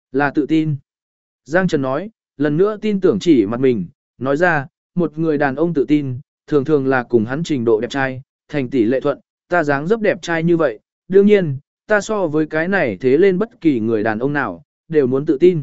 Là tự tin. Giang Trần nói, lần nữa tin tưởng chỉ mặt mình, nói ra, một người đàn ông tự tin, thường thường là cùng hắn trình độ đẹp trai, thành tỷ lệ thuận, ta dáng dấp đẹp trai như vậy, đương nhiên, ta so với cái này thế lên bất kỳ người đàn ông nào, đều muốn tự tin.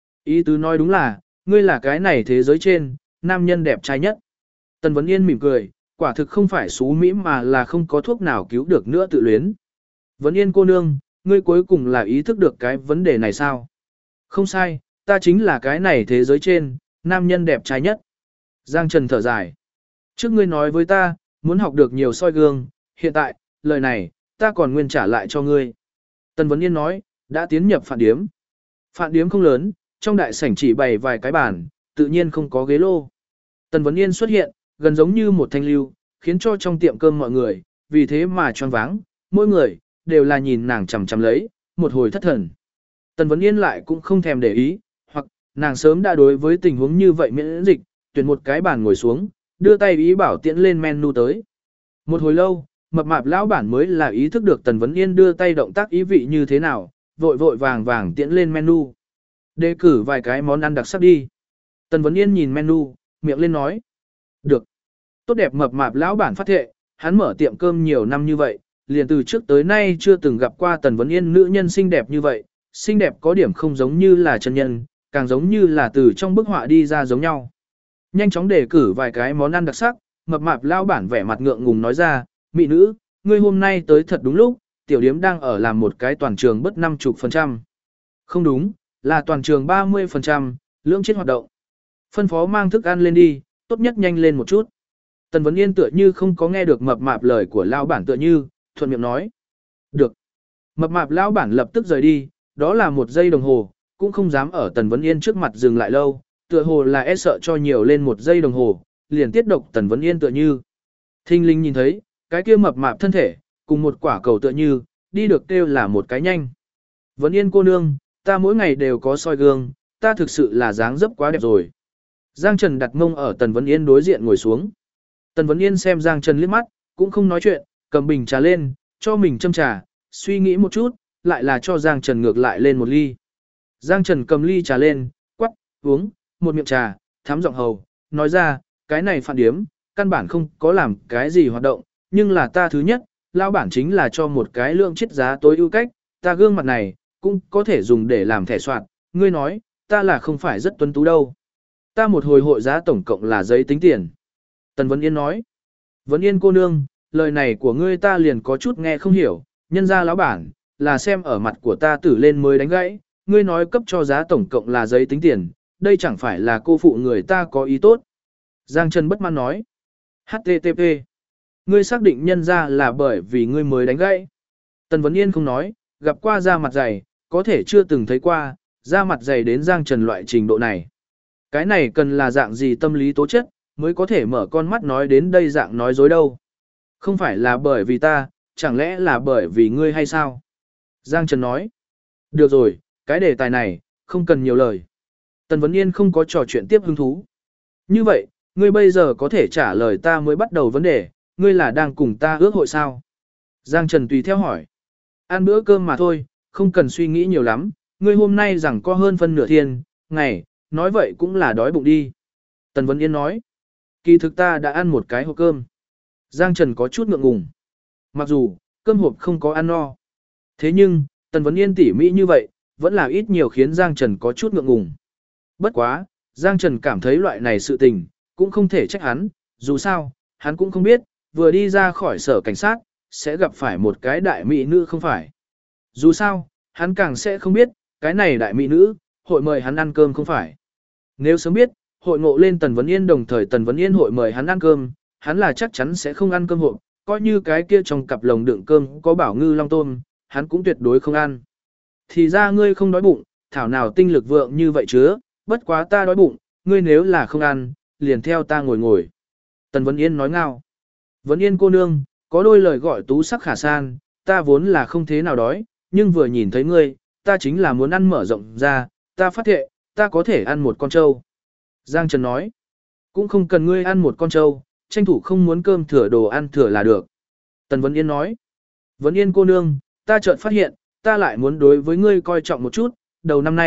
Ý tứ nói đúng là, ngươi là cái này thế giới trên, nam nhân đẹp trai nhất. Tần Vấn Yên mỉm cười, quả thực không phải xú mỹ mà là không có thuốc nào cứu được nữa tự luyến. Vấn Yên cô nương, ngươi cuối cùng là ý thức được cái vấn đề này sao? Không sai, ta chính là cái này thế giới trên, nam nhân đẹp trai nhất. Giang Trần thở dài. Trước ngươi nói với ta, muốn học được nhiều soi gương, hiện tại, lời này, ta còn nguyên trả lại cho ngươi. Tần Vấn Yên nói, đã tiến nhập phạn điếm. Phạn điếm không lớn, trong đại sảnh chỉ bày vài cái bàn, tự nhiên không có ghế lô. Tần Vấn Yên xuất hiện, gần giống như một thanh lưu, khiến cho trong tiệm cơm mọi người, vì thế mà choáng váng, mỗi người, đều là nhìn nàng chằm chằm lấy, một hồi thất thần. Tần Vấn Yên lại cũng không thèm để ý, hoặc, nàng sớm đã đối với tình huống như vậy miễn dịch, tuyển một cái bàn ngồi xuống, đưa tay ý bảo tiễn lên menu tới. Một hồi lâu, mập mạp lão bản mới là ý thức được Tần Vấn Yên đưa tay động tác ý vị như thế nào, vội vội vàng vàng tiễn lên menu. Đề cử vài cái món ăn đặc sắc đi. Tần Vấn Yên nhìn menu, miệng lên nói. Được. Tốt đẹp mập mạp lão bản phát thệ, hắn mở tiệm cơm nhiều năm như vậy, liền từ trước tới nay chưa từng gặp qua Tần Vấn Yên nữ nhân xinh đẹp như vậy, xinh đẹp có điểm không giống như là chân nhân, càng giống như là từ trong bức họa đi ra giống nhau. Nhanh chóng đề cử vài cái món ăn đặc sắc, mập mạp lão bản vẻ mặt ngượng ngùng nói ra, mỹ nữ, ngươi hôm nay tới thật đúng lúc, tiểu điếm đang ở làm một cái toàn trường bất 50%. Không đúng, là toàn trường 30%, lưỡng chết hoạt động. Phân phó mang thức ăn lên đi, tốt nhất nhanh lên một chút. Tần Vấn Yên tựa như không có nghe được mập mạp lời của lão bản tựa như, thuận miệng nói. Được. Mập mạp lão bản lập tức rời đi, đó là 1 giây đồng hồ, cũng không dám ở Tần Vấn Yên trước mặt dừng lại lâu, tựa hồ là e sợ cho nhiều lên 1 giây đồng hồ, liền tiết độc Tần Vấn Yên tựa như. Thinh linh nhìn thấy, cái kia mập mạp thân thể, cùng một quả cầu tựa như, đi được kêu là một cái nhanh. Vấn Yên cô nương, ta mỗi ngày đều có soi gương, ta thực sự là dáng dấp quá đẹp rồi. Giang Trần đặt mông ở Tần Vấn Yên đối diện ngồi xuống. Tần Vấn Yên xem Giang Trần liếc mắt, cũng không nói chuyện, cầm bình trà lên, cho mình châm trà, suy nghĩ một chút, lại là cho Giang Trần ngược lại lên một ly. Giang Trần cầm ly trà lên, quắc, uống, một miệng trà, thắm giọng hầu, nói ra, cái này phản điếm, căn bản không có làm cái gì hoạt động, nhưng là ta thứ nhất, lao bản chính là cho một cái lượng chiết giá tối ưu cách, ta gương mặt này, cũng có thể dùng để làm thẻ soạn, ngươi nói, ta là không phải rất tuấn tú đâu. Ta một hồi hội giá tổng cộng là giấy tính tiền. Tần Vấn Yên nói, Vấn Yên cô nương, lời này của ngươi ta liền có chút nghe không hiểu, nhân ra lão bản, là xem ở mặt của ta tử lên mới đánh gãy, ngươi nói cấp cho giá tổng cộng là giấy tính tiền, đây chẳng phải là cô phụ người ta có ý tốt. Giang Trần bất mãn nói, HTTP, ngươi xác định nhân ra là bởi vì ngươi mới đánh gãy. Tần Vấn Yên không nói, gặp qua da mặt dày, có thể chưa từng thấy qua, da mặt dày đến Giang Trần loại trình độ này. Cái này cần là dạng gì tâm lý tố chất, mới có thể mở con mắt nói đến đây dạng nói dối đâu. Không phải là bởi vì ta, chẳng lẽ là bởi vì ngươi hay sao? Giang Trần nói. Được rồi, cái đề tài này, không cần nhiều lời. Tần Vấn Yên không có trò chuyện tiếp hứng thú. Như vậy, ngươi bây giờ có thể trả lời ta mới bắt đầu vấn đề, ngươi là đang cùng ta ước hội sao? Giang Trần tùy theo hỏi. Ăn bữa cơm mà thôi, không cần suy nghĩ nhiều lắm, ngươi hôm nay rằng có hơn phân nửa thiên, ngày, nói vậy cũng là đói bụng đi. Tần Vấn Yên nói. Kỳ thực ta đã ăn một cái hộp cơm. Giang Trần có chút ngượng ngùng. Mặc dù, cơm hộp không có ăn no. Thế nhưng, Tần Vấn Yên tỉ mỹ như vậy, vẫn là ít nhiều khiến Giang Trần có chút ngượng ngùng. Bất quá, Giang Trần cảm thấy loại này sự tình, cũng không thể trách hắn, dù sao, hắn cũng không biết, vừa đi ra khỏi sở cảnh sát, sẽ gặp phải một cái đại mỹ nữ không phải. Dù sao, hắn càng sẽ không biết, cái này đại mỹ nữ, hội mời hắn ăn cơm không phải. Nếu sớm biết, hội ngộ lên Tần Vấn Yên đồng thời Tần Vấn Yên hội mời hắn ăn cơm, hắn là chắc chắn sẽ không ăn cơm hộp, coi như cái kia trong cặp lồng đựng cơm có bảo ngư long tôm, hắn cũng tuyệt đối không ăn. Thì ra ngươi không đói bụng, thảo nào tinh lực vượng như vậy chứ, bất quá ta đói bụng, ngươi nếu là không ăn, liền theo ta ngồi ngồi. Tần Vấn Yên nói ngao. Vấn Yên cô nương, có đôi lời gọi tú sắc khả san, ta vốn là không thế nào đói, nhưng vừa nhìn thấy ngươi, ta chính là muốn ăn mở rộng ra, ta phát thệ, ta có thể ăn một con trâu. Giang Trần nói, cũng không cần ngươi ăn một con trâu, tranh thủ không muốn cơm thừa đồ ăn thừa là được. Tần Vấn Yên nói, Vấn Yên cô nương, ta chợt phát hiện, ta lại muốn đối với ngươi coi trọng một chút, đầu năm nay,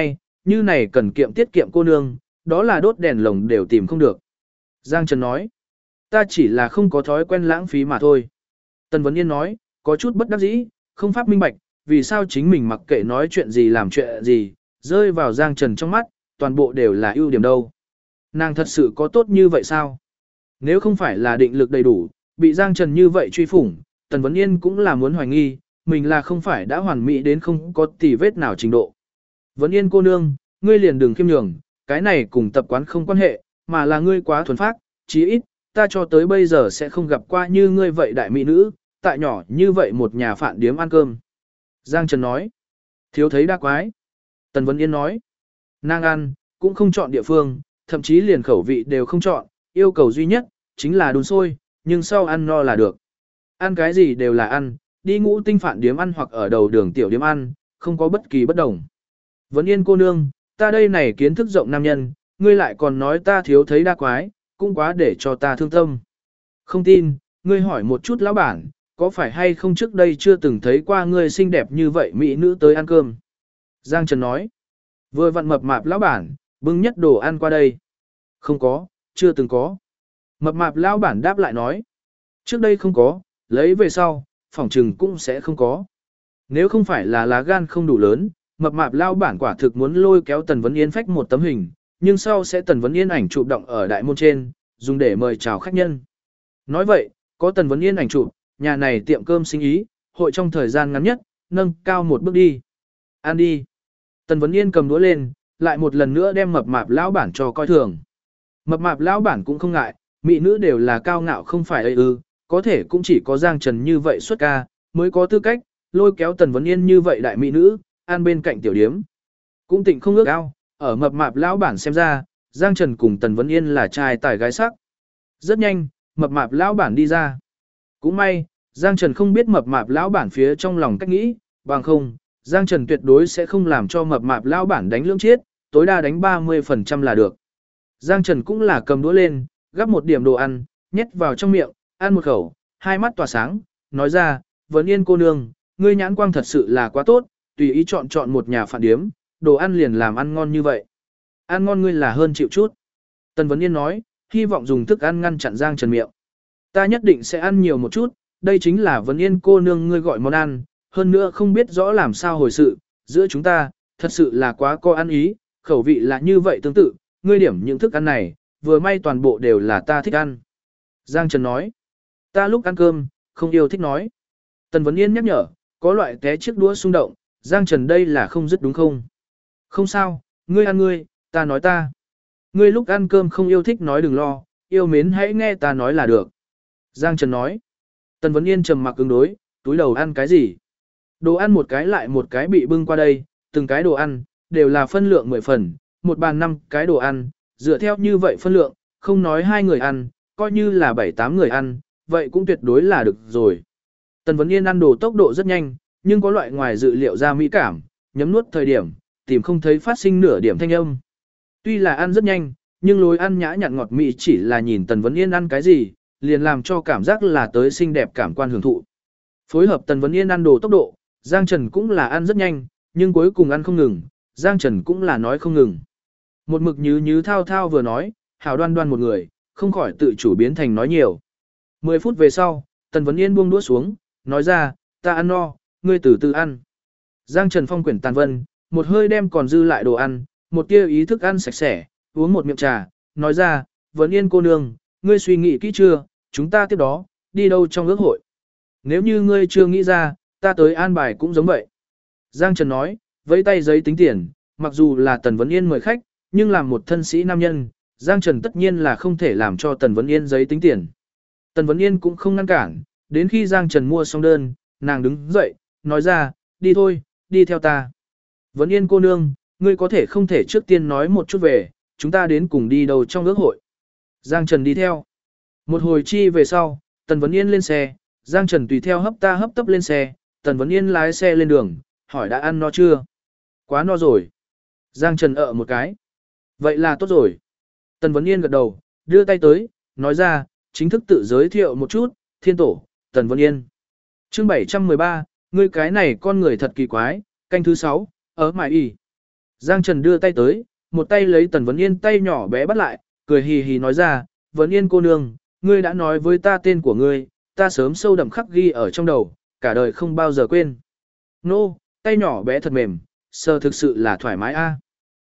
Như này cần kiệm tiết kiệm cô nương, đó là đốt đèn lồng đều tìm không được. Giang Trần nói, ta chỉ là không có thói quen lãng phí mà thôi. Tần Vấn Yên nói, có chút bất đắc dĩ, không pháp minh bạch, vì sao chính mình mặc kệ nói chuyện gì làm chuyện gì, rơi vào Giang Trần trong mắt, toàn bộ đều là ưu điểm đâu. Nàng thật sự có tốt như vậy sao? Nếu không phải là định lực đầy đủ, bị Giang Trần như vậy truy phủng, Tần Vấn Yên cũng là muốn hoài nghi, mình là không phải đã hoàn mỹ đến không có tì vết nào trình độ. Vấn Yên cô nương, ngươi liền đừng khiêm nhường, cái này cùng tập quán không quan hệ, mà là ngươi quá thuần phác, chí ít, ta cho tới bây giờ sẽ không gặp qua như ngươi vậy đại mỹ nữ, tại nhỏ như vậy một nhà phạn điếm ăn cơm. Giang Trần nói, thiếu thấy đa quái. Tần Vấn Yên nói, nàng ăn, cũng không chọn địa phương, thậm chí liền khẩu vị đều không chọn, yêu cầu duy nhất, chính là đun sôi, nhưng sau ăn no là được. Ăn cái gì đều là ăn, đi ngũ tinh phạn điếm ăn hoặc ở đầu đường tiểu điếm ăn, không có bất kỳ bất đồng. Vấn Yên cô nương, ta đây này kiến thức rộng nam nhân, ngươi lại còn nói ta thiếu thấy đa quái, cũng quá để cho ta thương tâm. Không tin, ngươi hỏi một chút lão bản, có phải hay không trước đây chưa từng thấy qua ngươi xinh đẹp như vậy mỹ nữ tới ăn cơm. Giang Trần nói, vừa vặn mập mạp lão bản, bưng nhất đồ ăn qua đây. Không có, chưa từng có. Mập mạp lão bản đáp lại nói, trước đây không có, lấy về sau, phỏng trừng cũng sẽ không có. Nếu không phải là lá gan không đủ lớn, mập mạp lão bản quả thực muốn lôi kéo Tần Vấn Yên phách một tấm hình, nhưng sau sẽ Tần Vấn Yên ảnh chụp động ở đại môn trên, dùng để mời chào khách nhân. Nói vậy, có Tần Vấn Yên ảnh chụp, nhà này tiệm cơm sinh ý, hội trong thời gian ngắn nhất, nâng cao một bước đi. Ăn đi. Tần Vấn Yên cầm đũa lên, lại một lần nữa đem mập mạp lão bản cho coi thường. Mập mạp lão bản cũng không ngại, mỹ nữ đều là cao ngạo không phải ấy ư, có thể cũng chỉ có Giang Trần như vậy xuất ca, mới có tư cách, lôi kéo Tần Vấn Yên như vậy đại mỹ nữ, ăn bên cạnh tiểu điếm. Cũng tịnh không ước ao, ở mập mạp lão bản xem ra, Giang Trần cùng Tần Vấn Yên là trai tài gái sắc. Rất nhanh, mập mạp lão bản đi ra. Cũng may, Giang Trần không biết mập mạp lão bản phía trong lòng cách nghĩ, bằng không, Giang Trần tuyệt đối sẽ không làm cho mập mạp lão bản đánh lưỡng chiết, tối đa đánh 30% là được. Giang Trần cũng là cầm đũa lên, gắp một điểm đồ ăn, nhét vào trong miệng, ăn một khẩu, hai mắt tỏa sáng, nói ra, Vấn Yên cô nương, ngươi nhãn quang thật sự là quá tốt, tùy ý chọn một nhà phạn điếm, đồ ăn liền làm ăn ngon như vậy. Ăn ngon ngươi là hơn chịu chút. Tần Vấn Yên nói, hy vọng dùng thức ăn ngăn chặn Giang Trần miệng. Ta nhất định sẽ ăn nhiều một chút, đây chính là Vấn Yên cô nương ngươi gọi món ăn, hơn nữa không biết rõ làm sao hồi sự, giữa chúng ta, thật sự là quá có ăn ý, khẩu vị là như vậy tương tự, ngươi điểm những thức ăn này, vừa may toàn bộ đều là ta thích ăn. Giang Trần nói, ta lúc ăn cơm, không yêu thích nói. Tần Vấn Yên nhắc nhở, có loại té chiếc đũa xung động, Giang Trần đây là không dứt đúng không? Không sao, ngươi ăn ngươi, ta nói ta. Ngươi lúc ăn cơm không yêu thích nói đừng lo, yêu mến hãy nghe ta nói là được. Giang Trần nói. Tần Vấn Yên trầm mặc ứng đối, túi đầu ăn cái gì? Đồ ăn một cái lại một cái bị bưng qua đây, từng cái đồ ăn, đều là phân lượng 10 phần, một bàn 5 cái đồ ăn, dựa theo như vậy phân lượng, không nói 2 người ăn, coi như là 7-8 người ăn, vậy cũng tuyệt đối là được rồi. Tần Vấn Yên ăn đồ tốc độ rất nhanh, nhưng có loại ngoài dự liệu ra mỹ cảm, nhấm nuốt thời điểm, tìm không thấy phát sinh nửa điểm thanh âm. Tuy là ăn rất nhanh, nhưng lối ăn nhã nhặn ngọt mỹ chỉ là nhìn Tần Vấn Yên ăn cái gì, liền làm cho cảm giác là tới xinh đẹp cảm quan hưởng thụ. Phối hợp Tần Vấn Yên ăn đồ tốc độ, Giang Trần cũng là ăn rất nhanh, nhưng cuối cùng ăn không ngừng, Giang Trần cũng là nói không ngừng. Một mực như thao thao vừa nói, hảo đoan đoan một người, không khỏi tự chủ biến thành nói nhiều. 10 phút về sau, Tần Vấn Yên buông đũa xuống, nói ra, ta ăn no, ngươi từ từ ăn. Giang Trần phong quyển tàn vân, một hơi đem còn dư lại đồ ăn, một tia ý thức ăn sạch sẽ, uống một miệng trà, nói ra, Vấn Yên cô nương, ngươi suy nghĩ kỹ chưa, chúng ta tiếp đó, đi đâu trong ước hội. Nếu như ngươi chưa nghĩ ra, ta tới an bài cũng giống vậy. Giang Trần nói, vẫy tay giấy tính tiền, mặc dù là Tần Vấn Yên mời khách, nhưng làm một thân sĩ nam nhân, Giang Trần tất nhiên là không thể làm cho Tần Vấn Yên giấy tính tiền. Tần Vấn Yên cũng không ngăn cản, đến khi Giang Trần mua xong đơn, nàng đứng dậy, nói ra, đi thôi, đi theo ta. Vấn Yên cô nương, ngươi có thể không thể trước tiên nói một chút về, chúng ta đến cùng đi đâu trong ước hội. Giang Trần đi theo. Một hồi chi về sau, Tần Vấn Yên lên xe, Giang Trần tùy theo hấp tấp lên xe, Tần Vấn Yên lái xe lên đường, hỏi đã ăn no chưa? Quá no rồi. Giang Trần một cái. Vậy là tốt rồi. Tần Vấn Yên gật đầu, đưa tay tới, nói ra, chính thức tự giới thiệu một chút, thiên tổ, Tần Vấn Yên. Chương 713, ngươi cái này con người thật kỳ quái, canh thứ 6, ở mải y. Giang Trần đưa tay tới, một tay lấy Tần Vấn Yên tay nhỏ bé bắt lại, cười hì hì nói ra, Vấn Yên cô nương, ngươi đã nói với ta tên của ngươi, ta sớm sâu đậm khắc ghi ở trong đầu, cả đời không bao giờ quên. Nô, tay nhỏ bé thật mềm, sờ thực sự là thoải mái a.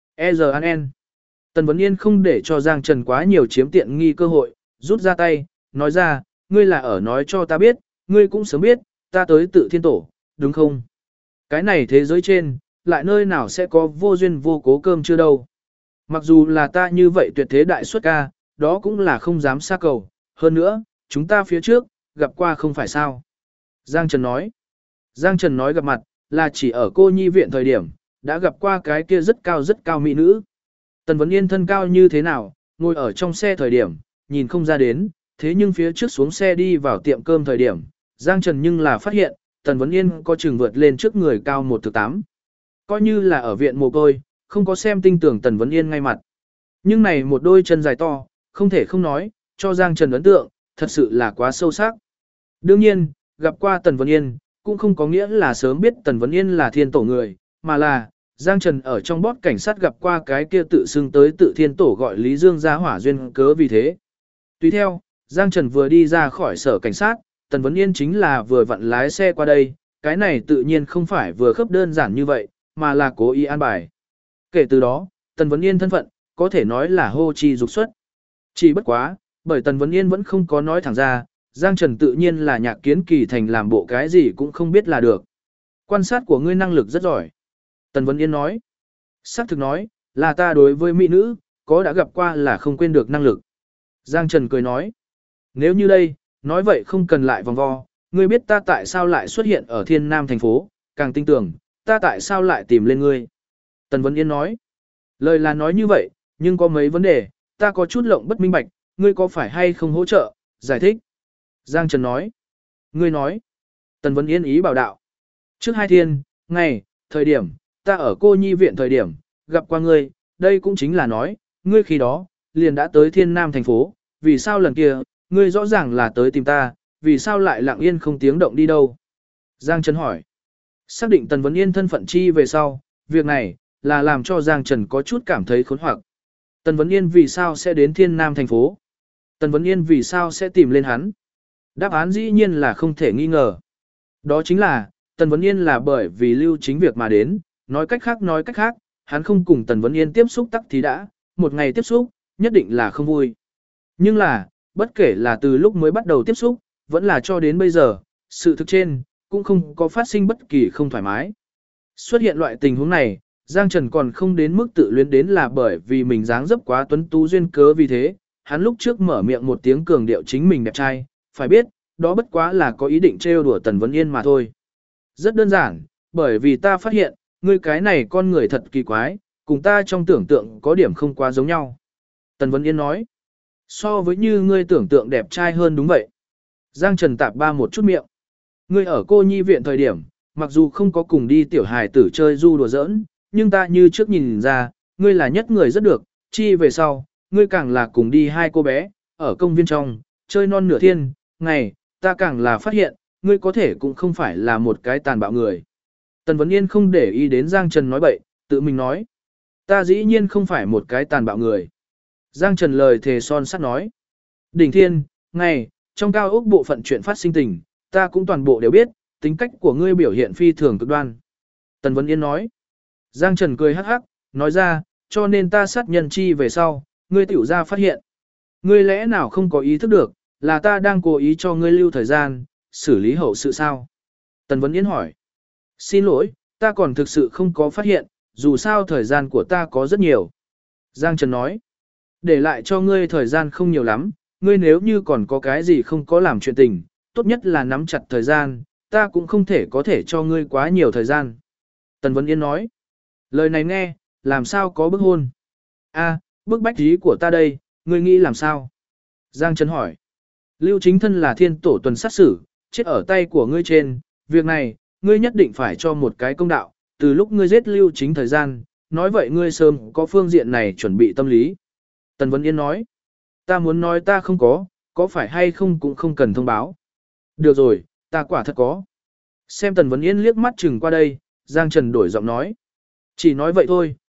E-G-N. Tần Vấn Yên không để cho Giang Trần quá nhiều chiếm tiện nghi cơ hội, rút ra tay, nói ra, ngươi là ở nói cho ta biết, ngươi cũng sớm biết, ta tới Tự Thiên Tổ, đúng không? Cái này thế giới trên, lại nơi nào sẽ có vô duyên vô cố cơm chưa đâu. Mặc dù là ta như vậy tuyệt thế đại xuất ca, đó cũng là không dám xa cầu, hơn nữa, chúng ta phía trước, gặp qua không phải sao. Giang Trần nói. Giang Trần nói gặp mặt, là chỉ ở cô nhi viện thời điểm, đã gặp qua cái kia rất cao mỹ nữ. Tần Vấn Yên thân cao như thế nào, ngồi ở trong xe thời điểm, nhìn không ra đến, thế nhưng phía trước xuống xe đi vào tiệm cơm thời điểm, Giang Trần nhưng là phát hiện, Tần Vấn Yên có chừng vượt lên trước người cao 1m8. Coi như là ở viện mồ côi, không có xem tinh tưởng Tần Vấn Yên ngay mặt. Nhưng này một đôi chân dài to, không thể không nói, cho Giang Trần ấn tượng, thật sự là quá sâu sắc. Đương nhiên, gặp qua Tần Vấn Yên, cũng không có nghĩa là sớm biết Tần Vấn Yên là thiên tổ người, mà là, Giang Trần ở trong bót cảnh sát gặp qua cái kia tự xưng tới Tự Thiên Tổ gọi Lý Dương ra hỏa duyên cớ vì thế. Tùy theo, Giang Trần vừa đi ra khỏi sở cảnh sát, Tần Vấn Yên chính là vừa vặn lái xe qua đây, cái này tự nhiên không phải vừa khớp đơn giản như vậy, mà là cố ý an bài. Kể từ đó, Tần Vấn Yên thân phận, có thể nói là hô chi dục xuất. Chỉ bất quá, bởi Tần Vấn Yên vẫn không có nói thẳng ra, Giang Trần tự nhiên là Nhạc Kiến Kỳ thành làm bộ cái gì cũng không biết là được. Quan sát của ngươi năng lực rất giỏi. Tần Vấn Yên nói. Sắc thực nói, là ta đối với mỹ nữ, có đã gặp qua là không quên được năng lực. Giang Trần cười nói. Nếu như đây, nói vậy không cần lại vòng vo, ngươi biết ta tại sao lại xuất hiện ở Thiên Nam thành phố, càng tin tưởng, ta tại sao lại tìm lên ngươi. Tần Vấn Yên nói. Lời là nói như vậy, nhưng có mấy vấn đề, ta có chút lộng bất minh bạch, ngươi có phải hay không hỗ trợ, giải thích. Giang Trần nói. Ngươi nói. Tần Vấn Yên ý bảo đạo. Trước 2 thiên, ngày, thời điểm, ta ở cô nhi viện thời điểm, gặp qua ngươi, đây cũng chính là nói, ngươi khi đó, liền đã tới Thiên Nam thành phố, vì sao lần kia, ngươi rõ ràng là tới tìm ta, vì sao lại lặng yên không tiếng động đi đâu? Giang Trần hỏi. Xác định Tần Vấn Yên thân phận chi về sau, việc này, là làm cho Giang Trần có chút cảm thấy khốn hoặc. Tần Vấn Yên vì sao sẽ đến Thiên Nam thành phố? Tần Vấn Yên vì sao sẽ tìm lên hắn? Đáp án dĩ nhiên là không thể nghi ngờ. Đó chính là, Tần Vấn Yên là bởi vì Lưu Chính việc mà đến, nói cách khác, hắn không cùng Tần Vấn Yên tiếp xúc tắc thì đã, một ngày tiếp xúc, nhất định là không vui. Nhưng là, bất kể là từ lúc mới bắt đầu tiếp xúc, vẫn là cho đến bây giờ, sự thực trên, cũng không có phát sinh bất kỳ không thoải mái. Xuất hiện loại tình huống này, Giang Trần còn không đến mức tự luyến đến là bởi vì mình dáng dấp quá tuấn tú duyên cớ vì thế, hắn lúc trước mở miệng một tiếng cường điệu chính mình đẹp trai, phải biết, đó bất quá là có ý định trêu đùa Tần Vấn Yên mà thôi. Rất đơn giản, bởi vì ta phát hiện, ngươi cái này con người thật kỳ quái, cùng ta trong tưởng tượng có điểm không quá giống nhau. Tần Vấn Yên nói, so với như ngươi tưởng tượng đẹp trai hơn đúng vậy. Giang Trần tạp ba một chút miệng. Ngươi ở cô nhi viện thời điểm, mặc dù không có cùng đi tiểu hài tử chơi du đùa giỡn, nhưng ta như trước nhìn ra, ngươi là nhất người rất được, chi về sau, ngươi càng là cùng đi 2 cô bé, ở công viên trong, chơi non nửa thiên, ngày, ta càng là phát hiện, ngươi có thể cũng không phải là một cái tàn bạo người. Tần Vấn Yên không để ý đến Giang Trần nói bậy, tự mình nói. Ta dĩ nhiên không phải một cái tàn bạo người. Giang Trần lời thề son sắt nói. Đỉnh thiên, ngày, trong cao ốc bộ phận chuyện phát sinh tình, ta cũng toàn bộ đều biết, tính cách của ngươi biểu hiện phi thường cực đoan. Tần Vấn Yên nói. Giang Trần cười hắc hắc, nói ra, cho nên ta sát nhân chi về sau, ngươi tiểu ra phát hiện. Ngươi lẽ nào không có ý thức được, là ta đang cố ý cho ngươi lưu thời gian, xử lý hậu sự sao? Tần Vấn Yên hỏi. Xin lỗi, ta còn thực sự không có phát hiện, dù sao thời gian của ta có rất nhiều. Giang Trần nói. Để lại cho ngươi thời gian không nhiều lắm, ngươi nếu như còn có cái gì không có làm chuyện tình, tốt nhất là nắm chặt thời gian, ta cũng không thể có thể cho ngươi quá nhiều thời gian. Tần Vấn Yên nói. Lời này nghe, làm sao có bức hôn? A, bức bách ý của ta đây, ngươi nghĩ làm sao? Giang Trần hỏi. Lưu Chính Thân là thiên tổ tuần sát xử, chết ở tay của ngươi trên, việc này, ngươi nhất định phải cho một cái công đạo, từ lúc ngươi giết Lưu Chính thời gian, nói vậy ngươi sớm có phương diện này chuẩn bị tâm lý. Tần Vấn Yên nói, ta muốn nói ta không có phải hay không cũng không cần thông báo. Được rồi, ta quả thật có. Xem Tần Vấn Yên liếc mắt chừng qua đây, Giang Trần đổi giọng nói. Chỉ nói vậy thôi,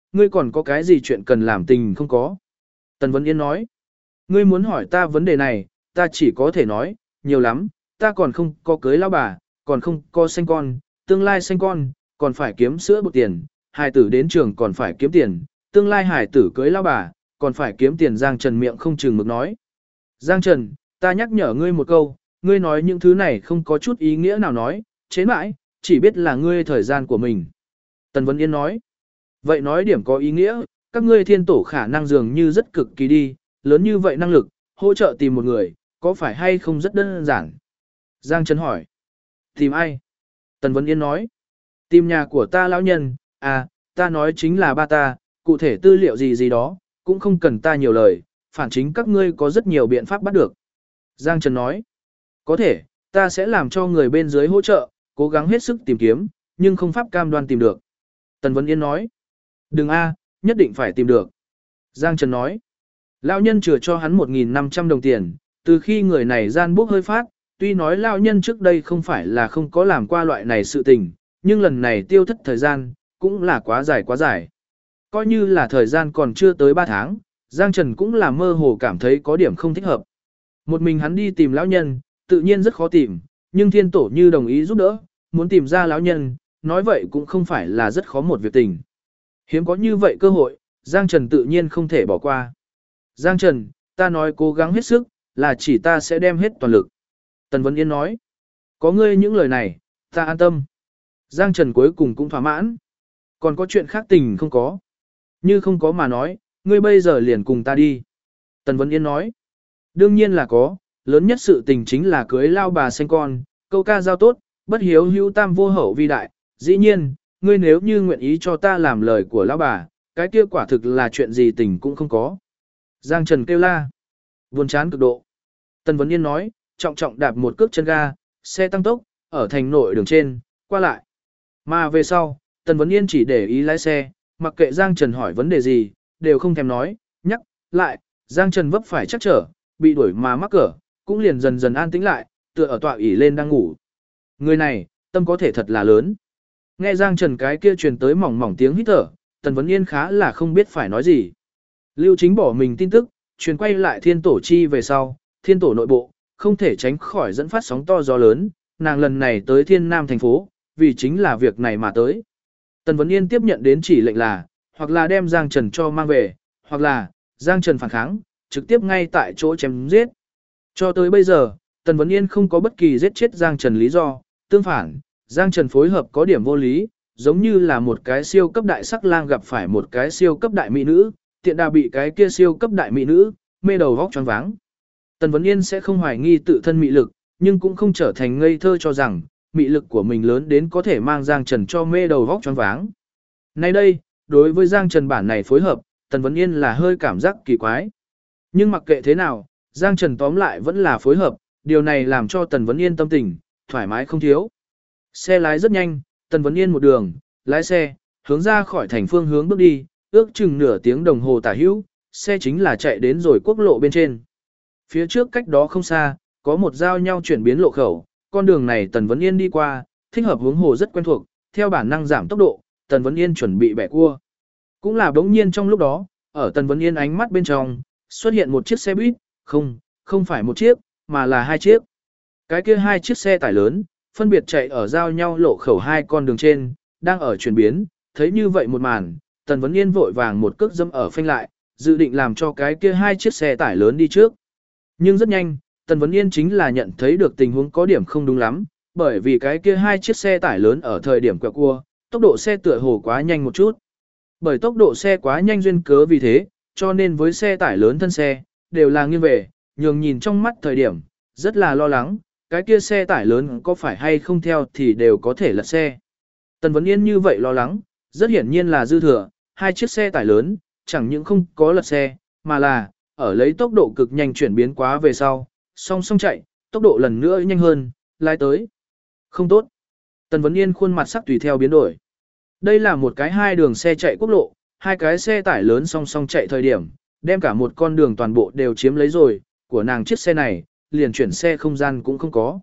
ngươi còn có cái gì chuyện cần làm tình không có? Tần Vấn Yên nói, ngươi muốn hỏi ta vấn đề này, ta chỉ có thể nói, nhiều lắm, ta còn không có cưới lão bà, còn không có sinh con, tương lai sinh con, còn phải kiếm sữa bột tiền, hài tử đến trường còn phải kiếm tiền, tương lai hài tử cưới lão bà, còn phải kiếm tiền. Giang Trần miệng không chừng mực nói. Giang Trần, ta nhắc nhở ngươi một câu, ngươi nói những thứ này không có chút ý nghĩa nào nói, chế mãi, chỉ biết là ngươi thời gian của mình. Tần Vấn Yên nói, vậy nói điểm có ý nghĩa, các ngươi thiên tổ khả năng dường như rất cực kỳ đi, lớn như vậy năng lực, hỗ trợ tìm một người, có phải hay không rất đơn giản? Giang Trần hỏi, tìm ai? Tần Vấn Yên nói, tìm nhà của ta lão nhân, à, ta nói chính là ba ta, cụ thể tư liệu gì gì đó, cũng không cần ta nhiều lời, phản chính các ngươi có rất nhiều biện pháp bắt được. Giang Trần nói, có thể, ta sẽ làm cho người bên dưới hỗ trợ, cố gắng hết sức tìm kiếm, nhưng không pháp cam đoan tìm được. Tần Vấn Yên nói, đừng a, nhất định phải tìm được. Giang Trần nói, lão nhân chừa cho hắn 1.500 đồng tiền, từ khi người này gian bốc hơi phát, tuy nói lão nhân trước đây không phải là không có làm qua loại này sự tình, nhưng lần này tiêu thất thời gian, cũng là quá dài quá dài. Coi như là thời gian còn chưa tới 3 tháng, Giang Trần cũng là mơ hồ cảm thấy có điểm không thích hợp. Một mình hắn đi tìm lão nhân, tự nhiên rất khó tìm, nhưng thiên tổ như đồng ý giúp đỡ, muốn tìm ra lão nhân, nói vậy cũng không phải là rất khó một việc tình. Hiếm có như vậy cơ hội, Giang Trần tự nhiên không thể bỏ qua. Giang Trần, ta nói cố gắng hết sức, là chỉ ta sẽ đem hết toàn lực. Tần Vấn Yên nói, có ngươi những lời này, ta an tâm. Giang Trần cuối cùng cũng thỏa mãn. Còn có chuyện khác tình không có? Như không có mà nói, ngươi bây giờ liền cùng ta đi. Tần Vấn Yên nói, đương nhiên là có, lớn nhất sự tình chính là cưới lao bà sinh con, câu ca giao tốt, bất hiếu hữu tam vô hậu vi đại. Dĩ nhiên, ngươi nếu như nguyện ý cho ta làm lời của lão bà, cái kia quả thực là chuyện gì tình cũng không có. Giang Trần kêu la, buồn chán cực độ. Tần Vấn Yên nói, trọng trọng đạp một cước chân ga, xe tăng tốc, ở thành nội đường trên, qua lại. Mà về sau, Tần Vấn Yên chỉ để ý lái xe, mặc kệ Giang Trần hỏi vấn đề gì, đều không thèm nói, nhắc, lại, Giang Trần vấp phải chắc trở, bị đuổi mà mắc cỡ, cũng liền dần dần an tĩnh lại, tựa ở tọa ỷ lên đang ngủ. Người này, tâm có thể thật là lớn. Nghe Giang Trần cái kia truyền tới mỏng mỏng tiếng hít thở, Tần Vấn Yên khá là không biết phải nói gì. Lưu Chính bỏ mình tin tức, truyền quay lại thiên tổ chi về sau, thiên tổ nội bộ, không thể tránh khỏi dẫn phát sóng to gió lớn, nàng lần này tới thiên nam thành phố, vì chính là việc này mà tới. Tần Vấn Yên tiếp nhận đến chỉ lệnh là, hoặc là đem Giang Trần cho mang về, hoặc là, Giang Trần phản kháng, trực tiếp ngay tại chỗ chém giết. Cho tới bây giờ, Tần Vấn Yên không có bất kỳ giết chết Giang Trần lý do, tương phản, Giang Trần phối hợp có điểm vô lý, giống như là một cái siêu cấp đại sắc lang gặp phải một cái siêu cấp đại mỹ nữ, tiện đà bị cái kia siêu cấp đại mỹ nữ, mê đầu vóc choáng váng. Tần Vấn Yên sẽ không hoài nghi tự thân mị lực, nhưng cũng không trở thành ngây thơ cho rằng, mị lực của mình lớn đến có thể mang Giang Trần cho mê đầu vóc choáng váng. Nay đây, đối với Giang Trần bản này phối hợp, Tần Vấn Yên là hơi cảm giác kỳ quái. Nhưng mặc kệ thế nào, Giang Trần tóm lại vẫn là phối hợp, điều này làm cho Tần Vấn Yên tâm tình, thoải mái không thiếu. Xe lái rất nhanh, Tần Vấn Yên một đường, lái xe, hướng ra khỏi thành phương hướng bước đi, ước chừng nửa tiếng đồng hồ tả hữu, xe chính là chạy đến rồi quốc lộ bên trên. Phía trước cách đó không xa, có một giao nhau chuyển biến lộ khẩu, con đường này Tần Vấn Yên đi qua, thích hợp hướng hồ rất quen thuộc, theo bản năng giảm tốc độ, Tần Vấn Yên chuẩn bị bẻ cua. Cũng là bỗng nhiên trong lúc đó, ở Tần Vấn Yên ánh mắt bên trong, xuất hiện một chiếc xe buýt, không phải một chiếc, mà là hai chiếc. Cái kia hai chiếc xe tải lớn, phân biệt chạy ở giao nhau lộ khẩu hai con đường trên, đang ở chuyển biến, thấy như vậy một màn, Tần Vấn Yên vội vàng một cước dâm ở phanh lại, dự định làm cho cái kia hai chiếc xe tải lớn đi trước. Nhưng rất nhanh, Tần Vấn Yên chính là nhận thấy được tình huống có điểm không đúng lắm, bởi vì cái kia hai chiếc xe tải lớn ở thời điểm quẹo cua, tốc độ xe tựa hồ quá nhanh một chút. Bởi tốc độ xe quá nhanh duyên cớ vì thế, cho nên với xe tải lớn thân xe, đều là nghiêng về, nhường nhìn trong mắt thời điểm, rất là lo lắng, cái kia xe tải lớn có phải hay không theo thì đều có thể lật xe. Tần Vấn Yên như vậy lo lắng, rất hiển nhiên là dư thừa, hai chiếc xe tải lớn, chẳng những không có lật xe, mà là, ở lấy tốc độ cực nhanh chuyển biến quá về sau, song song chạy, tốc độ lần nữa nhanh hơn, lái tới. Không tốt. Tần Vấn Yên khuôn mặt sắc tùy theo biến đổi. Đây là một cái hai đường xe chạy quốc lộ, hai cái xe tải lớn song song chạy thời điểm, đem cả một con đường toàn bộ đều chiếm lấy rồi, của nàng chiếc xe này, liền chuyển xe không gian cũng không có.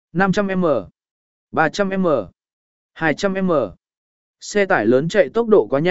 500m, 300m, 200m. Xe tải lớn chạy tốc độ quá nhanh,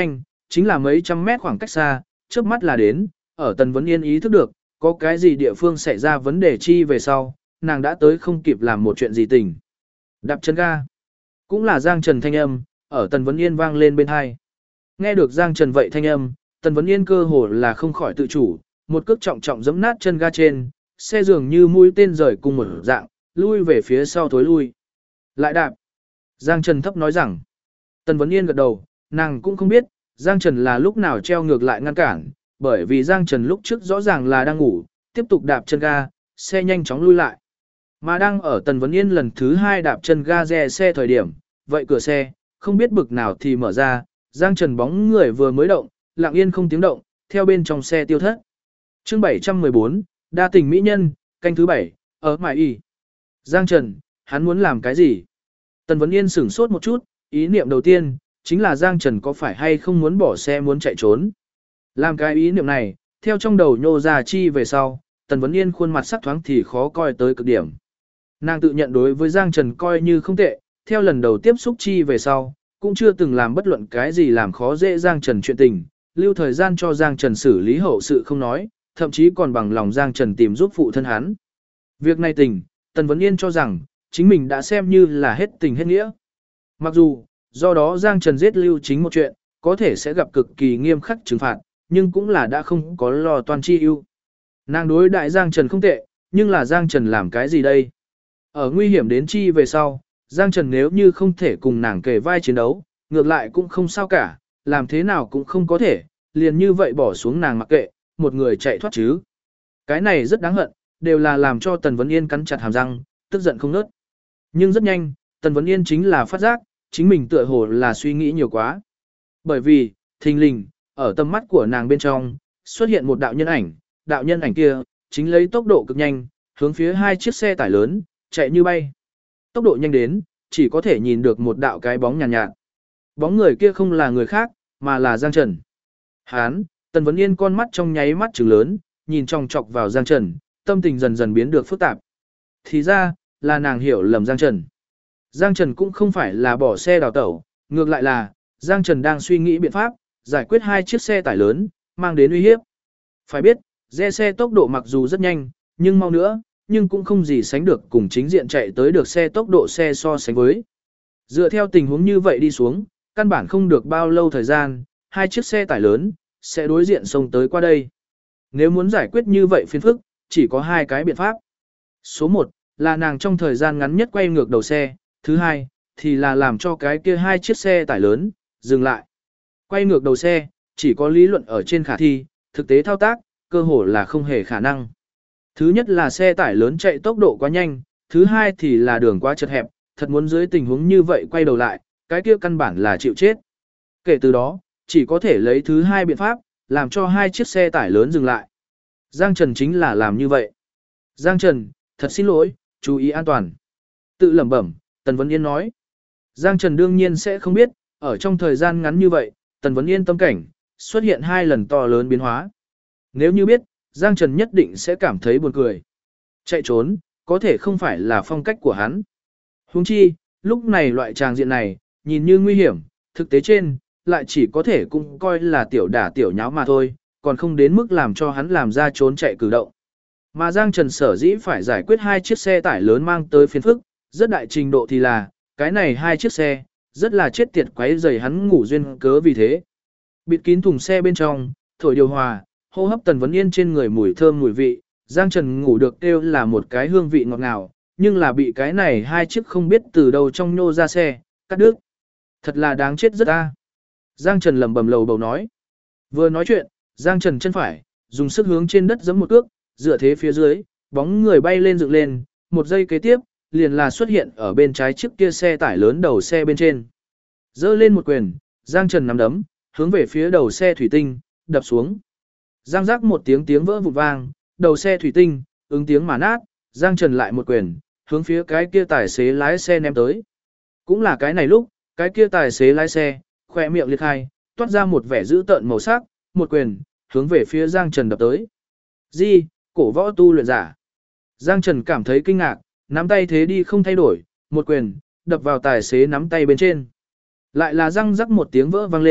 chính là mấy trăm mét khoảng cách xa, trước mắt là đến, ở Tần Vấn Yên ý thức được, có cái gì địa phương xảy ra vấn đề chi về sau, nàng đã tới không kịp làm một chuyện gì tình. Đạp chân ga, cũng là Giang Trần thanh âm, ở Tần Vấn Yên vang lên bên hai. Nghe được Giang Trần vậy thanh âm, Tần Vấn Yên cơ hồ là không khỏi tự chủ, một cước trọng trọng giẫm nát chân ga trên, xe dường như mũi tên rời cùng một dạng, lui về phía sau thối lui. Lại đạp. Giang Trần thấp nói rằng. Tần Vấn Yên gật đầu, nàng cũng không biết, Giang Trần là lúc nào treo ngược lại ngăn cản, bởi vì Giang Trần lúc trước rõ ràng là đang ngủ, tiếp tục đạp chân ga, xe nhanh chóng lui lại. Mà đang ở Tần Vấn Yên lần thứ 2 đạp chân ga rẽ xe thời điểm, vậy cửa xe, không biết bực nào thì mở ra, Giang Trần bóng người vừa mới động, lặng yên không tiếng động, theo bên trong xe tiêu thất. Chương 714, đa tình mỹ nhân, canh thứ 7, ở mải y. Giang Trần, hắn muốn làm cái gì? Tần Vấn Yên sửng sốt một chút, ý niệm đầu tiên, chính là Giang Trần có phải hay không muốn bỏ xe muốn chạy trốn. Làm cái ý niệm này, theo trong đầu nhô ra chi về sau, Tần Vấn Yên khuôn mặt sắc thoáng thì khó coi tới cực điểm. Nàng tự nhận đối với Giang Trần coi như không tệ, theo lần đầu tiếp xúc chi về sau, cũng chưa từng làm bất luận cái gì làm khó dễ Giang Trần chuyện tình, lưu thời gian cho Giang Trần xử lý hậu sự không nói, thậm chí còn bằng lòng Giang Trần tìm giúp phụ thân hắn. Việc này tình, Tần Vấn Yên cho rằng, chính mình đã xem như là hết tình hết nghĩa. Mặc dù, do đó Giang Trần giết Lưu Chính một chuyện, có thể sẽ gặp cực kỳ nghiêm khắc trừng phạt, nhưng cũng là đã không có lo toan chi ưu. Nàng đối đại Giang Trần không tệ, nhưng là Giang Trần làm cái gì đây? Ở nguy hiểm đến chi về sau, Giang Trần nếu như không thể cùng nàng kề vai chiến đấu, ngược lại cũng không sao cả, làm thế nào cũng không có thể, liền như vậy bỏ xuống nàng mặc kệ, một người chạy thoát chứ. Cái này rất đáng hận, đều là làm cho Tần Vấn Yên cắn chặt hàm răng, tức giận không nớt. Nhưng rất nhanh, Tần Vấn Yên chính là phát giác, chính mình tựa hồ là suy nghĩ nhiều quá. Bởi vì, thình lình, ở tầm mắt của nàng bên trong, xuất hiện một đạo nhân ảnh kia, chính lấy tốc độ cực nhanh, hướng phía 2 chiếc xe tải lớn, chạy như bay. Tốc độ nhanh đến, chỉ có thể nhìn được một đạo cái bóng nhàn nhạt. Bóng người kia không là người khác, mà là Giang Trần. Hán, Tần Vấn Yên con mắt trong nháy mắt trừng lớn, nhìn chòng chọc vào Giang Trần, tâm tình dần dần biến được phức tạp. Thì ra, là nàng hiểu lầm Giang Trần. Giang Trần cũng không phải là bỏ xe đào tẩu, ngược lại là, Giang Trần đang suy nghĩ biện pháp, giải quyết 2 chiếc xe tải lớn, mang đến uy hiếp. Phải biết, rẽ xe tốc độ mặc dù rất nhanh, nhưng mau nữa, nhưng cũng không gì sánh được cùng chính diện chạy tới được xe tốc độ xe so sánh với. Dựa theo tình huống như vậy đi xuống, căn bản không được bao lâu thời gian, 2 chiếc xe tải lớn, sẽ đối diện xông tới qua đây. Nếu muốn giải quyết như vậy phiền phức, chỉ có 2 cái biện pháp. Số 1, là nàng trong thời gian ngắn nhất quay ngược đầu xe, thứ 2, thì là làm cho cái kia 2 chiếc xe tải lớn, dừng lại. Quay ngược đầu xe, chỉ có lý luận ở trên khả thi, thực tế thao tác, cơ hồ là không hề khả năng. Thứ nhất là xe tải lớn chạy tốc độ quá nhanh, thứ 2 thì là đường quá chật hẹp, thật muốn dưới tình huống như vậy quay đầu lại, cái kia căn bản là chịu chết. Kể từ đó, chỉ có thể lấy thứ 2 biện pháp, làm cho 2 chiếc xe tải lớn dừng lại. Giang Trần chính là làm như vậy. Giang Trần, thật xin lỗi, chú ý an toàn. Tự lẩm bẩm, Tần Vấn Yên nói. Giang Trần đương nhiên sẽ không biết, ở trong thời gian ngắn như vậy, Tần Vấn Yên tâm cảnh, xuất hiện 2 lần to lớn biến hóa. Nếu như biết, Giang Trần nhất định sẽ cảm thấy buồn cười. Chạy trốn, có thể không phải là phong cách của hắn. Huống chi, lúc này loại tràng diện này, nhìn như nguy hiểm, thực tế trên, lại chỉ có thể cũng coi là tiểu đả tiểu nháo mà thôi, còn không đến mức làm cho hắn làm ra trốn chạy cử động. Mà Giang Trần sở dĩ phải giải quyết 2 chiếc xe tải lớn mang tới phiền phức, rất đại trình độ thì là, cái này 2 chiếc xe, rất là chết tiệt quấy rầy hắn ngủ duyên cớ vì thế. Bịt kín thùng xe bên trong, thổi điều hòa, hô hấp Tần Vấn Yên trên người mùi thơm mùi vị, Giang Trần ngủ được kêu là một cái hương vị ngọt ngào, nhưng là bị cái này 2 chiếc không biết từ đâu trong nhô ra xe, cắt đứt. Thật là đáng chết rất a. Giang Trần lẩm bẩm lầu bầu nói. Vừa nói chuyện, Giang Trần chân phải, dùng sức hướng trên đất giẫm một cước, dựa thế phía dưới, bóng người bay lên dựng lên, một giây kế tiếp, liền là xuất hiện ở bên trái chiếc kia xe tải lớn đầu xe bên trên. Giơ lên một quyền, Giang Trần nắm đấm, hướng về phía đầu xe thủy tinh, đập xuống. Giang rắc một tiếng vỡ vụn vang, đầu xe thủy tinh, ứng tiếng mà nát, Giang Trần lại một quyền, hướng phía cái kia tài xế lái xe ném tới. Cũng là cái này lúc, cái kia tài xế lái xe, khỏe miệng liệt khai, toát ra một vẻ dữ tợn màu sắc, một quyền, hướng về phía Giang Trần đập tới. Gì, cổ võ tu luyện giả. Giang Trần cảm thấy kinh ngạc, nắm tay thế đi không thay đổi, một quyền, đập vào tài xế nắm tay bên trên. Lại là răng rắc một tiếng vỡ vang lên,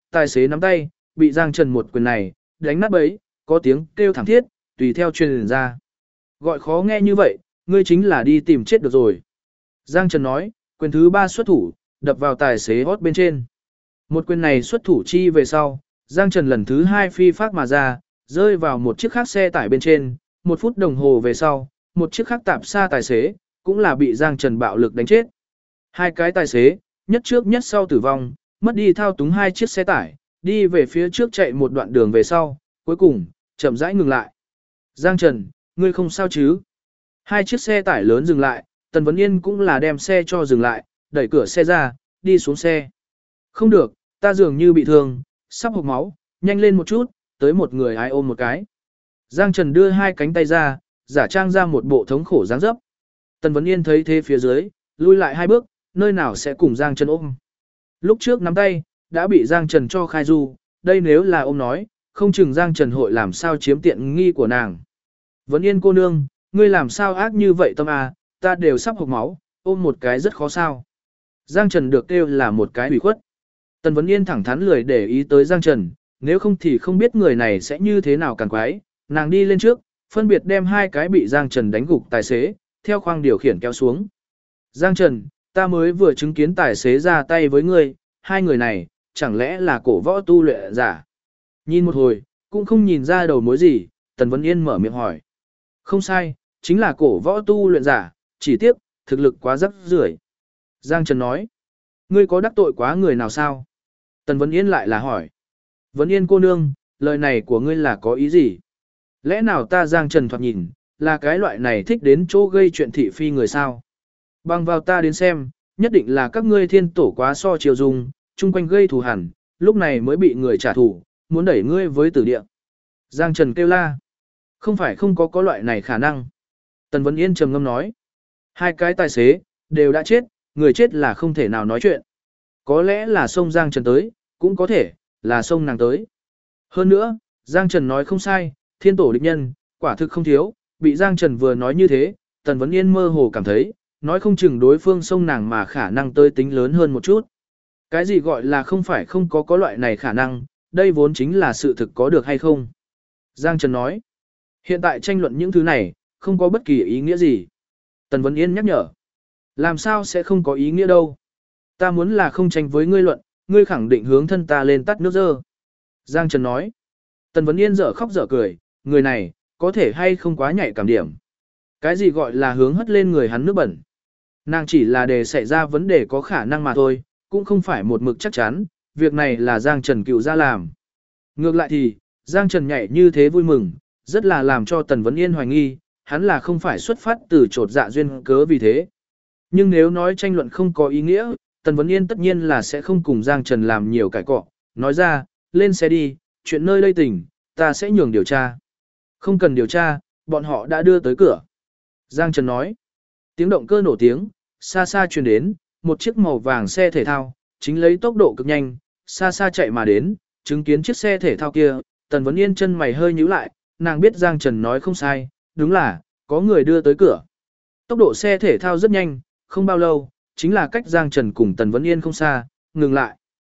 tài xế nắm tay, bị Giang Trần một quyền này, đánh nát bấy, có tiếng kêu thảm thiết, tùy theo truyền ra. Gọi khó nghe như vậy, ngươi chính là đi tìm chết được rồi. Giang Trần nói, quyền thứ 3 xuất thủ, đập vào tài xế hót bên trên. Một quyền này xuất thủ chi về sau, Giang Trần lần thứ 2 phi phát mà ra, rơi vào một chiếc khác xe tải bên trên, 1 phút đồng hồ về sau, một chiếc khác tạp xa tài xế, cũng là bị Giang Trần bạo lực đánh chết. Hai cái tài xế, nhất trước nhất sau tử vong, mất đi thao túng hai chiếc xe tải, đi về phía trước chạy một đoạn đường về sau, cuối cùng, chậm rãi ngừng lại. Giang Trần, ngươi không sao chứ? Hai chiếc xe tải lớn dừng lại, Tần Vấn Yên cũng là đem xe cho dừng lại, đẩy cửa xe ra, đi xuống xe. Không được, ta dường như bị thương, sắp hộc máu, nhanh lên một chút, tới một người ai ôm một cái. Giang Trần đưa hai cánh tay ra, giả trang ra một bộ thống khổ dáng dấp. Tần Vấn Yên thấy thế phía dưới, lui lại 2 bước, nơi nào sẽ cùng Giang Trần ôm. Lúc trước nắm tay, đã bị Giang Trần cho khai du, đây nếu là ôm nói, không chừng Giang Trần hội làm sao chiếm tiện nghi của nàng. Vấn Yên cô nương, ngươi làm sao ác như vậy tâm à, ta đều sắp hộc máu, ôm một cái rất khó sao. Giang Trần được kêu là một cái ủy khuất. Tần Vấn Yên thẳng thắn lười để ý tới Giang Trần, nếu không thì không biết người này sẽ như thế nào càng quái, nàng đi lên trước, phân biệt đem hai cái bị Giang Trần đánh gục tài xế, theo khoang điều khiển kéo xuống. Giang Trần, ta mới vừa chứng kiến tài xế ra tay với ngươi, hai người này, chẳng lẽ là cổ võ tu luyện giả? Nhìn một hồi, cũng không nhìn ra đầu mối gì, Tần Vấn Yên mở miệng hỏi. Không sai, chính là cổ võ tu luyện giả, chỉ tiếc, thực lực quá rắc rưởi. Giang Trần nói, ngươi có đắc tội quá người nào sao? Tần Vấn Yên lại là hỏi. Vấn Yên cô nương, lời này của ngươi là có ý gì? Lẽ nào ta Giang Trần thoạt nhìn, là cái loại này thích đến chỗ gây chuyện thị phi người sao? Bằng vào ta đến xem, nhất định là các ngươi thiên tổ quá so chiều dung, chung quanh gây thù hẳn, lúc này mới bị người trả thù, muốn đẩy ngươi với tử địa. Giang Trần kêu la. Không phải không có loại này khả năng. Tần Vấn Yên trầm ngâm nói. Hai cái tài xế, đều đã chết, người chết là không thể nào nói chuyện. Có lẽ là sông Giang Trần tới, cũng có thể là sông nàng tới. Hơn nữa, Giang Trần nói không sai, thiên tổ địch nhân, quả thực không thiếu, bị Giang Trần vừa nói như thế, Tần Vấn Yên mơ hồ cảm thấy, nói không chừng đối phương sông nàng mà khả năng tới tính lớn hơn một chút. Cái gì gọi là không phải không có loại này khả năng, đây vốn chính là sự thực có được hay không. Giang Trần nói, hiện tại tranh luận những thứ này, không có bất kỳ ý nghĩa gì. Tần Vấn Yên nhắc nhở, làm sao sẽ không có ý nghĩa đâu. Ta muốn là không tranh với ngươi luận, ngươi khẳng định hướng thân ta lên tắt nước dơ. Giang Trần nói, Tần Vấn Yên dở khóc dở cười, người này, có thể hay không quá nhạy cảm điểm. Cái gì gọi là hướng hất lên người hắn nước bẩn. Nàng chỉ là để xảy ra vấn đề có khả năng mà thôi, cũng không phải một mực chắc chắn, việc này là Giang Trần cựu ra làm. Ngược lại thì, Giang Trần nhảy như thế vui mừng, rất là làm cho Tần Vấn Yên hoài nghi, hắn là không phải xuất phát từ trột dạ duyên cớ vì thế. Nhưng nếu nói tranh luận không có ý nghĩa, Tần Vấn Yên tất nhiên là sẽ không cùng Giang Trần làm nhiều cãi cọ, nói ra, lên xe đi, chuyện nơi đây tỉnh, ta sẽ nhường điều tra. Không cần điều tra, bọn họ đã đưa tới cửa. Giang Trần nói, tiếng động cơ nổ tiếng, xa xa truyền đến, một chiếc màu vàng xe thể thao, chính lấy tốc độ cực nhanh, xa xa chạy mà đến, chứng kiến chiếc xe thể thao kia, Tần Vấn Yên chân mày hơi nhíu lại, nàng biết Giang Trần nói không sai, đúng là, có người đưa tới cửa. Tốc độ xe thể thao rất nhanh, không bao lâu, chính là cách Giang Trần cùng Tần Vấn Yên không xa, ngừng lại.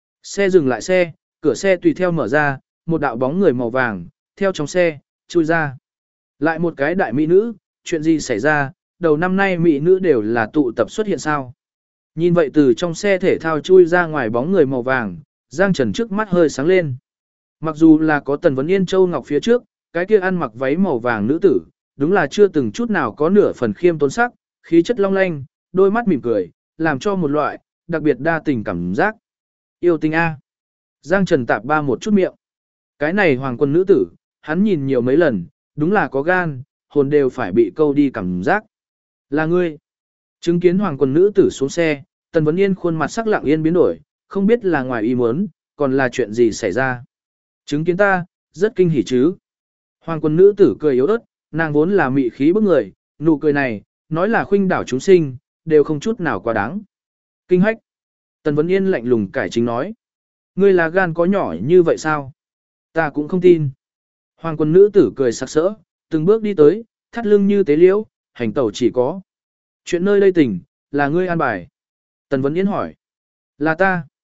Xe dừng lại xe, cửa xe tùy theo mở ra, một đạo bóng người màu vàng, theo trong xe, chui ra. Lại một cái đại mỹ nữ, chuyện gì xảy ra, đầu năm nay mỹ nữ đều là tụ tập xuất hiện sao. Nhìn vậy từ trong xe thể thao chui ra ngoài bóng người màu vàng, Giang Trần trước mắt hơi sáng lên. Mặc dù là có Tần Vấn Yên Châu Ngọc phía trước, cái kia ăn mặc váy màu vàng nữ tử, đúng là chưa từng chút nào có nửa phần khiêm tốn sắc, khí chất long lanh, đôi mắt mỉm cười, làm cho một loại, đặc biệt đa tình cảm giác. Yêu tình A. Giang Trần tạp ba một chút miệng. Cái này hoàng quân nữ tử, hắn nhìn nhiều mấy lần, đúng là có gan, hồn đều phải bị câu đi cảm giác. Là ngươi. Chứng kiến hoàng quân nữ tử xuống xe, Tần Vấn Yên khuôn mặt sắc lặng yên biến đổi, không biết là ngoài ý muốn, còn là chuyện gì xảy ra. Chứng kiến ta, rất kinh hỉ chứ. Hoàng quân nữ tử cười yếu ớt, nàng vốn là mị khí bức người, nụ cười này, nói là khuynh đảo chúng sinh, đều không chút nào quá đáng. Kinh hách. Tần Vấn Yên lạnh lùng cải chính nói. Ngươi là gan có nhỏ như vậy sao? Ta cũng không tin. Hoàng quân nữ tử cười sặc sỡ, từng bước đi tới, thắt lưng như tế liễu, hành tẩu chỉ có. Chuyện nơi đây tỉnh, là ngươi an bài. Tần Vấn Yên hỏi. Là ta.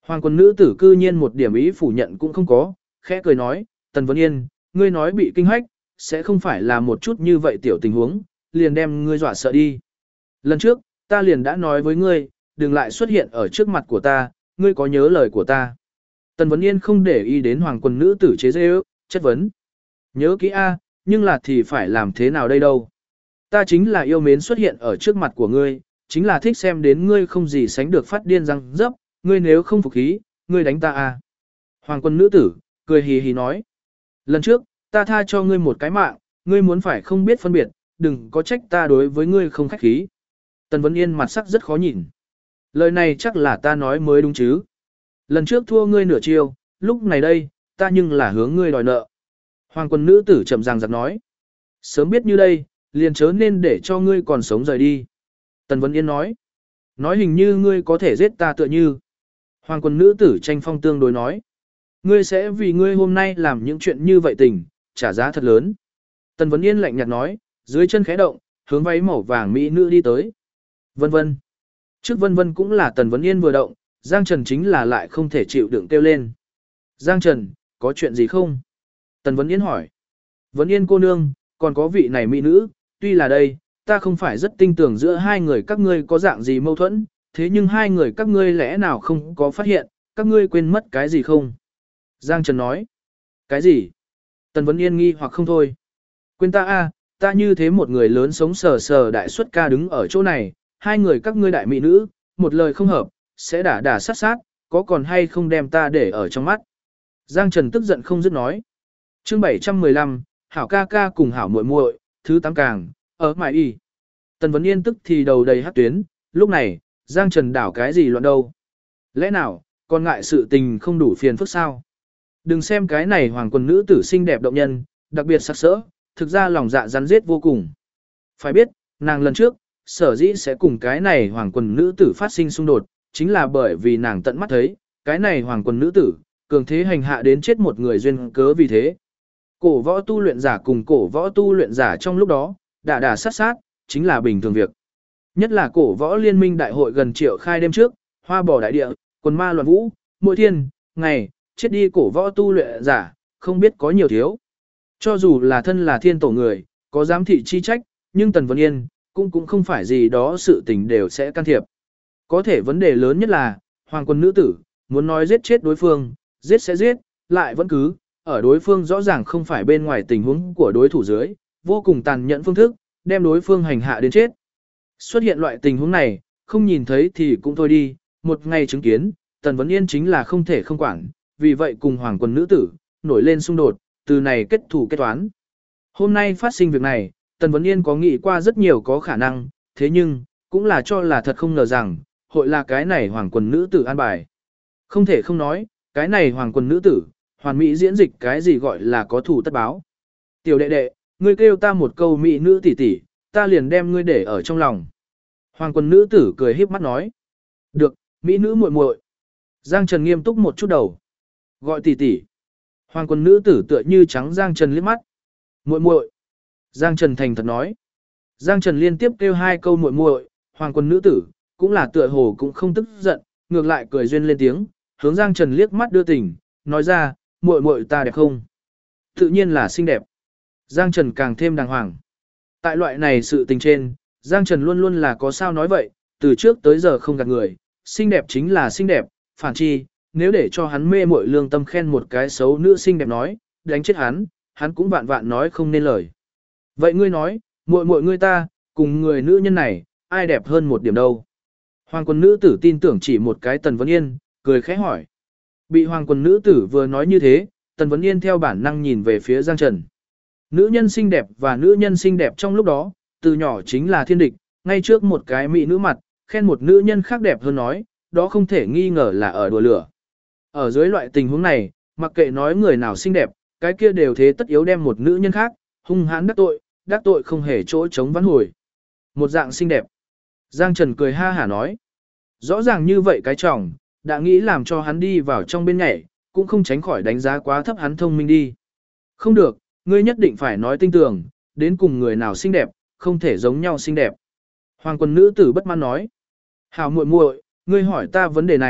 Hoàng quân nữ tử cư nhiên một điểm ý phủ nhận cũng không có, khẽ cười nói, Tần Vấn Yên, ngươi nói bị kinh hách, sẽ không phải là một chút như vậy tiểu tình huống, liền đem ngươi dọa sợ đi. Lần trước, ta liền đã nói với ngươi, đừng lại xuất hiện ở trước mặt của ta, ngươi có nhớ lời của ta. Tần Vấn Yên không để ý đến hoàng quân nữ tử chế dê ước, chất vấn. Nhớ kỹ A, nhưng là thì phải làm thế nào đây đâu. Ta chính là yêu mến xuất hiện ở trước mặt của ngươi, chính là thích xem đến ngươi không gì sánh được phát điên răng dấp, ngươi nếu không phục khí, ngươi đánh ta A. Hoàng quân nữ tử, cười hì hì nói. Lần trước, ta tha cho ngươi một cái mạng, ngươi muốn phải không biết phân biệt, đừng có trách ta đối với ngươi không khách khí. Tần Vấn Yên mặt sắc rất khó nhìn. Lời này chắc là ta nói mới đúng chứ. Lần trước thua ngươi nửa chiêu, lúc này đây, ta nhưng là hướng ngươi đòi nợ. Hoàng quân nữ tử chậm ràng giặc nói. Sớm biết như đây, liền chớ nên để cho ngươi còn sống rời đi. Tần Vấn Yên nói. Nói hình như ngươi có thể giết ta tựa như. Hoàng quân nữ tử tranh phong tương đối nói. Ngươi sẽ vì ngươi hôm nay làm những chuyện như vậy tình, trả giá thật lớn. Tần Vấn Yên lạnh nhạt nói, dưới chân khẽ động, hướng váy màu vàng mỹ nữ đi tới. Vân vân. Trước vân vân cũng là Tần Vấn Yên vừa động, Giang Trần chính là lại không thể chịu đựng kêu lên. Giang Trần, có chuyện gì không? Tần Vấn Yên hỏi. Vấn Yên cô nương, còn có vị này mỹ nữ, tuy là đây, ta không phải rất tin tưởng giữa hai người các ngươi có dạng gì mâu thuẫn, thế nhưng hai người các ngươi lẽ nào không có phát hiện, các ngươi quên mất cái gì không? Giang Trần nói. Cái gì? Tần Vấn Yên nghi hoặc không thôi. Quên ta a, ta như thế một người lớn sống sờ sờ đại xuất ca đứng ở chỗ này, hai người các ngươi đại mỹ nữ, một lời không hợp, sẽ đả sát sát, có còn hay không đem ta để ở trong mắt. Giang Trần tức giận không dứt nói. Chương 715, hảo ca ca cùng hảo muội muội, thứ 8 càng, ở mại y. Tần Vấn Yên tức thì đầu đầy hát tuyến, lúc này, Giang Trần đảo cái gì loạn đâu. Lẽ nào, còn ngại sự tình không đủ phiền phức sao? Đừng xem cái này hoàng quân nữ tử xinh đẹp động nhân, đặc biệt sắc sỡ, thực ra lòng dạ rắn giết vô cùng. Phải biết, nàng lần trước, sở dĩ sẽ cùng cái này hoàng quân nữ tử phát sinh xung đột, chính là bởi vì nàng tận mắt thấy, cái này hoàng quân nữ tử, cường thế hành hạ đến chết một người duyên cớ vì thế. Cổ võ tu luyện giả cùng cổ võ tu luyện giả trong lúc đó, đả sát sát, chính là bình thường việc. Nhất là cổ võ liên minh đại hội gần triệu khai đêm trước, hoa bỏ đại địa, quần ma loạn vũ, mỗi thiên, ngày, chết đi cổ võ tu luyện giả, không biết có nhiều thiếu. Cho dù là thân là thiên tổ người, có giám thị chi trách, nhưng Tần Vấn Yên, cũng không phải gì đó sự tình đều sẽ can thiệp. Có thể vấn đề lớn nhất là, hoàng quân nữ tử, muốn nói giết chết đối phương, giết sẽ giết, lại vẫn cứ, ở đối phương rõ ràng không phải bên ngoài tình huống của đối thủ dưới, vô cùng tàn nhẫn phương thức, đem đối phương hành hạ đến chết. Xuất hiện loại tình huống này, không nhìn thấy thì cũng thôi đi, một ngày chứng kiến, Tần Vấn Yên chính là không thể không quản, vì vậy cùng hoàng quân nữ tử, nổi lên xung đột, từ này kết thủ kết toán. Hôm nay phát sinh việc này, Tần Vấn Yên có nghĩ qua rất nhiều có khả năng, thế nhưng, cũng là cho là thật không ngờ rằng, hội là cái này hoàng quân nữ tử an bài. Không thể không nói, cái này hoàng quân nữ tử, hoàn mỹ diễn dịch cái gì gọi là có thủ tất báo. Tiểu đệ đệ, ngươi kêu ta một câu mỹ nữ tỷ tỷ, ta liền đem ngươi để ở trong lòng. Hoàng quân nữ tử cười híp mắt nói. Được, mỹ nữ muội muội. Giang Trần nghiêm túc một chút đầu. Gọi tỷ tỷ. Hoàng quân nữ tử tựa như trắng Giang Trần liếc mắt. Muội muội. Giang Trần thành thật nói. Giang Trần liên tiếp kêu hai câu muội muội, hoàng quân nữ tử, cũng là tựa hồ cũng không tức giận, ngược lại cười duyên lên tiếng, hướng Giang Trần liếc mắt đưa tình, nói ra, muội muội ta đẹp không? Tự nhiên là xinh đẹp. Giang Trần càng thêm đàng hoàng. Tại loại này sự tình trên, Giang Trần luôn luôn là có sao nói vậy, từ trước tới giờ không gạt người, xinh đẹp chính là xinh đẹp, phản chi, nếu để cho hắn mê muội lương tâm khen một cái xấu nữ xinh đẹp nói, đánh chết hắn cũng vạn vạn nói không nên lời. Vậy ngươi nói, muội muội ngươi ta, cùng người nữ nhân này, ai đẹp hơn một điểm đâu? Hoàng quân nữ tử tin tưởng chỉ một cái Tần Vấn Yên, cười khẽ hỏi. Bị hoàng quân nữ tử vừa nói như thế, Tần Vấn Yên theo bản năng nhìn về phía Giang Trần. Nữ nhân xinh đẹp và nữ nhân xinh đẹp trong lúc đó, từ nhỏ chính là thiên địch, ngay trước một cái mỹ nữ mặt, khen một nữ nhân khác đẹp hơn nói, đó không thể nghi ngờ là ở đùa lửa. Ở dưới loại tình huống này, mặc kệ nói người nào xinh đẹp, cái kia đều thế tất yếu đem một nữ nhân khác, hung hãn đắc tội không hề chỗ chống vãn hồi. Một dạng xinh đẹp. Giang Trần cười ha hả nói. Rõ ràng như vậy cái chồng, đã nghĩ làm cho hắn đi vào trong bên nhảy, cũng không tránh khỏi đánh giá quá thấp hắn thông minh đi. Không được, ngươi nhất định phải nói tinh tường, đến cùng người nào xinh đẹp, không thể giống nhau xinh đẹp. Hoàng quân nữ tử bất mãn nói. Hảo muội muội, ngươi hỏi ta vấn đề này,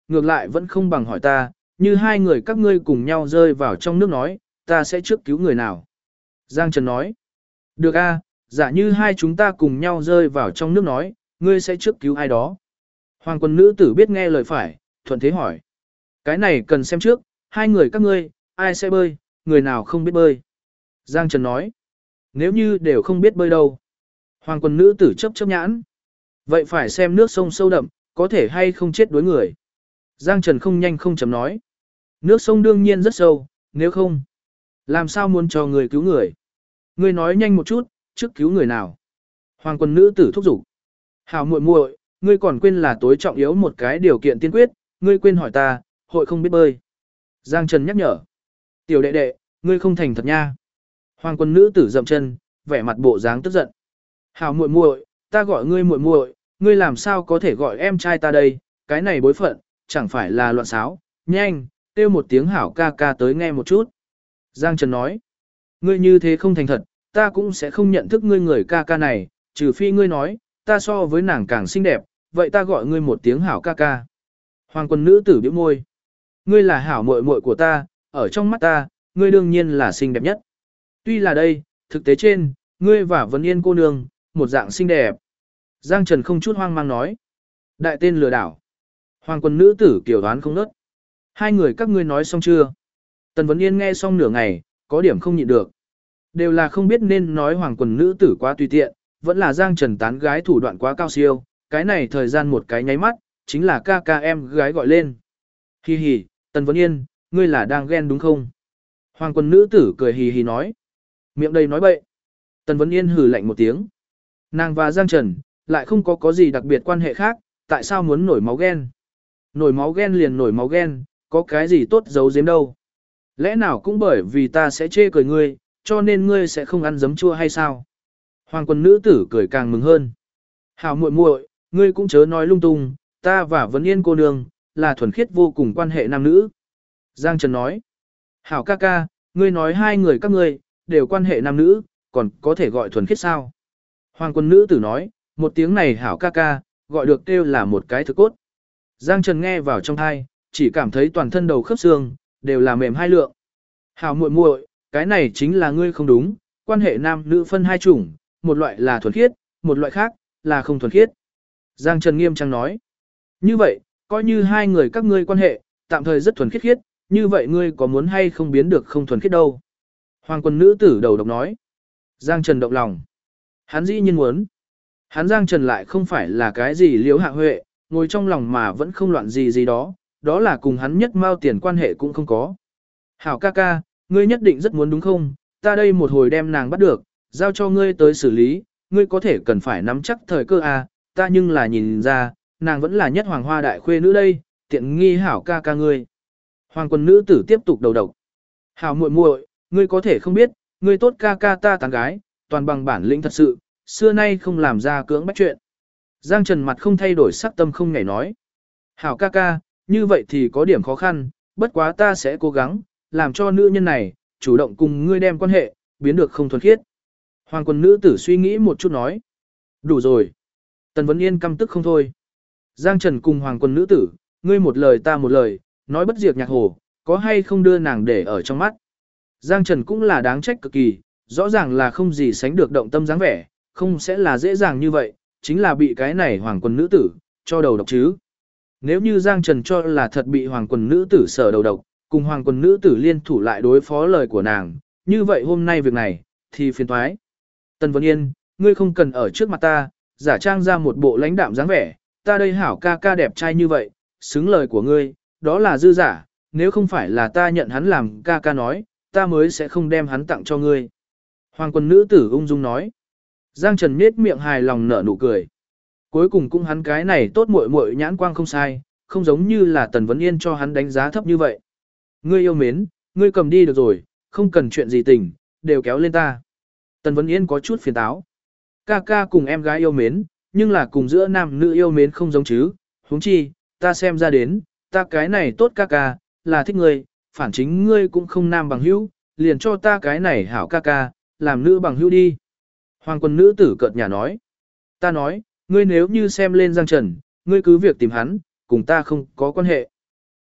ngược lại vẫn không bằng hỏi ta, như hai người các ngươi cùng nhau rơi vào trong nước nói, ta sẽ trước cứu người nào. Giang Trần nói, được a, giả như hai chúng ta cùng nhau rơi vào trong nước nói, ngươi sẽ trước cứu ai đó. Hoàng quân nữ tử biết nghe lời phải, thuận thế hỏi. Cái này cần xem trước, hai người các ngươi, ai sẽ bơi, người nào không biết bơi. Giang Trần nói, nếu như đều không biết bơi đâu. Hoàng quân nữ tử chấp nhãn. Vậy phải xem nước sông sâu đậm, có thể hay không chết đuối người. Giang Trần không nhanh không chậm nói. Nước sông đương nhiên rất sâu, nếu không, làm sao muốn cho người cứu người. Ngươi nói nhanh một chút, trước cứu người nào. Hoàng quân nữ tử thúc giục. Hảo muội muội, ngươi còn quên là tối trọng yếu một cái điều kiện tiên quyết, ngươi quên hỏi ta, hội không biết bơi. Giang Trần nhắc nhở. Tiểu đệ đệ, ngươi không thành thật nha. Hoàng quân nữ tử dậm chân, vẻ mặt bộ dáng tức giận. Hảo muội muội, ta gọi ngươi muội muội, ngươi làm sao có thể gọi em trai ta đây, cái này bối phận, chẳng phải là loạn xáo, nhanh, kêu một tiếng hảo ca ca tới nghe một chút. Giang Trần nói, ngươi như thế không thành thật, ta cũng sẽ không nhận thức ngươi người ca ca này, trừ phi ngươi nói, ta so với nàng càng xinh đẹp, vậy ta gọi ngươi một tiếng hảo ca ca. Hoàng quân nữ tử bĩu môi, ngươi là hảo muội muội của ta, ở trong mắt ta, ngươi đương nhiên là xinh đẹp nhất. Tuy là đây, thực tế trên, ngươi và Vân Yên cô nương, một dạng xinh đẹp. Giang Trần không chút hoang mang nói. Đại tên lừa đảo. Hoàng quân nữ tử kiểu đoán không nớt. Hai người các ngươi nói xong chưa? Tần Vân Yên nghe xong nửa ngày, có điểm không nhịn được. Đều là không biết nên nói hoàng quân nữ tử quá tùy tiện, vẫn là Giang Trần tán gái thủ đoạn quá cao siêu, cái này thời gian một cái nháy mắt, chính là ca ca em gái gọi lên. Hi hi, Tần Vân Yên, ngươi là đang ghen đúng không? Hoàng quân nữ tử cười hì hì nói. Miệng đầy nói bậy. Tần Vân Yên hừ lạnh một tiếng. Nàng và Giang Trần, lại không có gì đặc biệt quan hệ khác, tại sao muốn nổi máu ghen? Nổi máu ghen liền nổi máu ghen, có cái gì tốt giấu giếm đâu? Lẽ nào cũng bởi vì ta sẽ chê cười ngươi, cho nên ngươi sẽ không ăn giấm chua hay sao? Hoàng quân nữ tử cười càng mừng hơn. Hảo muội muội, ngươi cũng chớ nói lung tung, ta và Vân Yên cô nương, là thuần khiết vô cùng quan hệ nam nữ. Giang Trần nói. Hảo ca ca, ngươi nói hai người các ngươi, đều quan hệ nam nữ, còn có thể gọi thuần khiết sao? Hoàng quân nữ tử nói, một tiếng này hảo ca ca, gọi được kêu là một cái thực cốt. Giang Trần nghe vào trong thai, chỉ cảm thấy toàn thân đầu khớp xương, đều là mềm hai lượng. Hảo muội muội, cái này chính là ngươi không đúng, quan hệ nam nữ phân hai chủng, một loại là thuần khiết, một loại khác, là không thuần khiết. Giang Trần nghiêm trang nói, như vậy, coi như hai người các ngươi quan hệ, tạm thời rất thuần khiết khiết, như vậy ngươi có muốn hay không biến được không thuần khiết đâu. Hoàng quân nữ tử đầu độc nói, Giang Trần động lòng. Hắn dĩ nhiên muốn. Hắn Giang Trần lại không phải là cái gì liếu hạ huệ, ngồi trong lòng mà vẫn không loạn gì đó, đó là cùng hắn nhất mao tiền quan hệ cũng không có. Hảo ca ca, ngươi nhất định rất muốn đúng không, ta đây một hồi đem nàng bắt được, giao cho ngươi tới xử lý, ngươi có thể cần phải nắm chắc thời cơ à, ta nhưng là nhìn ra, nàng vẫn là nhất hoàng hoa đại khuê nữ đây, tiện nghi hảo ca ca ngươi. Hoàng quân nữ tử tiếp tục đầu độc. Hảo muội muội, ngươi có thể không biết, ngươi tốt ca ca ta tán gái, toàn bằng bản lĩnh thật sự, xưa nay không làm ra cưỡng bách chuyện. Giang Trần mặt không thay đổi sắc tâm không nhảy nói. Hảo ca ca, như vậy thì có điểm khó khăn, bất quá ta sẽ cố gắng, làm cho nữ nhân này, chủ động cùng ngươi đem quan hệ, biến được không thuần khiết. Hoàng quân nữ tử suy nghĩ một chút nói. Đủ rồi. Tần Vấn Yên căm tức không thôi. Giang Trần cùng hoàng quân nữ tử, ngươi một lời ta một lời, nói bất diệt nhạc hồ, có hay không đưa nàng để ở trong mắt. Giang Trần cũng là đáng trách cực kỳ, rõ ràng là không gì sánh được động tâm dáng vẻ, không sẽ là dễ dàng như vậy, chính là bị cái này hoàng quân nữ tử, cho đầu độc chứ. Nếu như Giang Trần cho là thật bị hoàng quân nữ tử sở đầu độc, cùng hoàng quân nữ tử liên thủ lại đối phó lời của nàng, như vậy hôm nay việc này, thì phiền toái. Tần Vân Yên, ngươi không cần ở trước mặt ta, giả trang ra một bộ lãnh đạm dáng vẻ, ta đây hảo ca ca đẹp trai như vậy, xứng lời của ngươi, đó là dư giả, nếu không phải là ta nhận hắn làm ca ca nói, ta mới sẽ không đem hắn tặng cho ngươi. Hoàng quân nữ tử ung dung nói. Giang Trần nhếch miệng hài lòng nở nụ cười. Cuối cùng cũng hắn cái này tốt muội muội nhãn quang không sai, không giống như là Tần Vấn Yên cho hắn đánh giá thấp như vậy. Ngươi yêu mến, ngươi cầm đi được rồi, không cần chuyện gì tình, đều kéo lên ta. Tần Vấn Yên có chút phiền táo. Ca ca cùng em gái yêu mến, nhưng là cùng giữa nam nữ yêu mến không giống chứ. Huống chi, ta xem ra đến, ta cái này tốt ca ca, là thích ngươi, phản chính ngươi cũng không nam bằng hữu, liền cho ta cái này hảo ca ca, làm nữ bằng hữu đi. Hoàng quân nữ tử cợt nhà nói. Ta nói, ngươi nếu như xem lên Giang Trần, ngươi cứ việc tìm hắn, cùng ta không có quan hệ.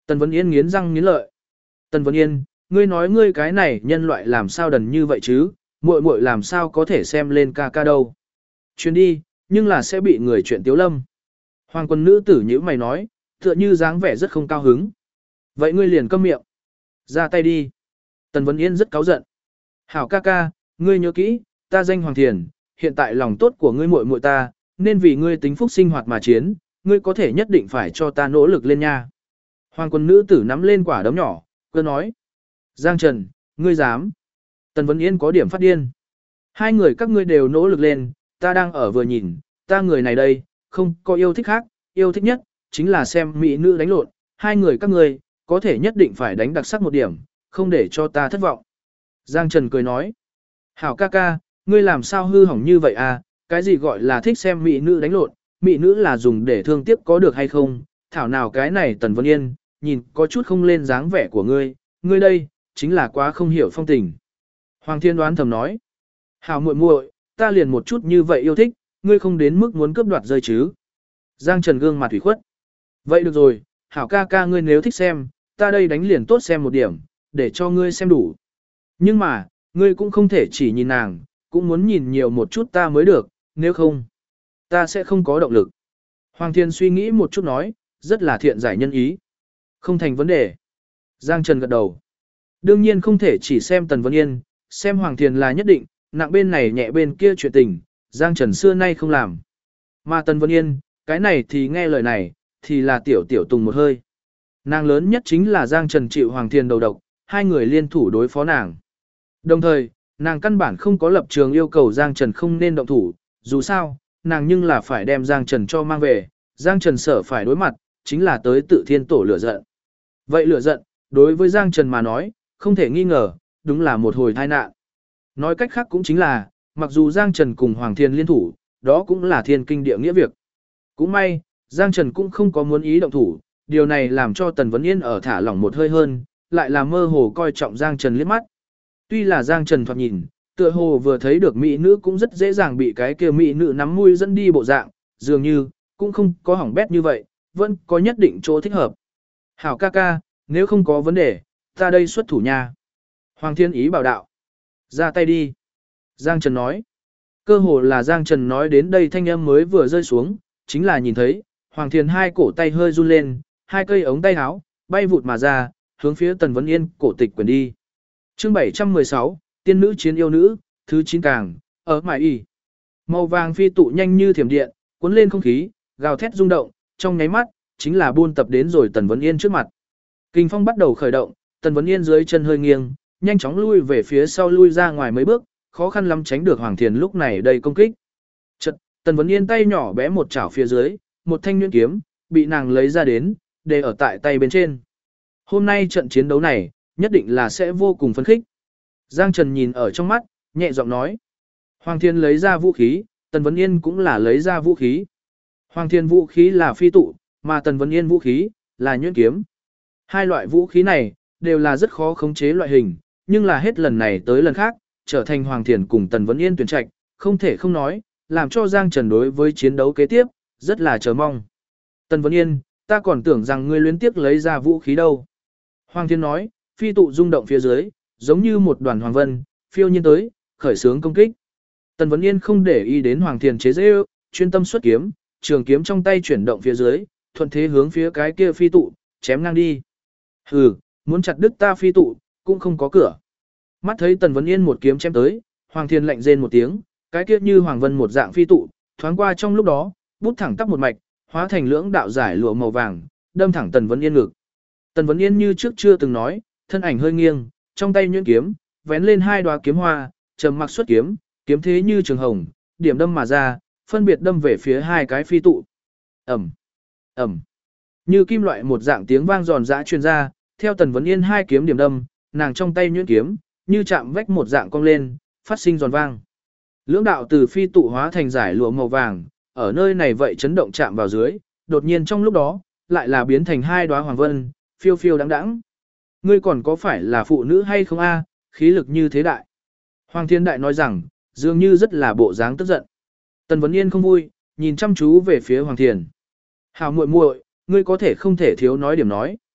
Tần Vấn Yên nghiến răng nghiến lợi. Tần Vấn Yên, ngươi nói ngươi cái này nhân loại làm sao đần như vậy chứ, muội muội làm sao có thể xem lên ca ca đâu. Chuyến đi, nhưng là sẽ bị người chuyện tiếu lâm. Hoàng quân nữ tử như mày nói, tựa như dáng vẻ rất không cao hứng. Vậy ngươi liền câm miệng. Ra tay đi. Tần Vấn Yên rất cáu giận. Hảo ca ca, ngươi nhớ kỹ, ta danh Hoàng Thiền, hiện tại lòng tốt của ngươi muội muội ta, nên vì ngươi tính phúc sinh hoạt mà chiến, ngươi có thể nhất định phải cho ta nỗ lực lên nha. Hoàng quân nữ tử nắm lên quả đấm nhỏ, cơ nói. Giang Trần, ngươi dám. Tần Vấn Yên có điểm phát điên. Hai người các ngươi đều nỗ lực lên, ta đang ở vừa nhìn, ta người này đây, không có yêu thích khác, yêu thích nhất, chính là xem mỹ nữ đánh lộn, hai người các ngươi, có thể nhất định phải đánh đặc sắc một điểm, không để cho ta thất vọng. Giang Trần cười nói. Hảo ca ca, ngươi làm sao hư hỏng như vậy à, cái gì gọi là thích xem mỹ nữ đánh lộn, mỹ nữ là dùng để thương tiếc có được hay không, thảo nào cái này Tần Vân Yên, nhìn có chút không lên dáng vẻ của ngươi đây, chính là quá không hiểu phong tình. Hoàng Thiên đoán thầm nói. Hảo muội muội, ta liền một chút như vậy yêu thích, ngươi không đến mức muốn cướp đoạt rơi chứ. Giang Trần gương mặt ủy khuất. Vậy được rồi, Hảo ca ca ngươi nếu thích xem, ta đây đánh liền tốt xem một điểm, để cho ngươi xem đủ. Nhưng mà, ngươi cũng không thể chỉ nhìn nàng, cũng muốn nhìn nhiều một chút ta mới được, nếu không, ta sẽ không có động lực. Hoàng Thiên suy nghĩ một chút nói, rất là thiện giải nhân ý. Không thành vấn đề. Giang Trần gật đầu. Đương nhiên không thể chỉ xem Tần Vân Yên, xem Hoàng Thiên là nhất định, nặng bên này nhẹ bên kia chuyện tình, Giang Trần xưa nay không làm. Mà Tần Vân Yên, cái này thì nghe lời này, thì là tiểu tiểu tùng một hơi. Nàng lớn nhất chính là Giang Trần chịu Hoàng Thiên đầu độc, hai người liên thủ đối phó nàng. Đồng thời, nàng căn bản không có lập trường yêu cầu Giang Trần không nên động thủ, dù sao, nàng nhưng là phải đem Giang Trần cho mang về, Giang Trần sợ phải đối mặt, chính là tới tự thiên tổ lửa giận. Vậy lửa giận, đối với Giang Trần mà nói, không thể nghi ngờ, đúng là một hồi tai nạn. Nói cách khác cũng chính là, mặc dù Giang Trần cùng Hoàng Thiên liên thủ, đó cũng là thiên kinh địa nghĩa việc. Cũng may, Giang Trần cũng không có muốn ý động thủ, điều này làm cho Tần Vấn Yên ở thả lỏng một hơi hơn, lại là mơ hồ coi trọng Giang Trần liếc mắt. Tuy là Giang Trần thoạt nhìn, tựa hồ vừa thấy được mỹ nữ cũng rất dễ dàng bị cái kia mỹ nữ nắm mũi dẫn đi bộ dạng, dường như, cũng không có hỏng bét như vậy, vẫn có nhất định chỗ thích hợp. Hảo ca ca, nếu không có vấn đề, ta đây xuất thủ nha. Hoàng Thiên ý bảo đạo. Ra tay đi. Giang Trần nói. Cơ hồ là Giang Trần nói đến đây thanh âm mới vừa rơi xuống, chính là nhìn thấy, Hoàng Thiên hai cổ tay hơi run lên, hai cây ống tay áo bay vụt mà ra, hướng phía Tần Vấn Yên cổ tịch quyền đi. Chương 716, tiên nữ chiến yêu nữ, thứ 9 càng, ở mải y. Màu vàng phi tụ nhanh như thiểm điện, cuốn lên không khí, gào thét rung động, trong nháy mắt, chính là buôn tập đến rồi Tần Vấn Yên trước mặt. Kinh phong bắt đầu khởi động, Tần Vấn Yên dưới chân hơi nghiêng, nhanh chóng lui về phía sau lui ra ngoài mấy bước, khó khăn lắm tránh được Hoàng Thiền lúc này đây công kích. Chợt, Tần Vấn Yên tay nhỏ bé một chảo phía dưới, một thanh nhuyễn kiếm, bị nàng lấy ra đến, để ở tại tay bên trên. Hôm nay trận chiến đấu này, nhất định là sẽ vô cùng phấn khích. Giang Trần nhìn ở trong mắt, nhẹ giọng nói. Hoàng Thiên lấy ra vũ khí, Tần Vấn Yên cũng là lấy ra vũ khí. Hoàng Thiên vũ khí là phi tụ, mà Tần Vấn Yên vũ khí là nhuyễn kiếm. Hai loại vũ khí này đều là rất khó khống chế loại hình, nhưng là hết lần này tới lần khác, trở thành Hoàng Thiên cùng Tần Vấn Yên tuyển trạch, không thể không nói, làm cho Giang Trần đối với chiến đấu kế tiếp, rất là chờ mong. Tần Vấn Yên, ta còn tưởng rằng ngươi luyến tiếc lấy ra vũ khí đâu. Hoàng Thiên nói, phi tụ rung động phía dưới, giống như một đoàn hoàng vân, phiêu nhiên tới, khởi xướng công kích. Tần Vấn Yên không để ý đến Hoàng Thiên chế giễu, chuyên tâm xuất kiếm, trường kiếm trong tay chuyển động phía dưới, thuận thế hướng phía cái kia phi tụ, chém ngang đi. Hừ, muốn chặt đứt ta phi tụ, cũng không có cửa. Mắt thấy Tần Vấn Yên một kiếm chém tới, Hoàng Thiên lạnh rên một tiếng, cái kia như hoàng vân một dạng phi tụ, thoáng qua trong lúc đó, bút thẳng tắp một mạch, hóa thành lưỡng đạo giải lụa màu vàng, đâm thẳng Tần Vấn Yên ngực. Tần Vấn Yên như trước chưa từng nói, thân ảnh hơi nghiêng, trong tay nhuyễn kiếm, vén lên hai đóa kiếm hoa, trầm mặc xuất kiếm, kiếm thế như trường hồng, điểm đâm mà ra, phân biệt đâm về phía hai cái phi tụ. Ầm, ầm. Như kim loại một dạng tiếng vang giòn giã truyền ra, theo Tần Vấn Yên hai kiếm điểm đâm, nàng trong tay nhuyễn kiếm, như chạm vách một dạng cong lên, phát sinh giòn vang. Lưỡng đạo từ phi tụ hóa thành giải lụa màu vàng, ở nơi này vậy chấn động chạm vào dưới, đột nhiên trong lúc đó, lại là biến thành hai đóa hoàng vân, phiêu phiêu đáng đáng. Ngươi còn có phải là phụ nữ hay không a? Khí lực như thế đại. Hoàng Thiên Đại nói rằng, dường như rất là bộ dáng tức giận. Tần Vấn Yên không vui, nhìn chăm chú về phía Hoàng Thiên. Hảo muội muội, ngươi có thể không thể thiếu nói điểm nói.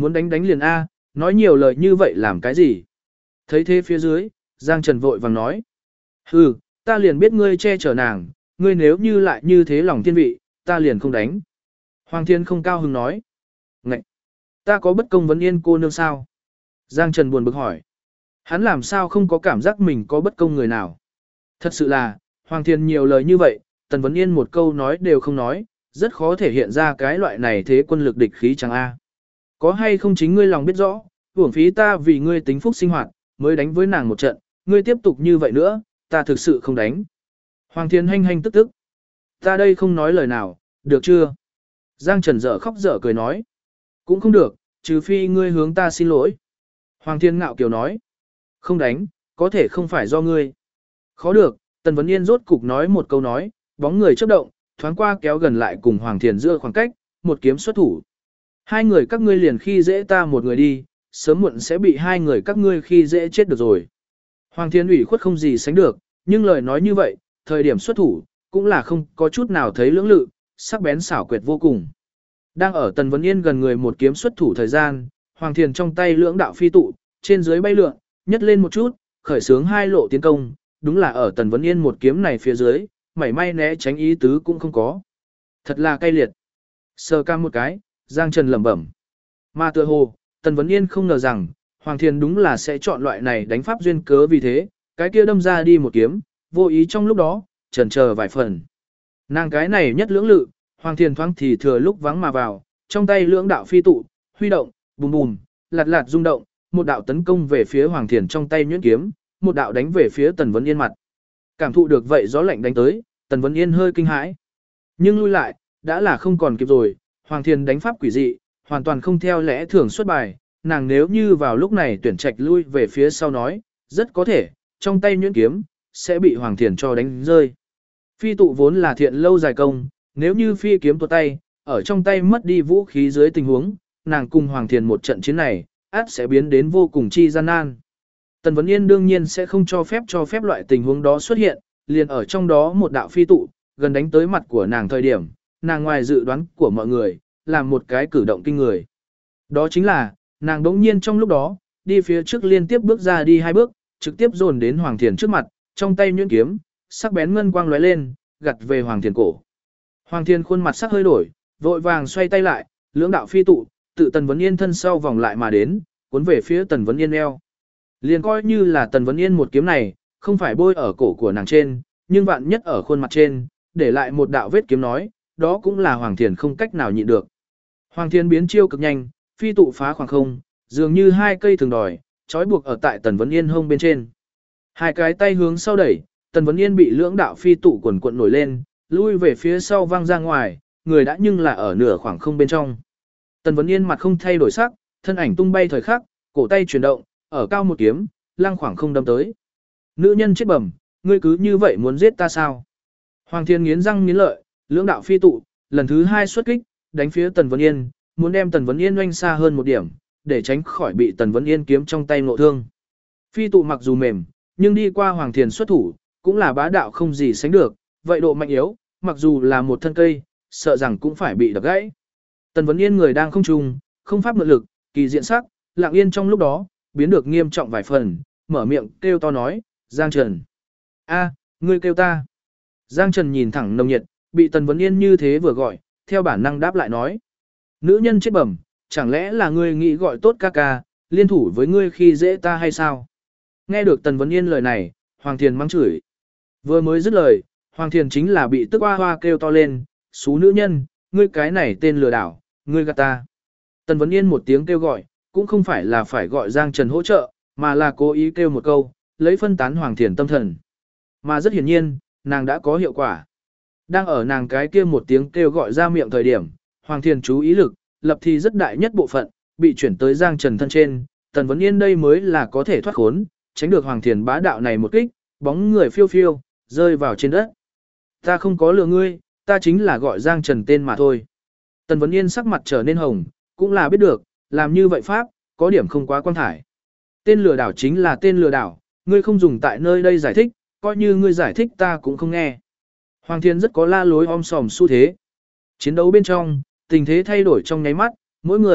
Muốn đánh đánh liền A, nói nhiều lời như vậy làm cái gì? Thấy thế phía dưới, Giang Trần vội vàng nói. Hừ, ta liền biết ngươi che chở nàng, ngươi nếu như lại như thế lòng thiên vị, ta liền không đánh. Hoàng Thiên không cao hứng nói. Ngậy! Ta có bất công vấn yên cô nương sao? Giang Trần buồn bực hỏi. Hắn làm sao không có cảm giác mình có bất công người nào? Thật sự là, Hoàng Thiên nhiều lời như vậy, Tần Vấn Yên một câu nói đều không nói, rất khó thể hiện ra cái loại này thế quân lực địch khí chẳng A. Có hay không chính ngươi lòng biết rõ, uổng phí ta vì ngươi tính phúc sinh hoạt, mới đánh với nàng một trận, ngươi tiếp tục như vậy nữa, ta thực sự không đánh. Hoàng Thiên hanh hanh tức tức. Ta đây không nói lời nào, được chưa? Giang Trần dở khóc dở cười nói. Cũng không được, trừ phi ngươi hướng ta xin lỗi. Hoàng Thiên ngạo kiều nói. Không đánh, có thể không phải do ngươi. Khó được, Tần Vấn Yên rốt cục nói một câu nói, bóng người chớp động, thoáng qua kéo gần lại cùng Hoàng Thiên giữa khoảng cách, một kiếm xuất thủ. Hai người các ngươi liền khi dễ ta một người đi, sớm muộn sẽ bị hai người các ngươi khi dễ chết được rồi. Hoàng Thiên ủy khuất không gì sánh được, nhưng lời nói như vậy, thời điểm xuất thủ, cũng là không có chút nào thấy lưỡng lự, sắc bén xảo quyệt vô cùng. Đang ở Tần Vấn Yên gần người một kiếm xuất thủ thời gian, Hoàng Thiên trong tay lưỡng đạo phi tụ, trên dưới bay lượn, nhấc lên một chút, khởi xướng hai lộ tiến công, đúng là ở Tần Vấn Yên một kiếm này phía dưới, mảy may né tránh ý tứ cũng không có. Thật là cay liệt. Sờ cam một cái, Giang Trần lẩm bẩm. Mà tựa hồ, Tần Vấn Yên không ngờ rằng, Hoàng Thiên đúng là sẽ chọn loại này đánh pháp duyên cớ vì thế, cái kia đâm ra đi một kiếm, vô ý trong lúc đó, chần chờ vài phần. Nàng cái này nhất lưỡng lự, Hoàng Thiên thoáng thì thừa lúc vắng mà vào, trong tay lưỡng đạo phi tụ, huy động, bùm bùm, lạt lạt rung động, một đạo tấn công về phía Hoàng Thiên trong tay nhuyễn kiếm, một đạo đánh về phía Tần Vấn Yên mặt. Cảm thụ được vậy gió lạnh đánh tới, Tần Vấn Yên hơi kinh hãi. Nhưng lui lại, đã là không còn kịp rồi, Hoàng Thiên đánh pháp quỷ dị, hoàn toàn không theo lẽ thường xuất bài, nàng nếu như vào lúc này tuyển trạch lui về phía sau nói, rất có thể, trong tay nhuyễn kiếm, sẽ bị Hoàng Thiên cho đánh rơi. Phi tụ vốn là thiện lâu dài công, nếu như phi kiếm tuột tay, ở trong tay mất đi vũ khí dưới tình huống, nàng cùng Hoàng Thiên một trận chiến này, át sẽ biến đến vô cùng chi gian nan. Tần Vấn Yên đương nhiên sẽ không cho phép loại tình huống đó xuất hiện, liền ở trong đó một đạo phi tụ, gần đánh tới mặt của nàng thời điểm, nàng ngoài dự đoán của mọi người, làm một cái cử động kinh người. Đó chính là, nàng đống nhiên trong lúc đó, đi phía trước liên tiếp bước ra đi hai bước, trực tiếp dồn đến Hoàng Thiên trước mặt, trong tay nhuyễn kiếm, sắc bén ngân quang lóe lên, gặt về Hoàng Thiên cổ. Hoàng Thiên khuôn mặt sắc hơi đổi, vội vàng xoay tay lại, lưỡng đạo phi tụ, tự Tần Vấn Yên thân sau vòng lại mà đến, cuốn về phía Tần Vấn Yên eo. Liền coi như là Tần Vấn Yên một kiếm này, không phải bôi ở cổ của nàng trên, nhưng vạn nhất ở khuôn mặt trên, để lại một đạo vết kiếm nói, đó cũng là Hoàng Thiên không cách nào nhịn được. Hoàng Thiên biến chiêu cực nhanh, phi tụ phá khoảng không, dường như hai cây thường đòi, trói buộc ở tại Tần Vấn Yên hông bên trên. Hai cái tay hướng sau đẩy, Tần Vấn Yên bị lưỡng đạo phi tụ quần cuộn nổi lên, lui về phía sau văng ra ngoài, người đã nhưng là ở nửa khoảng không bên trong. Tần Vấn Yên mặt không thay đổi sắc, thân ảnh tung bay thời khắc, cổ tay chuyển động, ở cao một kiếm, lăng khoảng không đâm tới. Nữ nhân chết bẩm, ngươi cứ như vậy muốn giết ta sao? Hoàng Thiên nghiến răng nghiến lợi, lưỡng đạo phi tụ, lần thứ hai xuất kích, đánh phía Tần Vấn Yên, muốn đem Tần Vấn Yên oanh xa hơn một điểm, để tránh khỏi bị Tần Vấn Yên kiếm trong tay ngộ thương. Phi tụ mặc dù mềm, nhưng đi qua Hoàng Thiên xuất thủ, cũng là bá đạo không gì sánh được, vậy độ mạnh yếu, mặc dù là một thân cây, sợ rằng cũng phải bị đập gãy. Tần Vấn Yên người đang không trung, không pháp mượn lực, kỳ diện sắc, lặng yên trong lúc đó, biến được nghiêm trọng vài phần, mở miệng kêu to nói, Giang Trần. A, ngươi kêu ta. Giang Trần nhìn thẳng nồng nhiệt, bị Tần Vấn Yên như thế vừa gọi, theo bản năng đáp lại nói. Nữ nhân chết bẩm, chẳng lẽ là ngươi nghĩ gọi tốt ca ca, liên thủ với ngươi khi dễ ta hay sao? Nghe được Tần Vấn Yên lời này, Hoàng Thiên mắng chửi. Vừa mới dứt lời, Hoàng Thiên chính là bị tức hoa hoa kêu to lên, xú nữ nhân, ngươi cái này tên lừa đảo, ngươi gạt ta. Tần Vấn Yên một tiếng kêu gọi, cũng không phải là phải gọi Giang Trần hỗ trợ, mà là cố ý kêu một câu, lấy phân tán Hoàng Thiên tâm thần. Mà rất hiển nhiên, nàng đã có hiệu quả. Đang ở nàng cái kia một tiếng kêu gọi ra miệng thời điểm, Hoàng Thiên chú ý lực, lập thì rất đại nhất bộ phận, bị chuyển tới Giang Trần thân trên, Tần Vấn Yên đây mới là có thể thoát khốn, tránh được Hoàng Thiên bá đạo này một kích, bóng người phiêu phiêu, rơi vào trên đất. Ta không có lừa ngươi, ta chính là gọi Giang Trần tên mà thôi. Tần Vấn Yên sắc mặt trở nên hồng, cũng là biết được, làm như vậy pháp, có điểm không quá quan thải. Tên lừa đảo chính là tên lừa đảo, ngươi không dùng tại nơi đây giải thích, coi như ngươi giải thích ta cũng không nghe. Hoàng Thiên rất có la lối om sòm xu thế. Chiến đấu bên trong, tình thế thay đổi trong nháy mắt, mỗi người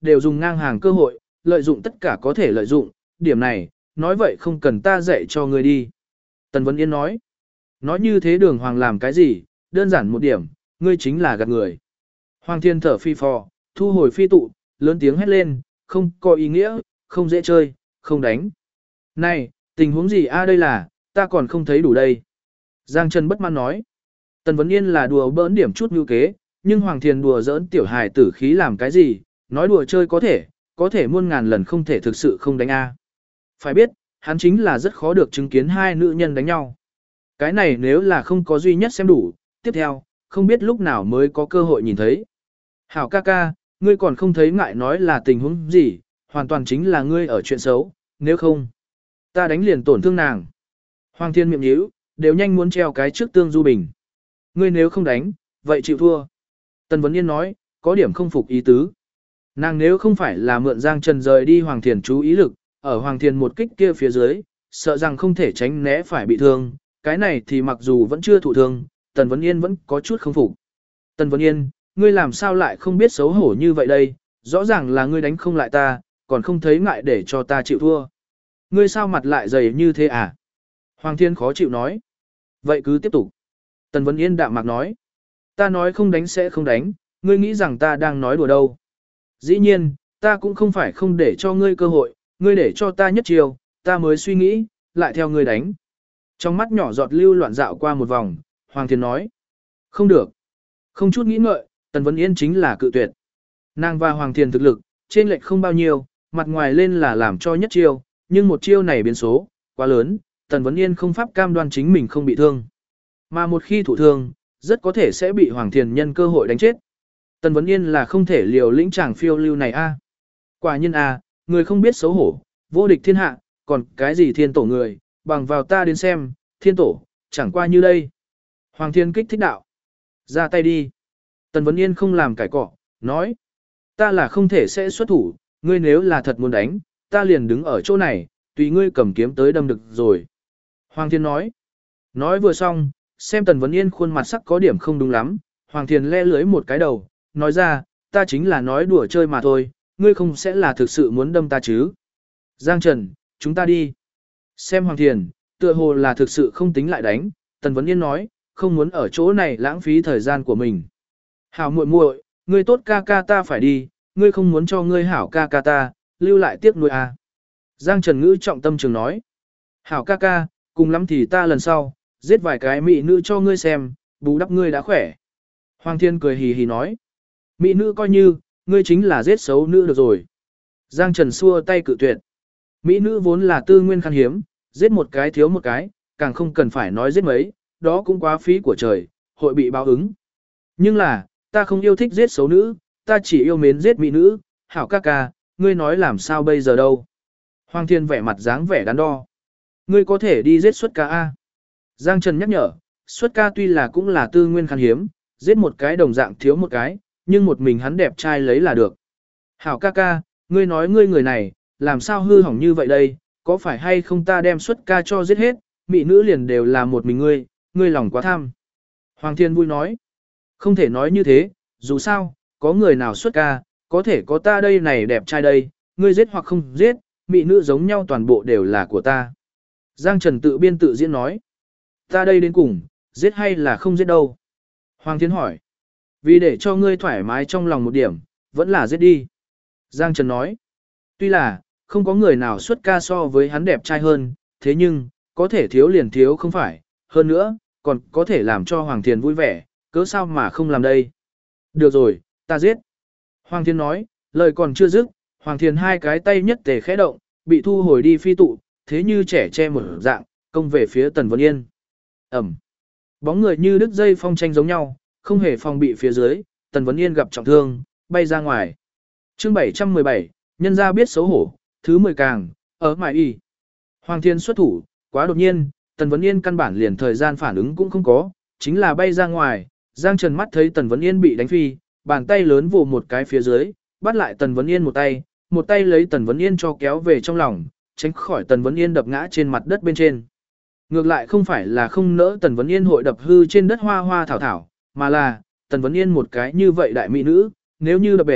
đều dùng ngang hàng cơ hội, lợi dụng tất cả có thể lợi dụng, điểm này, nói vậy không cần ta dạy cho ngươi đi. Tần Vấn Yên nói như thế Đường Hoàng làm cái gì, đơn giản một điểm, ngươi chính là gạt người. Hoàng Thiên thở phi phò, thu hồi phi tụ, lớn tiếng hét lên, không có ý nghĩa, không dễ chơi, không đánh. Này, tình huống gì đây là, ta còn không thấy đủ đây. Giang Trần bất mãn nói. Tần Vấn Yên là đùa bỡn điểm chút như kế, nhưng Hoàng Thiên đùa giỡn tiểu hài tử khí làm cái gì, nói đùa chơi có thể muôn ngàn lần không thể thực sự không đánh a. Phải biết, hắn chính là rất khó được chứng kiến hai nữ nhân đánh nhau. Cái này nếu là không có duy nhất xem đủ, tiếp theo, không biết lúc nào mới có cơ hội nhìn thấy. Hảo ca ca, ngươi còn không thấy ngại nói là tình huống gì, hoàn toàn chính là ngươi ở chuyện xấu, nếu không, ta đánh liền tổn thương nàng. Hoàng Thiên miệng nhíu, đều nhanh muốn treo cái trước tương du bình. Ngươi nếu không đánh, vậy chịu thua. Tần Vấn Yên nói, có điểm không phục ý tứ. Nàng nếu không phải là mượn Giang Trần rời đi Hoàng Thiền chú ý lực, ở Hoàng Thiền một kích kia phía dưới, sợ rằng không thể tránh né phải bị thương, cái này thì mặc dù vẫn chưa thụ thương, Tần Vấn Yên vẫn có chút không phục. Tần Vấn Yên, ngươi làm sao lại không biết xấu hổ như vậy đây, rõ ràng là ngươi đánh không lại ta, còn không thấy ngại để cho ta chịu thua. Ngươi sao mặt lại dày như thế à? Hoàng Thiên khó chịu nói. Vậy cứ tiếp tục. Tần Vấn Yên đạm mạc nói. Ta nói không đánh sẽ không đánh, ngươi nghĩ rằng ta đang nói đùa đâu. Dĩ nhiên, ta cũng không phải không để cho ngươi cơ hội, ngươi để cho ta nhất chiều, ta mới suy nghĩ, lại theo ngươi đánh. Trong mắt nhỏ giọt lưu loạn dạo qua một vòng, Hoàng Thiên nói. Không được. Không chút nghĩ ngợi, Tần Vấn Yên chính là cự tuyệt. Nàng và Hoàng Thiên thực lực, trên lệch không bao nhiêu, mặt ngoài lên là làm cho nhất chiêu, nhưng một chiêu này biến số, quá lớn, Tần Vấn Yên không pháp cam đoan chính mình không bị thương. Mà một khi thụ thương, rất có thể sẽ bị Hoàng Thiên nhân cơ hội đánh chết. Tần Vấn Yên là không thể liều lĩnh chàng phiêu lưu này a. Quả nhiên a, người không biết xấu hổ, vô địch thiên hạ, còn cái gì thiên tổ người, bằng vào ta đến xem, thiên tổ, chẳng qua như đây. Hoàng Thiên kích thích đạo. Ra tay đi. Tần Vấn Yên không làm cãi cọ, nói. Ta là không thể sẽ xuất thủ, ngươi nếu là thật muốn đánh, ta liền đứng ở chỗ này, tùy ngươi cầm kiếm tới đâm được rồi. Hoàng Thiên nói. Nói vừa xong, xem Tần Vấn Yên khuôn mặt sắc có điểm không đúng lắm, Hoàng Thiên le lưới một cái đầu, nói ra, ta chính là nói đùa chơi mà thôi, ngươi không sẽ là thực sự muốn đâm ta chứ. Giang Trần, chúng ta đi. Xem Hoàng Thiên, tựa hồ là thực sự không tính lại đánh, Tần Vấn Yên nói, không muốn ở chỗ này lãng phí thời gian của mình. Hảo muội muội, ngươi tốt ca ca ta phải đi, ngươi không muốn cho ngươi hảo ca ca ta, lưu lại tiếc nuôi à. Giang Trần ngữ trọng tâm trường nói. Hảo ca ca, cùng lắm thì ta lần sau, giết vài cái mỹ nữ cho ngươi xem, bù đắp ngươi đã khỏe. Hoàng Thiên cười hì hì nói. Mỹ nữ coi như, ngươi chính là giết xấu nữ được rồi. Giang Trần xua tay cự tuyệt. Mỹ nữ vốn là tư nguyên khan hiếm, giết một cái thiếu một cái, càng không cần phải nói giết mấy, đó cũng quá phí của trời, hội bị báo ứng. Nhưng là, ta không yêu thích giết xấu nữ, ta chỉ yêu mến giết mỹ nữ, hảo ca ca, ngươi nói làm sao bây giờ đâu. Hoàng Thiên vẻ mặt dáng vẻ đắn đo. Ngươi có thể đi giết xuất ca A. Giang Trần nhắc nhở, xuất ca tuy là cũng là tư nguyên khan hiếm, giết một cái đồng dạng thiếu một cái, nhưng một mình hắn đẹp trai lấy là được. Hảo ca ca, ngươi nói ngươi người này, làm sao hư hỏng như vậy đây, có phải hay không ta đem xuất ca cho giết hết, mỹ nữ liền đều là một mình ngươi lòng quá tham. Hoàng Thiên vui nói, không thể nói như thế, dù sao, có người nào xuất ca, có thể có ta đây này đẹp trai đây, ngươi giết hoặc không giết, mỹ nữ giống nhau toàn bộ đều là của ta. Giang Trần tự biên tự diễn nói, ta đây đến cùng, giết hay là không giết đâu. Hoàng Thiên hỏi, vì để cho ngươi thoải mái trong lòng một điểm, vẫn là giết đi. Giang Trần nói, tuy là, không có người nào xuất ca so với hắn đẹp trai hơn, thế nhưng, có thể thiếu liền thiếu không phải, hơn nữa, còn có thể làm cho Hoàng Thiên vui vẻ, cớ sao mà không làm đây. Được rồi, ta giết. Hoàng Thiên nói, lời còn chưa dứt, Hoàng Thiên hai cái tay nhất tề khẽ động, bị thu hồi đi phi tụ, thế như trẻ che một dạng, công về phía Tần Vấn Yên. Ẩm. Bóng người như đứt dây phong tranh giống nhau, không hề phòng bị phía dưới, Tần Vấn Yên gặp trọng thương, bay ra ngoài. Chương 717, nhân gia biết xấu hổ, thứ 10 càng, ở mại y. Hoàng Thiên xuất thủ, quá đột nhiên, Tần Vấn Yên căn bản liền thời gian phản ứng cũng không có, chính là bay ra ngoài, Giang Trần mắt thấy Tần Vấn Yên bị đánh phi, bàn tay lớn vồ một cái phía dưới, bắt lại Tần Vấn Yên một tay lấy Tần Vấn Yên cho kéo về trong lòng, tránh khỏi Tần Vấn Yên đập ngã trên mặt đất bên trên. Ngược lại không phải là không nỡ Tần Vấn Yên hội đập hư trên đất hoa hoa thảo thảo, mà là, Tần Vấn Yên một cái như vậy đại mỹ nữ, nếu như đập bể,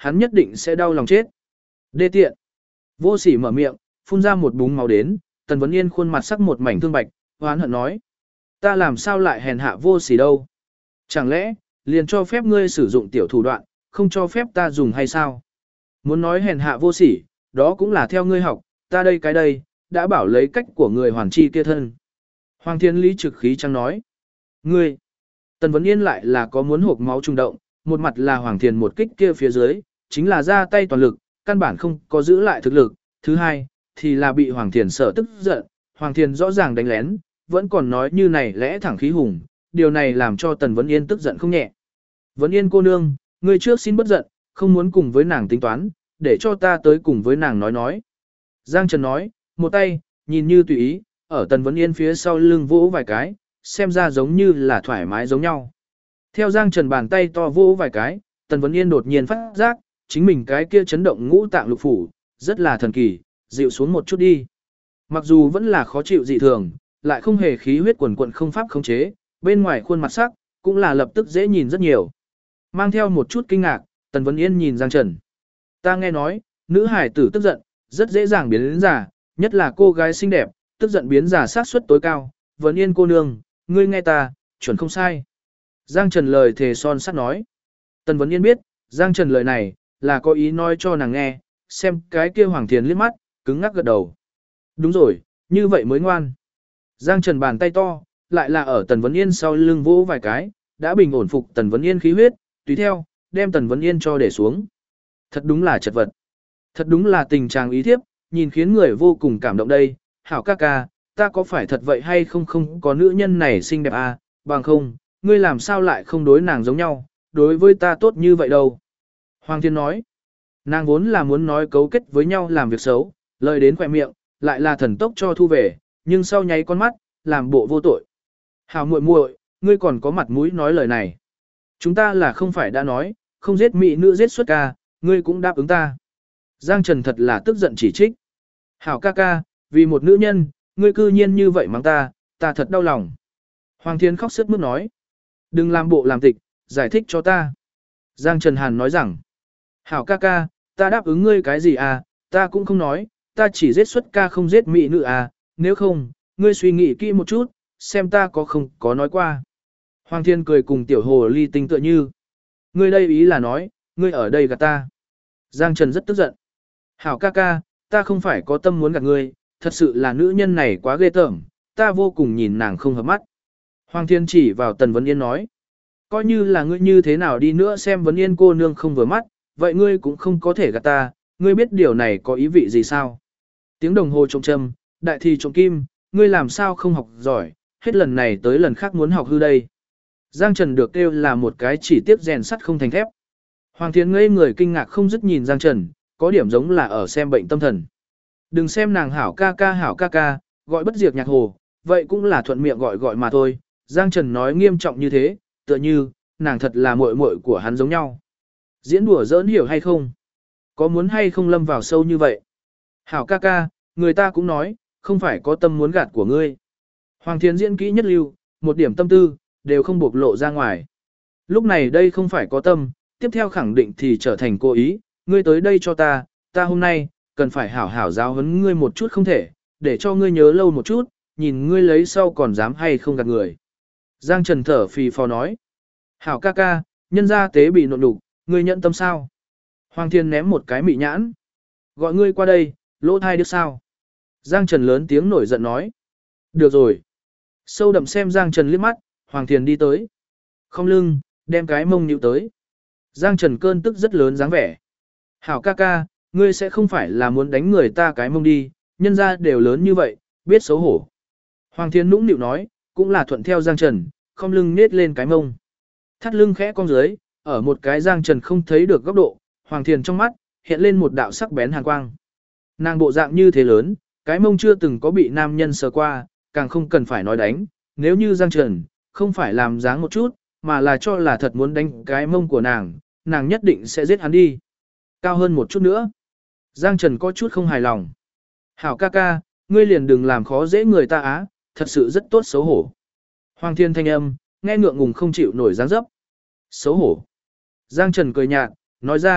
hắn nhất định sẽ đau lòng chết. Đê tiện. Vô sỉ mở miệng, phun ra một búng máu đến, Tần Vấn Yên khuôn mặt sắc một mảnh thương bạch, hoán hận nói. Ta làm sao lại hèn hạ vô sỉ đâu? Chẳng lẽ, liền cho phép ngươi sử dụng tiểu thủ đoạn, không cho phép ta dùng hay sao? Muốn nói hèn hạ vô sỉ, đó cũng là theo ngươi học, ta đây cái đây, đã bảo lấy cách của người hoàn chi kia thân. Hoàng Thiên Lý trực khí trăng nói. Ngươi, Tần Vấn Yên lại là có muốn hộp máu trung động, một mặt là Hoàng Thiên một kích kia phía dưới, chính là ra tay toàn lực, căn bản không có giữ lại thực lực. Thứ hai, thì là bị Hoàng Thiên sợ tức giận, Hoàng Thiên rõ ràng đánh lén, vẫn còn nói như này lẽ thẳng khí hùng, điều này làm cho Tần Vấn Yên tức giận không nhẹ. Vấn Yên cô nương, ngươi trước xin bất giận, không muốn cùng với nàng tính toán, để cho ta tới cùng với nàng nói. Giang Trần nói, một tay, nhìn như tùy ý, ở Tần Vấn Yên phía sau lưng vỗ vài cái, xem ra giống như là thoải mái giống nhau. Theo Giang Trần bàn tay to vỗ vài cái, Tần Vấn Yên đột nhiên phát giác, chính mình cái kia chấn động ngũ tạng lục phủ, rất là thần kỳ, dịu xuống một chút đi. Mặc dù vẫn là khó chịu dị thường, lại không hề khí huyết quần quận không pháp khống chế, bên ngoài khuôn mặt sắc, cũng là lập tức dễ nhìn rất nhiều. Mang theo một chút kinh ngạc, Tần Vấn Yên nhìn Giang Trần. Ta nghe nói, nữ hải tử tức giận, rất dễ dàng biến đến già, nhất là cô gái xinh đẹp, tức giận biến già sát suất tối cao. Vấn Yên cô nương, ngươi nghe ta, chuẩn không sai. Giang Trần lời thề son sắt nói. Tần Vấn Yên biết, Giang Trần lời này, là có ý nói cho nàng nghe, xem cái kia Hoàng Thiền liếc mắt, cứng ngắc gật đầu. Đúng rồi, như vậy mới ngoan. Giang Trần bàn tay to, lại là ở Tần Vấn Yên sau lưng vỗ vài cái, đã bình ổn phục Tần Vấn Yên khí huyết, tùy theo, đem Tần Vấn Yên cho để xuống. Thật đúng là chật vật. Thật đúng là tình trạng ý thiếp, nhìn khiến người vô cùng cảm động đây. Hảo ca ca, ta có phải thật vậy hay không không có nữ nhân này xinh đẹp à, bằng không, ngươi làm sao lại không đối nàng giống nhau, đối với ta tốt như vậy đâu. Hoàng Thiên nói, nàng vốn là muốn nói cấu kết với nhau làm việc xấu, lời đến khỏe miệng, lại là thần tốc cho thu về, nhưng sau nháy con mắt, làm bộ vô tội. Hảo muội muội, ngươi còn có mặt mũi nói lời này. Chúng ta là không phải đã nói, không giết mỹ nữ giết xuất ca, ngươi cũng đáp ứng ta. Giang Trần thật là tức giận chỉ trích. Hảo ca ca, vì một nữ nhân, ngươi cư nhiên như vậy mắng ta, ta thật đau lòng. Hoàng Thiên khóc sướt mướt nói. Đừng làm bộ làm tịch, giải thích cho ta. Giang Trần Hàn nói rằng. Hảo ca ca, ta đáp ứng ngươi cái gì à, ta cũng không nói, ta chỉ giết xuất ca không giết mỹ nữ à, nếu không, ngươi suy nghĩ kỹ một chút, xem ta có không có nói qua. Hoàng Thiên cười cùng tiểu hồ ly tinh tựa như. Ngươi đây ý là nói, ngươi ở đây gạt ta. Giang Trần rất tức giận. Hảo ca ca, ta không phải có tâm muốn gạt ngươi, thật sự là nữ nhân này quá ghê tởm, ta vô cùng nhìn nàng không hợp mắt. Hoàng Thiên chỉ vào Tần Vấn Yên nói. Coi như là ngươi như thế nào đi nữa xem Vấn Yên cô nương không vừa mắt, vậy ngươi cũng không có thể gạt ta, ngươi biết điều này có ý vị gì sao? Tiếng đồng hồ trống châm, đại thì trống kim, ngươi làm sao không học giỏi, hết lần này tới lần khác muốn học hư đây. Giang Trần được kêu là một cái chỉ tiếp rèn sắt không thành thép. Hoàng Thiên ngây người kinh ngạc không dứt nhìn Giang Trần, có điểm giống là ở xem bệnh tâm thần. Đừng xem nàng hảo ca ca, gọi bất diệt nhạc hồ, vậy cũng là thuận miệng gọi gọi mà thôi. Giang Trần nói nghiêm trọng như thế, tựa như, nàng thật là muội muội của hắn giống nhau. Diễn đùa giỡn hiểu hay không? Có muốn hay không lâm vào sâu như vậy? Hảo ca ca, người ta cũng nói, không phải có tâm muốn gạt của ngươi. Hoàng Thiên diễn kỹ nhất lưu, một điểm tâm tư, đều không bộc lộ ra ngoài. Lúc này đây không phải có tâm, tiếp theo khẳng định thì trở thành cố ý, ngươi tới đây cho ta, ta hôm nay, cần phải hảo hảo giáo huấn ngươi một chút không thể, để cho ngươi nhớ lâu một chút, nhìn ngươi lấy sau còn dám hay không gạt người. Giang Trần thở phì phò nói, hảo ca ca, nhân gia tế bị nộn đục, ngươi nhận tâm sao? Hoàng Thiên ném một cái mị nhãn, gọi ngươi qua đây, lỗ thai được sao? Giang Trần lớn tiếng nổi giận nói, được rồi. Sâu đậm xem Giang Trần liếc mắt, Hoàng Thiên đi tới. Không lưng, đem cái mông nhịu tới. Giang Trần cơn tức rất lớn dáng vẻ. Hảo ca ca, ngươi sẽ không phải là muốn đánh người ta cái mông đi, nhân ra đều lớn như vậy, biết xấu hổ. Hoàng Thiên nũng nịu nói, cũng là thuận theo Giang Trần, không lưng nết lên cái mông. Thắt lưng khẽ cong dưới, ở một cái Giang Trần không thấy được góc độ, Hoàng Thiên trong mắt, hiện lên một đạo sắc bén hàn quang. Nàng bộ dạng như thế lớn, cái mông chưa từng có bị nam nhân sờ qua, càng không cần phải nói đánh, nếu như Giang Trần, không phải làm dáng một chút, mà là cho là thật muốn đánh cái mông của nàng, nàng nhất định sẽ giết hắn đi. Cao hơn một chút nữa. Giang Trần có chút không hài lòng. Hảo ca ca, ngươi liền đừng làm khó dễ người ta á, thật sự rất tốt xấu hổ. Hoàng Thiên thanh âm, nghe ngượng ngùng không chịu nổi dáng dấp. Xấu hổ. Giang Trần cười nhạt, nói ra,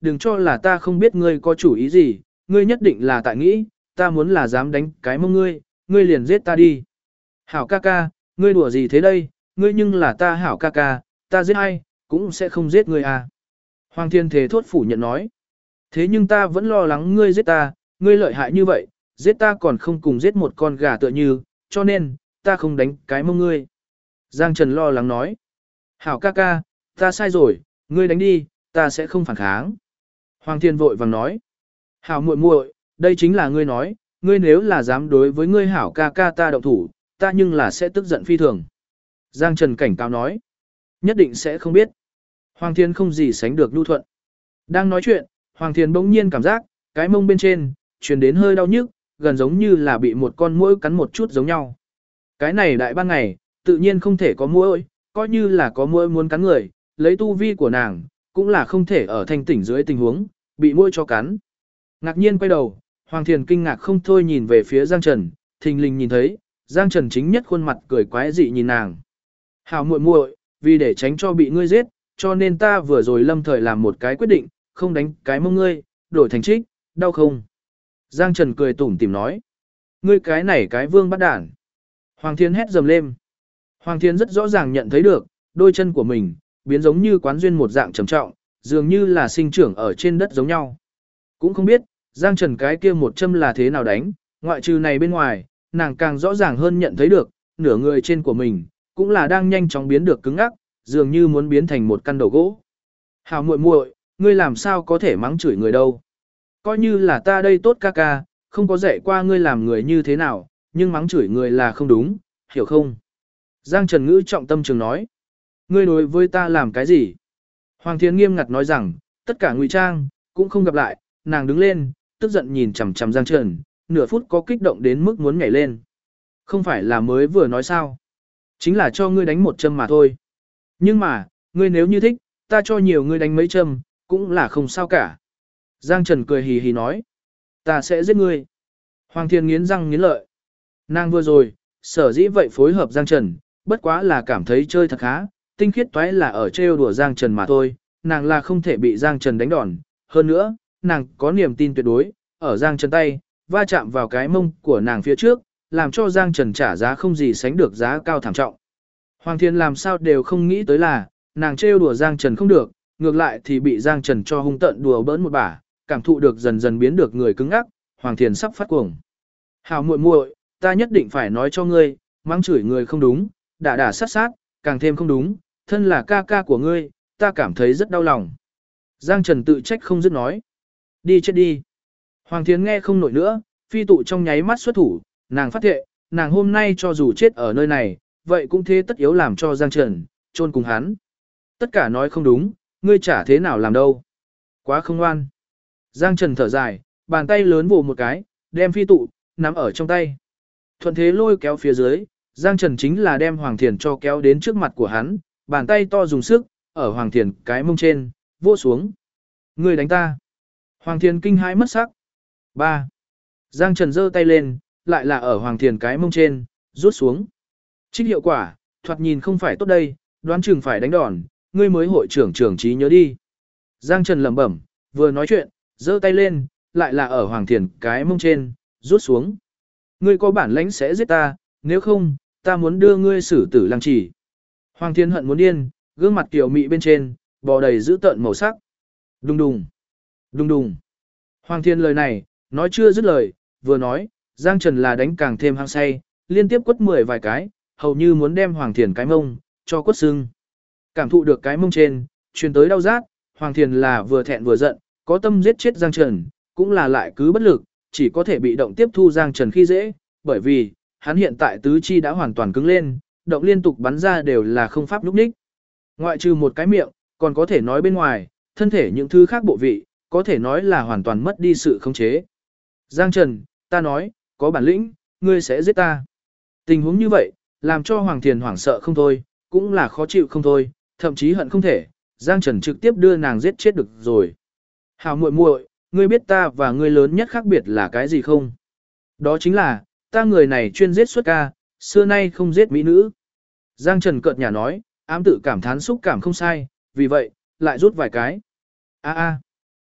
đừng cho là ta không biết ngươi có chủ ý gì, ngươi nhất định là tại nghĩ, ta muốn là dám đánh cái mông ngươi, ngươi liền giết ta đi. Hảo ca ca, ngươi đùa gì thế đây, ngươi nhưng là ta hảo ca ca, ta giết ai, cũng sẽ không giết ngươi à. Hoàng Thiên Thế thốt phủ nhận nói. Thế nhưng ta vẫn lo lắng ngươi giết ta, ngươi lợi hại như vậy, giết ta còn không cùng giết một con gà tựa như, cho nên, ta không đánh cái mông ngươi. Giang Trần lo lắng nói. Hảo ca ca, ta sai rồi, ngươi đánh đi, ta sẽ không phản kháng. Hoàng Thiên vội vàng nói. Hảo muội muội, đây chính là ngươi nói, ngươi nếu là dám đối với ngươi hảo ca ca ta động thủ, ta nhưng là sẽ tức giận phi thường. Giang Trần cảnh cáo nói. Nhất định sẽ không biết. Hoàng Thiên không gì sánh được nhu thuận. Đang nói chuyện, Hoàng Thiên bỗng nhiên cảm giác, cái mông bên trên, truyền đến hơi đau nhức, gần giống như là bị một con muỗi cắn một chút giống nhau. Cái này đại ban ngày, tự nhiên không thể có muỗi, coi như là có muỗi muốn cắn người, lấy tu vi của nàng, cũng là không thể ở thanh tỉnh dưới tình huống, bị muỗi cho cắn. Ngạc nhiên quay đầu, Hoàng Thiên kinh ngạc không thôi nhìn về phía Giang Trần, thình lình nhìn thấy, Giang Trần chính nhất khuôn mặt cười quái dị nhìn nàng. Hảo muội muội, vì để tránh cho bị ngươi giết, cho nên ta vừa rồi lâm thời làm một cái quyết định, không đánh cái mông ngươi, đổi thành trích, đau không? Giang Trần cười tủm tỉm nói. Ngươi cái này cái vương bắt đản. Hoàng Thiên hét dầm lên. Hoàng Thiên rất rõ ràng nhận thấy được, đôi chân của mình, biến giống như quán duyên một dạng trầm trọng, dường như là sinh trưởng ở trên đất giống nhau. Cũng không biết, Giang Trần cái kia một châm là thế nào đánh, ngoại trừ này bên ngoài, nàng càng rõ ràng hơn nhận thấy được, nửa người trên của mình, cũng là đang nhanh chóng biến được cứng ngắc, dường như muốn biến thành một căn đầu gỗ. Hảo muội muội, ngươi làm sao có thể mắng chửi người đâu? Coi như là ta đây tốt ca ca, không có dạy qua ngươi làm người như thế nào, nhưng mắng chửi người là không đúng, hiểu không? Giang Trần ngữ trọng tâm trường nói. Ngươi đối với ta làm cái gì? Hoàng Thiên nghiêm ngặt nói rằng, tất cả ngụy trang, cũng không gặp lại, nàng đứng lên, tức giận nhìn chằm chằm Giang Trần, nửa phút có kích động đến mức muốn nhảy lên. Không phải là mới vừa nói sao? Chính là cho ngươi đánh một châm mà thôi. Nhưng mà, ngươi nếu như thích, ta cho nhiều ngươi đánh mấy châm, cũng là không sao cả. Giang Trần cười hì hì nói. Ta sẽ giết ngươi. Hoàng Thiên nghiến răng nghiến lợi. Nàng vừa rồi, sở dĩ vậy phối hợp Giang Trần, bất quá là cảm thấy chơi thật khá, tinh khiết toái là ở trêu đùa Giang Trần mà thôi, nàng là không thể bị Giang Trần đánh đòn. Hơn nữa, nàng có niềm tin tuyệt đối, ở Giang Trần tay, va chạm vào cái mông của nàng phía trước, làm cho Giang Trần trả giá không gì sánh được giá cao thảm trọng. Hoàng Thiên làm sao đều không nghĩ tới là, nàng trêu đùa Giang Trần không được, ngược lại thì bị Giang Trần cho hung tận đùa bỡn một bả, cảm thụ được dần dần biến được người cứng ắc, Hoàng Thiên sắp phát cuồng. Hảo muội muội, ta nhất định phải nói cho ngươi, mắng chửi người không đúng, đả sát sát, càng thêm không đúng, thân là ca ca của ngươi, ta cảm thấy rất đau lòng. Giang Trần tự trách không dứt nói. Đi chết đi. Hoàng Thiên nghe không nổi nữa, phi tụ trong nháy mắt xuất thủ, nàng phát thệ, nàng hôm nay cho dù chết ở nơi này, vậy cũng thế tất yếu làm cho Giang Trần, chôn cùng hắn. Tất cả nói không đúng, ngươi chả thế nào làm đâu. Quá không ngoan. Giang Trần thở dài, bàn tay lớn vồ một cái, đem phi tụ, nắm ở trong tay. Thuận thế lôi kéo phía dưới, Giang Trần chính là đem Hoàng Thiền cho kéo đến trước mặt của hắn, bàn tay to dùng sức, ở Hoàng Thiền cái mông trên, vỗ xuống. Ngươi đánh ta. Hoàng Thiền kinh hãi mất sắc. 3. Giang Trần giơ tay lên, lại là ở Hoàng Thiền cái mông trên, rút xuống. Trích hiệu quả, thoạt nhìn không phải tốt đây, đoán chừng phải đánh đòn, ngươi mới hội trưởng trưởng trí nhớ đi. Giang Trần lẩm bẩm, vừa nói chuyện, giơ tay lên, lại là ở Hoàng Thiền cái mông trên, rút xuống. Ngươi có bản lãnh sẽ giết ta, nếu không, ta muốn đưa ngươi xử tử lăng trì. Hoàng Thiên hận muốn điên, gương mặt tiểu mị bên trên, bò đầy dữ tợn màu sắc. Đùng đùng, đùng đùng. Hoàng Thiên lời này, nói chưa dứt lời, vừa nói, Giang Trần là đánh càng thêm hăng say, liên tiếp quất 10 vài cái, hầu như muốn đem Hoàng Thiên cái mông, cho quất sưng. Cảm thụ được cái mông trên, truyền tới đau rát, Hoàng Thiên là vừa thẹn vừa giận, có tâm giết chết Giang Trần, cũng là lại cứ bất lực, chỉ có thể bị động tiếp thu Giang Trần khi dễ, bởi vì, hắn hiện tại tứ chi đã hoàn toàn cứng lên, động liên tục bắn ra đều là không pháp lúc ních. Ngoại trừ một cái miệng, còn có thể nói bên ngoài, thân thể những thứ khác bộ vị, có thể nói là hoàn toàn mất đi sự khống chế. Giang Trần, ta nói, có bản lĩnh, ngươi sẽ giết ta. Tình huống như vậy, làm cho Hoàng Thiền hoảng sợ không thôi, cũng là khó chịu không thôi, thậm chí hận không thể, Giang Trần trực tiếp đưa nàng giết chết được rồi. Hảo muội muội, ngươi biết ta và ngươi lớn nhất khác biệt là cái gì không? Đó chính là, ta người này chuyên giết xuất ca, xưa nay không giết mỹ nữ. Giang Trần cợt nhả nói, ám tự cảm thán xúc cảm không sai, vì vậy, lại rút vài cái. A a.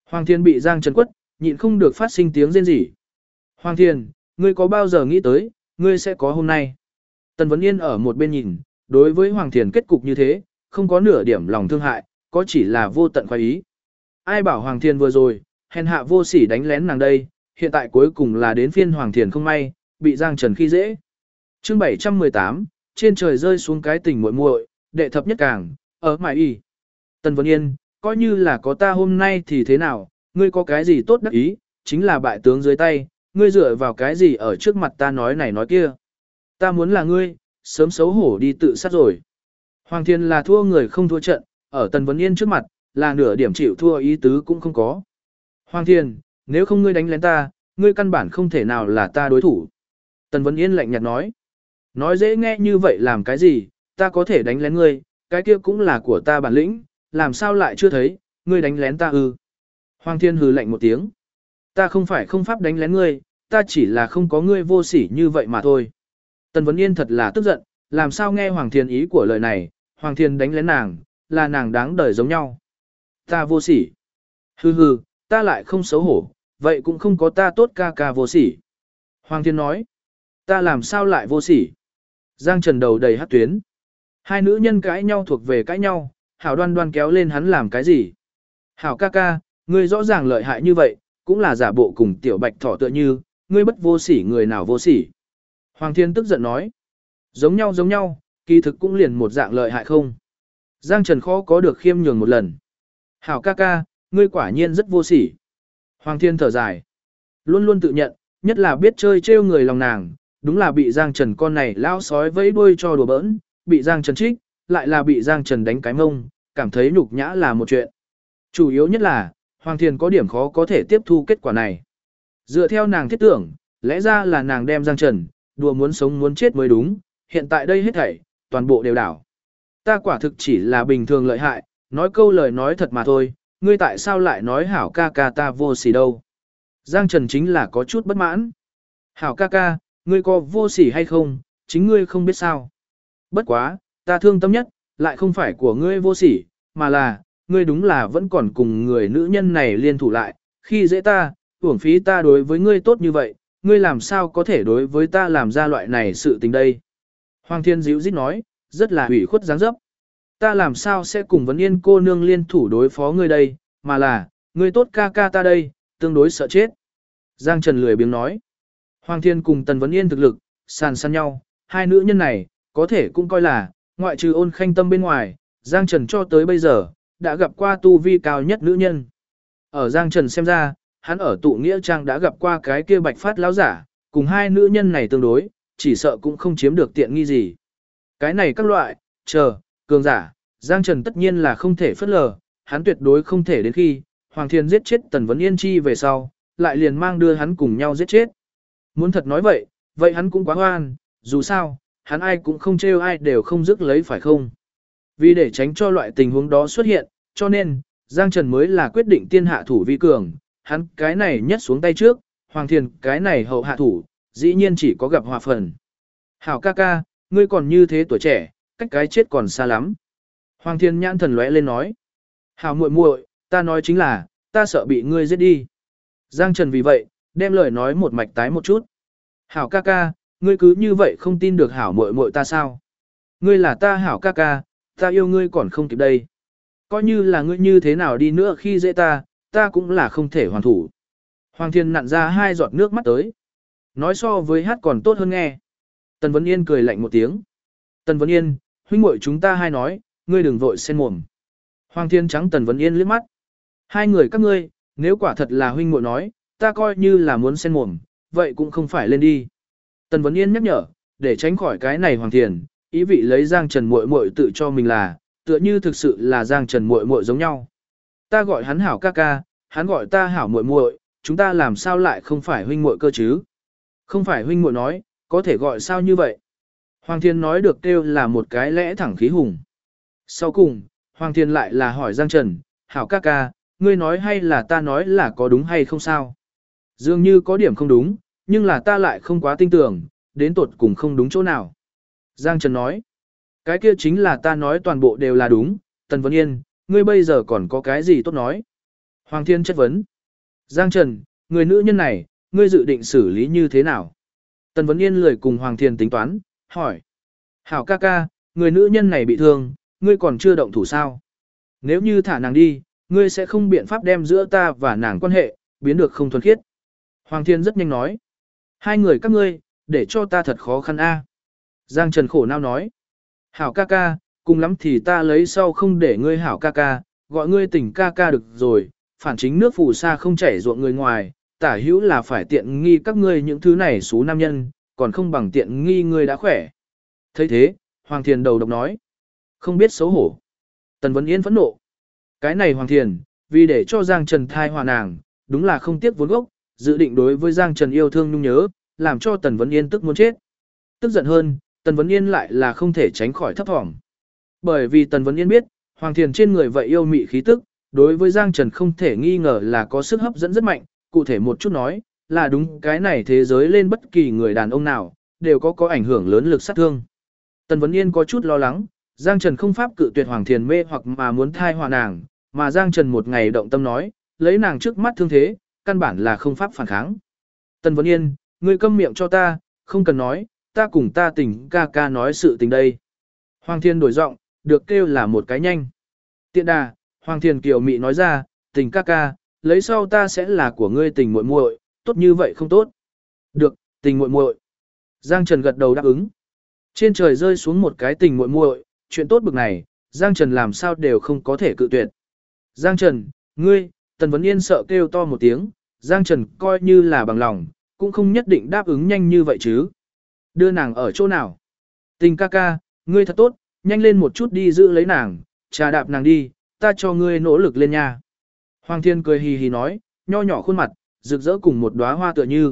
Hoàng Thiên bị Giang Trần quất, nhịn không được phát sinh tiếng rên rỉ. Hoàng Thiên, ngươi có bao giờ nghĩ tới, ngươi sẽ có hôm nay? Tần Vấn Yên ở một bên nhìn, đối với Hoàng Thiên kết cục như thế, không có nửa điểm lòng thương hại, có chỉ là vô tận khoái ý. Ai bảo Hoàng Thiên vừa rồi, hèn hạ vô sỉ đánh lén nàng đây, hiện tại cuối cùng là đến phiên Hoàng Thiên không may, bị Giang Trần khi dễ. Chương 718, trên trời rơi xuống cái tình muội muội, đệ thập nhất càng, ở mải y. Tần Vấn Yên, coi như là có ta hôm nay thì thế nào, ngươi có cái gì tốt đắc ý, chính là bại tướng dưới tay, ngươi dựa vào cái gì ở trước mặt ta nói này nói kia. Ta muốn là ngươi, sớm xấu hổ đi tự sát rồi. Hoàng Thiên là thua người không thua trận, ở Tần Vấn Yên trước mặt, là nửa điểm chịu thua ý tứ cũng không có. Hoàng Thiên, nếu không ngươi đánh lén ta, ngươi căn bản không thể nào là ta đối thủ. Tần Vấn Yên lạnh nhạt nói. Nói dễ nghe như vậy làm cái gì, ta có thể đánh lén ngươi, cái kia cũng là của ta bản lĩnh, làm sao lại chưa thấy, ngươi đánh lén ta ư. Hoàng Thiên hừ lạnh một tiếng. Ta không phải không pháp đánh lén ngươi, ta chỉ là không có ngươi vô sỉ như vậy mà thôi. Tần Vấn Yên thật là tức giận, làm sao nghe Hoàng Thiên ý của lời này, Hoàng Thiên đánh lén nàng, là nàng đáng đời giống nhau. Ta vô sỉ. Hừ hừ, ta lại không xấu hổ, vậy cũng không có ta tốt ca ca vô sỉ. Hoàng Thiên nói, ta làm sao lại vô sỉ. Giang Trần đầu đầy hát tuyến. Hai nữ nhân cãi nhau thuộc về cãi nhau, Hảo đoan đoan kéo lên hắn làm cái gì. Hảo ca ca, ngươi rõ ràng lợi hại như vậy, cũng là giả bộ cùng tiểu bạch thỏ tựa như, ngươi bất vô sỉ người nào vô sỉ. Hoàng Thiên tức giận nói, giống nhau, kỳ thực cũng liền một dạng lợi hại không. Giang Trần khó có được khiêm nhường một lần. Hảo ca ca, ngươi quả nhiên rất vô sỉ. Hoàng Thiên thở dài, luôn luôn tự nhận, nhất là biết chơi trêu người lòng nàng, đúng là bị Giang Trần con này lao sói vẫy đuôi cho đùa bỡn, bị Giang Trần trích, lại là bị Giang Trần đánh cái mông, cảm thấy nhục nhã là một chuyện. Chủ yếu nhất là, Hoàng Thiên có điểm khó có thể tiếp thu kết quả này. Dựa theo nàng thiết tưởng, lẽ ra là nàng đem Giang Trần, đùa muốn sống muốn chết mới đúng, hiện tại đây hết thảy, toàn bộ đều đảo. Ta quả thực chỉ là bình thường lợi hại, nói câu lời nói thật mà thôi, ngươi tại sao lại nói hảo ca ca ta vô sỉ đâu. Giang Trần chính là có chút bất mãn. Hảo ca ca, ngươi có vô sỉ hay không, chính ngươi không biết sao. Bất quá, ta thương tâm nhất, lại không phải của ngươi vô sỉ, mà là, ngươi đúng là vẫn còn cùng người nữ nhân này liên thủ lại, khi dễ ta, uổng phí ta đối với ngươi tốt như vậy, ngươi làm sao có thể đối với ta làm ra loại này sự tình đây. Hoàng Thiên dịu dít nói, rất là hủy khuất dáng dấp. Ta làm sao sẽ cùng Vấn Yên cô nương liên thủ đối phó ngươi đây, mà là, ngươi tốt ca ca ta đây, tương đối sợ chết. Giang Trần lười biếng nói. Hoàng Thiên cùng Tần Vấn Yên thực lực, sàn săn nhau, hai nữ nhân này, có thể cũng coi là, ngoại trừ Ôn Khanh Tâm bên ngoài, Giang Trần cho tới bây giờ, đã gặp qua tu vi cao nhất nữ nhân. Ở Giang Trần xem ra, hắn ở tụ nghĩa trang đã gặp qua cái kia bạch phát lão giả, cùng hai nữ nhân này tương đối, chỉ sợ cũng không chiếm được tiện nghi gì. Cái này các loại, cường giả, Giang Trần tất nhiên là không thể phất lờ, hắn tuyệt đối không thể đến khi, Hoàng Thiên giết chết Tần Vấn Yên chi về sau, lại liền mang đưa hắn cùng nhau giết chết. Muốn thật nói vậy, vậy hắn cũng quá hoan, dù sao, hắn ai cũng không trêu ai đều không dứt lấy phải không. Vì để tránh cho loại tình huống đó xuất hiện, cho nên, Giang Trần mới là quyết định tiên hạ thủ vi cường, hắn cái này nhất xuống tay trước, Hoàng Thiên cái này hậu hạ thủ, dĩ nhiên chỉ có gặp hòa phần. Hảo ca ca, ngươi còn như thế tuổi trẻ, cách cái chết còn xa lắm. Hoàng Thiên nhãn thần lóe lên nói. Hảo muội muội, ta nói chính là, ta sợ bị ngươi giết đi. Giang Trần vì vậy, đem lời nói một mạch tái một chút. Hảo ca ca, ngươi cứ như vậy không tin được hảo muội muội ta sao? Ngươi là ta hảo ca ca, ta yêu ngươi còn không kịp đây. Coi như là ngươi như thế nào đi nữa khi dễ ta, ta cũng là không thể hoàn thủ. Hoàng Thiên nặn ra hai giọt nước mắt tới. Nói so với hát còn tốt hơn nghe. Tần Vấn Yên cười lạnh một tiếng. Tần Vấn Yên, huynh muội chúng ta hai nói, ngươi đừng vội xen mồm. Hoàng Thiên trắng Tần Vấn Yên liếc mắt. Hai người các ngươi, nếu quả thật là huynh muội nói, ta coi như là muốn xen mồm, vậy cũng không phải lên đi. Tần Vấn Yên nhắc nhở, để tránh khỏi cái này Hoàng Thiên, ý vị lấy Giang Trần muội muội tự cho mình là, tựa như thực sự là Giang Trần muội muội giống nhau. Ta gọi hắn hảo ca ca, hắn gọi ta hảo muội muội, chúng ta làm sao lại không phải huynh muội cơ chứ? Không phải huynh muội nói, có thể gọi sao như vậy? Hoàng Thiên nói được kêu là một cái lẽ thẳng khí hùng. Sau cùng, Hoàng Thiên lại là hỏi Giang Trần, hảo ca ca, ngươi nói hay là ta nói là có đúng hay không sao? Dường như có điểm không đúng, nhưng là ta lại không quá tin tưởng, đến tột cùng không đúng chỗ nào. Giang Trần nói, cái kia chính là ta nói toàn bộ đều là đúng, Tần Vấn Yên, ngươi bây giờ còn có cái gì tốt nói? Hoàng Thiên chất vấn. Giang Trần, người nữ nhân này, ngươi dự định xử lý như thế nào? Tần Vấn Yên lười cùng Hoàng Thiên tính toán, hỏi. Hảo ca ca, người nữ nhân này bị thương, ngươi còn chưa động thủ sao? Nếu như thả nàng đi, ngươi sẽ không biện pháp đem giữa ta và nàng quan hệ, biến được không thuần khiết. Hoàng Thiên rất nhanh nói. Hai người các ngươi, để cho ta thật khó khăn a. Giang Trần khổ não nói. Hảo ca ca, cùng lắm thì ta lấy sau không để ngươi hảo ca ca, gọi ngươi tỉnh ca ca được rồi, phản chính nước phù sa không chảy ruộng người ngoài, tả hữu là phải tiện nghi các ngươi những thứ này xú nam nhân, còn không bằng tiện nghi ngươi đã khỏe. Thấy thế, Hoàng Thiền đầu độc nói. Không biết xấu hổ. Tần Vấn Yên phẫn nộ. Cái này Hoàng Thiền, vì để cho Giang Trần thai hòa nàng, đúng là không tiếc vốn gốc, dự định đối với Giang Trần yêu thương nhung nhớ, làm cho Tần Vấn Yên tức muốn chết. Tức giận hơn, Tần Vấn Yên lại là không thể tránh khỏi thấp thỏm. Bởi vì Tần Vấn Yên biết, Hoàng Thiền trên người vậy yêu mị khí tức, đối với Giang Trần không thể nghi ngờ là có sức hấp dẫn rất mạnh, cụ thể một chút nói, là đúng cái này thế giới lên bất kỳ người đàn ông nào, đều có ảnh hưởng lớn lực sát thương. Tần Vấn Yên có chút lo lắng, Giang Trần không pháp cự tuyệt Hoàng Thiền mê hoặc mà muốn thai hòa nàng, mà Giang Trần một ngày động tâm nói, lấy nàng trước mắt thương thế, căn bản là không pháp phản kháng. Tần Vấn Yên, ngươi câm miệng cho ta, không cần nói, ta cùng ta tình ca ca nói sự tình đây. Hoàng Thiên đổi giọng, được kêu là một cái nhanh. Tiện đà, Hoàng Thiên kiều mị nói ra, tình ca ca, lấy sau ta sẽ là của ngươi tình muội muội, tốt như vậy không tốt. Được, tình muội muội. Giang Trần gật đầu đáp ứng. Trên trời rơi xuống một cái tình muội muội, chuyện tốt bực này, Giang Trần làm sao đều không có thể cự tuyệt. Giang Trần, ngươi, Tần Vấn Yên sợ kêu to một tiếng, Giang Trần coi như là bằng lòng, cũng không nhất định đáp ứng nhanh như vậy chứ. Đưa nàng ở chỗ nào? Tình ca ca, ngươi thật tốt, nhanh lên một chút đi giữ lấy nàng, trà đạp nàng đi, ta cho ngươi nỗ lực lên nha. Hoàng Thiên cười hì hì nói, nho nhỏ khuôn mặt, rực rỡ cùng một đóa hoa tựa như.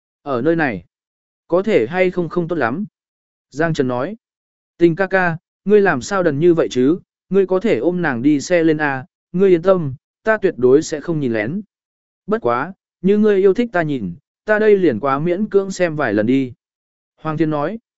Ở nơi này, có thể hay không không tốt lắm. Giang Trần nói, tình ca ca, ngươi làm sao đần như vậy chứ, ngươi có thể ôm nàng đi xe lên à, ngươi yên tâm, ta tuyệt đối sẽ không nhìn lén. Bất quá, như ngươi yêu thích ta nhìn, ta đây liền quá miễn cưỡng xem vài lần đi. Hoàng Thiên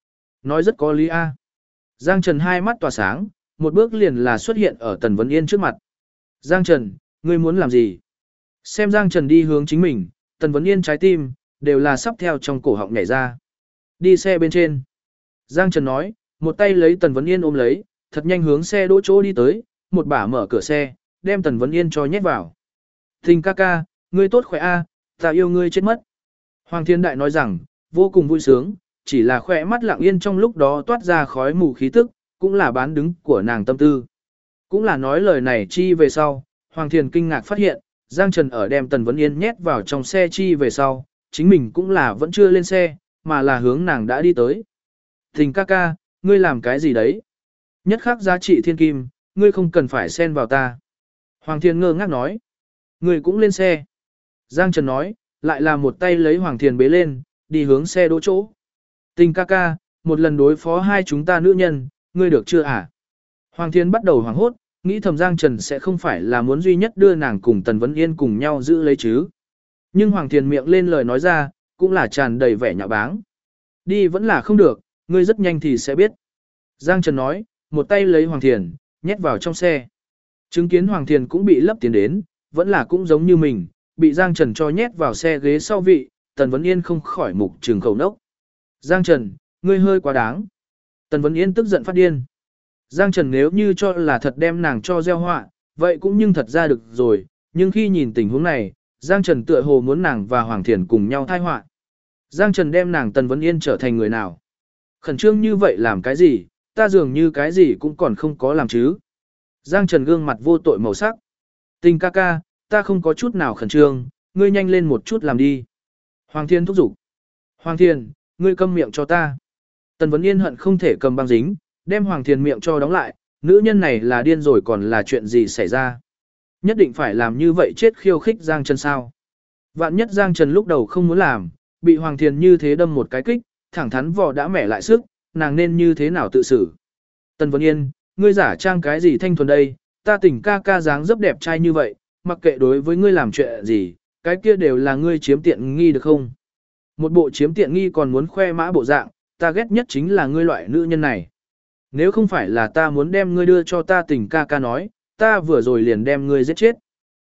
nói rất có lý a. Giang Trần hai mắt tỏa sáng, một bước liền là xuất hiện ở Tần Vấn Yên trước mặt. Giang Trần, ngươi muốn làm gì? Xem Giang Trần đi hướng chính mình, Tần Vấn Yên trái tim, đều là sắp theo trong cổ họng nhảy ra. Đi xe bên trên. Giang Trần nói, một tay lấy Tần Vấn Yên ôm lấy, thật nhanh hướng xe đỗ chỗ đi tới, một bả mở cửa xe, đem Tần Vấn Yên cho nhét vào. Tình ca ca, ngươi tốt khỏe a, ta yêu ngươi chết mất. Hoàng Thiên Đại nói rằng, vô cùng vui sướng, chỉ là khỏe mắt lặng yên trong lúc đó toát ra khói mù khí tức, cũng là bán đứng của nàng tâm tư. Cũng là nói lời này chi về sau, Hoàng Thiên kinh ngạc phát hiện, Giang Trần ở đem Tần Vấn Yên nhét vào trong xe chi về sau, chính mình cũng là vẫn chưa lên xe, mà là hướng nàng đã đi tới. Tình ca ca, ngươi làm cái gì đấy? Nhất khắc giá trị thiên kim, ngươi không cần phải xen vào ta. Hoàng Thiên ngơ ngác nói. Ngươi cũng lên xe. Giang Trần nói, lại là một tay lấy Hoàng Thiên bế lên, đi hướng xe đỗ chỗ. Tình ca ca, một lần đối phó hai chúng ta nữ nhân, ngươi được chưa hả? Hoàng Thiên bắt đầu hoảng hốt, nghĩ thầm Giang Trần sẽ không phải là muốn duy nhất đưa nàng cùng Tần Vấn Yên cùng nhau giữ lấy chứ. Nhưng Hoàng Thiên miệng lên lời nói ra, cũng là tràn đầy vẻ nhạo báng. Đi vẫn là không được, ngươi rất nhanh thì sẽ biết. Giang Trần nói, một tay lấy Hoàng Thiên, nhét vào trong xe. Chứng kiến Hoàng Thiên cũng bị lấp tiến đến, vẫn là cũng giống như mình, bị Giang Trần cho nhét vào xe ghế sau vị, Tần Vấn Yên không khỏi mục trừng khẩu nốc. Giang Trần, ngươi hơi quá đáng. Tần Vấn Yên tức giận phát điên. Giang Trần nếu như cho là thật đem nàng cho gieo họa, vậy cũng nhưng thật ra được rồi, nhưng khi nhìn tình huống này, Giang Trần tựa hồ muốn nàng và Hoàng Thiền cùng nhau thai họa. Giang Trần đem nàng Tần Vấn Yên trở thành người nào? Khẩn trương như vậy làm cái gì, ta dường như cái gì cũng còn không có làm chứ. Giang Trần gương mặt vô tội màu sắc. Tình ca ca, ta không có chút nào khẩn trương, ngươi nhanh lên một chút làm đi. Hoàng Thiên thúc giục. Hoàng Thiên, ngươi câm miệng cho ta. Tần Vấn Yên hận không thể cầm băng dính, đem Hoàng Thiên miệng cho đóng lại, nữ nhân này là điên rồi còn là chuyện gì xảy ra. Nhất định phải làm như vậy chết khiêu khích Giang Trần sao. Vạn nhất Giang Trần lúc đầu không muốn làm, bị Hoàng Thiên như thế đâm một cái kích, thẳng thắn vò đã mẻ lại sức, nàng nên như thế nào tự xử. Tần Vấn Yên, ngươi giả trang cái gì thanh thuần đây, ta Tình ca ca dáng dấp đẹp trai như vậy, mặc kệ đối với ngươi làm chuyện gì, cái kia đều là ngươi chiếm tiện nghi được không? Một bộ chiếm tiện nghi còn muốn khoe mã bộ dạng, ta ghét nhất chính là ngươi loại nữ nhân này. Nếu không phải là ta muốn đem ngươi đưa cho ta Tình ca ca nói, ta vừa rồi liền đem ngươi giết chết.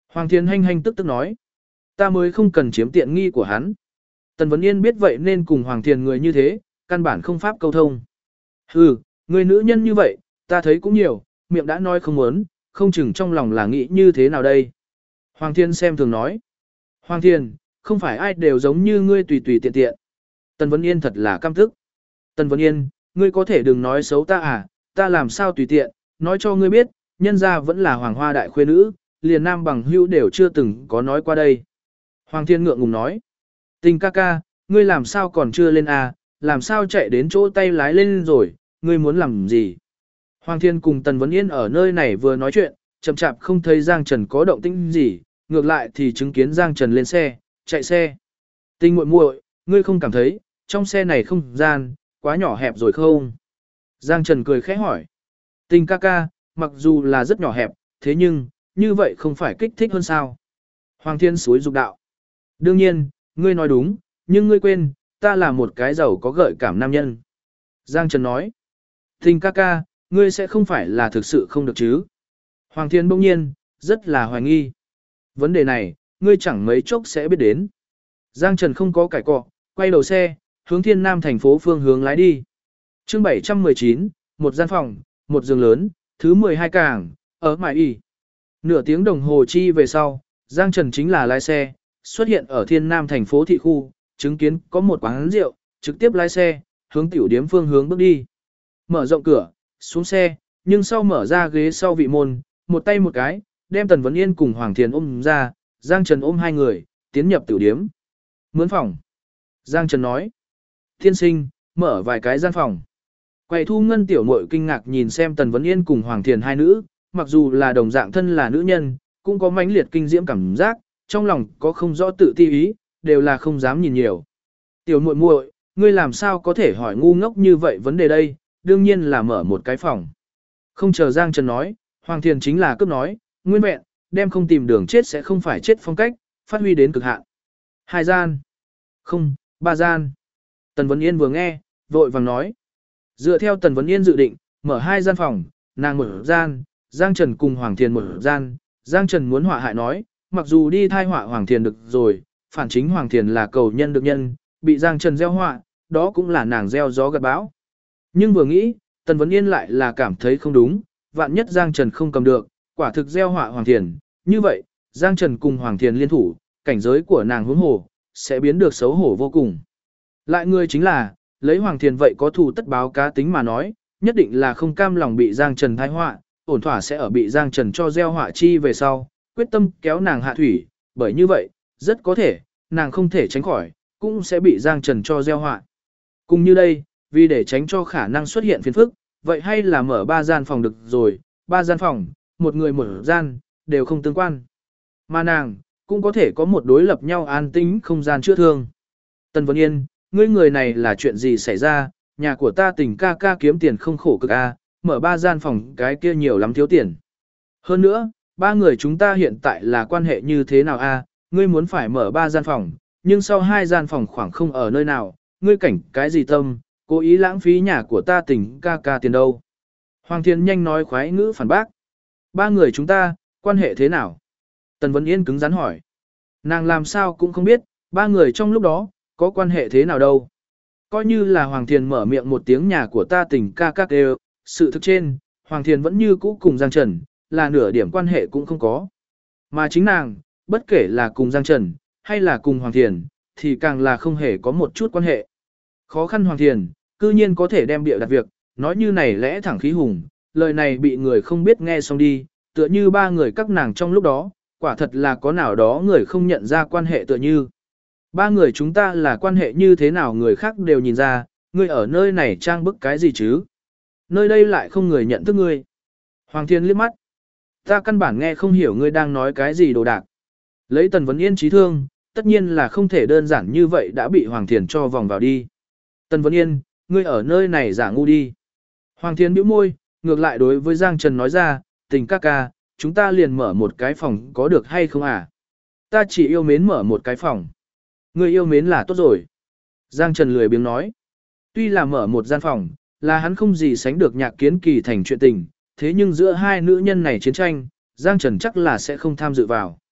Hoàng Thiên hanh hanh tức tức nói. Ta mới không cần chiếm tiện nghi của hắn. Tần Vấn Yên biết vậy nên cùng Hoàng Thiên người như thế, căn bản không pháp câu thông. Hừ, người nữ nhân như vậy, ta thấy cũng nhiều, miệng đã nói không muốn, không chừng trong lòng là nghĩ như thế nào đây. Hoàng Thiên xem thường nói. Hoàng Thiên, không phải ai đều giống như ngươi tùy tùy tiện tiện. Tần Vấn Yên thật là căm tức. Tần Vấn Yên, ngươi có thể đừng nói xấu ta à, ta làm sao tùy tiện, nói cho ngươi biết, nhân gia vẫn là hoàng hoa đại khuê nữ, liền nam bằng hữu đều chưa từng có nói qua đây. Hoàng Thiên ngượng ngùng nói. Tình ca ca, ngươi làm sao còn chưa lên à, làm sao chạy đến chỗ tay lái lên rồi, ngươi muốn làm gì? Hoàng Thiên cùng Tần Vấn Yên ở nơi này vừa nói chuyện, chậm chạp không thấy Giang Trần có động tĩnh gì, ngược lại thì chứng kiến Giang Trần lên xe, chạy xe. Tình muội muội, ngươi không cảm thấy, trong xe này không gian, quá nhỏ hẹp rồi không? Giang Trần cười khẽ hỏi. Tình ca ca, mặc dù là rất nhỏ hẹp, thế nhưng, như vậy không phải kích thích hơn sao? Hoàng Thiên suối dục đạo. Đương nhiên, ngươi nói đúng, nhưng ngươi quên, ta là một cái giàu có gợi cảm nam nhân. Giang Trần nói. Tình ca ca, ngươi sẽ không phải là thực sự không được chứ? Hoàng Thiên bỗng nhiên, rất là hoài nghi. Vấn đề này, ngươi chẳng mấy chốc sẽ biết đến. Giang Trần không có cải cọ, quay đầu xe, hướng Thiên Nam thành phố phương hướng lái đi. Chương 719, một gian phòng, một giường lớn, thứ 12 cảng, ở Mại Y. Nửa tiếng đồng hồ chi về sau, Giang Trần chính là lái xe, xuất hiện ở Thiên Nam thành phố thị khu, chứng kiến có một quán rượu, trực tiếp lái xe, hướng tiểu điếm phương hướng bước đi. Mở rộng cửa, xuống xe, nhưng sau mở ra ghế sau vị môn, một tay một cái, đem Tần Vấn Yên cùng Hoàng Thiền ôm ra, Giang Trần ôm hai người, tiến nhập tiểu điếm. Mướn phòng. Giang Trần nói. Thiên sinh, mở vài cái gian phòng. Quầy thu ngân tiểu muội kinh ngạc nhìn xem Tần Vấn Yên cùng Hoàng Thiền hai nữ, mặc dù là đồng dạng thân là nữ nhân, cũng có mãnh liệt kinh diễm cảm giác, trong lòng có không rõ tự ti ý, đều là không dám nhìn nhiều. Tiểu muội muội, ngươi làm sao có thể hỏi ngu ngốc như vậy vấn đề đây, đương nhiên là mở một cái phòng. Không chờ Giang Trần nói, Hoàng Thiền chính là cướp nói, nguyên vẹn, đem không tìm đường chết sẽ không phải chết phong cách, phát huy đến cực hạn. 2 gian. Không, 3 gian. Tần Vấn Yên vừa nghe, vội vàng nói. Dựa theo Tần Vấn Yên dự định, mở 2 gian phòng, nàng một gian, Giang Trần cùng Hoàng Thiền một gian. Giang Trần muốn họa hại nói, mặc dù đi thai họa Hoàng Thiền được rồi, phản chính Hoàng Thiền là cầu nhân được nhân, bị Giang Trần gieo họa, đó cũng là nàng gieo gió gặt bão. Nhưng vừa nghĩ, Tần Vấn Yên lại là cảm thấy không đúng, vạn nhất Giang Trần không cầm được, quả thực gieo họa Hoàng Thiền. Như vậy, Giang Trần cùng Hoàng Thiền liên thủ, cảnh giới của nàng huống hồ, sẽ biến được xấu hổ vô cùng. Lại người chính là, lấy Hoàng Thiền vậy có thù tất báo cá tính mà nói, nhất định là không cam lòng bị Giang Trần thai họa, ổn thỏa sẽ ở bị Giang Trần cho gieo họa chi về sau, quyết tâm kéo nàng hạ thủy, bởi như vậy, rất có thể, nàng không thể tránh khỏi, cũng sẽ bị Giang Trần cho gieo họa. Cùng như đây, vì để tránh cho khả năng xuất hiện phiền phức, vậy hay là mở 3 gian phòng được rồi, 3 gian phòng, một người một gian, đều không tương quan. Mà nàng, cũng có thể có một đối lập nhau an tĩnh không gian chữa thương. Tần Vấn Yên, ngươi người này là chuyện gì xảy ra, nhà của ta Tình ca ca kiếm tiền không khổ cực a, mở 3 gian phòng cái kia nhiều lắm thiếu tiền. Hơn nữa, 3 người chúng ta hiện tại là quan hệ như thế nào a, ngươi muốn phải mở 3 gian phòng, nhưng sau 2 gian phòng khoảng không ở nơi nào, ngươi cảnh cái gì tâm, cố ý lãng phí nhà của ta Tình ca ca tiền đâu. Hoàng Thiên nhanh nói khoái ngữ phản bác. 3 người chúng ta, quan hệ thế nào? Tần Vấn Yên cứng rắn hỏi. Nàng làm sao cũng không biết, 3 người trong lúc đó, có quan hệ thế nào đâu. Coi như là Hoàng Thiền mở miệng một tiếng nhà của ta Tình ca ca đều, sự thực trên, Hoàng Thiền vẫn như cũ cùng Giang Trần, là nửa điểm quan hệ cũng không có. Mà chính nàng, bất kể là cùng Giang Trần, hay là cùng Hoàng Thiền, thì càng là không hề có một chút quan hệ. Khó khăn Hoàng Thiền, cư nhiên có thể đem bịa đặt việc, nói như này lẽ thẳng khí hùng, lời này bị người không biết nghe xong đi, tựa như 3 người các nàng trong lúc đó, quả thật là có nào đó người không nhận ra quan hệ tựa như. 3 người chúng ta là quan hệ như thế nào người khác đều nhìn ra, ngươi ở nơi này trang bức cái gì chứ? Nơi đây lại không người nhận thức ngươi. Hoàng Thiên liếc mắt. Ta căn bản nghe không hiểu ngươi đang nói cái gì đồ đạc. Lấy Tần Vấn Yên trí thương, tất nhiên là không thể đơn giản như vậy đã bị Hoàng Thiên cho vòng vào đi. Tần Vấn Yên, ngươi ở nơi này giả ngu đi. Hoàng Thiên bĩu môi, ngược lại đối với Giang Trần nói ra, Tình ca ca, chúng ta liền mở một cái phòng có được hay không à? Ta chỉ yêu mến mở một cái phòng. Ngươi yêu mến là tốt rồi. Giang Trần lười biếng nói. Tuy là mở một gian phòng, là hắn không gì sánh được Nhạc Kiến Kỳ thành chuyện tình, thế nhưng giữa hai nữ nhân này chiến tranh, Giang Trần chắc là sẽ không tham dự vào.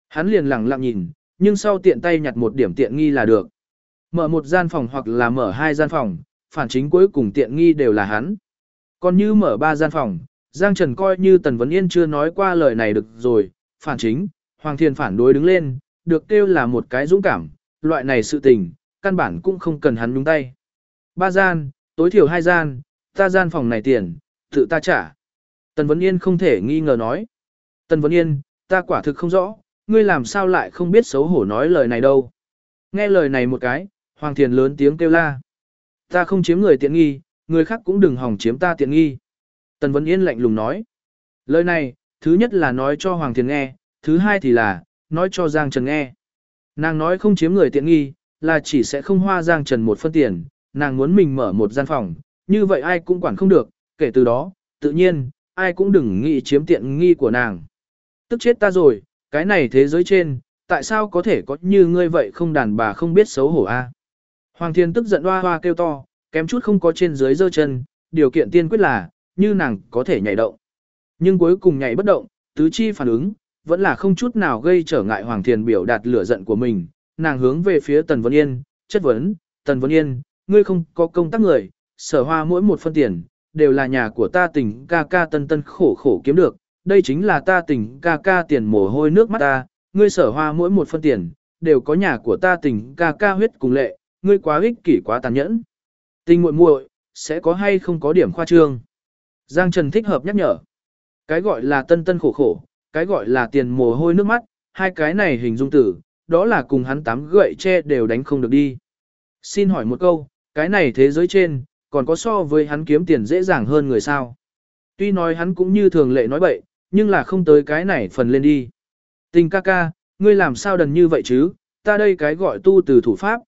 Hắn liền lẳng lặng nhìn, nhưng sau tiện tay nhặt một điểm tiện nghi là được. Mở một gian phòng hoặc là mở hai gian phòng, phản chính cuối cùng tiện nghi đều là hắn. Còn như mở ba gian phòng, Giang Trần coi như Tần Vấn Yên chưa nói qua lời này được rồi, phản chính, Hoàng Thiên phản đối đứng lên, được kêu là một cái dũng cảm, loại này sự tình, căn bản cũng không cần hắn nhúng tay. Ba gian, tối thiểu hai gian, ta gian phòng này tiền, tự ta trả. Tần Vấn Yên không thể nghi ngờ nói. Tần Vấn Yên, ta quả thực không rõ, ngươi làm sao lại không biết xấu hổ nói lời này đâu. Nghe lời này một cái, Hoàng Thiền lớn tiếng kêu la. Ta không chiếm người tiện nghi, người khác cũng đừng hòng chiếm ta tiện nghi. Tần Vấn Yên lạnh lùng nói. Lời này, thứ nhất là nói cho Hoàng Thiền nghe, thứ hai thì là, nói cho Giang Trần nghe. Nàng nói không chiếm người tiện nghi, là chỉ sẽ không hoa Giang Trần một phân tiền, nàng muốn mình mở một gian phòng, như vậy ai cũng quản không được, kể từ đó, tự nhiên, ai cũng đừng nghĩ chiếm tiện nghi của nàng. Tức chết ta rồi, cái này thế giới trên, tại sao có thể có như ngươi vậy không đàn bà không biết xấu hổ a? Hoàng Thiên tức giận hoa hoa kêu to, kém chút không có trên dưới giơ chân, điều kiện tiên quyết là, như nàng có thể nhảy động. Nhưng cuối cùng nhảy bất động, tứ chi phản ứng, vẫn là không chút nào gây trở ngại Hoàng Thiên biểu đạt lửa giận của mình, nàng hướng về phía Tần Vân Yên, chất vấn, Tần Vân Yên, ngươi không có công tác người, sở hoa mỗi một phân tiền, đều là nhà của ta Tình ca ca tân tân khổ khổ kiếm được, đây chính là ta Tình ca ca tiền mồ hôi nước mắt ta, ngươi sở hoa mỗi một phân tiền, đều có nhà của ta Tình ca ca huyết cùng lệ, ngươi quá ích kỷ quá tàn nhẫn. Tình muội muội, sẽ có hay không có điểm khoa trương. Giang Trần thích hợp nhắc nhở. Cái gọi là tân tân khổ khổ, cái gọi là tiền mồ hôi nước mắt, hai cái này hình dung tử, đó là cùng hắn tám gậy tre đều đánh không được đi. Xin hỏi một câu, cái này thế giới trên, còn có so với hắn kiếm tiền dễ dàng hơn người sao? Tuy nói hắn cũng như thường lệ nói bậy, nhưng là không tới cái này phần lên đi. Tình ca ca, ngươi làm sao đần như vậy chứ, ta đây cái gọi tu từ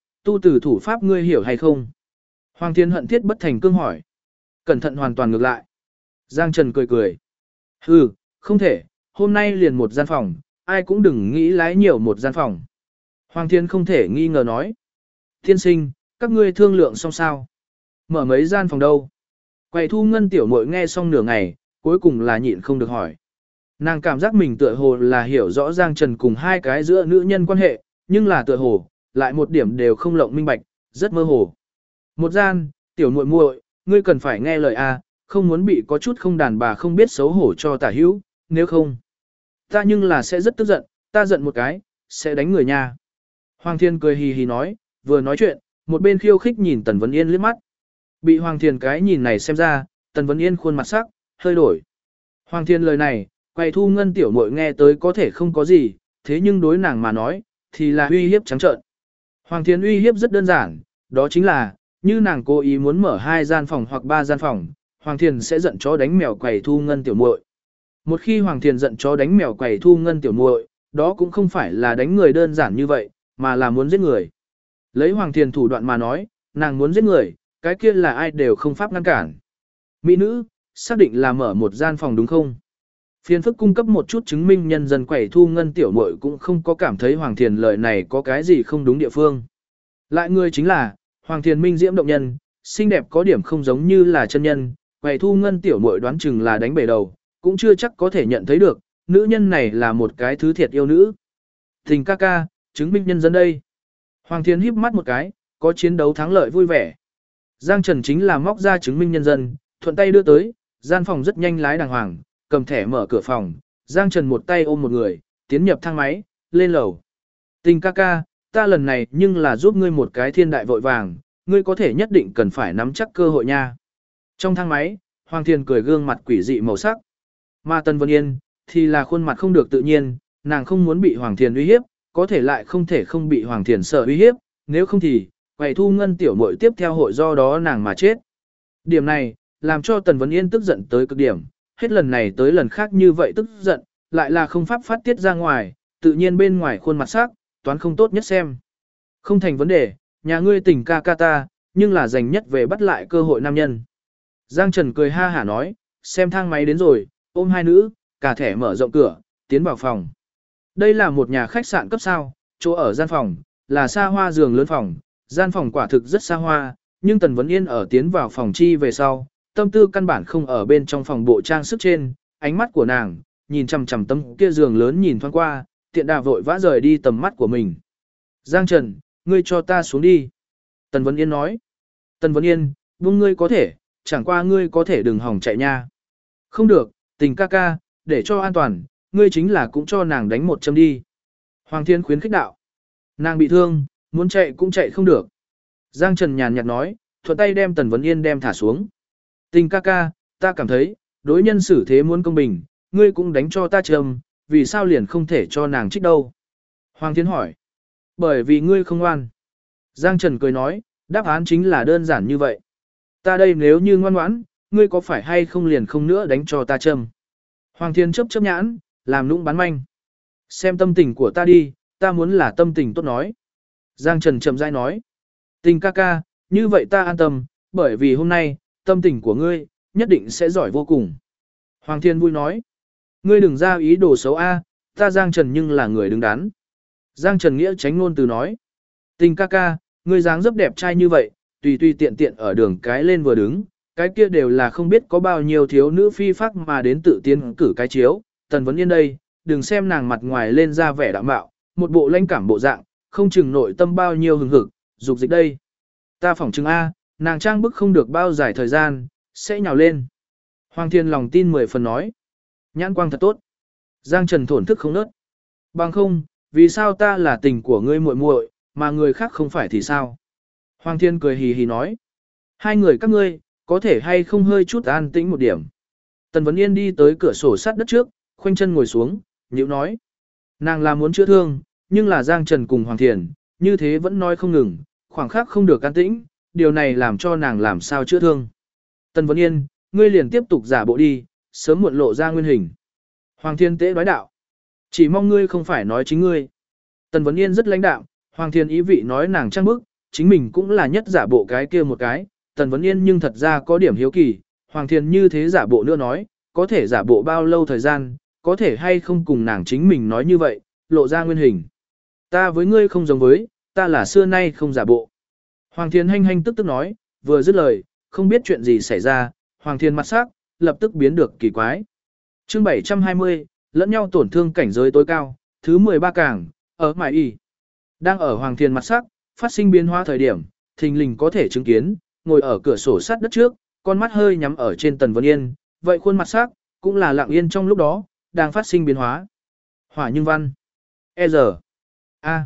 thủ pháp ngươi hiểu hay không? Hoàng Thiên hận thiết bất thành cương hỏi. Cẩn thận hoàn toàn ngược lại. Giang Trần cười cười. Hừ, không thể, hôm nay liền một gian phòng, ai cũng đừng nghĩ lái nhiều một gian phòng. Hoàng Thiên không thể nghi ngờ nói. Thiên sinh, các ngươi thương lượng xong sao? Mở mấy gian phòng đâu? Quầy thu ngân tiểu muội nghe xong nửa ngày, cuối cùng là nhịn không được hỏi. Nàng cảm giác mình tựa hồ là hiểu rõ Giang Trần cùng hai cái giữa nữ nhân quan hệ, nhưng là tựa hồ, lại một điểm đều không lộng minh bạch, rất mơ hồ. Một gian, tiểu muội muội, ngươi cần phải nghe lời a, không muốn bị có chút không đàn bà không biết xấu hổ cho tả hữu, nếu không. Ta nhưng là sẽ rất tức giận, ta giận một cái, sẽ đánh người nha. Hoàng Thiên cười hì hì nói, vừa nói chuyện, một bên khiêu khích nhìn Tần Vấn Yên liếc mắt. Bị Hoàng Thiên cái nhìn này xem ra, Tần Vấn Yên khuôn mặt sắc, hơi đổi. Hoàng Thiên lời này, quầy thu ngân tiểu muội nghe tới có thể không có gì, thế nhưng đối nàng mà nói, thì là uy hiếp trắng trợn. Hoàng Thiên uy hiếp rất đơn giản, đó chính là, như nàng cố ý muốn mở 2 gian phòng hoặc 3 gian phòng, Hoàng Thiên sẽ giận chó đánh mèo quầy thu ngân tiểu muội. Một khi Hoàng Thiên giận chó đánh mèo quầy thu ngân tiểu muội, đó cũng không phải là đánh người đơn giản như vậy, mà là muốn giết người. Lấy Hoàng Thiên thủ đoạn mà nói, nàng muốn giết người, cái kia là ai đều không pháp ngăn cản. Mỹ nữ, xác định là mở một gian phòng đúng không? Phiên phức cung cấp một chút chứng minh nhân dân quẩy thu ngân tiểu muội cũng không có cảm thấy Hoàng Thiền lời này có cái gì không đúng địa phương. Lại người chính là, Hoàng Thiền minh diễm động nhân, xinh đẹp có điểm không giống như là chân nhân, quẩy thu ngân tiểu muội đoán chừng là đánh bể đầu, cũng chưa chắc có thể nhận thấy được, nữ nhân này là một cái thứ thiệt yêu nữ. Tình ca ca, chứng minh nhân dân đây. Hoàng Thiền híp mắt một cái, có chiến đấu thắng lợi vui vẻ. Giang Trần chính là móc ra chứng minh nhân dân, thuận tay đưa tới, gian phòng rất nhanh lái đàng hoàng, cầm thẻ mở cửa phòng, Giang Trần một tay ôm một người, tiến nhập thang máy, lên lầu. Tình ca ca, ta lần này nhưng là giúp ngươi một cái thiên đại vội vàng, ngươi có thể nhất định cần phải nắm chắc cơ hội nha. Trong thang máy, Hoàng Thiên cười gương mặt quỷ dị màu sắc. Mà Tân Vân Yên, thì là khuôn mặt không được tự nhiên, nàng không muốn bị Hoàng Thiên uy hiếp, có thể lại không thể không bị Hoàng Thiên sợ uy hiếp, nếu không thì, quầy thu ngân tiểu muội tiếp theo hội do đó nàng mà chết. Điểm này, làm cho Tần Vân Yên tức giận tới cực điểm, hết lần này tới lần khác như vậy tức giận, lại là không pháp phát tiết ra ngoài, tự nhiên bên ngoài khuôn mặt sắc, toán không tốt nhất xem. Không thành vấn đề, nhà ngươi Tình ca ca ta, nhưng là dành nhất về bắt lại cơ hội nam nhân. Giang Trần cười ha hả nói, xem thang máy đến rồi, ôm hai nữ, cả thẻ mở rộng cửa, tiến vào phòng. Đây là một nhà khách sạn cấp sao, chỗ ở gian phòng, là xa hoa giường lớn phòng, gian phòng quả thực rất xa hoa, nhưng Tần Vấn Yên ở tiến vào phòng chi về sau, tâm tư căn bản không ở bên trong phòng bộ trang sức trên, ánh mắt của nàng, nhìn chằm chằm tấm kia giường lớn nhìn thoáng qua, tiện đà vội vã rời đi tầm mắt của mình. Giang Trần, ngươi cho ta xuống đi. Tần Vấn Yên nói. Tần Vấn Yên, buông ngươi có thể, chẳng qua ngươi có thể đừng hòng chạy nha. Không được, Tình ca ca, để cho an toàn, ngươi chính là cũng cho nàng đánh một châm đi. Hoàng Thiên khuyến khích đạo. Nàng bị thương, muốn chạy cũng chạy không được. Giang Trần nhàn nhạt nói, thuận tay đem Tần Vấn Yên đem thả xuống. Tình ca ca, ta cảm thấy, đối nhân xử thế muốn công bình, ngươi cũng đánh cho ta châm, vì sao liền không thể cho nàng trích đâu? Hoàng Thiên hỏi. Bởi vì ngươi không ngoan. Giang Trần cười nói, đáp án chính là đơn giản như vậy. Ta đây nếu như ngoan ngoãn, ngươi có phải hay không liền không nữa đánh cho ta châm? Hoàng Thiên chớp chớp nhãn, làm nũng bán manh. Xem tâm tình của ta đi, ta muốn là tâm tình tốt nói. Giang Trần chậm rãi nói. Tình ca ca, như vậy ta an tâm, bởi vì hôm nay, tâm tình của ngươi, nhất định sẽ giỏi vô cùng. Hoàng Thiên vui nói. Ngươi đừng ra ý đồ xấu a, ta Giang Trần nhưng là người đứng đắn. Giang Trần nghĩa tránh ngôn từ nói. Tình ca ca, ngươi dáng dấp đẹp trai như vậy, tùy tùy tiện tiện ở đường cái lên vừa đứng, cái kia đều là không biết có bao nhiêu thiếu nữ phi phác mà đến tự tiến cử cái chiếu. Tần Vấn Yên đây, đừng xem nàng mặt ngoài lên ra vẻ đạm bạo, một bộ lãnh cảm bộ dạng, không chừng nội tâm bao nhiêu hừng hực, dục dịch đây. Ta phỏng chừng A, nàng trang bức không được bao dài thời gian, sẽ nhào lên. Hoàng Thiên lòng tin 10 phần nói. Nhãn quang thật tốt. Giang Trần thổn thức không nớt. Bằng không, vì sao ta là tình của ngươi muội muội, mà người khác không phải thì sao? Hoàng Thiên cười hì hì nói. Hai người các ngươi, có thể hay không hơi chút an tĩnh một điểm. Tần Vấn Yên đi tới cửa sổ sát đất trước, khoanh chân ngồi xuống, nhíu nói. Nàng là muốn chữa thương, nhưng là Giang Trần cùng Hoàng Thiền, như thế vẫn nói không ngừng, khoảng khắc không được an tĩnh, điều này làm cho nàng làm sao chữa thương. Tần Vấn Yên, ngươi liền tiếp tục giả bộ đi, sớm muộn lộ ra nguyên hình. Hoàng Thiên tế nói đạo. Chỉ mong ngươi không phải nói chính ngươi. Tần Vấn Yên rất lãnh đạm, Hoàng Thiên ý vị nói nàng trang bức, chính mình cũng là nhất giả bộ cái kia một cái. Tần Vấn Yên nhưng thật ra có điểm hiếu kỳ, Hoàng Thiên như thế giả bộ nữa nói, có thể giả bộ bao lâu thời gian, có thể hay không cùng nàng chính mình nói như vậy, lộ ra nguyên hình. Ta với ngươi không giống với, ta là xưa nay không giả bộ. Hoàng Thiên hanh hanh tức tức nói, vừa dứt lời, không biết chuyện gì xảy ra, Hoàng Thiên mặt sắc, lập tức biến được kỳ quái. Chương 720, lẫn nhau tổn thương cảnh giới tối cao, thứ 13 cảng, ở Mại Y. Đang ở Hoàng Thiên mặt sắc, phát sinh biến hóa thời điểm, thình lình có thể chứng kiến, ngồi ở cửa sổ sát đất trước, con mắt hơi nhắm ở trên Tần Vấn Yên, vậy khuôn mặt sắc, cũng là lặng yên trong lúc đó, đang phát sinh biến hóa. Hỏa nhưng văn. E-R. A.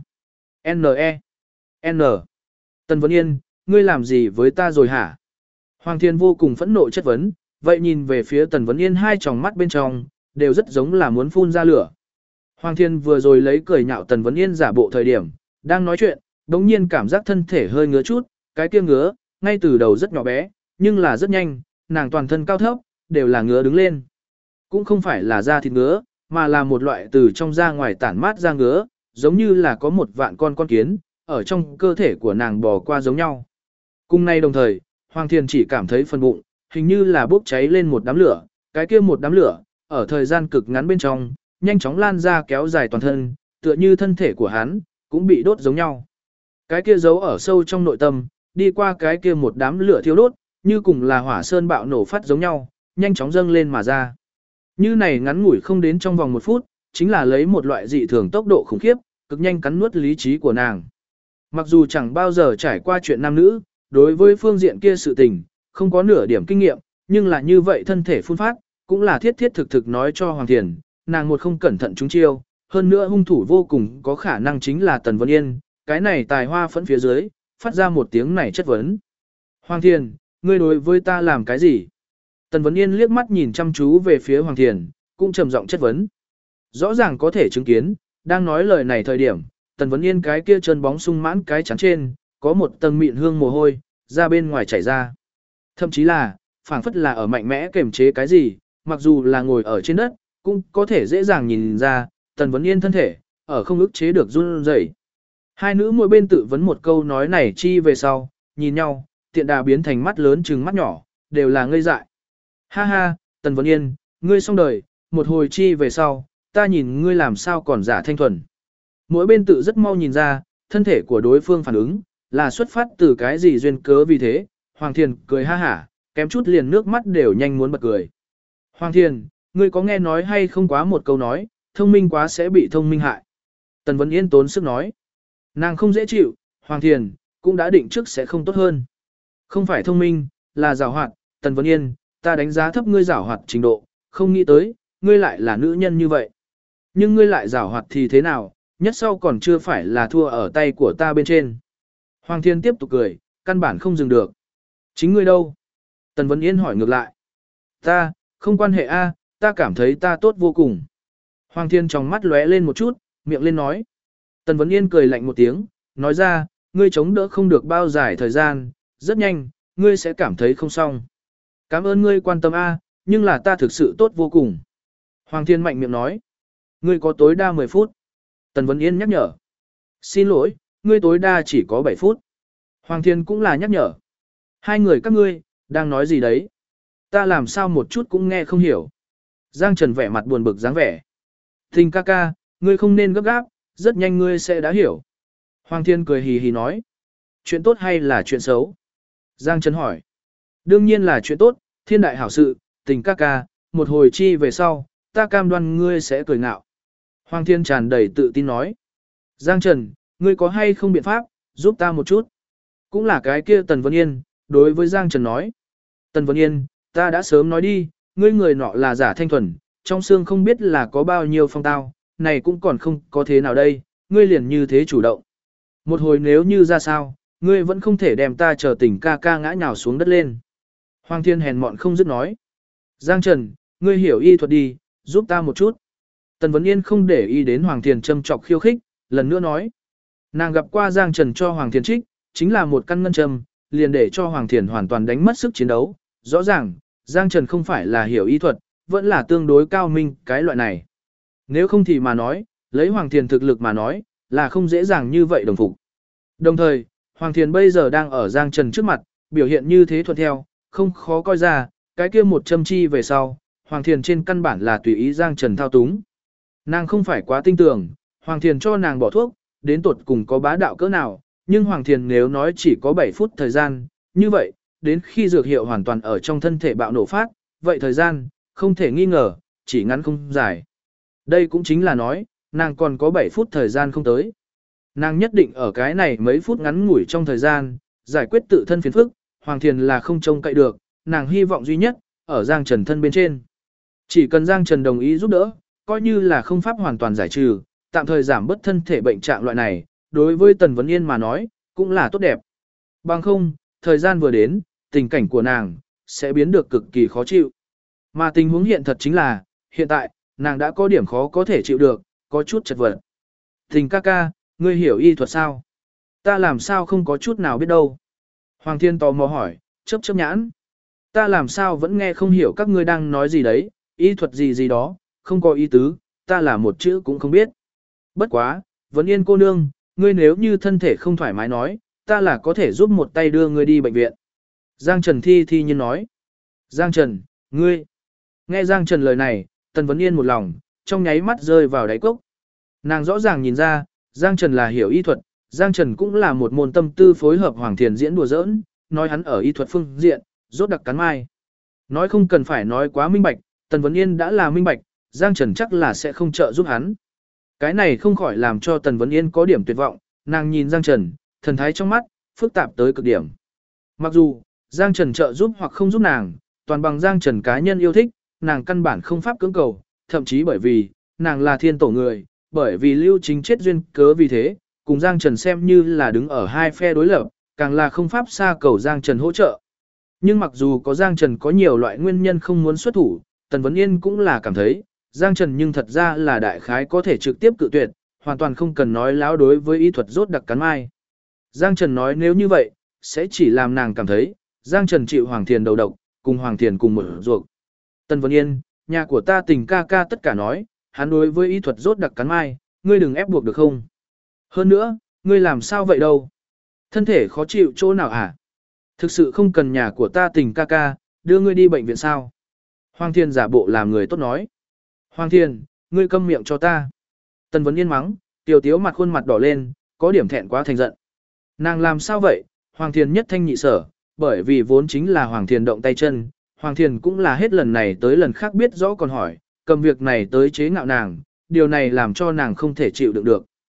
N-E. N. Tần Vấn Yên, ngươi làm gì với ta rồi hả? Hoàng Thiên vô cùng phẫn nộ chất vấn, vậy nhìn về phía Tần Vấn Yên hai tròng mắt bên trong, đều rất giống là muốn phun ra lửa. Hoàng Thiên vừa rồi lấy cười nhạo Tần Vấn Yên giả bộ thời điểm, đang nói chuyện, đống nhiên cảm giác thân thể hơi ngứa chút, cái kia ngứa, ngay từ đầu rất nhỏ bé, nhưng là rất nhanh, nàng toàn thân cao thấp, đều là ngứa đứng lên. Cũng không phải là da thịt ngứa, mà là một loại từ trong ra ngoài tản mát ra ngứa, giống như là có một vạn con kiến, ở trong cơ thể của nàng bò qua giống nhau. Cùng nay đồng thời, Hoàng Thiên chỉ cảm thấy phần bụng, hình như là bốc cháy lên một đám lửa, cái kia một đám lửa, ở thời gian cực ngắn bên trong, nhanh chóng lan ra kéo dài toàn thân, tựa như thân thể của hắn, cũng bị đốt giống nhau. Cái kia giấu ở sâu trong nội tâm, đi qua cái kia một đám lửa thiêu đốt, như cùng là hỏa sơn bạo nổ phát giống nhau, nhanh chóng dâng lên mà ra. Như này ngắn ngủi không đến trong vòng 1 phút, chính là lấy một loại dị thường tốc độ khủng khiếp, cực nhanh cắn nuốt lý trí của nàng. Mặc dù chẳng bao giờ trải qua chuyện nam nữ, đối với phương diện kia sự tình, không có nửa điểm kinh nghiệm, nhưng là như vậy thân thể phun phát, cũng là thiết thiết thực thực nói cho Hoàng Thiền, nàng một không cẩn thận trúng chiêu, hơn nữa hung thủ vô cùng có khả năng chính là Tần Vấn Yên, cái này tài hoa phẫn phía dưới, phát ra một tiếng này chất vấn. Hoàng Thiền, ngươi đối với ta làm cái gì? Tần Vấn Yên liếc mắt nhìn chăm chú về phía Hoàng Thiền, cũng trầm giọng chất vấn. Rõ ràng có thể chứng kiến, đang nói lời này thời điểm, Tần Vấn Yên cái kia chân bóng sung mãn cái chắn trên, có một tầng mịn hương mồ hôi, ra bên ngoài chảy ra. Thậm chí là, phảng phất là ở mạnh mẽ kềm chế cái gì, mặc dù là ngồi ở trên đất, cũng có thể dễ dàng nhìn ra, Tần Vấn Yên thân thể, ở không ức chế được run rẩy. Hai nữ mỗi bên tự vấn một câu nói này chi về sau, nhìn nhau, tiện đà biến thành mắt lớn trừng mắt nhỏ, đều là ngây dại. Ha ha, Tần Vấn Yên, ngươi xong đời, một hồi chi về sau, ta nhìn ngươi làm sao còn giả thanh thuần. Mỗi bên tự rất mau nhìn ra, thân thể của đối phương phản ứng, là xuất phát từ cái gì duyên cớ vì thế, Hoàng Thiền cười ha hả, kém chút liền nước mắt đều nhanh muốn bật cười. Hoàng Thiền, ngươi có nghe nói hay không quá một câu nói, thông minh quá sẽ bị thông minh hại. Tần Vấn Yên tốn sức nói. Nàng không dễ chịu, Hoàng Thiền, cũng đã định trước sẽ không tốt hơn. Không phải thông minh, là giảo hoạt, Tần Vấn Yên, ta đánh giá thấp ngươi giảo hoạt trình độ, không nghĩ tới, ngươi lại là nữ nhân như vậy. Nhưng ngươi lại giảo hoạt thì thế nào, nhất sau còn chưa phải là thua ở tay của ta bên trên. Hoàng Thiên tiếp tục cười, căn bản không dừng được. Chính ngươi đâu? Tần Vấn Yên hỏi ngược lại. Ta, không quan hệ a, ta cảm thấy ta tốt vô cùng. Hoàng Thiên trong mắt lóe lên một chút, miệng lên nói. Tần Vấn Yên cười lạnh một tiếng, nói ra, ngươi chống đỡ không được bao dài thời gian, rất nhanh, ngươi sẽ cảm thấy không xong. Cảm ơn ngươi quan tâm a, nhưng là ta thực sự tốt vô cùng. Hoàng Thiên mạnh miệng nói. Ngươi có tối đa 10 phút. Tần Vấn Yên nhắc nhở. Xin lỗi, ngươi tối đa chỉ có 7 phút. Hoàng Thiên cũng là nhắc nhở. Hai người các ngươi, đang nói gì đấy? Ta làm sao một chút cũng nghe không hiểu. Giang Trần vẻ mặt buồn bực dáng vẻ. Tình ca ca, ngươi không nên gấp gáp, rất nhanh ngươi sẽ đã hiểu. Hoàng Thiên cười hì hì nói. Chuyện tốt hay là chuyện xấu? Giang Trần hỏi. Đương nhiên là chuyện tốt, thiên đại hảo sự, tình ca ca, một hồi chi về sau, ta cam đoan ngươi sẽ cười ngạo. Hoàng Thiên tràn đầy tự tin nói. Giang Trần, ngươi có hay không biện pháp, giúp ta một chút? Cũng là cái kia Tần Vân Yên, đối với Giang Trần nói. Tần Vân Yên, ta đã sớm nói đi, ngươi người nọ là giả thanh thuần, trong xương không biết là có bao nhiêu phong tao, này cũng còn không có thế nào đây, ngươi liền như thế chủ động. Một hồi nếu như ra sao, ngươi vẫn không thể đem ta chờ tình ca ca ngã nhào xuống đất lên. Hoàng Thiên hèn mọn không dứt nói. Giang Trần, ngươi hiểu y thuật đi, giúp ta một chút. Tần Vấn Yên không để ý đến Hoàng Thiên châm chọc khiêu khích, lần nữa nói. Nàng gặp qua Giang Trần cho Hoàng Thiên trích, chính là một căn ngân châm, liền để cho Hoàng Thiên hoàn toàn đánh mất sức chiến đấu. Rõ ràng, Giang Trần không phải là hiểu y thuật, vẫn là tương đối cao minh cái loại này. Nếu không thì mà nói, lấy Hoàng Thiên thực lực mà nói, là không dễ dàng như vậy đồng phục. Đồng thời, Hoàng Thiên bây giờ đang ở Giang Trần trước mặt, biểu hiện như thế thuận theo, không khó coi ra, cái kia một châm chi về sau, Hoàng Thiên trên căn bản là tùy ý Giang Trần thao túng. Nàng không phải quá tin tưởng, Hoàng Thiên cho nàng bỏ thuốc, đến tột cùng có bá đạo cỡ nào, nhưng Hoàng Thiên nếu nói chỉ có 7 phút thời gian, như vậy, đến khi dược hiệu hoàn toàn ở trong thân thể bạo nổ phát, vậy thời gian, không thể nghi ngờ, chỉ ngắn không dài. Đây cũng chính là nói, nàng còn có 7 phút thời gian không tới. Nàng nhất định ở cái này mấy phút ngắn ngủi trong thời gian, giải quyết tự thân phiền phức, Hoàng Thiên là không trông cậy được, nàng hy vọng duy nhất, ở Giang Trần thân bên trên. Chỉ cần Giang Trần đồng ý giúp đỡ, coi như là không pháp hoàn toàn giải trừ, tạm thời giảm bớt thân thể bệnh trạng loại này, đối với Tần Vấn Yên mà nói, cũng là tốt đẹp. Bằng không, thời gian vừa đến, tình cảnh của nàng, sẽ biến được cực kỳ khó chịu. Mà tình huống hiện thật chính là, hiện tại, nàng đã có điểm khó có thể chịu được, có chút chật vật. Tình ca ca, ngươi hiểu y thuật sao? Ta làm sao không có chút nào biết đâu. Hoàng Thiên tò mò hỏi, chớp chớp nhãn. Ta làm sao vẫn nghe không hiểu các ngươi đang nói gì đấy, y thuật gì gì đó, không có ý tứ, ta là một chữ cũng không biết. Bất quá, Vấn Yên cô nương, ngươi nếu như thân thể không thoải mái nói, ta là có thể giúp một tay đưa ngươi đi bệnh viện. Giang Trần thi nhiên nói. Giang Trần, ngươi. Nghe Giang Trần lời này, Tần Vấn Yên một lòng, trong nháy mắt rơi vào đáy cốc. Nàng rõ ràng nhìn ra, Giang Trần là hiểu y thuật, Giang Trần cũng là một môn tâm tư phối hợp Hoàng Thiền diễn đùa giỡn, nói hắn ở y thuật phương diện, rốt đặc cắn mai. Nói không cần phải nói quá minh bạch, Tần Vấn Yên đã là minh bạch, Giang Trần chắc là sẽ không trợ giúp hắn. Cái này không khỏi làm cho Tần Vấn Yên có điểm tuyệt vọng, nàng nhìn Giang Trần, thần thái trong mắt, phức tạp tới cực điểm. Mặc dù, Giang Trần trợ giúp hoặc không giúp nàng, toàn bằng Giang Trần cá nhân yêu thích, nàng căn bản không pháp cưỡng cầu, thậm chí bởi vì, nàng là thiên tổ người, bởi vì Lưu Chính chết duyên cớ vì thế, cùng Giang Trần xem như là đứng ở hai phe đối lập, càng là không pháp xa cầu Giang Trần hỗ trợ. Nhưng mặc dù có Giang Trần có nhiều loại nguyên nhân không muốn xuất thủ, Tần Vấn Yên cũng là cảm thấy, Giang Trần nhưng thật ra là đại khái có thể trực tiếp cự tuyệt, hoàn toàn không cần nói láo đối với y thuật rốt đặc cắn mai. Giang Trần nói nếu như vậy, sẽ chỉ làm nàng cảm thấy, Giang Trần chịu Hoàng Thiền đầu độc, cùng Hoàng Thiền cùng một ruột. Tần Vấn Yên, nhà của ta tình ca ca tất cả nói, hắn đối với y thuật rốt đặc cắn mai, ngươi đừng ép buộc được không? Hơn nữa, ngươi làm sao vậy đâu? Thân thể khó chịu chỗ nào hả? Thực sự không cần nhà của ta tình ca ca, đưa ngươi đi bệnh viện sao? Hoàng Thiên giả bộ làm người tốt nói. Hoàng Thiên, ngươi câm miệng cho ta. Tần Vấn Yên mắng, tiểu tiếu mặt khuôn mặt đỏ lên, có điểm thẹn quá thành giận. Nàng làm sao vậy? Hoàng Thiên nhất thanh nhị sở, bởi vì vốn chính là Hoàng Thiên động tay chân. Hoàng Thiên cũng là hết lần này tới lần khác biết rõ còn hỏi, cầm việc này tới chế ngạo nàng, điều này làm cho nàng không thể chịu đựng được.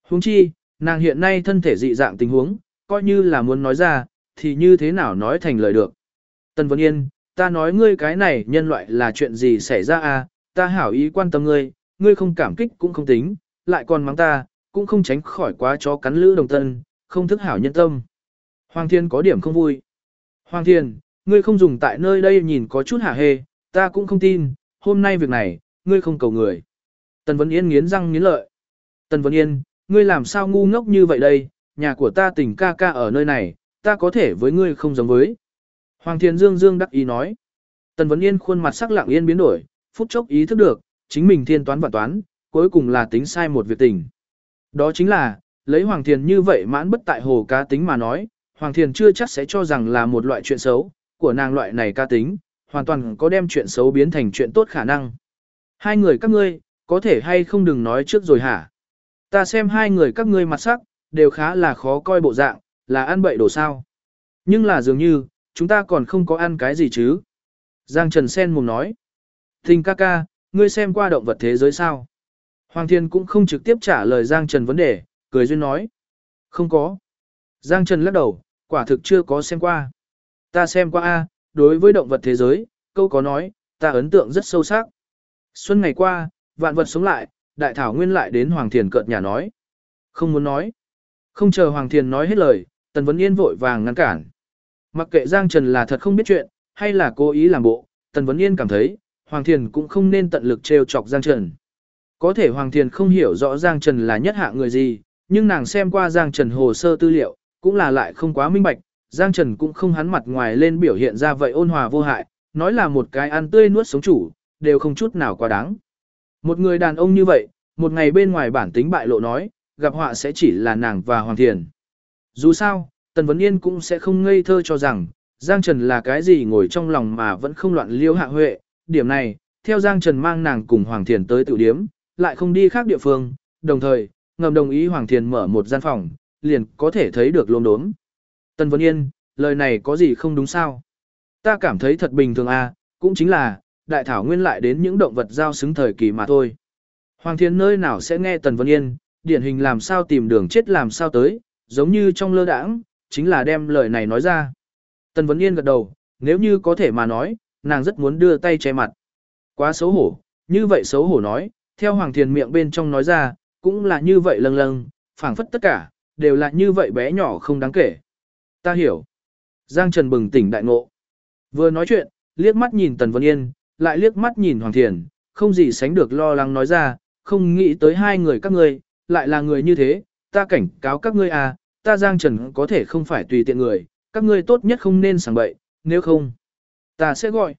Huống chi, nàng hiện nay thân thể dị dạng tình huống, coi như là muốn nói ra, thì như thế nào nói thành lời được. Tần Vân Yên, ta nói ngươi cái này nhân loại là chuyện gì xảy ra à, ta hảo ý quan tâm ngươi, ngươi không cảm kích cũng không tính, lại còn mắng ta, cũng không tránh khỏi quá chó cắn lữ đồng tân, không thức hảo nhân tâm. Hoàng Thiên có điểm không vui. Hoàng Thiên, ngươi không dùng tại nơi đây nhìn có chút hả hê, ta cũng không tin, hôm nay việc này, ngươi không cầu người. Tần Vân Yên nghiến răng nghiến lợi. Tần Vân Yên, ngươi làm sao ngu ngốc như vậy đây, nhà của ta tình ca ca ở nơi này, ta có thể với ngươi không giống với. Hoàng Thiên Dương Dương đắc ý nói. Tần Vân Yên khuôn mặt sắc lặng yên biến đổi, phút chốc ý thức được, chính mình thiên toán vạn toán, cuối cùng là tính sai một việc tình. Đó chính là, lấy Hoàng Thiên như vậy mãn bất tại hồ cá tính mà nói, Hoàng Thiên chưa chắc sẽ cho rằng là một loại chuyện xấu, của nàng loại này cá tính, hoàn toàn có đem chuyện xấu biến thành chuyện tốt khả năng. Hai người các ngươi, có thể hay không đừng nói trước rồi hả? Ta xem hai người các ngươi mặt sắc, đều khá là khó coi bộ dạng, là ăn bậy đồ sao. Nhưng là dường như, chúng ta còn không có ăn cái gì chứ. Giang Trần Sen mồm nói. Tình ca ca, ngươi xem qua động vật thế giới sao? Hoàng Thiên cũng không trực tiếp trả lời Giang Trần vấn đề, cười duyên nói. Không có. Giang Trần lắc đầu, quả thực chưa có xem qua. Ta xem qua a, đối với động vật thế giới, câu có nói, ta ấn tượng rất sâu sắc. Xuân ngày qua, vạn vật sống lại, đại thảo nguyên lại đến Hoàng Thiền cợt nhà nói. Không muốn nói. Không chờ Hoàng Thiền nói hết lời, Tần Vấn Yên vội vàng ngăn cản. Mặc kệ Giang Trần là thật không biết chuyện, hay là cố ý làm bộ, Tần Vấn Yên cảm thấy, Hoàng Thiền cũng không nên tận lực trêu chọc Giang Trần. Có thể Hoàng Thiền không hiểu rõ Giang Trần là nhất hạ người gì, nhưng nàng xem qua Giang Trần hồ sơ tư liệu, cũng là lại không quá minh bạch, Giang Trần cũng không hắn mặt ngoài lên biểu hiện ra vậy ôn hòa vô hại, nói là một cái ăn tươi nuốt sống chủ, đều không chút nào quá đáng. Một người đàn ông như vậy, một ngày bên ngoài bản tính bại lộ nói, gặp họa sẽ chỉ là nàng và Hoàng Thiền. Dù sao, Tần Vấn Yên cũng sẽ không ngây thơ cho rằng, Giang Trần là cái gì ngồi trong lòng mà vẫn không loạn liêu hạ huệ. Điểm này, theo Giang Trần mang nàng cùng Hoàng Thiền tới tiểu điếm, lại không đi khác địa phương, đồng thời, ngầm đồng ý Hoàng Thiền mở một gian phòng, liền có thể thấy được lốm đốm. Tần Vấn Yên, lời này có gì không đúng sao? Ta cảm thấy thật bình thường à, cũng chính là, đại thảo nguyên lại đến những động vật giao xứng thời kỳ mà thôi. Hoàng Thiền nơi nào sẽ nghe Tần Vấn Yên, điển hình làm sao tìm đường chết làm sao tới, giống như trong lơ đãng, chính là đem lời này nói ra. Tần Vấn Yên gật đầu, nếu như có thể mà nói, nàng rất muốn đưa tay che mặt. Quá xấu hổ, như vậy xấu hổ nói, theo Hoàng Thiền miệng bên trong nói ra, cũng là như vậy lâng lâng, phảng phất tất cả, đều là như vậy bé nhỏ không đáng kể. Ta hiểu. Giang Trần bừng tỉnh đại ngộ. Vừa nói chuyện, liếc mắt nhìn Tần Vấn Yên, lại liếc mắt nhìn Hoàng Thiền, không gì sánh được lo lắng nói ra, không nghĩ tới hai người các ngươi, lại là người như thế, ta cảnh cáo các ngươi à, ta Giang Trần có thể không phải tùy tiện người, các ngươi tốt nhất không nên sảng bậy, nếu không, ta sẽ gọi.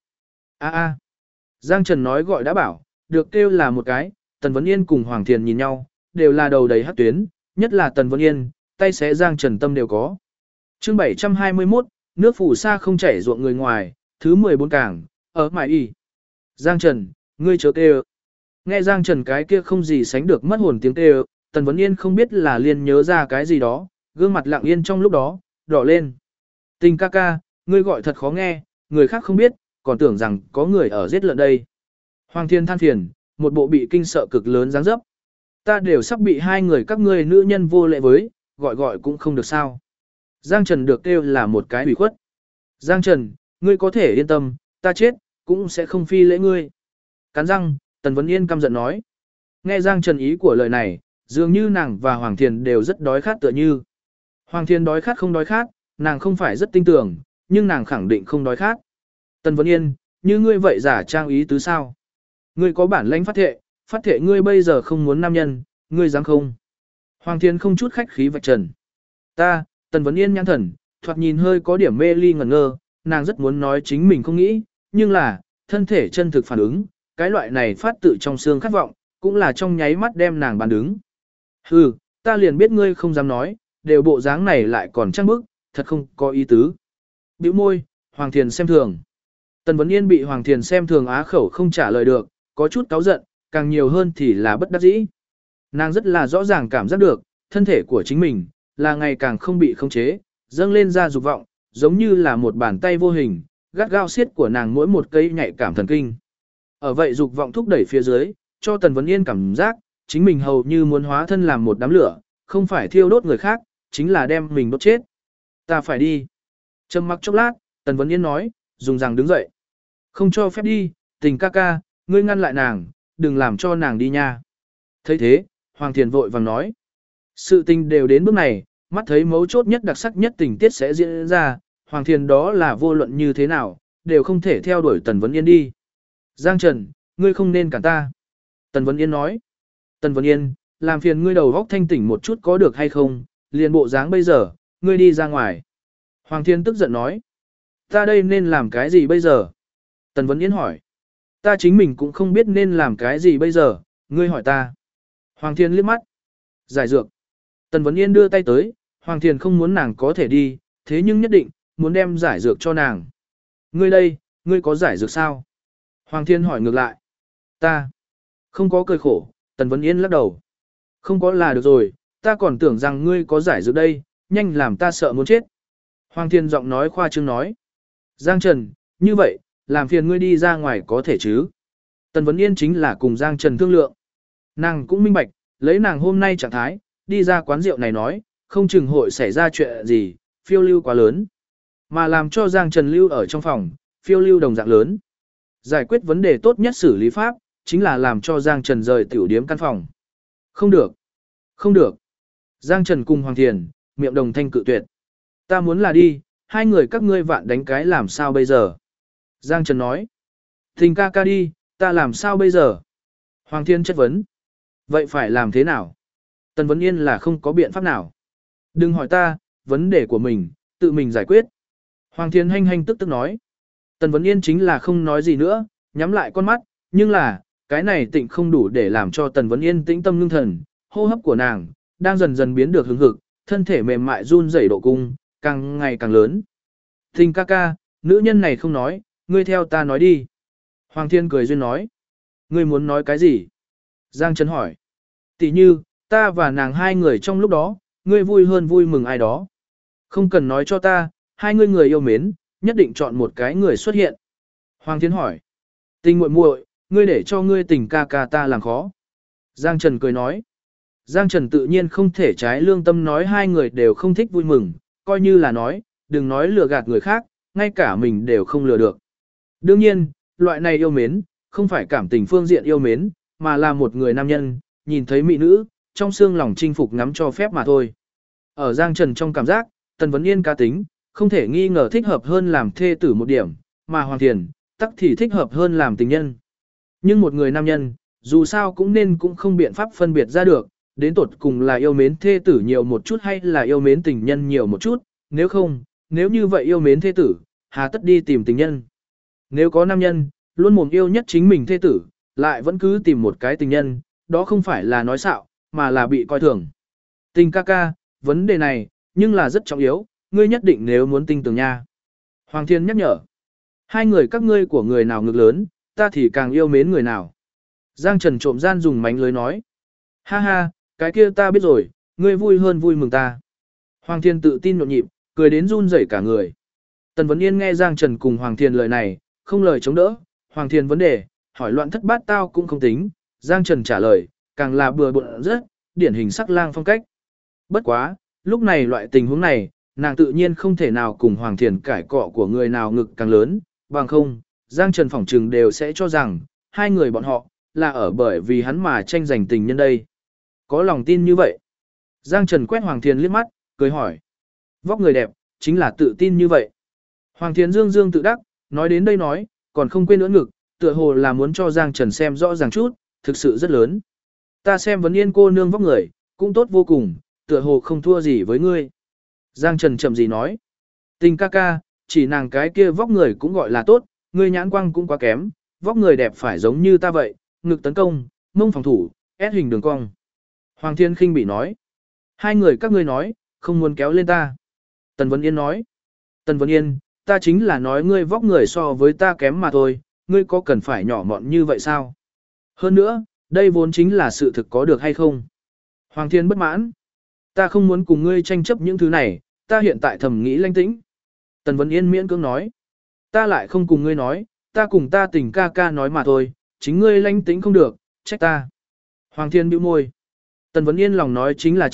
Giang Trần nói gọi đã bảo, được kêu là một cái, Tần Vấn Yên cùng Hoàng Thiền nhìn nhau, đều là đầu đầy hắc tuyến, nhất là Tần Vấn Yên, tay xé Giang Trần tâm đều có. Chương 721, nước phù sa không chảy ruộng người ngoài, thứ 14 cảng, ở Mại Y. Giang Trần, ngươi chớ kêu. Nghe Giang Trần cái kia không gì sánh được mất hồn tiếng kêu, Tần Vấn Yên không biết là liền nhớ ra cái gì đó, gương mặt lặng yên trong lúc đó, đỏ lên. Tình ca ca, ngươi gọi thật khó nghe, người khác không biết, còn tưởng rằng có người ở giết lợn đây. Hoàng Thiên than phiền, một bộ bị kinh sợ cực lớn dáng dấp. Ta đều sắp bị hai người các ngươi nữ nhân vô lệ với, gọi cũng không được sao. Giang Trần được kêu là một cái ủy khuất. Giang Trần, ngươi có thể yên tâm, ta chết, cũng sẽ không phi lễ ngươi. Cắn răng, Tần Vấn Yên căm giận nói. Nghe Giang Trần ý của lời này, dường như nàng và Hoàng Thiền đều rất đói khát tựa như. Hoàng Thiền đói khát không đói khát, nàng không phải rất tin tưởng, nhưng nàng khẳng định không đói khát. Tần Vấn Yên, như ngươi vậy giả trang ý tứ sao? Ngươi có bản lãnh phát thệ ngươi bây giờ không muốn nam nhân, ngươi dám không? Hoàng Thiền không chút khách khí vạch trần. Ta, Tần Vấn Yên nhãn thần, thoạt nhìn hơi có điểm mê ly ngẩn ngơ, nàng rất muốn nói chính mình không nghĩ, nhưng là, thân thể chân thực phản ứng, cái loại này phát tự trong xương khát vọng, cũng là trong nháy mắt đem nàng bàn đứng. Hừ, ta liền biết ngươi không dám nói, đều bộ dáng này lại còn trăng bức, thật không có ý tứ. Bĩu môi, Hoàng Thiền xem thường. Tần Vấn Yên bị Hoàng Thiền xem thường á khẩu không trả lời được, có chút cáu giận, càng nhiều hơn thì là bất đắc dĩ. Nàng rất là rõ ràng cảm giác được, thân thể của chính mình, là ngày càng không bị khống chế, dâng lên ra dục vọng, giống như là một bàn tay vô hình, gắt gao xiết của nàng mỗi một cây nhạy cảm thần kinh. Ở vậy dục vọng thúc đẩy phía dưới, cho Tần Vấn Yên cảm giác, chính mình hầu như muốn hóa thân làm một đám lửa, không phải thiêu đốt người khác, chính là đem mình đốt chết. Ta phải đi. Trầm mặc chốc lát, Tần Vấn Yên nói, dùng rằng đứng dậy. Không cho phép đi, Tình ca ca, ngươi ngăn lại nàng, đừng làm cho nàng đi nha. Thấy thế, Hoàng Thiền vội vàng nói. Sự tình đều đến bước này, mắt thấy mấu chốt nhất đặc sắc nhất tình tiết sẽ diễn ra, Hoàng Thiền đó là vô luận như thế nào, đều không thể theo đuổi Tần Vấn Yên đi. Giang Trần, ngươi không nên cản ta. Tần Vấn Yên nói. Tần Vấn Yên, làm phiền ngươi đầu góc thanh tỉnh một chút có được hay không, liền bộ dáng bây giờ, ngươi đi ra ngoài. Hoàng Thiên tức giận nói. Ta đây nên làm cái gì bây giờ? Tần Vấn Yên hỏi. Ta chính mình cũng không biết nên làm cái gì bây giờ, ngươi hỏi ta. Hoàng Thiên liếc mắt. Giải dược. Tần Vấn Yên đưa tay tới, Hoàng Thiên không muốn nàng có thể đi, thế nhưng nhất định, muốn đem giải dược cho nàng. Ngươi đây, ngươi có giải dược sao? Hoàng Thiên hỏi ngược lại. Ta. Không có cười khổ, Tần Vấn Yên lắc đầu. Không có là được rồi, ta còn tưởng rằng ngươi có giải dược đây, nhanh làm ta sợ muốn chết. Hoàng Thiên giọng nói khoa trương nói. Giang Trần, như vậy, làm phiền ngươi đi ra ngoài có thể chứ? Tần Vấn Yên chính là cùng Giang Trần thương lượng. Nàng cũng minh bạch, lấy nàng hôm nay trạng thái, đi ra quán rượu này nói, không chừng hội xảy ra chuyện gì, phiêu lưu quá lớn. Mà làm cho Giang Trần lưu ở trong phòng, phiêu lưu đồng dạng lớn. Giải quyết vấn đề tốt nhất xử lý pháp, chính là làm cho Giang Trần rời tiểu điếm căn phòng. Không được. Không được. Giang Trần cùng Hoàng Thiền, miệng đồng thanh cự tuyệt. Ta muốn là đi, hai người các ngươi vạn đánh cái làm sao bây giờ? Giang Trần nói. Tình ca ca đi, ta làm sao bây giờ? Hoàng Thiên chất vấn. Vậy phải làm thế nào? Tần Vấn Yên là không có biện pháp nào. Đừng hỏi ta, vấn đề của mình, tự mình giải quyết. Hoàng Thiên hanh hanh tức tức nói. Tần Vấn Yên chính là không nói gì nữa, nhắm lại con mắt, nhưng là, cái này tịnh không đủ để làm cho Tần Vấn Yên tĩnh tâm ngưng thần, hô hấp của nàng, đang dần dần biến được hứng hực, thân thể mềm mại run rẩy độ cung, càng ngày càng lớn. Tình ca ca, nữ nhân này không nói, ngươi theo ta nói đi. Hoàng Thiên cười duyên nói. Ngươi muốn nói cái gì? Giang Trần hỏi. Tỷ như, ta và nàng hai người trong lúc đó, ngươi vui hơn vui mừng ai đó. Không cần nói cho ta, hai ngươi người yêu mến, nhất định chọn một cái người xuất hiện. Hoàng Thiên hỏi. Tình muội muội, ngươi để cho ngươi tình ca ca ta làm khó. Giang Trần cười nói. Giang Trần tự nhiên không thể trái lương tâm nói hai người đều không thích vui mừng, coi như là nói, đừng nói lừa gạt người khác, ngay cả mình đều không lừa được. Đương nhiên, loại này yêu mến, không phải cảm tình phương diện yêu mến, mà là một người nam nhân, nhìn thấy mỹ nữ, trong xương lòng chinh phục ngắm cho phép mà thôi. Ở Giang Trần trong cảm giác, Tần Vấn Yên cá tính, không thể nghi ngờ thích hợp hơn làm thê tử một điểm, mà Hoàng Thiền, tắc thì thích hợp hơn làm tình nhân. Nhưng một người nam nhân, dù sao cũng không biện pháp phân biệt ra được, đến tột cùng là yêu mến thê tử nhiều một chút hay là yêu mến tình nhân nhiều một chút, nếu không, nếu như vậy yêu mến thê tử, hà tất đi tìm tình nhân. Nếu có nam nhân, luôn mồm yêu nhất chính mình thê tử, lại vẫn cứ tìm một cái tình nhân, đó không phải là nói xạo, mà là bị coi thường. Tình ca ca, vấn đề này, nhưng là rất trọng yếu, ngươi nhất định nếu muốn tinh tường nha. Hoàng Thiên nhắc nhở. Hai người các ngươi của người nào ngực lớn, ta thì càng yêu mến người nào. Giang Trần trộm gian dùng mánh lưới nói. Ha ha, cái kia ta biết rồi, ngươi vui hơn vui mừng ta. Hoàng Thiên tự tin nhộn nhịp, cười đến run rẩy cả người. Tần Vấn Yên nghe Giang Trần cùng Hoàng Thiên lời này, không lời chống đỡ. Hoàng Thiên vấn đề, hỏi loạn thất bát tao cũng không tính. Giang Trần trả lời, càng là bừa bộn rất, điển hình sắc lang phong cách. Bất quá, lúc này loại tình huống này, nàng tự nhiên không thể nào cùng Hoàng Thiên cãi cọ của người nào ngực càng lớn, bằng không, Giang Trần phỏng trừng đều sẽ cho rằng, hai người bọn họ, là ở bởi vì hắn mà tranh giành tình nhân đây. Có lòng tin như vậy. Giang Trần quét Hoàng Thiên liếc mắt, cười hỏi. Vóc người đẹp, chính là tự tin như vậy. Hoàng Thiên dương dương tự đắc, nói đến đây nói, còn không quên ưỡn ngực, tựa hồ là muốn cho Giang Trần xem rõ ràng chút, thực sự rất lớn. Ta xem Vấn Yên cô nương vóc người, cũng tốt vô cùng, tựa hồ không thua gì với ngươi. Giang Trần chậm gì nói. Tình ca ca, chỉ nàng cái kia vóc người cũng gọi là tốt, ngươi nhãn quang cũng quá kém, vóc người đẹp phải giống như ta vậy, ngực tấn công, mông phòng thủ, ép hình đường cong. Hoàng Thiên khinh bị nói. Hai người các ngươi nói, không muốn kéo lên ta. Tần Vấn Yên nói. Tần Vấn Yên, ta chính là nói ngươi vóc người so với ta kém mà thôi, ngươi có cần phải nhỏ mọn như vậy sao? Hơn nữa, đây vốn chính là sự thực có được hay không? Hoàng Thiên bất mãn. Ta không muốn cùng ngươi tranh chấp những thứ này, ta hiện tại thầm nghĩ lanh tĩnh. Tần Vấn Yên miễn cưỡng nói. Ta lại không cùng ngươi nói, ta cùng ta tình ca ca nói mà thôi, chính ngươi lanh tĩnh không được, trách ta. Hoàng Thiên bĩu môi. Tần Vấn Yên lòng nói chính là trách,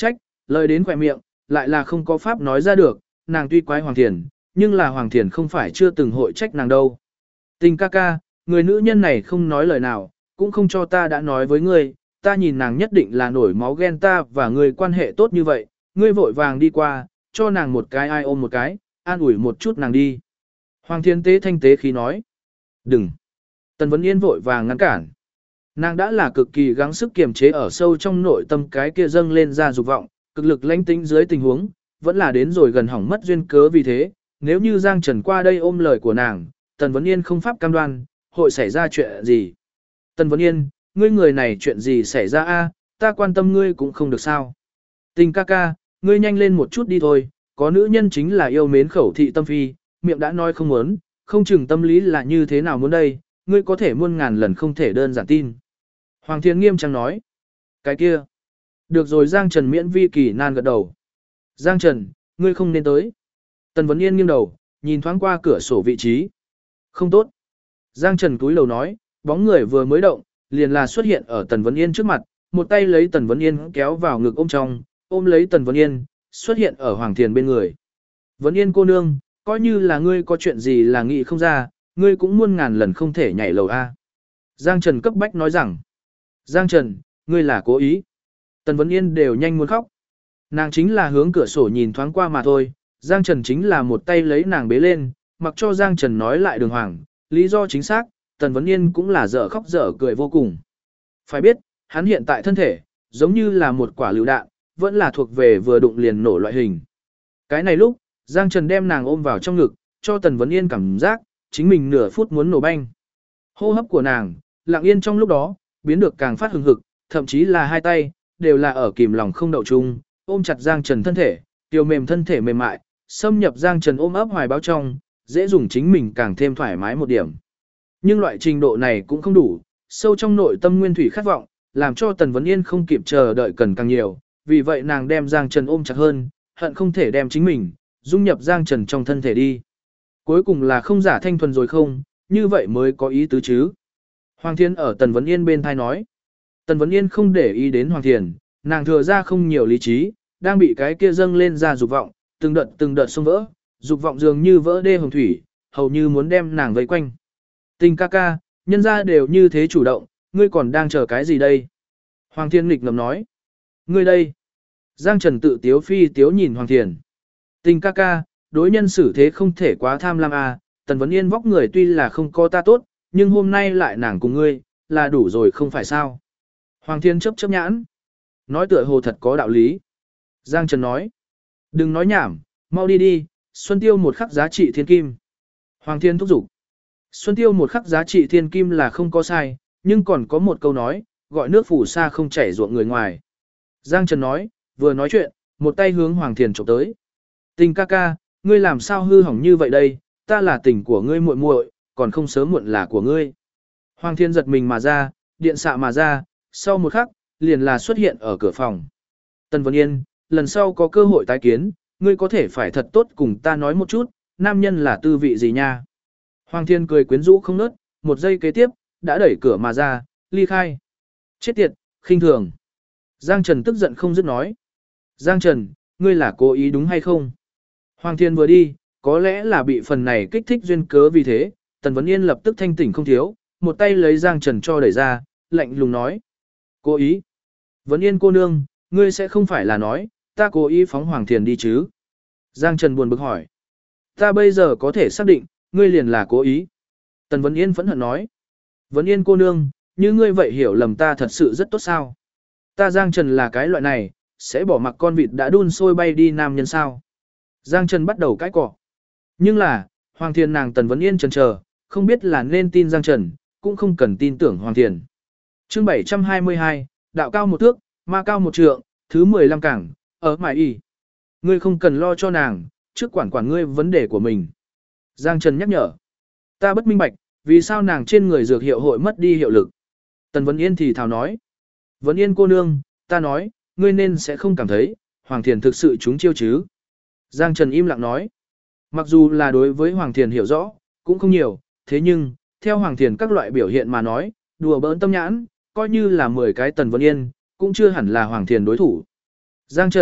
lời đến khỏe miệng, lại là không có pháp nói ra được, nàng tuy quái Hoàng Thiền, nhưng là Hoàng Thiền không phải chưa từng hội trách nàng đâu. Tình ca ca, người nữ nhân này không nói lời nào, cũng không cho ta đã nói với ngươi, ta nhìn nàng nhất định là nổi máu ghen ta và ngươi quan hệ tốt như vậy, ngươi vội vàng đi qua, cho nàng một cái ai ôm một cái, an ủi một chút nàng đi. Hoàng Thiên tế thanh tế khí nói. Đừng. Tần Vấn Yên vội vàng ngăn cản. Nàng đã là cực kỳ gắng sức kiềm chế ở sâu trong nội tâm cái kia dâng lên ra dục vọng, cực lực lãnh tĩnh dưới tình huống, vẫn là đến rồi gần hỏng mất duyên cớ vì thế, nếu như Giang Trần qua đây ôm lời của nàng, Tần Vấn Yên không pháp cam đoan, hội xảy ra chuyện gì. Tần Vấn Yên, ngươi người này chuyện gì xảy ra a? Ta quan tâm ngươi cũng không được sao. Tình ca ca, ngươi nhanh lên một chút đi thôi, có nữ nhân chính là yêu mến khẩu thị tâm phi, miệng đã nói không muốn, không chừng tâm lý là như thế nào muốn đây, ngươi có thể muôn ngàn lần không thể đơn giản tin. Hoàng Thiên nghiêm trang nói. Cái kia. Được rồi Giang Trần miễn vi kỳ nan gật đầu. Giang Trần, ngươi không nên tới. Tần Vấn Yên nghiêng đầu, nhìn thoáng qua cửa sổ vị trí. Không tốt. Giang Trần cúi đầu nói, bóng người vừa mới động, liền là xuất hiện ở Tần Vấn Yên trước mặt, một tay lấy Tần Vấn Yên kéo vào ngực ôm trong, ôm lấy Tần Vấn Yên, xuất hiện ở Hoàng Thiền bên người. Vấn Yên cô nương, coi như là ngươi có chuyện gì là nghĩ không ra, ngươi cũng muôn ngàn lần không thể nhảy lầu A. Giang Trần cấp bách nói rằng, Giang Trần, ngươi là cố ý. Tần Vấn Yên đều nhanh muốn khóc. Nàng chính là hướng cửa sổ nhìn thoáng qua mà thôi, Giang Trần chính là một tay lấy nàng bế lên, mặc cho Giang Trần nói lại đường hoàng, lý do chính xác, Tần Vấn Yên cũng là dở khóc dở cười vô cùng. Phải biết, hắn hiện tại thân thể, giống như là một quả lựu đạn, vẫn là thuộc về vừa đụng liền nổ loại hình. Cái này lúc, Giang Trần đem nàng ôm vào trong ngực, cho Tần Vấn Yên cảm giác, chính mình nửa phút muốn nổ banh. Hô hấp của nàng, lặng yên trong lúc đó, biến được càng phát hừng hực, thậm chí là hai tay, đều là ở kìm lòng không đậu chung, ôm chặt Giang Trần thân thể, tiêu mềm thân thể mềm mại, xâm nhập Giang Trần ôm ấp hoài báo trong, dễ dùng chính mình càng thêm thoải mái một điểm. Nhưng loại trình độ này cũng không đủ, sâu trong nội tâm nguyên thủy khát vọng, làm cho Tần Vấn Yên không kịp chờ đợi cần càng nhiều, vì vậy nàng đem Giang Trần ôm chặt hơn, hận không thể đem chính mình, dung nhập Giang Trần trong thân thể đi. Cuối cùng là không giả thanh thuần rồi không, như vậy mới có ý tứ chứ. Hoàng Thiên ở Tần Vấn Yên bên thai nói. Tần Vấn Yên không để ý đến Hoàng Thiên, nàng thừa ra không nhiều lý trí, đang bị cái kia dâng lên ra dục vọng, từng đợt xông vỡ, dục vọng dường như vỡ đê hồng thủy, hầu như muốn đem nàng vây quanh. Tình ca ca, nhân ra đều như thế chủ động, ngươi còn đang chờ cái gì đây? Hoàng Thiên nghịch ngầm nói. Ngươi đây. Giang Trần tự tiếu phi tiếu nhìn Hoàng Thiên. Tình ca ca, đối nhân xử thế không thể quá tham lam à, Tần Vấn Yên vóc người tuy là không có ta tốt, nhưng hôm nay lại nàng cùng ngươi, là đủ rồi không phải sao? Hoàng Thiên chớp chớp nhãn. Nói tựa hồ thật có đạo lý. Giang Trần nói. Đừng nói nhảm, mau đi đi, Xuân Tiêu một khắc giá trị thiên kim. Hoàng Thiên thúc giục. Xuân Tiêu một khắc giá trị thiên kim là không có sai, nhưng còn có một câu nói, gọi nước phủ sa không chảy ruộng người ngoài. Giang Trần nói, vừa nói chuyện, một tay hướng Hoàng Thiên chụp tới. Tình ca ca, ngươi làm sao hư hỏng như vậy đây, ta là tình của ngươi muội muội, còn không sớm muộn là của ngươi. Hoàng Thiên giật mình mà ra, điện xạ mà ra, sau một khắc, liền là xuất hiện ở cửa phòng. Tần Vấn Yên, lần sau có cơ hội tái kiến, ngươi có thể phải thật tốt cùng ta nói một chút, nam nhân là tư vị gì nha. Hoàng Thiên cười quyến rũ không nớt, một giây kế tiếp, đã đẩy cửa mà ra, ly khai. Chết tiệt, khinh thường. Giang Trần tức giận không dứt nói. Giang Trần, ngươi là cố ý đúng hay không? Hoàng Thiên vừa đi, có lẽ là bị phần này kích thích duyên cớ vì thế, Tần Vấn Yên lập tức thanh tỉnh không thiếu, một tay lấy Giang Trần cho đẩy ra, lạnh lùng nói. Cố ý. Vấn Yên cô nương, ngươi sẽ không phải là nói, ta cố ý phóng Hoàng Thiên đi chứ? Giang Trần buồn bực hỏi. Ta bây giờ có thể xác định, ngươi liền là cố ý. Tần Vấn Yên phẫn hận nói. Vấn Yên cô nương, như ngươi vậy hiểu lầm ta thật sự rất tốt sao? Ta Giang Trần là cái loại này, sẽ bỏ mặc con vịt đã đun sôi bay đi nam nhân sao? Giang Trần bắt đầu cãi cọ. Nhưng là, Hoàng Thiên nàng Tần Vấn Yên chần chờ, không biết là nên tin Giang Trần, cũng không cần tin tưởng Hoàng Thiên. Chương 722, đạo cao một thước, ma cao một trượng, thứ 15 cảng, ở mải y. Ngươi không cần lo cho nàng, trước quản ngươi vấn đề của mình. Giang Trần nhắc nhở. Ta bất minh bạch, vì sao nàng trên người dược hiệu hội mất đi hiệu lực. Tần Vấn Yên thì thào nói. Vấn Yên cô nương, ta nói, ngươi nên sẽ không cảm thấy, Hoàng Thiên thực sự trúng chiêu chứ. Giang Trần im lặng nói. Mặc dù là đối với Hoàng Thiên hiểu rõ, cũng không nhiều, thế nhưng, theo Hoàng Thiên các loại biểu hiện mà nói, đùa bỡn tâm nhãn, coi như là 10 cái Tần Vấn Yên, cũng chưa hẳn là Hoàng Thiên đối thủ. Giang Trần,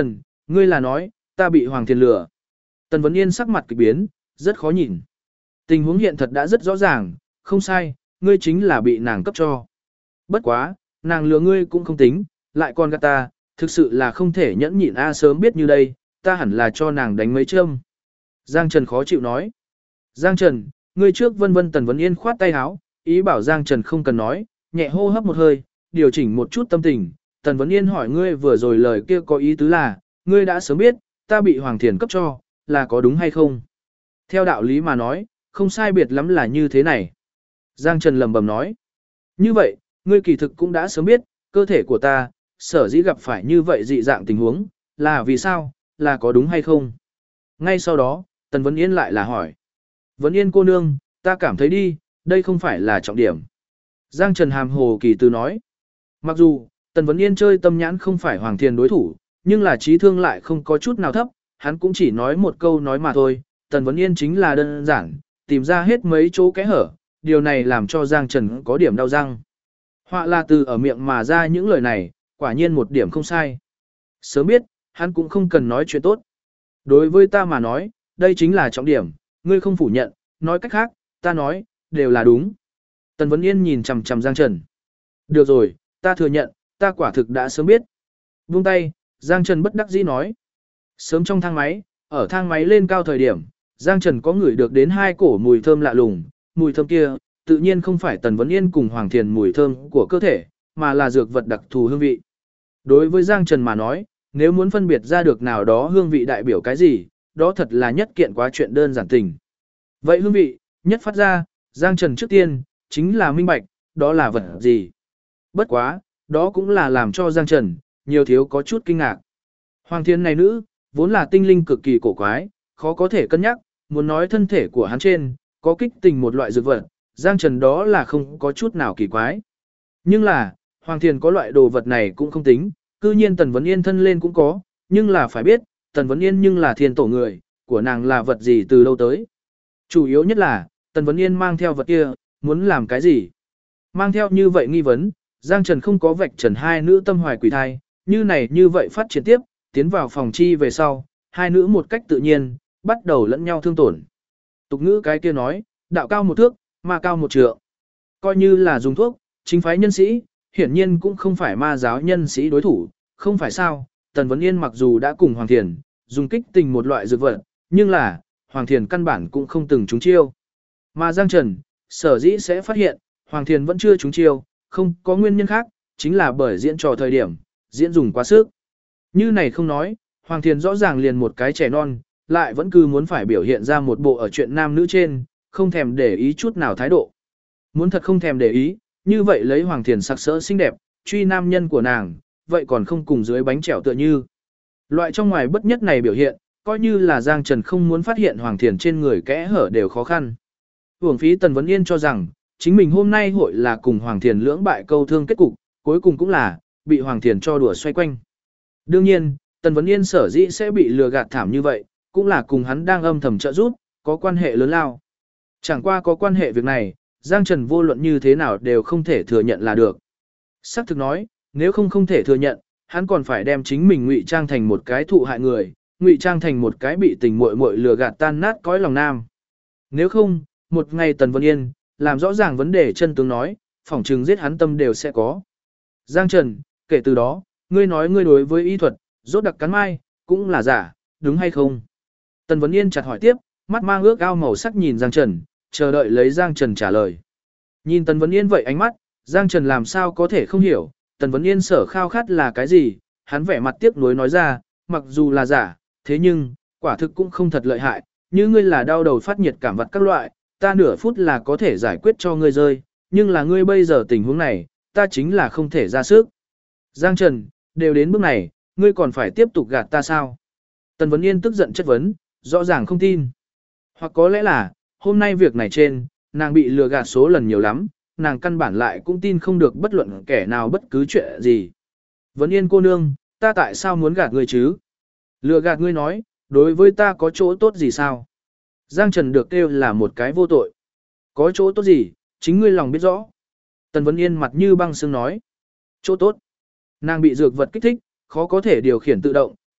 ngươi là nói, ta bị Hoàng Thiền lừa. Tần Vấn Yên sắc mặt kỳ biến, rất khó nhìn. Tình huống hiện thật đã rất rõ ràng, không sai, ngươi chính là bị nàng cấp cho. Bất quá, nàng lừa ngươi cũng không tính, lại còn gạt ta, thực sự là không thể nhẫn nhịn sớm biết như đây, ta hẳn là cho nàng đánh mấy châm. Giang Trần khó chịu nói. Giang Trần, ngươi trước vân vân. Tần Vấn Yên khoát tay áo, ý bảo Giang Trần không cần nói, nhẹ hô hấp một hơi, điều chỉnh một chút tâm tình. Tần Vấn Yên hỏi ngươi vừa rồi lời kia có ý tứ là, ngươi đã sớm biết, ta bị Hoàng Thiền cấp cho, là có đúng hay không? Theo đạo lý mà nói, không sai biệt lắm là như thế này. Giang Trần lầm bầm nói. Như vậy, ngươi kỳ thực cũng đã sớm biết, cơ thể của ta, sở dĩ gặp phải như vậy dị dạng tình huống, là vì sao, là có đúng hay không? Ngay sau đó, Tần Vấn Yên lại là hỏi. Vấn Yên cô nương, ta cảm thấy đi, đây không phải là trọng điểm. Giang Trần hàm hồ kỳ từ nói. Mặc dù, Tần Vấn Yên chơi tâm nhãn không phải Hoàng Thiền đối thủ, nhưng là trí thương lại không có chút nào thấp, hắn cũng chỉ nói một câu nói mà thôi. Tần Vấn Yên chính là đơn giản, tìm ra hết mấy chỗ kẽ hở, điều này làm cho Giang Trần có điểm đau răng. Họa là từ ở miệng mà ra những lời này, quả nhiên một điểm không sai. Sớm biết, hắn cũng không cần nói chuyện tốt. Đối với ta mà nói, đây chính là trọng điểm, ngươi không phủ nhận, nói cách khác, ta nói, đều là đúng. Tần Vấn Yên nhìn chằm chằm Giang Trần. Được rồi, ta thừa nhận, ta quả thực đã sớm biết. Buông tay, Giang Trần bất đắc dĩ nói. Sớm trong thang máy, ở thang máy lên cao thời điểm, Giang Trần có ngửi được đến hai cổ mùi thơm lạ lùng, mùi thơm kia, tự nhiên không phải Tần Vấn Yên cùng Hoàng Thiền mùi thơm của cơ thể, mà là dược vật đặc thù hương vị. Đối với Giang Trần mà nói, nếu muốn phân biệt ra được nào đó hương vị đại biểu cái gì, đó thật là nhất kiện quá chuyện đơn giản tình. Vậy hương vị, nhất phát ra, Giang Trần trước tiên, chính là minh bạch, đó là vật gì. Bất quá, đó cũng là làm cho Giang Trần, nhiều thiếu có chút kinh ngạc. Hoàng Thiên này nữ, vốn là tinh linh cực kỳ cổ quái, khó có thể cân nhắc, muốn nói thân thể của hắn trên, có kích tình một loại dược vật, Giang Trần đó là không có chút nào kỳ quái. Nhưng là, Hoàng Thiên có loại đồ vật này cũng không tính, cư nhiên Tần Vấn Yên thân lên cũng có, nhưng là phải biết, Tần Vấn Yên nhưng là thiên tổ người, của nàng là vật gì từ đâu tới. Chủ yếu nhất là, Tần Vấn Yên mang theo vật kia, muốn làm cái gì? Mang theo như vậy nghi vấn, Giang Trần không có vạch trần hai nữ tâm hoài quỷ thai, như vậy phát triển tiếp, tiến vào phòng chi về sau, hai nữ một cách tự nhiên, bắt đầu lẫn nhau thương tổn. Tục ngữ cái kia nói, đạo cao một thước, ma cao một trượng. Coi như là dùng thuốc, chính phái nhân sĩ, hiển nhiên cũng không phải ma giáo nhân sĩ đối thủ, không phải sao, Tần Vấn Yên mặc dù đã cùng Hoàng Thiền, dùng kích tình một loại dược vật, nhưng là, Hoàng Thiền căn bản cũng không từng trúng chiêu. Mà Giang Trần, sở dĩ sẽ phát hiện, Hoàng Thiền vẫn chưa trúng chiêu, không có nguyên nhân khác, chính là bởi diễn trò thời điểm, diễn dùng quá sức. Như này không nói, Hoàng Thiền rõ ràng liền một cái trẻ non, lại vẫn cứ muốn phải biểu hiện ra một bộ ở chuyện nam nữ trên, không thèm để ý chút nào thái độ. Muốn thật không thèm để ý, như vậy lấy Hoàng Thiền sặc sỡ xinh đẹp, truy nam nhân của nàng, vậy còn không cùng dưới bánh trèo tựa như. Loại trong ngoài bất nhất này biểu hiện, coi như là Giang Trần không muốn phát hiện Hoàng Thiền trên người kẽ hở đều khó khăn. Hưởng phí Tần Vấn Yên cho rằng, chính mình hôm nay hội là cùng Hoàng Thiền lưỡng bại câu thương kết cục, cuối cùng cũng là, bị Hoàng Thiền cho đùa xoay quanh. Đương nhiên, Tần Vấn Yên sở dĩ sẽ bị lừa gạt thảm như vậy, cũng là cùng hắn đang âm thầm trợ giúp, có quan hệ lớn lao. Chẳng qua có quan hệ việc này, Giang Trần vô luận như thế nào đều không thể thừa nhận là được. Sắc thực nói, nếu không thể thừa nhận, hắn còn phải đem chính mình ngụy trang thành một cái thụ hại người, ngụy trang thành một cái bị tình muội muội lừa gạt tan nát cõi lòng nam. Nếu không, một ngày Tần Vấn Yên, làm rõ ràng vấn đề chân tướng nói, phỏng chừng giết hắn tâm đều sẽ có. Giang Trần, kể từ đó, ngươi nói ngươi đối với y thuật, rốt đặc cắn mai, cũng là giả, đúng hay không? Tần Vấn Yên chặt hỏi tiếp, mắt mang ước ao màu sắc nhìn Giang Trần, chờ đợi lấy Giang Trần trả lời. Nhìn Tần Vấn Yên vậy ánh mắt, Giang Trần làm sao có thể không hiểu, Tần Vấn Yên sở khao khát là cái gì, hắn vẻ mặt tiếc nuối nói ra, mặc dù là giả, thế nhưng, quả thực cũng không thật lợi hại, như ngươi là đau đầu phát nhiệt cảm vật các loại, ta nửa phút là có thể giải quyết cho ngươi rơi, nhưng là ngươi bây giờ tình huống này, ta chính là không thể ra sức. Giang Trần, đều đến bước này, ngươi còn phải tiếp tục gạt ta sao? Tần Vấn Yên tức giận chất vấn, rõ ràng không tin. Hoặc có lẽ là, hôm nay việc này trên, nàng bị lừa gạt số lần nhiều lắm, nàng căn bản lại cũng tin không được bất luận kẻ nào bất cứ chuyện gì. Vấn Yên cô nương, ta tại sao muốn gạt ngươi chứ? Lừa gạt ngươi nói, đối với ta có chỗ tốt gì sao? Giang Trần được kêu là một cái vô tội. Có chỗ tốt gì, chính ngươi lòng biết rõ. Tần Vấn Yên mặt như băng sương nói. Chỗ tốt. Nàng bị dược vật kích thích, khó có thể điều khiển tự động,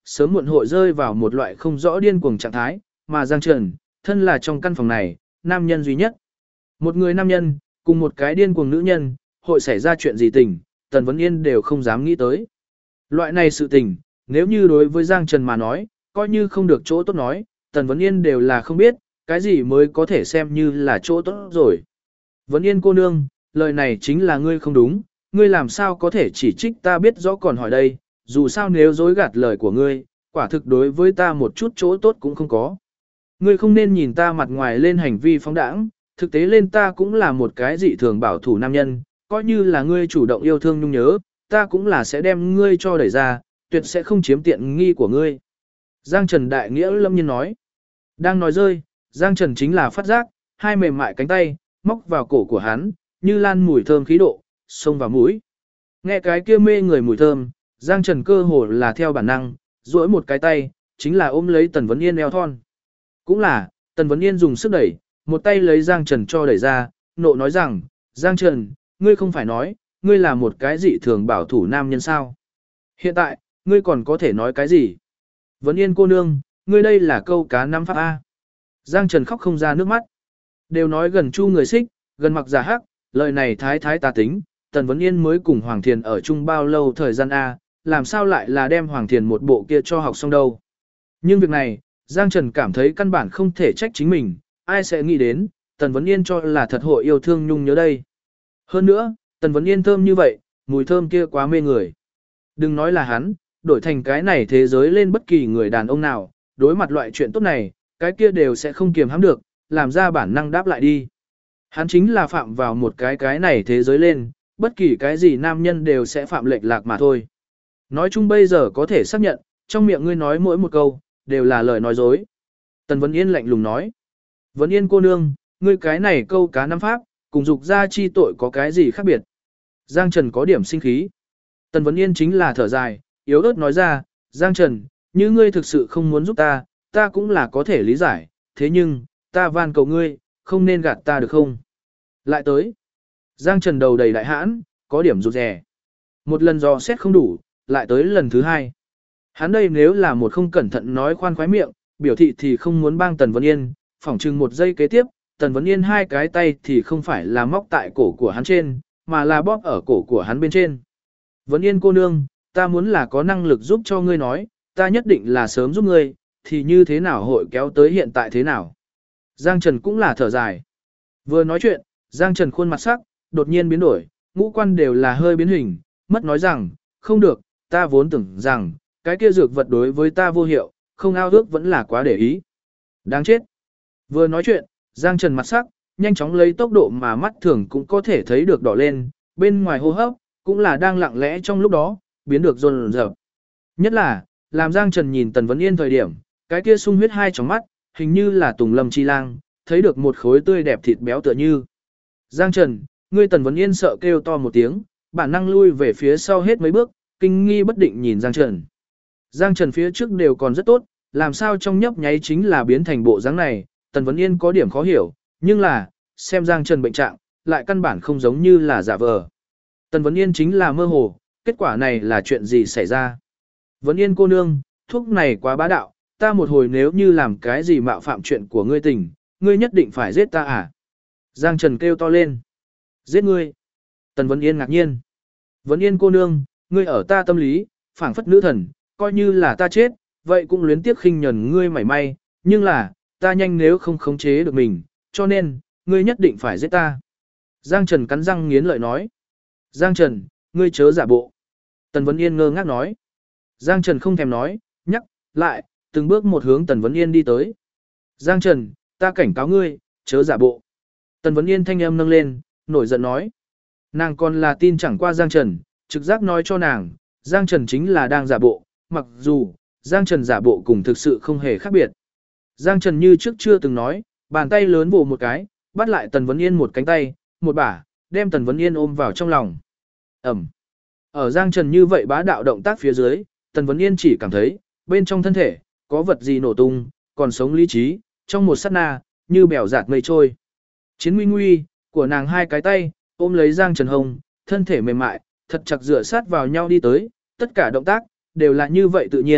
sớm muộn hội rơi vào một loại không rõ điên cuồng trạng thái, mà Giang Trần, thân là trong căn phòng này, nam nhân duy nhất. Một người nam nhân, cùng một cái điên cuồng nữ nhân, hội xảy ra chuyện gì tình, Tần Vấn Yên đều không dám nghĩ tới. Loại này sự tình, nếu như đối với Giang Trần mà nói, coi như không được chỗ tốt nói, Tần Vấn Yên đều là không biết, cái gì mới có thể xem như là chỗ tốt rồi. Vấn Yên cô nương, lời này chính là ngươi không đúng, ngươi làm sao có thể chỉ trích ta biết rõ còn hỏi đây, dù sao nếu dối gạt lời của ngươi, quả thực đối với ta một chút chỗ tốt cũng không có. Ngươi không nên nhìn ta mặt ngoài lên hành vi phóng đãng, thực tế lên ta cũng là một cái dị thường bảo thủ nam nhân, coi như là ngươi chủ động yêu thương nhung nhớ, ta cũng là sẽ đem ngươi cho đẩy ra, tuyệt sẽ không chiếm tiện nghi của ngươi. Giang Trần đại nghĩa lâm nhiên nói. Đang nói rơi, Giang Trần chính là phát giác, hai mềm mại cánh tay, móc vào cổ của hắn, như lan mùi thơm khí độ, xông vào mũi. Nghe cái kia mê người mùi thơm, Giang Trần cơ hồ là theo bản năng, duỗi một cái tay, chính là ôm lấy Tần Vấn Yên eo thon. Cũng là, Tần Vấn Yên dùng sức đẩy, một tay lấy Giang Trần cho đẩy ra, nộ nói rằng, Giang Trần, ngươi không phải nói, ngươi là một cái dị thường bảo thủ nam nhân sao. Hiện tại, ngươi còn có thể nói cái gì? Vấn Yên cô nương, ngươi đây là câu cá năm pháp A. Giang Trần khóc không ra nước mắt. Đều nói gần chu người xích, gần mặc giả hắc, lời này thái thái tà tính, Tần Vấn Yên mới cùng Hoàng Thiền ở chung bao lâu thời gian A, làm sao lại là đem Hoàng Thiền một bộ kia cho học xong đâu. Nhưng việc này, Giang Trần cảm thấy căn bản không thể trách chính mình, ai sẽ nghĩ đến, Tần Vấn Yên cho là thật hội yêu thương nhung nhớ đây. Hơn nữa, Tần Vấn Yên thơm như vậy, mùi thơm kia quá mê người. Đừng nói là hắn, đổi thành cái này thế giới lên bất kỳ người đàn ông nào, đối mặt loại chuyện tốt này, cái kia đều sẽ không kiềm hãm được, làm ra bản năng đáp lại đi. Hắn chính là phạm vào một cái này thế giới lên, bất kỳ cái gì nam nhân đều sẽ phạm lệch lạc mà thôi. Nói chung bây giờ có thể xác nhận, trong miệng ngươi nói mỗi một câu, đều là lời nói dối. Tần Vấn Yên lạnh lùng nói. Vấn Yên cô nương, ngươi cái này câu cá năm pháp, cùng dục gia chi tội có cái gì khác biệt? Giang Trần có điểm sinh khí. Tần Vấn Yên chính là thở dài, yếu ớt nói ra, Giang Trần, như ngươi thực sự không muốn giúp ta, ta cũng là có thể lý giải, thế nhưng, ta van cầu ngươi, không nên gạt ta được không? Lại tới. Giang Trần đầu đầy đại hãn, có điểm rụt rè. Một lần dò xét không đủ, lại tới lần thứ hai. Hắn đây nếu là một không cẩn thận nói khoan khoái miệng, biểu thị thì không muốn bang Tần Vấn Yên, phỏng chừng một giây kế tiếp, Tần Vấn Yên hai cái tay thì không phải là móc tại cổ của hắn trên, mà là bóp ở cổ của hắn bên trên. Vấn Yên cô nương, ta muốn là có năng lực giúp cho ngươi nói, ta nhất định là sớm giúp ngươi, thì như thế nào hội kéo tới hiện tại thế nào. Giang Trần cũng là thở dài. Vừa nói chuyện, Giang Trần khuôn mặt sắc, đột nhiên biến đổi, ngũ quan đều là hơi biến hình, mất nói rằng, không được, ta vốn tưởng rằng, cái kia dược vật đối với ta vô hiệu, không ao ước vẫn là quá để ý. Đáng chết. Vừa nói chuyện, Giang Trần mặt sắc, nhanh chóng lấy tốc độ mà mắt thường cũng có thể thấy được đỏ lên, bên ngoài hô hấp, cũng là đang lặng lẽ trong lúc đó, biến được rồn rợp. Nhất là, làm Giang Trần nhìn Tần Vấn Yên thời điểm, cái kia sung huyết hai tròng mắt, hình như là Tùng Lâm Chi Lang, thấy được một khối tươi đẹp thịt béo tựa như. Giang Trần, ngươi Tần Vấn Yên sợ kêu to một tiếng, bản năng lui về phía sau hết mấy bước, kinh nghi bất định nhìn Giang Trần. Giang Trần phía trước đều còn rất tốt, làm sao trong nhấp nháy chính là biến thành bộ dáng này, Tần Vấn Yên có điểm khó hiểu, nhưng là, xem Giang Trần bệnh trạng, lại căn bản không giống như là giả vờ. Tần Vấn Yên chính là mơ hồ, kết quả này là chuyện gì xảy ra? Vấn Yên cô nương, thuốc này quá bá đạo, ta một hồi nếu như làm cái gì mạo phạm chuyện của ngươi tình, ngươi nhất định phải giết ta à? Giang Trần kêu to lên. Giết ngươi. Tần Vấn Yên ngạc nhiên. Vấn Yên cô nương, ngươi ở ta tâm lý, phảng phất nữ thần, coi như là ta chết, vậy cũng luyến tiếc khinh nhẫn ngươi mảy may, nhưng là, ta nhanh nếu không khống chế được mình, cho nên, ngươi nhất định phải giết ta. Giang Trần cắn răng nghiến lợi nói. Giang Trần, ngươi chớ giả bộ. Tần Vấn Yên ngơ ngác nói. Giang Trần không thèm nói, nhắc, lại, từng bước một hướng Tần Vấn Yên đi tới. Giang Trần, ta cảnh cáo ngươi, chớ giả bộ. Tần Vấn Yên thanh âm nâng lên, nổi giận nói. Nàng còn là tin chẳng qua Giang Trần, trực giác nói cho nàng, Giang Trần chính là đang giả bộ, mặc dù, Giang Trần giả bộ cùng thực sự không hề khác biệt. Giang Trần như trước chưa từng nói, bàn tay lớn vồ một cái, bắt lại Tần Vấn Yên một cánh tay, một bả, đem Tần Vấn Yên ôm vào trong lòng. Ẩm. Ở Giang Trần như vậy bá đạo động tác phía dưới, Tần Vấn Yên chỉ cảm thấy, bên trong thân thể, có vật gì nổ tung, còn sống lý trí, trong một sát na, như bèo giạt mây trôi. Chiến nguy nguy, của nàng hai cái tay, ôm lấy Giang Trần hông, thân thể mềm mại, thật chặt dựa sát vào nhau đi tới, tất cả động tác, đều là như vậy tự nhiên,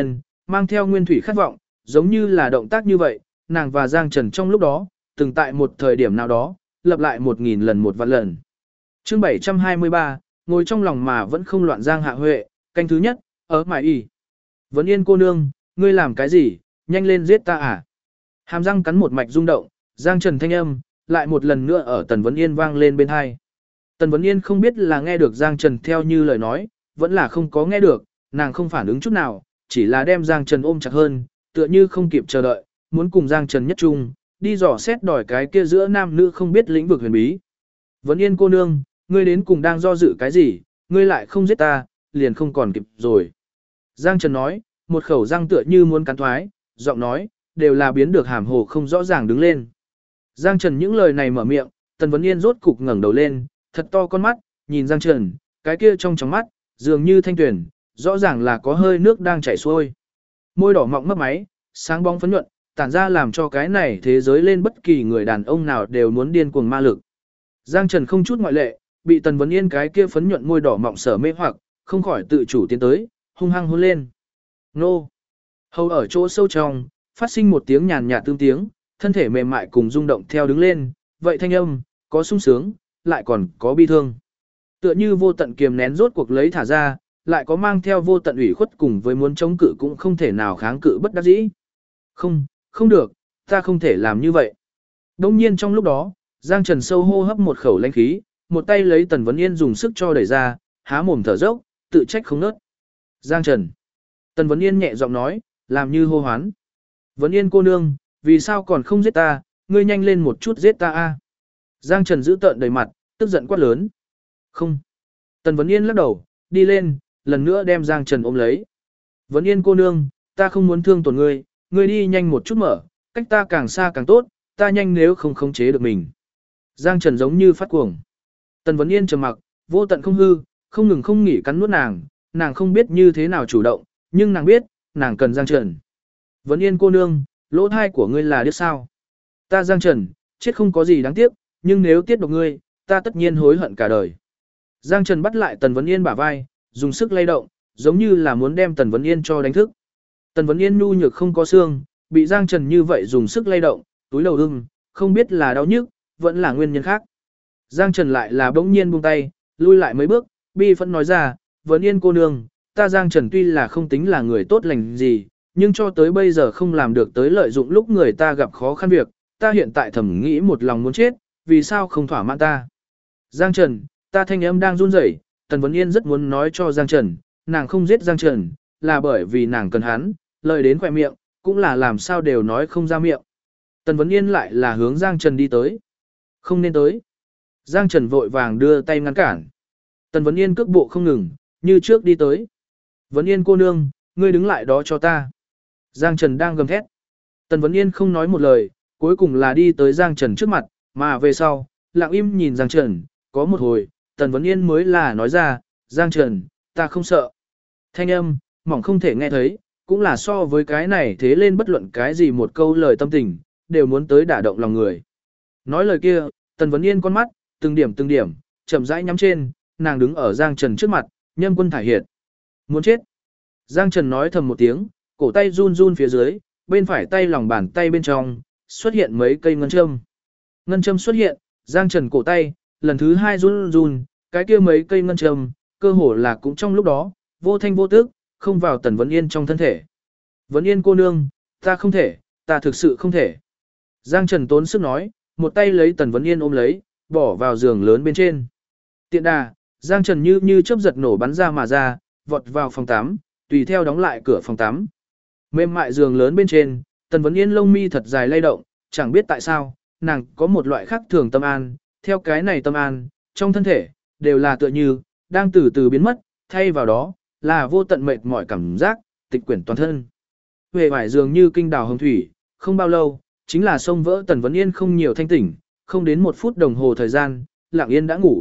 mang theo nguyên thủy khát vọng, giống như là động tác như vậy, nàng và Giang Trần trong lúc đó, từng tại một thời điểm nào đó, lặp lại 1000 lần một vạn lần. Chương 723, ngồi trong lòng mà vẫn không loạn Giang Hạ Huệ, canh thứ nhất, ở mải y. Vấn Yên cô nương, ngươi làm cái gì, nhanh lên giết ta à? Hàm răng cắn một mạch rung động, Giang Trần thanh âm, lại một lần nữa ở Tần Vấn Yên vang lên bên hai. Tần Vấn Yên không biết là nghe được Giang Trần theo như lời nói, vẫn là không có nghe được, nàng không phản ứng chút nào, chỉ là đem Giang Trần ôm chặt hơn, tựa như không kịp chờ đợi, muốn cùng Giang Trần nhất chung, đi dò xét đòi cái kia giữa nam nữ không biết lĩnh vực huyền bí. Vấn Yên cô nương, ngươi đến cùng đang do dự cái gì, ngươi lại không giết ta, liền không còn kịp rồi. Giang Trần nói, một khẩu răng tựa như muốn cắn thoái, giọng nói, đều là biến được hàm hồ không rõ ràng đứng lên. Giang Trần những lời này mở miệng, Tần Vấn Yên rốt cục ngẩng đầu lên, thật to con mắt, nhìn Giang Trần, cái kia trong tròng mắt, dường như thanh tuyển, rõ ràng là có hơi nước đang chảy xuôi. Môi đỏ mọng mấp máy, sáng bóng phấn nhuận, tản ra làm cho cái này thế giới lên bất kỳ người đàn ông nào đều muốn điên cuồng ma lực. Giang Trần không chút ngoại lệ, bị Tần Vấn Yên cái kia phấn nhuận môi đỏ mọng sở mê hoặc, không khỏi tự chủ tiến tới, hung hăng hôn lên. Nô! Hầu ở chỗ sâu trong, phát sinh một tiếng nhàn nhạt tương tiếng, thân thể mềm mại cùng rung động theo đứng lên, vậy thanh âm, có sung sướng, lại còn có bi thương. Tựa như vô tận kiềm nén rốt cuộc lấy thả ra, lại có mang theo vô tận ủy khuất cùng với muốn chống cự cũng không thể nào kháng cự bất đắc dĩ. Không, không được, ta không thể làm như vậy. Đông nhiên trong lúc đó, Giang Trần sâu hô hấp một khẩu lãnh khí, một tay lấy Tần Vấn Yên dùng sức cho đẩy ra, há mồm thở dốc, tự trách không nớt. Giang Trần. Tần Vấn Yên nhẹ giọng nói, làm như hô hoán. Vấn Yên cô nương, vì sao còn không giết ta, ngươi nhanh lên một chút giết ta a. Giang Trần giữ tợn đầy mặt, tức giận quát lớn. Không. Tần Vấn Yên lắc đầu, đi lên, lần nữa đem Giang Trần ôm lấy. Vấn Yên cô nương, ta không muốn thương tổn ngươi, ngươi đi nhanh một chút mở, cách ta càng xa càng tốt, ta nhanh nếu không khống chế được mình. Giang Trần giống như phát cuồng. Tần Vấn Yên trầm mặc, vô tận không hư, không ngừng không nghỉ cắn nuốt nàng không biết như thế nào chủ động, nhưng nàng biết, nàng cần Giang Trần. Vấn Yên cô nương, lỗ thai của ngươi là điếc sao? Ta Giang Trần, chết không có gì đáng tiếc, nhưng nếu tiết độc ngươi, ta tất nhiên hối hận cả đời. Giang Trần bắt lại Tần Vấn Yên bả vai, dùng sức lay động, giống như là muốn đem Tần Vấn Yên cho đánh thức. Tần Vấn Yên nhu nhược không có xương, bị Giang Trần như vậy dùng sức lay động, túi đầu ưng, không biết là đau nhức, vẫn là nguyên nhân khác. Giang Trần lại là bỗng nhiên buông tay, lui lại mấy bước, bi phẫn nói ra, Vấn Yên cô nương, ta Giang Trần tuy là không tính là người tốt lành gì, nhưng cho tới bây giờ không làm được tới lợi dụng lúc người ta gặp khó khăn việc, ta hiện tại thầm nghĩ một lòng muốn chết, vì sao không thỏa mãn ta. Giang Trần, ta thanh âm đang run rẩy, Tần Vấn Yên rất muốn nói cho Giang Trần, nàng không giết Giang Trần, là bởi vì nàng cần hắn, lời đến khỏe miệng, cũng là làm sao đều nói không ra miệng. Tần Vấn Yên lại là hướng Giang Trần đi tới. Không nên tới. Giang Trần vội vàng đưa tay ngăn cản. Tần Vấn Yên cước bộ không ngừng, như trước đi tới. Vấn Yên cô nương, ngươi đứng lại đó cho ta. Giang Trần đang gầm thét. Tần Vấn Yên không nói một lời, cuối cùng là đi tới Giang Trần trước mặt, mà về sau, lặng im nhìn Giang Trần, có một hồi, Tần Vấn Yên mới là nói ra, Giang Trần, ta không sợ. Thanh âm, mỏng không thể nghe thấy, cũng là so với cái này thế lên bất luận cái gì một câu lời tâm tình, đều muốn tới đả động lòng người. Nói lời kia, Tần Vấn Yên con mắt, từng điểm, chậm rãi nhắm trên, nàng đứng ở Giang Trần trước mặt, nhâm quân thải hiệt. Muốn chết. Giang Trần nói thầm một tiếng, cổ tay run run phía dưới, bên phải tay lòng bàn tay bên trong, xuất hiện mấy cây ngân châm. Ngân châm xuất hiện, Giang Trần cổ tay, lần thứ hai run run, cái kia mấy cây ngân châm, cơ hồ là cũng trong lúc đó, vô thanh vô tức, không vào Tần Vấn Yên trong thân thể. Vấn Yên cô nương, ta không thể, ta thực sự không thể. Giang Trần tốn sức nói, một tay lấy Tần Vấn Yên ôm lấy, bỏ vào giường lớn bên trên. Tiện đà, Giang Trần như chớp giật nổ bắn ra mà ra, vọt vào phòng tắm, tùy theo đóng lại cửa phòng tắm. Mềm mại giường lớn bên trên, Tần Vấn Yên lông mi thật dài lay động, chẳng biết tại sao, nàng có một loại khác thường tâm an, theo cái này tâm an, trong thân thể, đều là tựa như, đang từ từ biến mất, thay vào đó, là vô tận mệt mỏi cảm giác, tịch quyển toàn thân. Về vải dường như kinh đào hồng thủy, không bao lâu, chính là sông vỡ Tần Vấn Yên không nhiều thanh tỉnh, không đến 1 phút đồng hồ thời gian, Lặng Yên đã ngủ.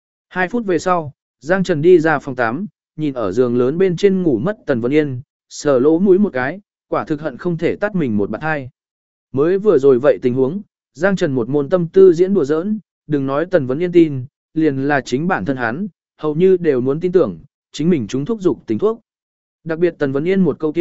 2 phút về sau, Giang Trần đi ra phòng 8, nhìn ở giường lớn bên trên ngủ mất Tần Vấn Yên, sờ lỗ mũi một cái, quả thực hận không thể tắt mình một bạt hai. Mới vừa rồi vậy tình huống, Giang Trần một môn tâm tư diễn đùa giỡn, đừng nói Tần Vấn Yên tin, liền là chính bản thân hắn, hầu như đều muốn tin tưởng, chính mình chúng thuốc dục tính thuốc. Đặc biệt Tần Vấn Yên một câu kia,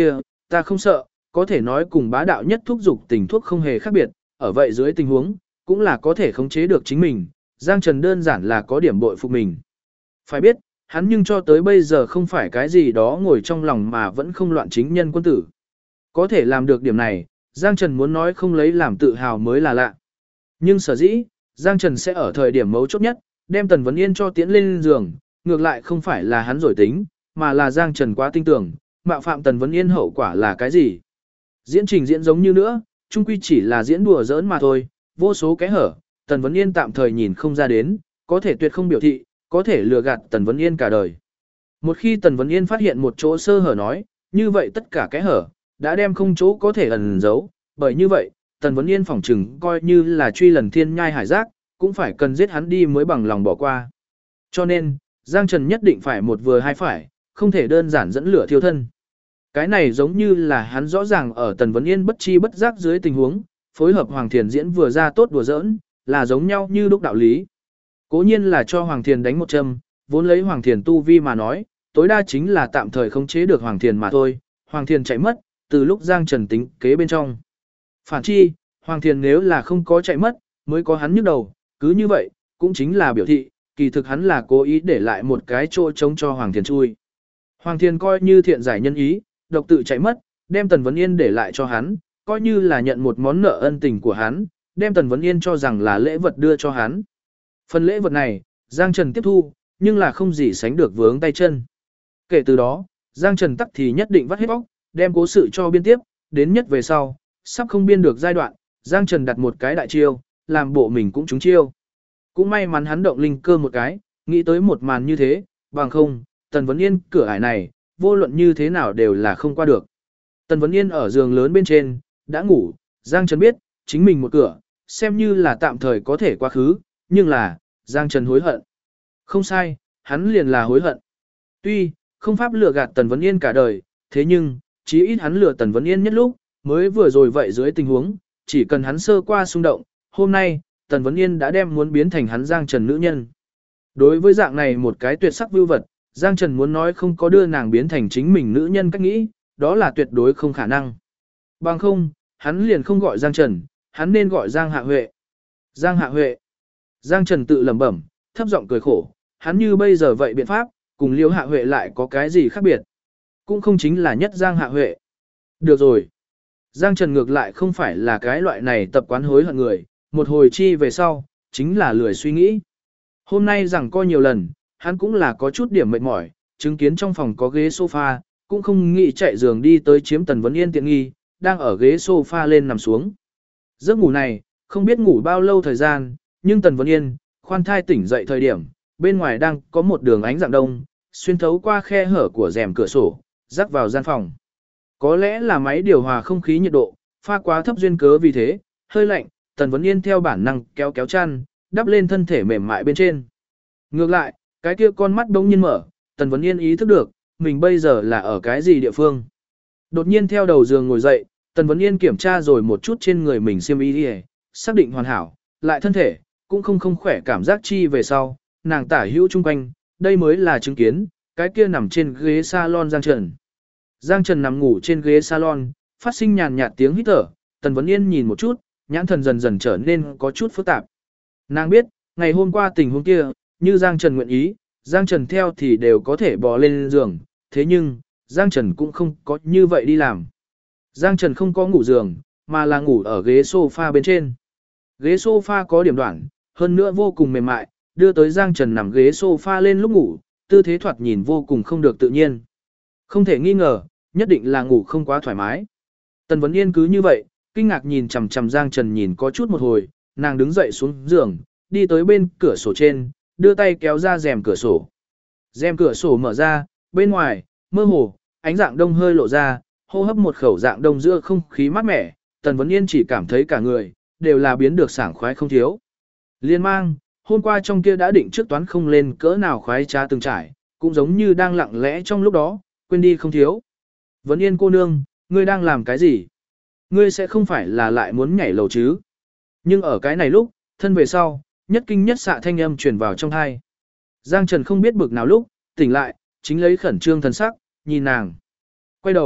ta không sợ, có thể nói cùng bá đạo nhất thuốc dục tình thuốc không hề khác biệt, ở vậy dưới tình huống, cũng là có thể khống chế được chính mình, Giang Trần đơn giản là có điểm bội phục mình. Phải biết, hắn nhưng cho tới bây giờ không phải cái gì đó ngồi trong lòng mà vẫn không loạn chính nhân quân tử. Có thể làm được điểm này, Giang Trần muốn nói không lấy làm tự hào mới là lạ. Nhưng sở dĩ, Giang Trần sẽ ở thời điểm mấu chốt nhất, đem Tần Vấn Yên cho tiễn lên giường, ngược lại không phải là hắn rồi tính, mà là Giang Trần quá tin tưởng, mạo phạm Tần Vấn Yên hậu quả là cái gì. Diễn trình diễn giống như nữa, chung quy chỉ là diễn đùa giỡn mà thôi, vô số cái hở, Tần Vấn Yên tạm thời nhìn không ra đến, có thể tuyệt không biểu thị, có thể lừa gạt Tần Vấn Yên cả đời. Một khi Tần Vấn Yên phát hiện một chỗ sơ hở nói, như vậy tất cả cái hở, đã đem không chỗ có thể ẩn giấu, bởi như vậy, Tần Vấn Yên phỏng chừng coi như là truy lần thiên nhai hải giác, cũng phải cần giết hắn đi mới bằng lòng bỏ qua. Cho nên, Giang Trần nhất định phải một vừa hai phải, không thể đơn giản dẫn lửa thiêu thân. Cái này giống như là hắn rõ ràng ở Tần Vấn Yên bất chi bất giác dưới tình huống, phối hợp Hoàng Thiền diễn vừa ra tốt đùa giỡn, là giống nhau như đúc đạo lý. Cố nhiên là cho Hoàng Thiền đánh một châm, vốn lấy Hoàng Thiền tu vi mà nói, tối đa chính là tạm thời khống chế được Hoàng Thiền mà thôi, Hoàng Thiền chạy mất, từ lúc Giang Trần tính kế bên trong. Phản chi, Hoàng Thiền nếu là không có chạy mất, mới có hắn nhức đầu, cứ như vậy, cũng chính là biểu thị, kỳ thực hắn là cố ý để lại một cái chỗ trống cho Hoàng Thiền chui. Hoàng Thiền coi như thiện giải nhân ý, độc tự chạy mất, đem Tần Vấn Yên để lại cho hắn, coi như là nhận một món nợ ân tình của hắn, đem Tần Vấn Yên cho rằng là lễ vật đưa cho hắn. Phần lễ vật này, Giang Trần tiếp thu, nhưng là không gì sánh được vướng tay chân. Kể từ đó, Giang Trần tắc thì nhất định vắt hết bóc, đem cố sự cho biên tiếp, đến nhất về sau, sắp không biên được giai đoạn, Giang Trần đặt một cái đại chiêu, làm bộ mình cũng trúng chiêu. Cũng may mắn hắn động linh cơ một cái, nghĩ tới một màn như thế, bằng không, Tần Vấn Yên cửa ải này, vô luận như thế nào đều là không qua được. Tần Vấn Yên ở giường lớn bên trên, đã ngủ, Giang Trần biết, chính mình một cửa, xem như là tạm thời có thể quá khứ, nhưng là, Giang Trần hối hận. Không sai, hắn liền là hối hận. Tuy, không pháp lừa gạt Tần Vấn Yên cả đời, thế nhưng, chí ít hắn lừa Tần Vấn Yên nhất lúc, mới vừa rồi vậy dưới tình huống, chỉ cần hắn sơ qua xung động, hôm nay, Tần Vấn Yên đã đem muốn biến thành hắn Giang Trần nữ nhân. Đối với dạng này một cái tuyệt sắc vưu vật, Giang Trần muốn nói không có đưa nàng biến thành chính mình nữ nhân cách nghĩ, đó là tuyệt đối không khả năng. Bằng không, hắn liền không gọi Giang Trần, hắn nên gọi Giang Hạ Huệ. Giang Hạ Huệ. Giang Trần tự lẩm bẩm, thấp giọng cười khổ, hắn như bây giờ vậy biện pháp, cùng Liễu Hạ Huệ lại có cái gì khác biệt. Cũng không chính là nhất Giang Hạ Huệ. Được rồi. Giang Trần ngược lại không phải là cái loại này tập quán hối hận người, một hồi chi về sau, chính là lười suy nghĩ. Hôm nay rằng coi nhiều lần, hắn cũng là có chút điểm mệt mỏi, chứng kiến trong phòng có ghế sofa, cũng không nghĩ chạy giường đi tới chiếm Tần Vấn Yên tiện nghi, đang ở ghế sofa lên nằm xuống. Giấc ngủ này, không biết ngủ bao lâu thời gian, nhưng Tần Vấn Yên, khoan thai tỉnh dậy thời điểm, bên ngoài đang có một đường ánh dạng đông, xuyên thấu qua khe hở của rèm cửa sổ, rắc vào gian phòng. Có lẽ là máy điều hòa không khí nhiệt độ, pha quá thấp duyên cớ vì thế, hơi lạnh, Tần Vấn Yên theo bản năng kéo kéo chăn, đắp lên thân thể mềm mại bên trên. Ngược lại, cái kia con mắt đống nhiên mở, Tần Vấn Yên ý thức được, mình bây giờ là ở cái gì địa phương. Đột nhiên theo đầu giường ngồi dậy, Tần Vấn Yên kiểm tra rồi một chút trên người mình xiêm y đi, xác định hoàn hảo, lại thân thể, cũng không khỏe cảm giác chi về sau, nàng tả hữu chung quanh, đây mới là chứng kiến, cái kia nằm trên ghế salon Giang Trần. Giang Trần nằm ngủ trên ghế salon, phát sinh nhàn nhạt tiếng hít thở, Tần Vấn Yên nhìn một chút, nhãn thần dần dần trở nên có chút phức tạp. Nàng biết, ngày hôm qua tình huống kia, như Giang Trần nguyện ý, Giang Trần theo thì đều có thể bò lên giường, thế nhưng, Giang Trần cũng không có như vậy đi làm. Giang Trần không có ngủ giường, mà là ngủ ở ghế sofa bên trên. Ghế sofa có điểm đoạn, hơn nữa vô cùng mềm mại, đưa tới Giang Trần nằm ghế sofa lên lúc ngủ, tư thế thoạt nhìn vô cùng không được tự nhiên. Không thể nghi ngờ, nhất định là ngủ không quá thoải mái. Tần Vấn Yên cứ như vậy, kinh ngạc nhìn chằm chằm Giang Trần nhìn có chút một hồi, nàng đứng dậy xuống giường, đi tới bên cửa sổ trên, đưa tay kéo ra rèm cửa sổ. Rèm cửa sổ mở ra, bên ngoài, mơ hồ, ánh dạng đông hơi lộ ra, hô hấp một khẩu dạng đông giữa không khí mát mẻ, Tần Vấn Yên chỉ cảm thấy cả người, đều là biến được sảng khoái không thiếu. Liên mang, hôm qua trong kia đã định trước toán không lên cỡ nào khoái trá từng trải, cũng giống như đang lặng lẽ trong lúc đó, quên đi không thiếu. Vấn Yên cô nương, ngươi đang làm cái gì? Ngươi sẽ không phải là lại muốn nhảy lầu chứ? Nhưng ở cái này lúc, thân về sau, nhất kinh nhất xạ thanh âm truyền vào trong tai. Giang Trần không biết bực nào lúc, tỉnh lại, chính lấy khẩn trương thần sắc, nhìn nàng. Quay đầu,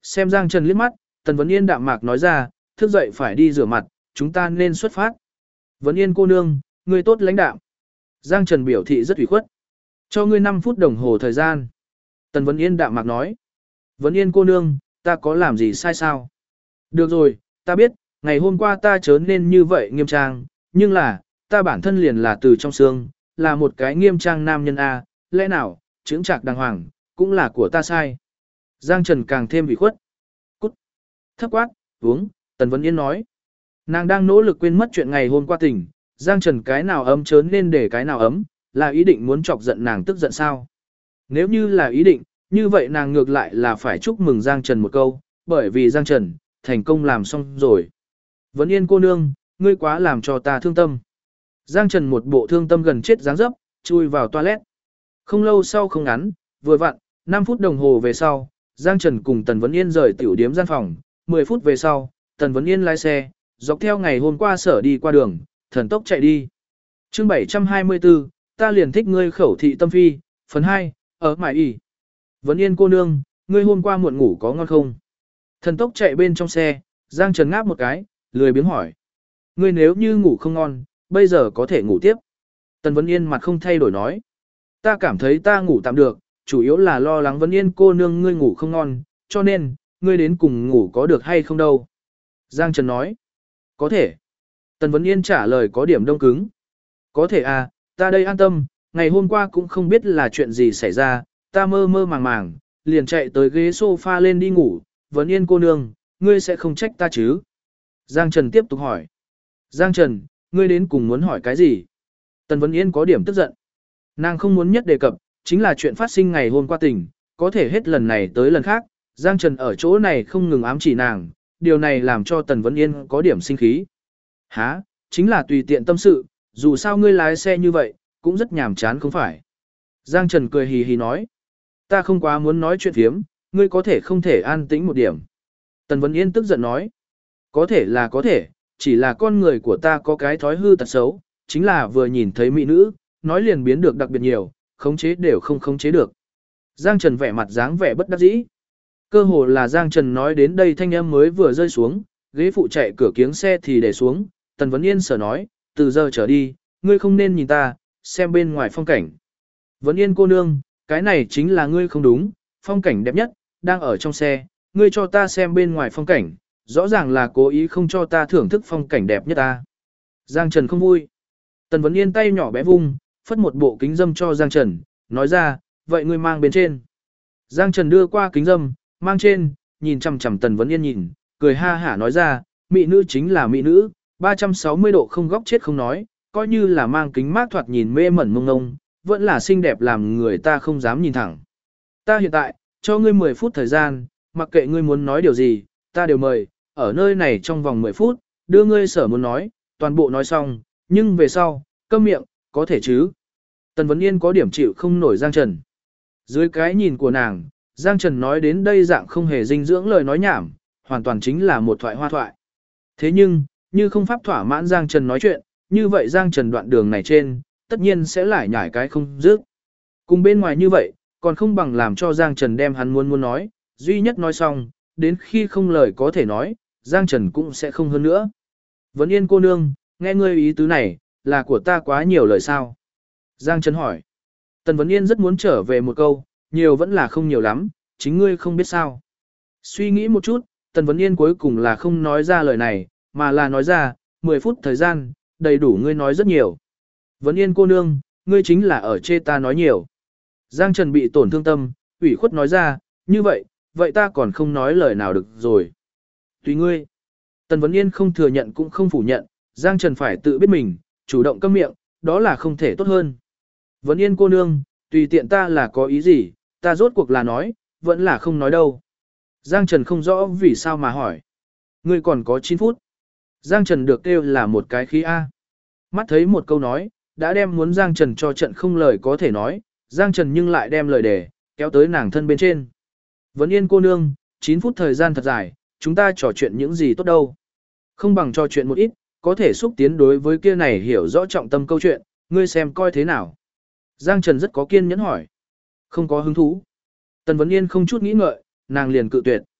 Xem Giang Trần liếc mắt, Tần Vấn Yên đạm mạc nói ra, thức dậy phải đi rửa mặt, chúng ta nên xuất phát. Vấn Yên cô nương, ngươi tốt lãnh đạm. Giang Trần biểu thị rất ủy khuất. Cho ngươi 5 phút đồng hồ thời gian. Tần Vấn Yên đạm mạc nói. Vấn Yên cô nương, ta có làm gì sai sao? Được rồi, ta biết, ngày hôm qua ta chớ nên như vậy nghiêm trang, nhưng là, ta bản thân liền là từ trong xương, là một cái nghiêm trang nam nhân A, lẽ nào, chững chạc đàng hoàng, cũng là của ta sai. Giang Trần càng thêm ủy khuất. Cút. Thấp quát, uống, Tần Vấn Yên nói. Nàng đang nỗ lực quên mất chuyện ngày hôm qua tỉnh, Giang Trần cái nào ấm chớ nên để cái nào ấm, là ý định muốn chọc giận nàng tức giận sao? Nếu như là ý định, như vậy nàng ngược lại là phải chúc mừng Giang Trần một câu, bởi vì Giang Trần, thành công làm xong rồi. Vấn Yên cô nương, ngươi quá làm cho ta thương tâm. Giang Trần một bộ thương tâm gần chết dáng dấp, chui vào toilet. Không lâu sau không ngắn, vừa vặn, 5 phút đồng hồ về sau, Giang Trần cùng Tần Vấn Yên rời tiểu điếm gian phòng, 10 phút về sau, Tần Vấn Yên lái xe, dọc theo ngày hôm qua sở đi qua đường, thần tốc chạy đi. Chương 724, ta liền thích ngươi khẩu thị tâm phi, phần 2, ở mải y. Vấn Yên cô nương, ngươi hôm qua muộn ngủ có ngon không? Thần tốc chạy bên trong xe, Giang Trần ngáp một cái, lười biếng hỏi. Ngươi nếu như ngủ không ngon, bây giờ có thể ngủ tiếp. Tần Vấn Yên mặt không thay đổi nói. Ta cảm thấy ta ngủ tạm được, chủ yếu là lo lắng Vấn Yên cô nương ngươi ngủ không ngon, cho nên, ngươi đến cùng ngủ có được hay không đâu. Giang Trần nói. Có thể. Tần Vấn Yên trả lời có điểm đông cứng. Có thể à, ta đây an tâm, ngày hôm qua cũng không biết là chuyện gì xảy ra, ta mơ mơ màng màng, liền chạy tới ghế sofa lên đi ngủ, Vấn Yên cô nương, ngươi sẽ không trách ta chứ? Giang Trần tiếp tục hỏi. Giang Trần, ngươi đến cùng muốn hỏi cái gì? Tần Vấn Yên có điểm tức giận. Nàng không muốn nhất đề cập, chính là chuyện phát sinh ngày hôm qua tỉnh, có thể hết lần này tới lần khác, Giang Trần ở chỗ này không ngừng ám chỉ nàng, điều này làm cho Tần Vấn Yên có điểm sinh khí. Hả, chính là tùy tiện tâm sự, dù sao ngươi lái xe như vậy, cũng rất nhàm chán không phải? Giang Trần cười hì hì nói. Ta không quá muốn nói chuyện phiếm, ngươi có thể không thể an tĩnh một điểm. Tần Vấn Yên tức giận nói. Có thể là có thể, chỉ là con người của ta có cái thói hư tật xấu, chính là vừa nhìn thấy mỹ nữ, nói liền biến được đặc biệt nhiều, khống chế đều không khống chế được. Giang Trần vẻ mặt dáng vẻ bất đắc dĩ. Cơ hồ là Giang Trần nói đến đây thanh âm mới vừa rơi xuống, ghế phụ chạy cửa kiếng xe thì để xuống, Tần Vấn Yên sở nói, từ giờ trở đi, ngươi không nên nhìn ta, xem bên ngoài phong cảnh. Vấn Yên cô nương, cái này chính là ngươi không đúng, phong cảnh đẹp nhất, đang ở trong xe, ngươi cho ta xem bên ngoài phong cảnh, rõ ràng là cố ý không cho ta thưởng thức phong cảnh đẹp nhất ta. Giang Trần không vui. Tần Vấn Yên tay nhỏ bé vung, phất một bộ kính dâm cho Giang Trần, nói ra, vậy ngươi mang bên trên. Giang Trần đưa qua kính dâm, mang trên, nhìn chằm chằm Tần Vấn Yên nhìn, cười ha hả nói ra, mỹ nữ chính là mỹ nữ, 360 độ không góc chết không nói, coi như là mang kính mát thoạt nhìn mê mẩn mông ngông, vẫn là xinh đẹp làm người ta không dám nhìn thẳng. Ta hiện tại, cho ngươi 10 phút thời gian, mặc kệ ngươi muốn nói điều gì, ta đều mời, ở nơi này trong vòng 10 phút, đưa ngươi sở muốn nói, toàn bộ nói xong, nhưng về sau, câm miệng, có thể chứ. Tần Vấn Yên có điểm chịu không nổi Giang Trần. Dưới cái nhìn của nàng, Giang Trần nói đến đây dạng không hề dinh dưỡng lời nói nhảm, hoàn toàn chính là một thoại hoa thoại. Thế nhưng, như không pháp thỏa mãn Giang Trần nói chuyện, như vậy Giang Trần đoạn đường này trên, tất nhiên sẽ lải nhải cái không dứt. Cùng bên ngoài như vậy, còn không bằng làm cho Giang Trần đem hắn muốn nói, duy nhất nói xong, đến khi không lời có thể nói, Giang Trần cũng sẽ không hơn nữa. Vấn Yên cô nương, nghe ngươi ý tứ này, là của ta quá nhiều lời sao? Giang Trần hỏi. Tần Vấn Yên rất muốn trở về một câu, nhiều vẫn là không nhiều lắm, chính ngươi không biết sao. Suy nghĩ một chút, Tần Vấn Yên cuối cùng là không nói ra lời này, mà là nói ra, 10 phút thời gian, đầy đủ ngươi nói rất nhiều. Vấn Yên cô nương, ngươi chính là ở chê ta nói nhiều. Giang Trần bị tổn thương tâm, ủy khuất nói ra, như vậy, vậy ta còn không nói lời nào được rồi. Tùy ngươi. Tần Vấn Yên không thừa nhận cũng không phủ nhận, Giang Trần phải tự biết mình, chủ động câm miệng, đó là không thể tốt hơn. Vấn Yên cô nương, tùy tiện ta là có ý gì, ta rốt cuộc là nói, vẫn là không nói đâu. Giang Trần không rõ vì sao mà hỏi. Ngươi còn có 9 phút. Giang Trần được kêu là một cái khí A. Mắt thấy một câu nói, đã đem muốn Giang Trần cho trận không lời có thể nói, Giang Trần nhưng lại đem lời để, kéo tới nàng thân bên trên. Vấn Yên cô nương, 9 phút thời gian thật dài, chúng ta trò chuyện những gì tốt đâu. Không bằng trò chuyện một ít, có thể xúc tiến đối với kia này hiểu rõ trọng tâm câu chuyện, ngươi xem coi thế nào. Giang Trần rất có kiên nhẫn hỏi. Không có hứng thú. Tần Vấn Yên không chút nghĩ ngợi, nàng liền cự tuyệt.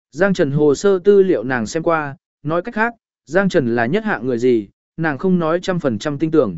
Giang Trần hồ sơ tư liệu nàng xem qua, nói cách khác, Giang Trần là nhất hạng người gì, nàng không nói 100% tin tưởng,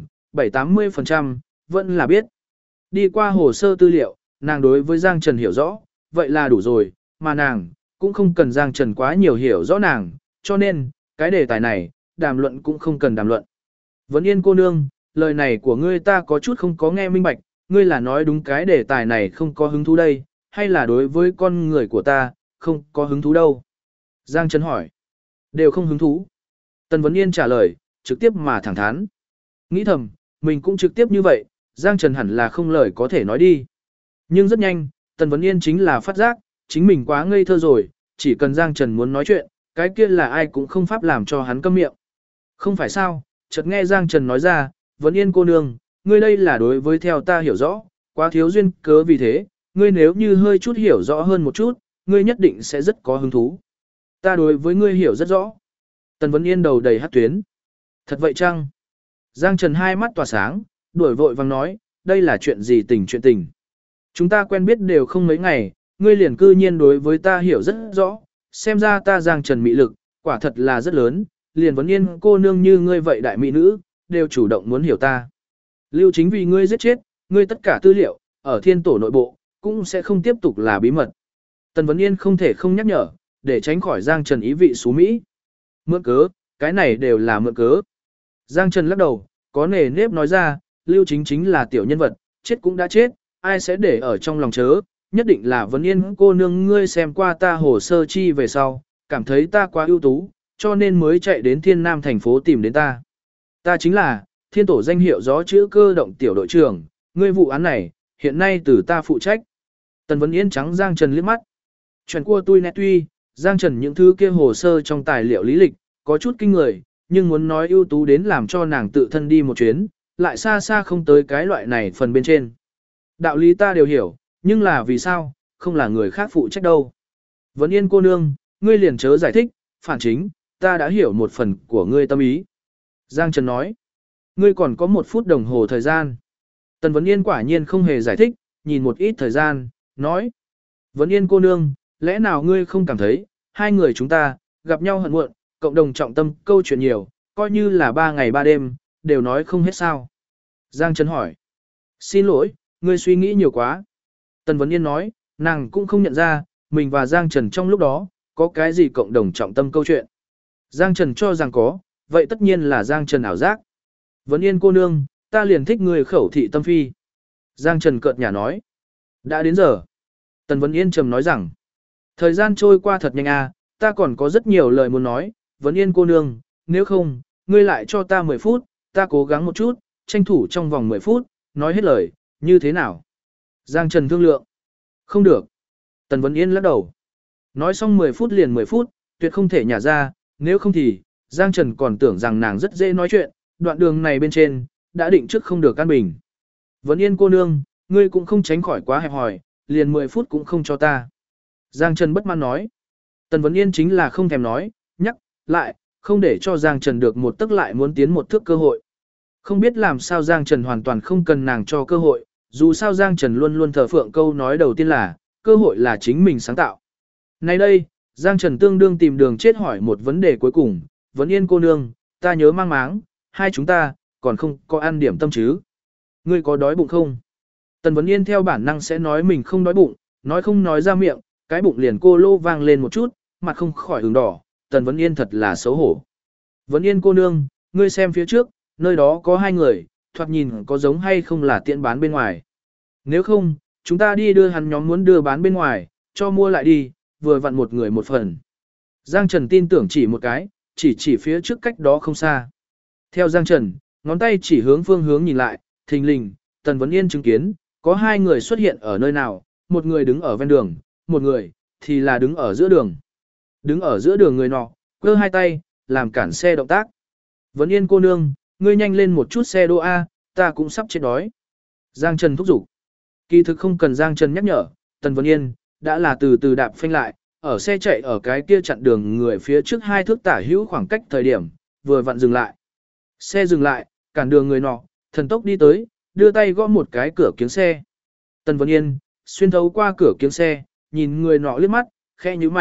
70-80%, vẫn là biết. Đi qua hồ sơ tư liệu, nàng đối với Giang Trần hiểu rõ, vậy là đủ rồi, mà nàng, cũng không cần Giang Trần quá nhiều hiểu rõ nàng, cho nên, cái đề tài này, đàm luận cũng không cần đàm luận. Vấn Yên cô nương, lời này của ngươi ta có chút không có nghe minh bạch, ngươi là nói đúng cái đề tài này không có hứng thú đây, hay là đối với con người của ta, không có hứng thú đâu? Giang Trần hỏi. Đều không hứng thú. Tần Vấn Yên trả lời, trực tiếp mà thẳng thắn. Nghĩ thầm, mình cũng trực tiếp như vậy, Giang Trần hẳn là không lời có thể nói đi. Nhưng rất nhanh, Tần Vấn Yên chính là phát giác, chính mình quá ngây thơ rồi, chỉ cần Giang Trần muốn nói chuyện, cái kia là ai cũng không pháp làm cho hắn câm miệng. Không phải sao, chợt nghe Giang Trần nói ra, Vấn Yên cô nương, ngươi đây là đối với theo ta hiểu rõ, quá thiếu duyên cớ vì thế, ngươi nếu như hơi chút hiểu rõ hơn một chút, ngươi nhất định sẽ rất có hứng thú. Ta đối với ngươi hiểu rất rõ. Tần Vấn Yên đầu đầy hát tuyến. Thật vậy chăng? Giang Trần hai mắt tỏa sáng, đuổi vội vàng nói, đây là chuyện gì chuyện tình. Chúng ta quen biết đều không mấy ngày, ngươi liền cư nhiên đối với ta hiểu rất rõ, xem ra ta Giang Trần mị lực, quả thật là rất lớn, liền Vấn Yên cô nương như ngươi vậy đại mỹ nữ, đều chủ động muốn hiểu ta. Lưu chính vì ngươi giết chết, ngươi tất cả tư liệu, ở thiên tổ nội bộ, cũng sẽ không tiếp tục là bí mật. Tần Vấn Yên không thể không nhắc nhở, để tránh khỏi Giang Trần ý vị xú Mỹ. Mượn cớ, cái này đều là mượn cớ. Giang Trần lắc đầu, có nề nếp nói ra, Lưu chính là tiểu nhân vật, chết cũng đã chết, ai sẽ để ở trong lòng chớ, nhất định là Vấn Yên cô nương ngươi xem qua ta hồ sơ chi về sau, cảm thấy ta quá ưu tú, cho nên mới chạy đến Thiên Nam thành phố tìm đến ta. Ta chính là, thiên tổ danh hiệu gió chữ cơ động tiểu đội trưởng, ngươi vụ án này, hiện nay từ ta phụ trách. Tần Vấn Yên trắng Giang Trần liếc mắt. Chuyện của tôi nét tuy, Giang Trần những thứ kia hồ sơ trong tài liệu lý lịch, có chút kinh người, nhưng muốn nói ưu tú đến làm cho nàng tự thân đi một chuyến, lại xa xa không tới cái loại này phần bên trên. Đạo lý ta đều hiểu, nhưng là vì sao, không là người khác phụ trách đâu. Vấn Yên cô nương, ngươi liền chớ giải thích, phản chính, ta đã hiểu một phần của ngươi tâm ý. Giang Trần nói, ngươi còn có 1 phút đồng hồ thời gian. Tần Vấn Yên quả nhiên không hề giải thích, nhìn một ít thời gian, nói. Vấn Yên cô nương, lẽ nào ngươi không cảm thấy, hai người chúng ta, gặp nhau hận muộn, cộng đồng trọng tâm câu chuyện nhiều, coi như là 3 ngày 3 đêm, đều nói không hết sao. Giang Trần hỏi. Xin lỗi, ngươi suy nghĩ nhiều quá. Tần Vấn Yên nói, nàng cũng không nhận ra, mình và Giang Trần trong lúc đó, có cái gì cộng đồng trọng tâm câu chuyện. Giang Trần cho rằng có, vậy tất nhiên là Giang Trần ảo giác. Vấn Yên cô nương, ta liền thích người khẩu thị tâm phi. Giang Trần cợt nhả nói. Đã đến giờ. Tần Vấn Yên trầm nói rằng. Thời gian trôi qua thật nhanh à, ta còn có rất nhiều lời muốn nói. Vấn Yên cô nương, nếu không, ngươi lại cho ta 10 phút, ta cố gắng một chút, tranh thủ trong vòng 10 phút, nói hết lời, như thế nào? Giang Trần thương lượng. Không được. Tần Vấn Yên lắc đầu. Nói xong 10 phút liền 10 phút, tuyệt không thể nhả ra, nếu không thì, Giang Trần còn tưởng rằng nàng rất dễ nói chuyện, đoạn đường này bên trên, đã định trước không được căn bình. Vấn Yên cô nương, ngươi cũng không tránh khỏi quá hẹp hòi, liền 10 phút cũng không cho ta. Giang Trần bất mãn nói. Tần Vấn Yên chính là không thèm nói, nhắc, lại, không để cho Giang Trần được một tức lại muốn tiến một thước cơ hội. Không biết làm sao Giang Trần hoàn toàn không cần nàng cho cơ hội, dù sao Giang Trần luôn luôn thờ phượng câu nói đầu tiên là, cơ hội là chính mình sáng tạo. Nay đây, Giang Trần tương đương tìm đường chết hỏi một vấn đề cuối cùng, Vấn Yên cô nương, ta nhớ mang máng, hai chúng ta, còn không có ăn điểm tâm chứ. Ngươi có đói bụng không? Tần Vấn Yên theo bản năng sẽ nói mình không đói bụng, nói không nói ra miệng, cái bụng liền cô lô vang lên một chút, mặt không khỏi ửng đỏ, Tần Vấn Yên thật là xấu hổ. Vấn Yên cô nương, ngươi xem phía trước, nơi đó có 2 người, thoạt nhìn có giống hay không là tiện bán bên ngoài. Nếu không, chúng ta đi đưa hắn nhóm muốn đưa bán bên ngoài, cho mua lại đi, vừa vặn một người một phần. Giang Trần tin tưởng chỉ một cái, chỉ phía trước cách đó không xa. Theo Giang Trần, ngón tay chỉ hướng phương hướng nhìn lại, thình lình, Tần Vấn Yên chứng kiến, có 2 người xuất hiện ở nơi nào, một người đứng ở ven đường, một người, thì là đứng ở giữa đường. Đứng ở giữa đường người nọ, cơ 2 tay, làm cản xe động tác. Vấn Yên cô nương, ngươi nhanh lên một chút xe đô A, ta cũng sắp chết đói. Giang Trần thúc giục. Kỳ thực không cần Giang Trần nhắc nhở, Tần Vấn Yên, đã là từ từ đạp phanh lại, ở xe chạy ở cái kia chặn đường người phía trước 2 thước tả hữu khoảng cách thời điểm, vừa vặn dừng lại. Xe dừng lại, cản đường người nọ, thần tốc đi tới, đưa tay gõ một cái cửa kiếng xe. Tần Vấn Yên, xuyên thấu qua cửa kiếng xe, nhìn người nọ liếc mắt, khẽ nhíu mày,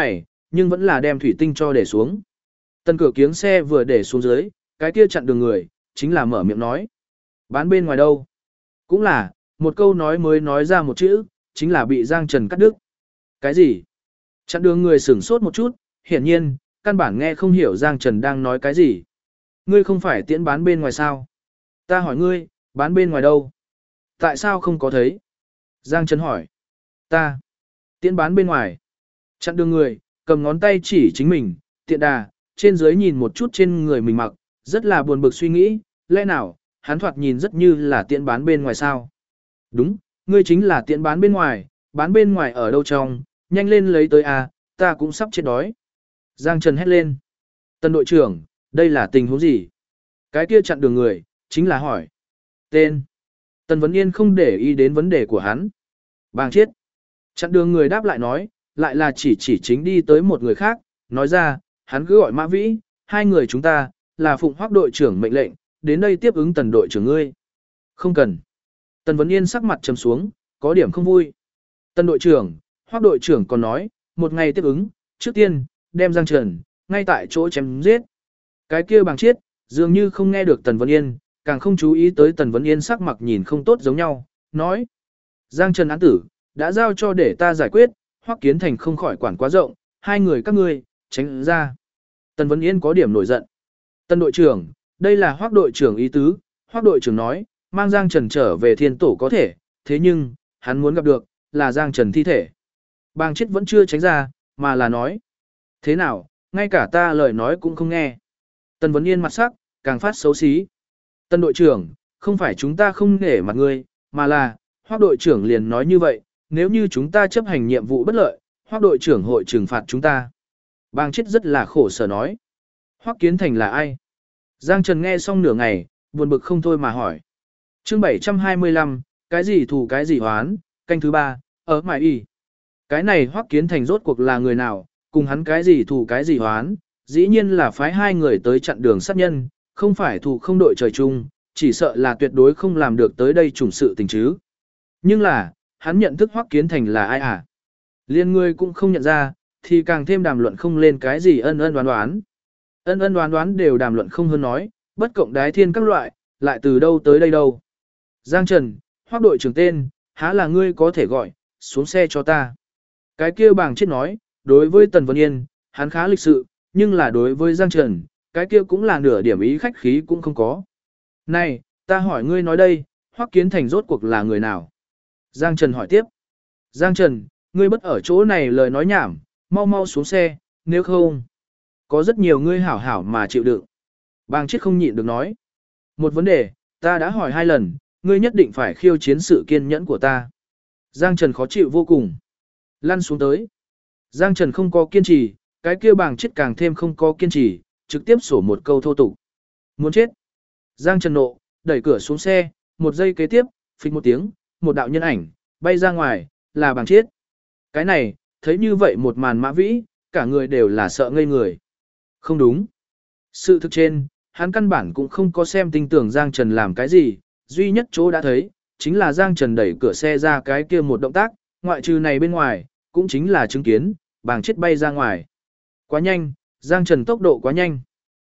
nhưng vẫn là đem thủy tinh cho để xuống. Tần cửa kiếng xe vừa để xuống dưới, cái kia chặn đường người, chính là mở miệng nói. Bán bên ngoài đâu? Cũng là, một câu nói mới nói ra một chữ, chính là bị Giang Trần cắt đứt. Cái gì? Chặn đường người sửng sốt một chút, hiển nhiên, căn bản nghe không hiểu Giang Trần đang nói cái gì. Ngươi không phải tiễn bán bên ngoài sao? Ta hỏi ngươi, bán bên ngoài đâu? Tại sao không có thấy? Giang Trần hỏi. Ta. Tiễn bán bên ngoài. Chặn đường người, cầm ngón tay chỉ chính mình, tiện đà, trên dưới nhìn một chút trên người mình mặc, rất là buồn bực suy nghĩ, lẽ nào, hắn thoạt nhìn rất như là tiễn bán bên ngoài sao? Đúng, ngươi chính là tiễn bán bên ngoài ở đâu trong, nhanh lên lấy tới à, ta cũng sắp chết đói. Giang Trần hét lên. Tân đội trưởng, đây là tình huống gì? Cái kia chặn đường người, chính là hỏi. Tên. Tần Vấn Yên không để ý đến vấn đề của hắn. Bàng Chiết. Chặn đường người đáp lại nói, lại là chỉ chính đi tới một người khác, nói ra, hắn cứ gọi Mã Vĩ, hai người chúng ta, là phụng Hoắc đội trưởng mệnh lệnh, đến đây tiếp ứng Tần đội trưởng ngươi. Không cần. Tần Vấn Yên sắc mặt trầm xuống, có điểm không vui. Tần đội trưởng, Hoắc đội trưởng còn nói, một ngày tiếp ứng, trước tiên, đem Giang Trần, ngay tại chỗ chém giết. Cái kia Bàng Chiết, dường như không nghe được Tần Vấn Yên, càng không chú ý tới Tần Vấn Yên sắc mặt nhìn không tốt giống nhau, nói. Giang Trần án tử, đã giao cho để ta giải quyết, Hoắc Kiến Thành không khỏi quản quá rộng, hai người các ngươi, tránh ra. Tần Vấn Yên có điểm nổi giận. Tần đội trưởng, đây là Hoắc đội trưởng ý tứ, Hoắc đội trưởng nói, mang Giang Trần trở về thiên tổ có thể, thế nhưng, hắn muốn gặp được, là Giang Trần thi thể. Bàng Chiết vẫn chưa tránh ra, mà là nói. Thế nào, ngay cả ta lời nói cũng không nghe. Tần Vấn Yên mặt sắc, càng phát xấu xí. Tần đội trưởng, không phải chúng ta không nể mặt ngươi, mà là, Hoắc đội trưởng liền nói như vậy, nếu như chúng ta chấp hành nhiệm vụ bất lợi, Hoắc đội trưởng hội trừng phạt chúng ta. Bàng Chiết rất là khổ sở nói. Hoắc Kiến Thành là ai? Giang Trần nghe xong nửa ngày, buồn bực không thôi mà hỏi. Chương 725, cái gì thù cái gì hoán, canh thứ 3, ở mải y. Cái này Hoắc Kiến Thành rốt cuộc là người nào, cùng hắn cái gì thù cái gì hoán, dĩ nhiên là phái hai người tới chặn đường sát nhân, không phải thù không đội trời chung, chỉ sợ là tuyệt đối không làm được tới đây trùng sự tình chứ. Nhưng là, hắn nhận thức Hoắc Kiến Thành là ai à? Liên người cũng không nhận ra, thì càng thêm đàm luận không lên cái gì ân ân đoán đoán. Ân ân đoán đoán đều đàm luận không hơn nói, bất cộng đái thiên các loại, lại từ đâu tới đây đâu. Giang Trần, Hoắc đội trưởng tên, há là ngươi có thể gọi, xuống xe cho ta. Cái kia Bàng Chiết nói, đối với Tần Vấn Yên, hắn khá lịch sự, nhưng là đối với Giang Trần, cái kia cũng là nửa điểm ý khách khí cũng không có. Này, ta hỏi ngươi nói đây, Hoắc Kiến Thành rốt cuộc là người nào? Giang Trần hỏi tiếp. Giang Trần, ngươi bất ở chỗ này lời nói nhảm, mau mau xuống xe, nếu không. Có rất nhiều ngươi hảo hảo mà chịu đựng. Bàng Chiết không nhịn được nói. Một vấn đề, ta đã hỏi 2 lần, ngươi nhất định phải khiêu chiến sự kiên nhẫn của ta. Giang Trần khó chịu vô cùng. Lăn xuống tới. Giang Trần không có kiên trì, cái kia Bàng Chiết càng thêm không có kiên trì, trực tiếp sổ một câu thô tục. Muốn chết. Giang Trần nộ, đẩy cửa xuống xe, một giây kế tiếp, phịch một tiếng, một đạo nhân ảnh, bay ra ngoài, là Bàng Chiết. Cái này, thấy như vậy một màn Mã Vĩ, cả người đều là sợ ngây người. Không đúng. Sự thực trên, hắn căn bản cũng không có xem tin tưởng Giang Trần làm cái gì, duy nhất chỗ đã thấy, chính là Giang Trần đẩy cửa xe ra cái kia một động tác, ngoại trừ này bên ngoài, cũng chính là chứng kiến, Bàng Chiết bay ra ngoài. Quá nhanh, Giang Trần tốc độ quá nhanh.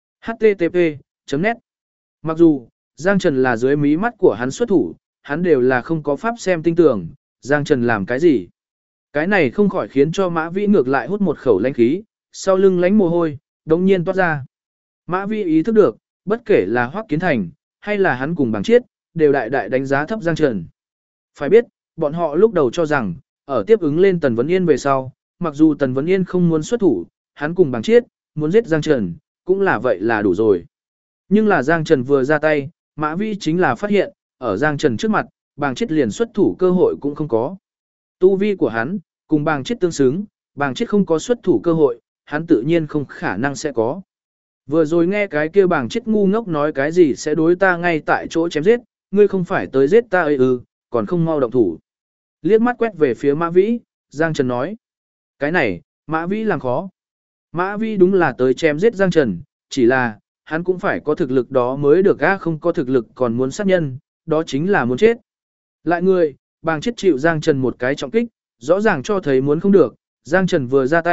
http.net Mặc dù, Giang Trần là dưới mí mắt của hắn xuất thủ, hắn đều là không có pháp xem tinh tưởng, Giang Trần làm cái gì. Cái này không khỏi khiến cho Mã Vĩ ngược lại hút một khẩu lãnh khí, sau lưng lánh mồ hôi, đống nhiên toát ra. Mã Vĩ ý thức được, bất kể là Hoắc Kiến Thành, hay là hắn cùng Bàng Chiết, đều đại đại đánh giá thấp Giang Trần. Phải biết, bọn họ lúc đầu cho rằng, ở tiếp ứng lên Tần Vấn Yên về sau, mặc dù Tần Vấn Yên không muốn xuất thủ, hắn cùng Bàng Chiết, muốn giết Giang Trần, cũng là vậy là đủ rồi. Nhưng là Giang Trần vừa ra tay, Mã Vĩ chính là phát hiện, ở Giang Trần trước mặt, Bàng Chiết liền xuất thủ cơ hội cũng không có. Tu vi của hắn, cùng Bàng Chiết tương xứng, Bàng Chiết không có xuất thủ cơ hội, hắn tự nhiên không khả năng sẽ có. Vừa rồi nghe cái kia Bàng Chiết ngu ngốc nói cái gì sẽ đối ta ngay tại chỗ chém giết, ngươi không phải tới giết ta ư, còn không mau động thủ. Liếc mắt quét về phía Mã Vĩ, Giang Trần nói. Cái này, Mã Vĩ làm khó. Mã Vĩ đúng là tới chém giết Giang Trần, chỉ là, hắn cũng phải có thực lực đó mới được á, không có thực lực còn muốn sát nhân, đó chính là muốn chết. Lại người, Bàng Chiết chịu Giang Trần một cái trọng kích, rõ ràng cho thấy muốn không được, Giang Trần vừa ra tay,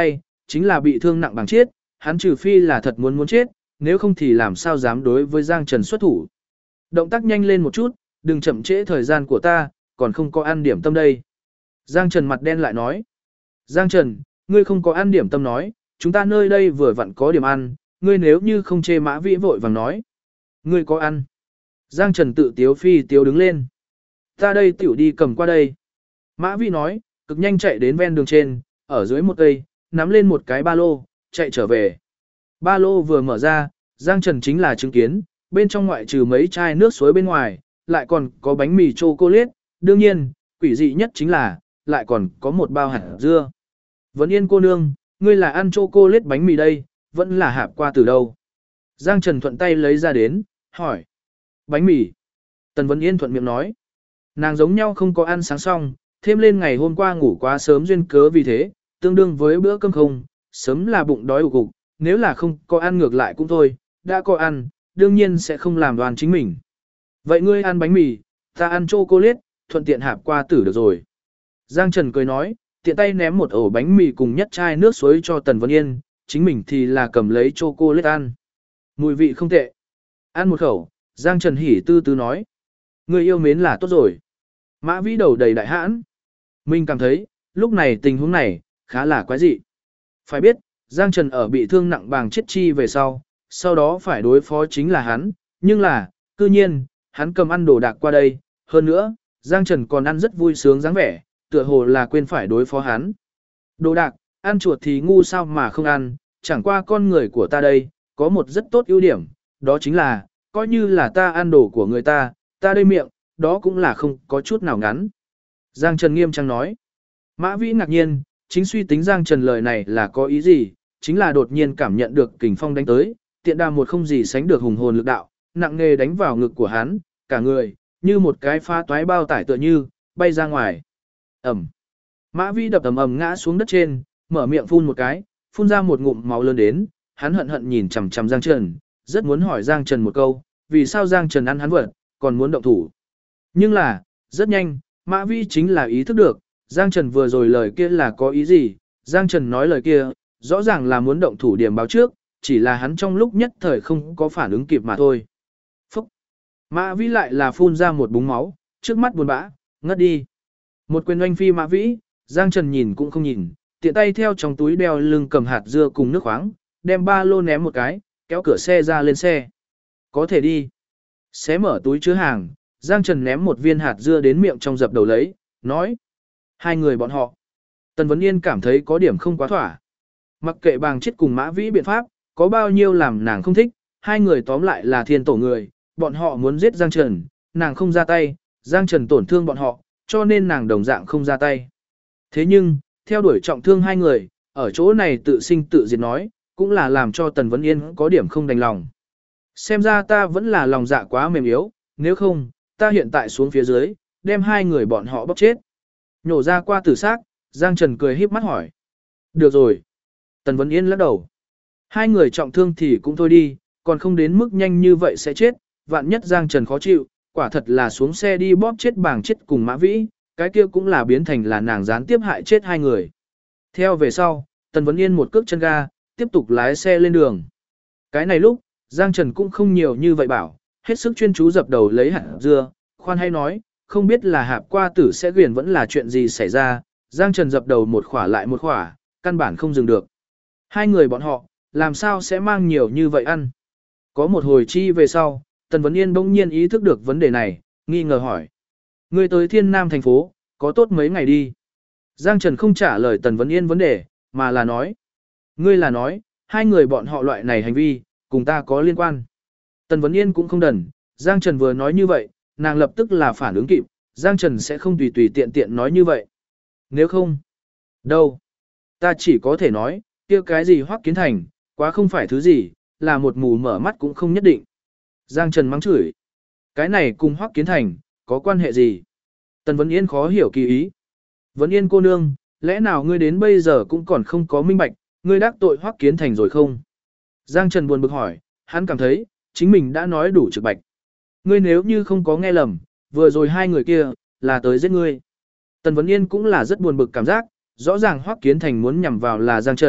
chính là bị thương nặng bằng chết, hắn trừ phi là thật muốn chết, nếu không thì làm sao dám đối với Giang Trần xuất thủ. Động tác nhanh lên một chút, đừng chậm trễ thời gian của ta, còn không có ăn điểm tâm đây. Giang Trần mặt đen lại nói. Giang Trần, ngươi không có ăn điểm tâm nói, chúng ta nơi đây vừa vặn có điểm ăn, ngươi nếu như không chê Mã Vĩ vội vàng nói. Ngươi có ăn. Giang Trần tự tiếu phi tiếu đứng lên. Ta đây tiểu đi cầm qua đây. Mã Vĩ nói, cực nhanh chạy đến ven đường trên, ở dưới một cây, nắm lên một cái ba lô, chạy trở về. Ba lô vừa mở ra, Giang Trần chính là chứng kiến, bên trong ngoại trừ mấy chai nước suối bên ngoài, lại còn có bánh mì chocolate, đương nhiên, quỷ dị nhất chính là, lại còn có một bao hạt dưa. Vẫn Yên cô nương, ngươi là ăn chocolate bánh mì đây, vẫn là hạp qua từ đâu? Giang Trần thuận tay lấy ra đến, hỏi. Bánh mì. Tần Vấn Yên thuận miệng nói. Nàng giống nhau không có ăn sáng xong, thêm lên ngày hôm qua ngủ quá sớm duyên cớ vì thế, tương đương với bữa cơm không, sớm là bụng đói ù cục, nếu là không có ăn ngược lại cũng thôi, đã có ăn, đương nhiên sẽ không làm đoàn chính mình. Vậy ngươi ăn bánh mì, ta ăn chocolate, thuận tiện hạp qua tử được rồi. Giang Trần cười nói, tiện tay ném một ổ bánh mì cùng nhất chai nước suối cho Tần Vân Yên, chính mình thì là cầm lấy chocolate ăn. Mùi vị không tệ. Ăn một khẩu, Giang Trần hỉ tư tư nói. Người yêu mến là tốt rồi. Mã Vĩ đầu đầy đại hãn. Mình cảm thấy, lúc này tình huống này, khá là quái dị. Phải biết, Giang Trần ở bị thương nặng bàng chết chi về sau đó phải đối phó chính là hắn, nhưng là, cư nhiên, hắn cầm ăn đồ đạc qua đây, hơn nữa, Giang Trần còn ăn rất vui sướng dáng vẻ, tựa hồ là quên phải đối phó hắn. Đồ đạc, ăn chuột thì ngu sao mà không ăn, chẳng qua con người của ta đây, có một rất tốt ưu điểm, đó chính là, coi như là ta ăn đồ của người ta đây miệng, đó cũng là không có chút nào ngắn. Giang Trần nghiêm trang nói. Mã Vĩ ngạc nhiên, chính suy tính Giang Trần lời này là có ý gì, chính là đột nhiên cảm nhận được kình phong đánh tới, tiện đà một không gì sánh được hùng hồn lực đạo, nặng nề đánh vào ngực của hắn, cả người, như một cái pha toái bao tải tựa như, bay ra ngoài. Ẩm. Mã Vĩ đập ầm ầm ngã xuống đất trên, mở miệng phun một cái, phun ra một ngụm máu lớn đến, hắn hận hận nhìn chằm chằm Giang Trần, rất muốn hỏi Giang Trần một câu, vì sao Giang Trần ăn hắn vật, còn muốn động thủ. Nhưng là, rất nhanh, Mã Vĩ chính là ý thức được, Giang Trần vừa rồi lời kia là có ý gì, Giang Trần nói lời kia, rõ ràng là muốn động thủ điểm báo trước, chỉ là hắn trong lúc nhất thời không có phản ứng kịp mà thôi. Phúc! Mã Vĩ lại là phun ra một búng máu, trước mắt buồn bã, ngất đi. Một quyền oanh phi Mã Vĩ, Giang Trần nhìn cũng không nhìn, tiện tay theo trong túi đeo lưng cầm hạt dưa cùng nước khoáng, đem ba lô ném một cái, kéo cửa xe ra lên xe. Có thể đi. Xé mở túi chứa hàng, Giang Trần ném một viên hạt dưa đến miệng trong dập đầu lấy, nói. Hai người bọn họ. Tần Vấn Yên cảm thấy có điểm không quá thỏa. Mặc kệ bàng chết cùng Mã Vĩ biện pháp, có bao nhiêu làm nàng không thích, hai người tóm lại là thiên tổ người, bọn họ muốn giết Giang Trần, nàng không ra tay, Giang Trần tổn thương bọn họ, cho nên nàng đồng dạng không ra tay. Thế nhưng, theo đuổi trọng thương hai người, ở chỗ này tự sinh tự diệt nói, cũng là làm cho Tần Vấn Yên có điểm không đành lòng. Xem ra ta vẫn là lòng dạ quá mềm yếu, nếu không, ta hiện tại xuống phía dưới, đem hai người bọn họ bóp chết. Nhổ ra qua tử xác, Giang Trần cười híp mắt hỏi. Được rồi. Tần Vấn Yên lắc đầu. Hai người trọng thương thì cũng thôi đi, còn không đến mức nhanh như vậy sẽ chết, vạn nhất Giang Trần khó chịu, quả thật là xuống xe đi bóp chết bàng chết cùng Mã Vĩ, cái kia cũng là biến thành là nàng gián tiếp hại chết hai người. Theo về sau, Tần Vấn Yên một cước chân ga, tiếp tục lái xe lên đường. Cái này lúc, Giang Trần cũng không nhiều như vậy bảo, hết sức chuyên chú dập đầu lấy hạt dưa, khoan hay nói, không biết là hạp qua tử sẽ quyền vẫn là chuyện gì xảy ra, Giang Trần dập đầu một khỏa lại một khỏa, căn bản không dừng được. Hai người bọn họ, làm sao sẽ mang nhiều như vậy ăn? Có một hồi chi về sau, Tần Vấn Yên bỗng nhiên ý thức được vấn đề này, nghi ngờ hỏi. Ngươi tới Thiên Nam thành phố, có tốt mấy ngày đi? Giang Trần không trả lời Tần Vấn Yên vấn đề, mà là nói. Ngươi là nói, hai người bọn họ loại này hành vi, cùng ta có liên quan. Tần Vấn Yên cũng không đần, Giang Trần vừa nói như vậy, nàng lập tức là phản ứng kịp, Giang Trần sẽ không tùy tùy tiện tiện nói như vậy. Nếu không, đâu? Ta chỉ có thể nói, kia cái gì Hoắc Kiến Thành, quá không phải thứ gì, là một mù mở mắt cũng không nhất định. Giang Trần mắng chửi. Cái này cùng Hoắc Kiến Thành, có quan hệ gì? Tần Vấn Yên khó hiểu kỳ ý. Vấn Yên cô nương, lẽ nào ngươi đến bây giờ cũng còn không có minh bạch, ngươi đắc tội Hoắc Kiến Thành rồi không? Giang Trần buồn bực hỏi, hắn cảm thấy, chính mình đã nói đủ trực bạch. Ngươi nếu như không có nghe lầm, vừa rồi hai người kia, là tới giết ngươi. Tần Vấn Yên cũng là rất buồn bực cảm giác, rõ ràng Hoắc Kiến Thành muốn nhằm vào là Giang Trần,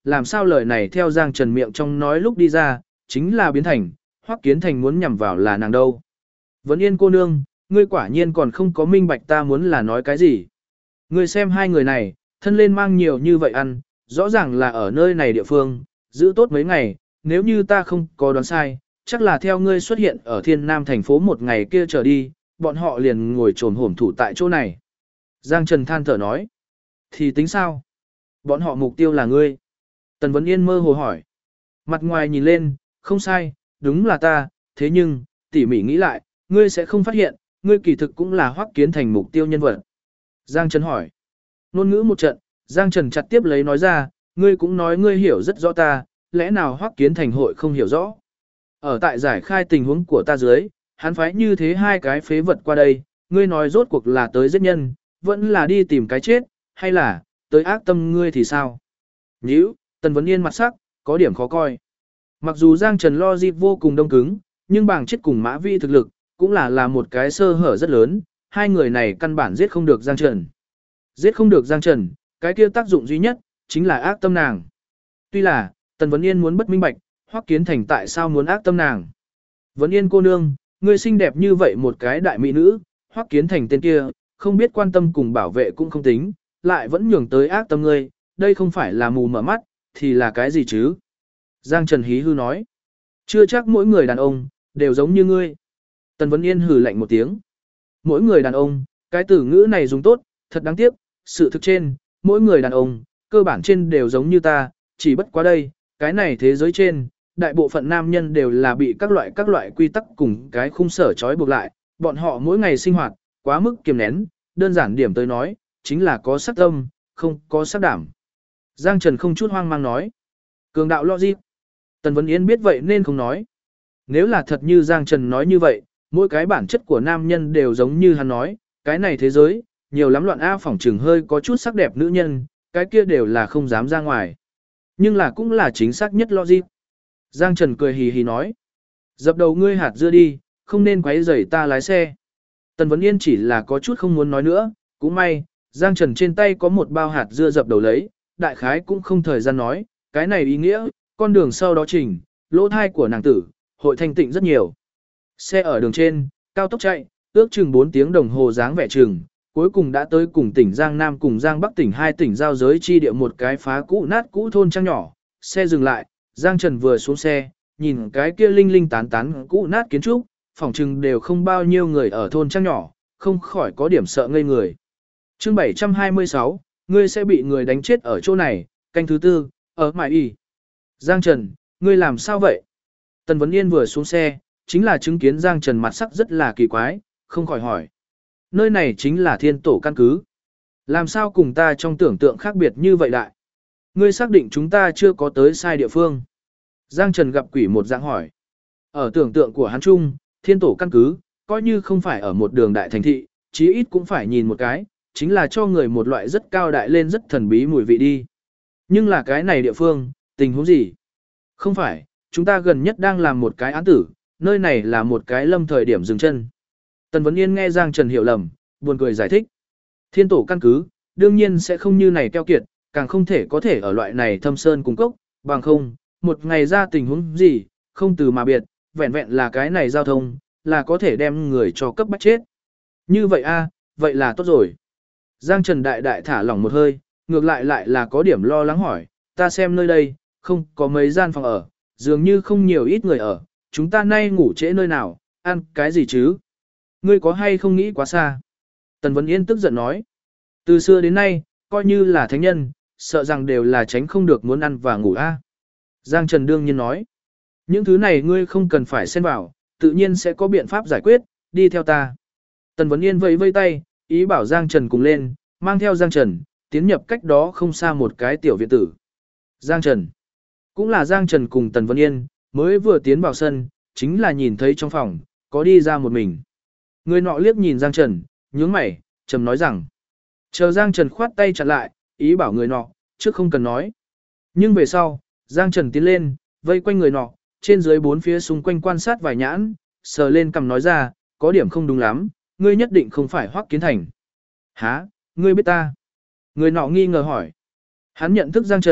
làm sao lời này theo Giang Trần miệng trong nói lúc đi ra, chính là biến thành, Hoắc Kiến Thành muốn nhằm vào là nàng đâu. Vấn Yên cô nương, ngươi quả nhiên còn không có minh bạch ta muốn là nói cái gì. Ngươi xem hai người này, thân lên mang nhiều như vậy ăn, rõ ràng là ở nơi này địa phương, giữ tốt mấy ngày, nếu như ta không có đoán sai, chắc là theo ngươi xuất hiện ở Thiên Nam thành phố một ngày kia trở đi, bọn họ liền ngồi trồn hổm thủ tại chỗ này. Giang Trần than thở nói, thì tính sao? Bọn họ mục tiêu là ngươi. Tần Vấn Yên mơ hồ hỏi. Mặt ngoài nhìn lên, không sai, đúng là ta, thế nhưng, tỉ mỉ nghĩ lại, ngươi sẽ không phát hiện, ngươi kỳ thực cũng là Hoắc Kiến Thành mục tiêu nhân vật. Giang Trần hỏi. Nôn ngữ một trận, Giang Trần chặt tiếp lấy nói ra, ngươi cũng nói ngươi hiểu rất rõ ta, lẽ nào Hoắc Kiến Thành hội không hiểu rõ. Ở tại giải khai tình huống của ta dưới, hắn phái như thế hai cái phế vật qua đây, ngươi nói rốt cuộc là tới giết nhân, vẫn là đi tìm cái chết, hay là, tới ác tâm ngươi thì sao? Nhữ, Tần Vấn Yên mặt sắc, có điểm khó coi. Mặc dù Giang Trần lo dịp vô cùng đông cứng, nhưng bảng chết cùng Mã Vi thực lực, cũng là một cái sơ hở rất lớn, hai người này căn bản giết không được Giang Trần. Giết không được Giang Trần, cái kia tác dụng duy nhất, chính là ác tâm nàng. Tuy là, Tần Vấn Yên muốn bất minh bạch, Hoắc Kiến Thành tại sao muốn ác tâm nàng. Vấn Yên cô nương, ngươi xinh đẹp như vậy một cái đại mỹ nữ, Hoắc Kiến Thành tên kia, không biết quan tâm cùng bảo vệ cũng không tính, lại vẫn nhường tới ác tâm ngươi, đây không phải là mù mở mắt, thì là cái gì chứ? Giang Trần hí hư nói, chưa chắc mỗi người đàn ông, đều giống như ngươi. Tần Vấn Yên hừ lạnh một tiếng. Mỗi người đàn ông, cái từ ngữ này dùng tốt, thật đáng tiếc, sự thực trên, mỗi người đàn ông, cơ bản trên đều giống như ta, chỉ bất quá đây, cái này thế giới trên, đại bộ phận nam nhân đều là bị các loại quy tắc cùng cái khung sở trói buộc lại, bọn họ mỗi ngày sinh hoạt, quá mức kiềm nén, đơn giản điểm tới nói, chính là có sắc tâm, không có sắc đảm. Giang Trần không chút hoang mang nói. Cường đạo logic. Tần Vấn Yên biết vậy nên không nói. Nếu là thật như Giang Trần nói như vậy, mỗi cái bản chất của nam nhân đều giống như hắn nói, cái này thế giới, nhiều lắm loạn A phỏng trừng hơi có chút sắc đẹp nữ nhân, cái kia đều là không dám ra ngoài. Nhưng là cũng là chính xác nhất logic. Giang Trần cười hì hì nói. Dập đầu ngươi hạt dưa đi, không nên quấy rầy ta lái xe. Tần Vấn Yên chỉ là có chút không muốn nói nữa, cũng may, Giang Trần trên tay có một bao hạt dưa dập đầu lấy, đại khái cũng không thời gian nói, cái này ý nghĩa, con đường sau đó chỉnh, lỗ thai của nàng tử, hội thanh tịnh rất nhiều. Xe ở đường trên, cao tốc chạy, ước chừng 4 tiếng đồng hồ dáng vẻ chừng, cuối cùng đã tới cùng tỉnh Giang Nam cùng Giang Bắc tỉnh hai tỉnh giao giới chi địa một cái phá cũ nát cũ thôn trang nhỏ, xe dừng lại, Giang Trần vừa xuống xe, nhìn cái kia linh linh tán tán cũ nát kiến trúc, phỏng chừng đều không bao nhiêu người ở thôn trang nhỏ, không khỏi có điểm sợ ngây người. Chương 726, ngươi sẽ bị người đánh chết ở chỗ này, canh thứ tư, ở Mại Y. Giang Trần, ngươi làm sao vậy? Tần Vấn Yên vừa xuống xe, chính là chứng kiến Giang Trần mặt sắc rất là kỳ quái, không khỏi hỏi. Nơi này chính là thiên tổ căn cứ. Làm sao cùng ta trong tưởng tượng khác biệt như vậy đại? Ngươi xác định chúng ta chưa có tới sai địa phương. Giang Trần gặp quỷ một dạng hỏi. Ở tưởng tượng của hắn chung, thiên tổ căn cứ, coi như không phải ở một đường đại thành thị, chí ít cũng phải nhìn một cái, chính là cho người một loại rất cao đại lên rất thần bí mùi vị đi. Nhưng là cái này địa phương, tình huống gì? Không phải, chúng ta gần nhất đang làm một cái án tử, nơi này là một cái lâm thời điểm dừng chân. Tần Vấn Yên nghe Giang Trần hiểu lầm, buồn cười giải thích. Thiên tổ căn cứ, đương nhiên sẽ không như này keo kiệt, càng không thể có thể ở loại này thâm sơn cung cốc, bằng không, một ngày ra tình huống gì, không từ mà biệt, vẹn vẹn là cái này giao thông, là có thể đem người cho cấp bách chết. Như vậy a, vậy là tốt rồi. Giang Trần đại đại thả lỏng một hơi, ngược lại lại là có điểm lo lắng hỏi, ta xem nơi đây, không có mấy gian phòng ở, dường như không nhiều ít người ở, chúng ta nay ngủ trễ nơi nào, ăn cái gì chứ? Ngươi có hay không nghĩ quá xa? Tần Vấn Yên tức giận nói, từ xưa đến nay, coi như là thánh nhân, sợ rằng đều là tránh không được muốn ăn và ngủ a. Giang Trần đương nhiên nói, những thứ này ngươi không cần phải xen vào, tự nhiên sẽ có biện pháp giải quyết, đi theo ta. Tần Vấn Yên vẫy vây tay, ý bảo Giang Trần cùng lên, mang theo Giang Trần, tiến nhập cách đó không xa một cái tiểu viện tử. Giang Trần, cũng là Giang Trần cùng Tần Vấn Yên, mới vừa tiến vào sân, chính là nhìn thấy trong phòng, có đi ra một mình. Người nọ liếc nhìn Giang Trần, nhướng mày, trầm nói rằng, chờ Giang Trần khoát tay chặn lại, ý bảo người nọ, trước không cần nói. Nhưng về sau, Giang Trần tiến lên, vây quanh người nọ, trên dưới bốn phía xung quanh quan sát vài nhãn, sờ lên cầm nói ra, có điểm không đúng lắm, ngươi nhất định không phải Hoắc Kiến Thành. Hả, ngươi biết ta? Người nọ nghi ngờ hỏi. Hắn nhận thức Giang Trần,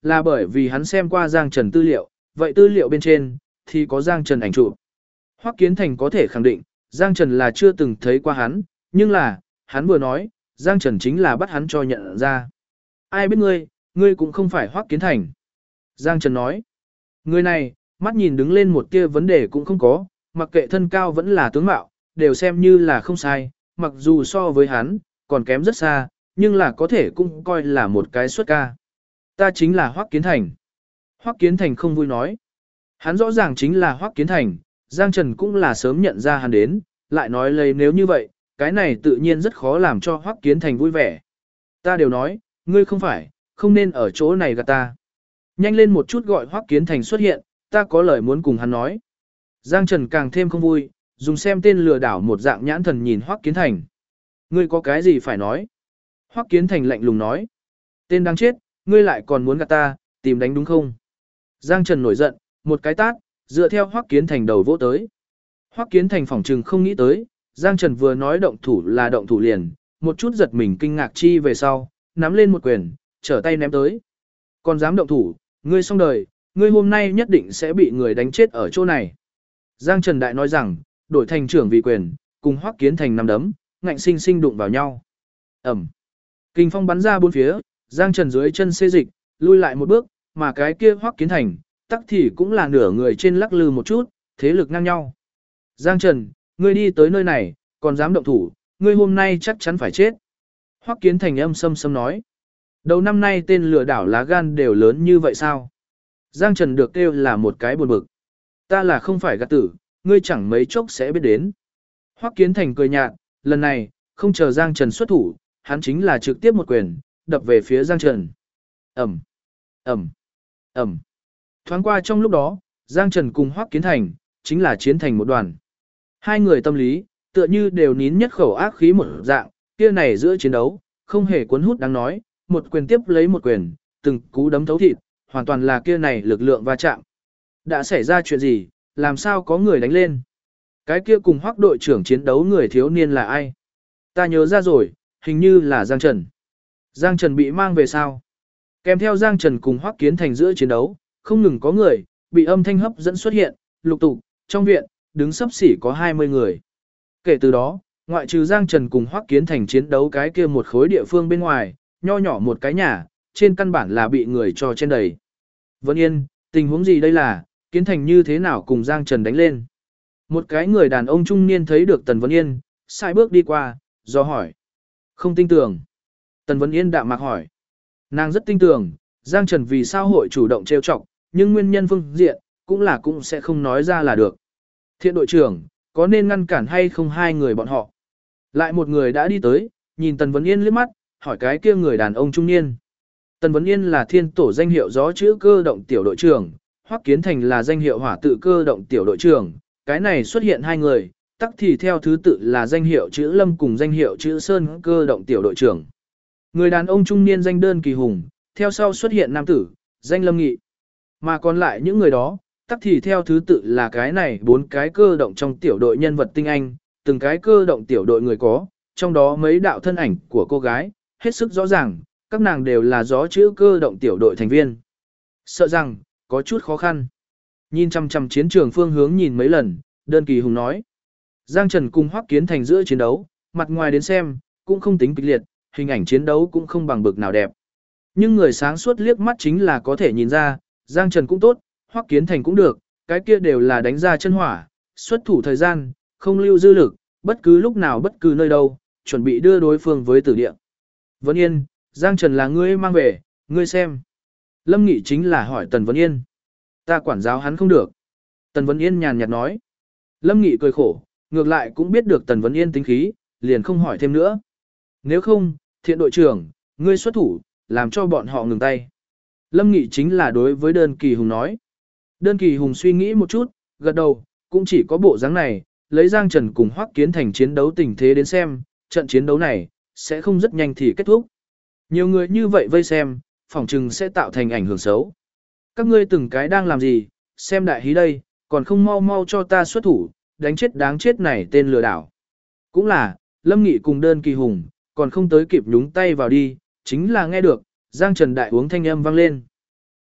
là bởi vì hắn xem qua Giang Trần tư liệu, vậy tư liệu bên trên thì có Giang Trần ảnh chụp. Hoắc Kiến Thành có thể khẳng định, Giang Trần là chưa từng thấy qua hắn, nhưng là, hắn vừa nói, Giang Trần chính là bắt hắn cho nhận ra. Ai biết ngươi cũng không phải Hoắc Kiến Thành. Giang Trần nói, người này, mắt nhìn đứng lên một tia vấn đề cũng không có, mặc kệ thân cao vẫn là tướng mạo, đều xem như là không sai, mặc dù so với hắn, còn kém rất xa, nhưng là có thể cũng coi là một cái xuất ca. Ta chính là Hoắc Kiến Thành. Hoắc Kiến Thành không vui nói. Hắn rõ ràng chính là Hoắc Kiến Thành, Giang Trần cũng là sớm nhận ra hắn đến, lại nói lấy nếu như vậy, cái này tự nhiên rất khó làm cho Hoắc Kiến Thành vui vẻ. Ta đều nói, ngươi không phải, không nên ở chỗ này gạt ta. Nhanh lên một chút gọi Hoắc Kiến Thành xuất hiện, ta có lời muốn cùng hắn nói. Giang Trần càng thêm không vui, dùng xem tên lừa đảo một dạng nhãn thần nhìn Hoắc Kiến Thành. Ngươi có cái gì phải nói? Hoắc Kiến Thành lạnh lùng nói. Tên đáng chết, ngươi lại còn muốn gạt ta, tìm đánh đúng không? Giang Trần nổi giận, một cái tát, dựa theo Hoắc Kiến Thành đầu vỗ tới. Hoắc Kiến Thành phỏng trừng không nghĩ tới, Giang Trần vừa nói động thủ là động thủ liền, một chút giật mình kinh ngạc chi về sau, nắm lên một quyền, trở tay ném tới. Còn dám động thủ, ngươi xong đời, ngươi hôm nay nhất định sẽ bị người đánh chết ở chỗ này. Giang Trần Đại nói rằng, đổi thành trưởng vị quyền, cùng Hoắc Kiến Thành nắm đấm, ngạnh sinh sinh đụng vào nhau. Ẩm. Kinh phong bắn ra bốn phía, Giang Trần dưới chân xê dịch, lui lại một bước, mà cái kia Hoắc Kiến Thành, tắc thì cũng là nửa người trên lắc lư một chút, thế lực ngang nhau. Giang Trần, ngươi đi tới nơi này, còn dám động thủ, ngươi hôm nay chắc chắn phải chết. Hoắc Kiến Thành âm sâm sâm nói. Đầu năm nay tên lừa đảo lá gan đều lớn như vậy sao? Giang Trần được kêu là một cái buồn bực. Ta là không phải gạt tử, ngươi chẳng mấy chốc sẽ biết đến. Hoắc Kiến Thành cười nhạt, lần này, không chờ Giang Trần xuất thủ, hắn chính là trực tiếp một quyền, đập về phía Giang Trần. Ẩm, Ẩm, Ẩm. Thoáng qua trong lúc đó, Giang Trần cùng Hoắc Kiến Thành, chính là chiến thành một đoàn. Hai người tâm lý, tựa như đều nín nhất khẩu ác khí một dạng, kia này giữa chiến đấu, không hề cuốn hút đáng nói, một quyền tiếp lấy một quyền, từng cú đấm thấu thịt, hoàn toàn là kia này lực lượng va chạm. Đã xảy ra chuyện gì, làm sao có người đánh lên? Cái kia cùng Hoắc đội trưởng chiến đấu người thiếu niên là ai? Ta nhớ ra rồi, hình như là Giang Trần. Giang Trần bị mang về sao? Kèm theo Giang Trần cùng Hoắc Kiến Thành giữa chiến đấu, không ngừng có người, bị âm thanh hấp dẫn xuất hiện, lục tục, trong viện, đứng sấp xỉ có 20 người. Kể từ đó, ngoại trừ Giang Trần cùng Hoắc Kiến Thành chiến đấu cái kia một khối địa phương bên ngoài, nho nhỏ một cái nhà, trên căn bản là bị người cho trên đầy. Vân Yên, tình huống gì đây là, Kiến Thành như thế nào cùng Giang Trần đánh lên? Một cái người đàn ông trung niên thấy được Tần Vân Yên, sai bước đi qua, do hỏi. Không tin tưởng. Tần Vân Yên đạm mạc hỏi. Nàng rất tin tưởng, Giang Trần vì sao hội chủ động trêu chọc, nhưng nguyên nhân phương diện, cũng sẽ không nói ra là được. Thiện đội trưởng, có nên ngăn cản hay không hai người bọn họ? Lại một người đã đi tới, nhìn Tần Vân Yên liếc mắt, hỏi cái kia người đàn ông trung niên. Tần Vân Yên là thiên tổ danh hiệu gió chữ cơ động tiểu đội trưởng, Hoắc Kiến Thành là danh hiệu hỏa tự cơ động tiểu đội trưởng, cái này xuất hiện hai người, tắc thì theo thứ tự là danh hiệu chữ Lâm cùng danh hiệu chữ Sơn cơ động tiểu đội trưởng. Người đàn ông trung niên danh đơn Kỳ Hùng, theo sau xuất hiện nam tử, danh Lâm Nghị. Mà còn lại những người đó, tắc thì theo thứ tự là cái này bốn cái cơ động trong tiểu đội nhân vật tinh anh, từng cái cơ động tiểu đội người có, trong đó mấy đạo thân ảnh của cô gái, hết sức rõ ràng, các nàng đều là gió chữ cơ động tiểu đội thành viên. Sợ rằng, có chút khó khăn. Nhìn chăm chăm chiến trường phương hướng nhìn mấy lần, đơn Kỳ Hùng nói. Giang Trần cùng Hoắc Kiến Thành giữa chiến đấu, mặt ngoài đến xem, cũng không tính kịch liệt, hình ảnh chiến đấu cũng không bằng bực nào đẹp. Nhưng người sáng suốt liếc mắt chính là có thể nhìn ra, Giang Trần cũng tốt, Hoắc Kiến Thành cũng được, cái kia đều là đánh ra chân hỏa, xuất thủ thời gian, không lưu dư lực, bất cứ lúc nào bất cứ nơi đâu, chuẩn bị đưa đối phương với tử địa. Vân Yên, Giang Trần là ngươi mang về, ngươi xem. Lâm Nghị chính là hỏi Tần Vân Yên. Ta quản giáo hắn không được. Tần Vân Yên nhàn nhạt nói. Lâm Nghị cười khổ, ngược lại cũng biết được Tần Vân Yên tính khí, liền không hỏi thêm nữa. Nếu không, Thiện đội trưởng, ngươi xuất thủ, làm cho bọn họ ngừng tay. Lâm Nghị chính là đối với đơn Kỳ Hùng nói. Đơn Kỳ Hùng suy nghĩ một chút, gật đầu, cũng chỉ có bộ dáng này, lấy Giang Trần cùng Hoắc Kiến Thành chiến đấu tình thế đến xem, trận chiến đấu này, sẽ không rất nhanh thì kết thúc. Nhiều người như vậy vây xem, phỏng chừng sẽ tạo thành ảnh hưởng xấu. Các ngươi từng cái đang làm gì, xem đại hí đây, còn không mau mau cho ta xuất thủ, đánh chết đáng chết này tên lừa đảo. Cũng là, Lâm Nghị cùng đơn Kỳ Hùng, còn không tới kịp nhúng tay vào đi, chính là nghe được, Giang Trần Đại uống thanh âm vang lên.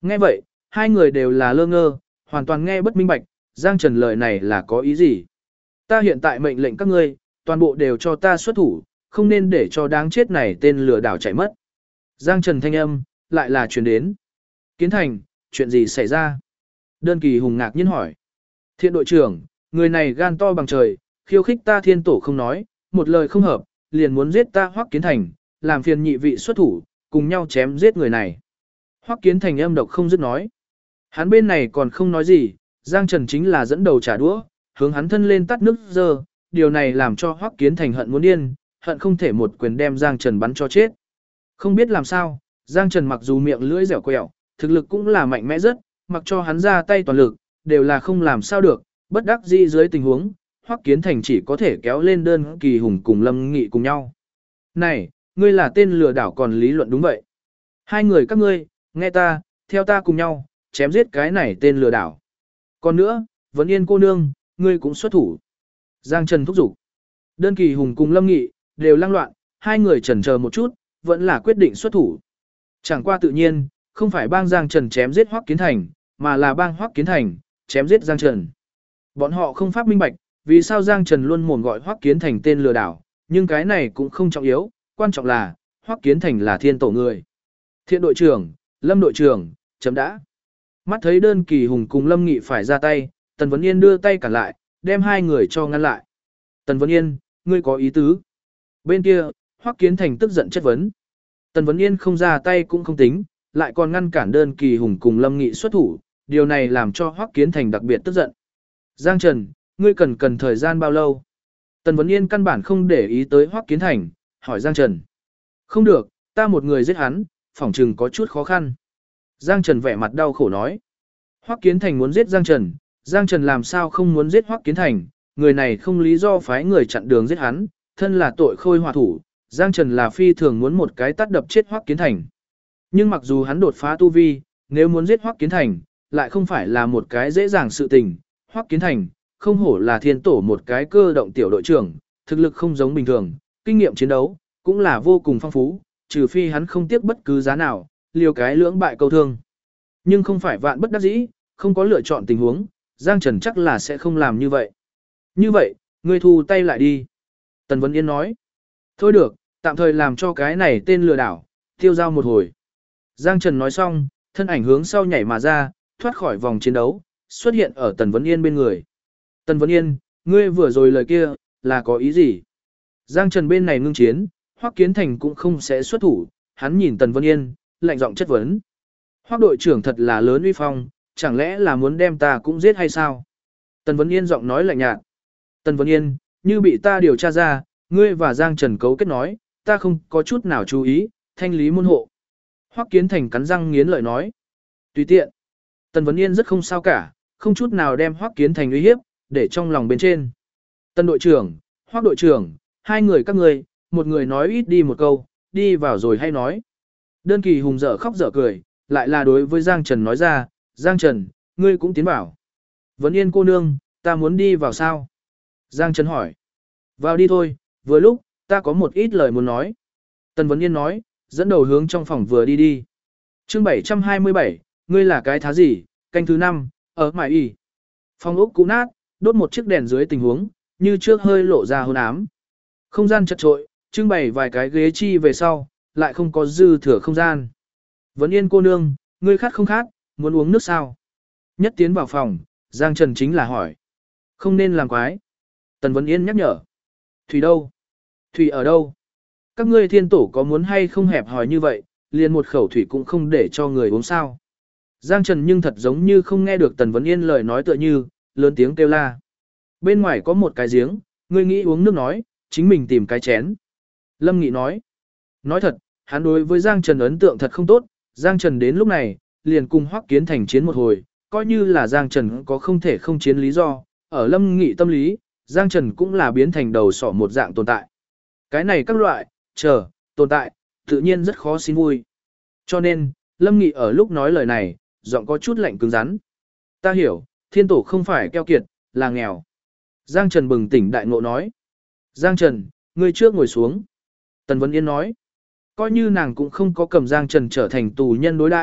Nghe vậy, hai người đều là lơ ngơ, hoàn toàn nghe bất minh bạch, Giang Trần lời này là có ý gì. Ta hiện tại mệnh lệnh các ngươi, toàn bộ đều cho ta xuất thủ, không nên để cho đáng chết này tên lừa đảo chạy mất. Giang Trần thanh âm, lại là truyền đến. Kiến Thành, chuyện gì xảy ra? Đơn Kỳ Hùng ngạc nhiên hỏi. Thiện đội trưởng, người này gan to bằng trời, khiêu khích ta thiên tổ không nói, một lời không hợp, liền muốn giết ta Hoắc Kiến Thành, làm phiền nhị vị xuất thủ, cùng nhau chém giết người này. Hoắc Kiến Thành âm độc không dứt nói. Hắn bên này còn không nói gì, Giang Trần chính là dẫn đầu trả đũa, hướng hắn thân lên tắt nước dơ, điều này làm cho Hoắc Kiến Thành hận muốn điên, hận không thể một quyền đem Giang Trần bắn cho chết. Không biết làm sao, Giang Trần mặc dù miệng lưỡi dẻo quẹo, thực lực cũng là mạnh mẽ rất, mặc cho hắn ra tay toàn lực, đều là không làm sao được, bất đắc dĩ dưới tình huống, Hoắc Kiến Thành chỉ có thể kéo lên Đơn Kỳ Hùng cùng Lâm Nghị cùng nhau. Này, ngươi là tên lừa đảo còn lý luận đúng vậy. Hai người các ngươi, nghe ta, theo ta cùng nhau, chém giết cái này tên lừa đảo. Còn nữa, Vấn Yên cô nương, ngươi cũng xuất thủ. Giang Trần thúc giục. Đơn Kỳ Hùng cùng Lâm Nghị, đều lăng loạn, hai người chần chờ một chút, vẫn là quyết định xuất thủ. Chẳng qua tự nhiên, không phải bang Giang Trần chém giết Hoắc Kiến Thành, mà là bang Hoắc Kiến Thành, chém giết Giang Trần. Bọn họ không pháp minh bạch, vì sao Giang Trần luôn mồm gọi Hoắc Kiến Thành tên lừa đảo, nhưng cái này cũng không trọng yếu, quan trọng là, Hoắc Kiến Thành là thiên tổ người. Thiện đội trưởng, Lâm đội trưởng, chấm đã. Mắt thấy Đơn Kỳ Hùng cùng Lâm Nghị phải ra tay, Tần Vấn Yên đưa tay cản lại, đem hai người cho ngăn lại. Tần Vấn Yên, ngươi có ý tứ. Bên kia, Hoắc Kiến Thành tức giận chất vấn. Tần Vấn Yên không ra tay cũng không tính, lại còn ngăn cản Đơn Kỳ Hùng cùng Lâm Nghị xuất thủ, điều này làm cho Hoắc Kiến Thành đặc biệt tức giận. Giang Trần, ngươi cần thời gian bao lâu? Tần Vấn Yên căn bản không để ý tới Hoắc Kiến Thành, hỏi Giang Trần. Không được, ta một người giết hắn, phỏng chừng có chút khó khăn. Giang Trần vẻ mặt đau khổ nói. Hoắc Kiến Thành muốn giết Giang Trần, Giang Trần làm sao không muốn giết Hoắc Kiến Thành, người này không lý do phái người chặn đường giết hắn, thân là tội khôi hòa thủ, Giang Trần là phi thường muốn một cái tát đập chết Hoắc Kiến Thành. Nhưng mặc dù hắn đột phá tu vi, nếu muốn giết Hoắc Kiến Thành, lại không phải là một cái dễ dàng sự tình. Hoắc Kiến Thành, không hổ là thiên tổ một cái cơ động tiểu đội trưởng, thực lực không giống bình thường, kinh nghiệm chiến đấu cũng là vô cùng phong phú, trừ phi hắn không tiếc bất cứ giá nào, liều cái lưỡng bại câu thương. Nhưng không phải vạn bất đắc dĩ, không có lựa chọn tình huống, Giang Trần chắc là sẽ không làm như vậy. Như vậy, ngươi thu tay lại đi. Tần Vấn Yên nói. Thôi được, tạm thời làm cho cái này tên lừa đảo, tiêu giao một hồi. Giang Trần nói xong, thân ảnh hướng sau nhảy mà ra, thoát khỏi vòng chiến đấu, xuất hiện ở Tần Vấn Yên bên người. Tần Vấn Yên, ngươi vừa rồi lời kia, là có ý gì? Giang Trần bên này ngưng chiến, Hoắc Kiến Thành cũng không sẽ xuất thủ, hắn nhìn Tần Vấn Yên, lạnh giọng chất vấn. Hoắc đội trưởng thật là lớn uy phong, chẳng lẽ là muốn đem ta cũng giết hay sao? Tần Vấn Yên giọng nói lạnh nhạt. Tần Vấn Yên, như bị ta điều tra ra, ngươi và Giang Trần cấu kết nói, ta không có chút nào chú ý, thanh lý môn hộ. Hoắc Kiến Thành cắn răng nghiến lợi nói. Tùy tiện. Tần Vấn Yên rất không sao cả, không chút nào đem Hoắc Kiến Thành uy hiếp, để trong lòng bên trên. Tần đội trưởng, Hoắc đội trưởng, hai người các ngươi, một người nói ít đi một câu, đi vào rồi hay nói. Đơn Kỳ Hùng dở khóc dở cười, lại là đối với Giang Trần nói ra, Giang Trần, ngươi cũng tiến vào. Vấn Yên cô nương, ta muốn đi vào sao? Giang Trần hỏi. Vào đi thôi, vừa lúc, ta có một ít lời muốn nói. Tần Vấn Yên nói, dẫn đầu hướng trong phòng vừa đi đi. Chương 727, ngươi là cái thá gì, canh thứ 5, ở mải y. Phòng ốc cũ nát, đốt một chiếc đèn dưới tình huống, như trước hơi lộ ra hôn ám. Không gian chật trội, trưng bày vài cái ghế chi về sau, lại không có dư thừa không gian. Vấn Yên cô nương, ngươi khát không khát, muốn uống nước sao? Nhất tiến vào phòng, Giang Trần chính là hỏi. Không nên làm quái. Tần Vấn Yên nhắc nhở. Thủy đâu? Thủy ở đâu? Các ngươi thiên tổ có muốn hay không hẹp hòi như vậy, liền một khẩu thủy cũng không để cho người uống sao? Giang Trần nhưng thật giống như không nghe được Tần Vấn Yên lời nói tựa như, lớn tiếng kêu la. Bên ngoài có một cái giếng, ngươi nghĩ uống nước nói, chính mình tìm cái chén. Lâm Nghị nói. Nói thật, hắn đối với Giang Trần ấn tượng thật không tốt, Giang Trần đến lúc này, liền cùng Hoắc Kiến Thành chiến một hồi, coi như là Giang Trần có không thể không chiến lý do, ở Lâm Nghị tâm lý, Giang Trần cũng là biến thành đầu sỏ một dạng tồn tại. Cái này các loại, tồn tại, tự nhiên rất khó xin vui. Cho nên, Lâm Nghị ở lúc nói lời này, giọng có chút lạnh cứng rắn. Ta hiểu, thiên tổ không phải keo kiệt, là nghèo. Giang Trần bừng tỉnh đại ngộ nói. Giang Trần, ngươi trước ngồi xuống. Tần Vấn Yên nói. Coi như nàng cũng không có cầm Giang Trần trở thành tù nhân đối đãi,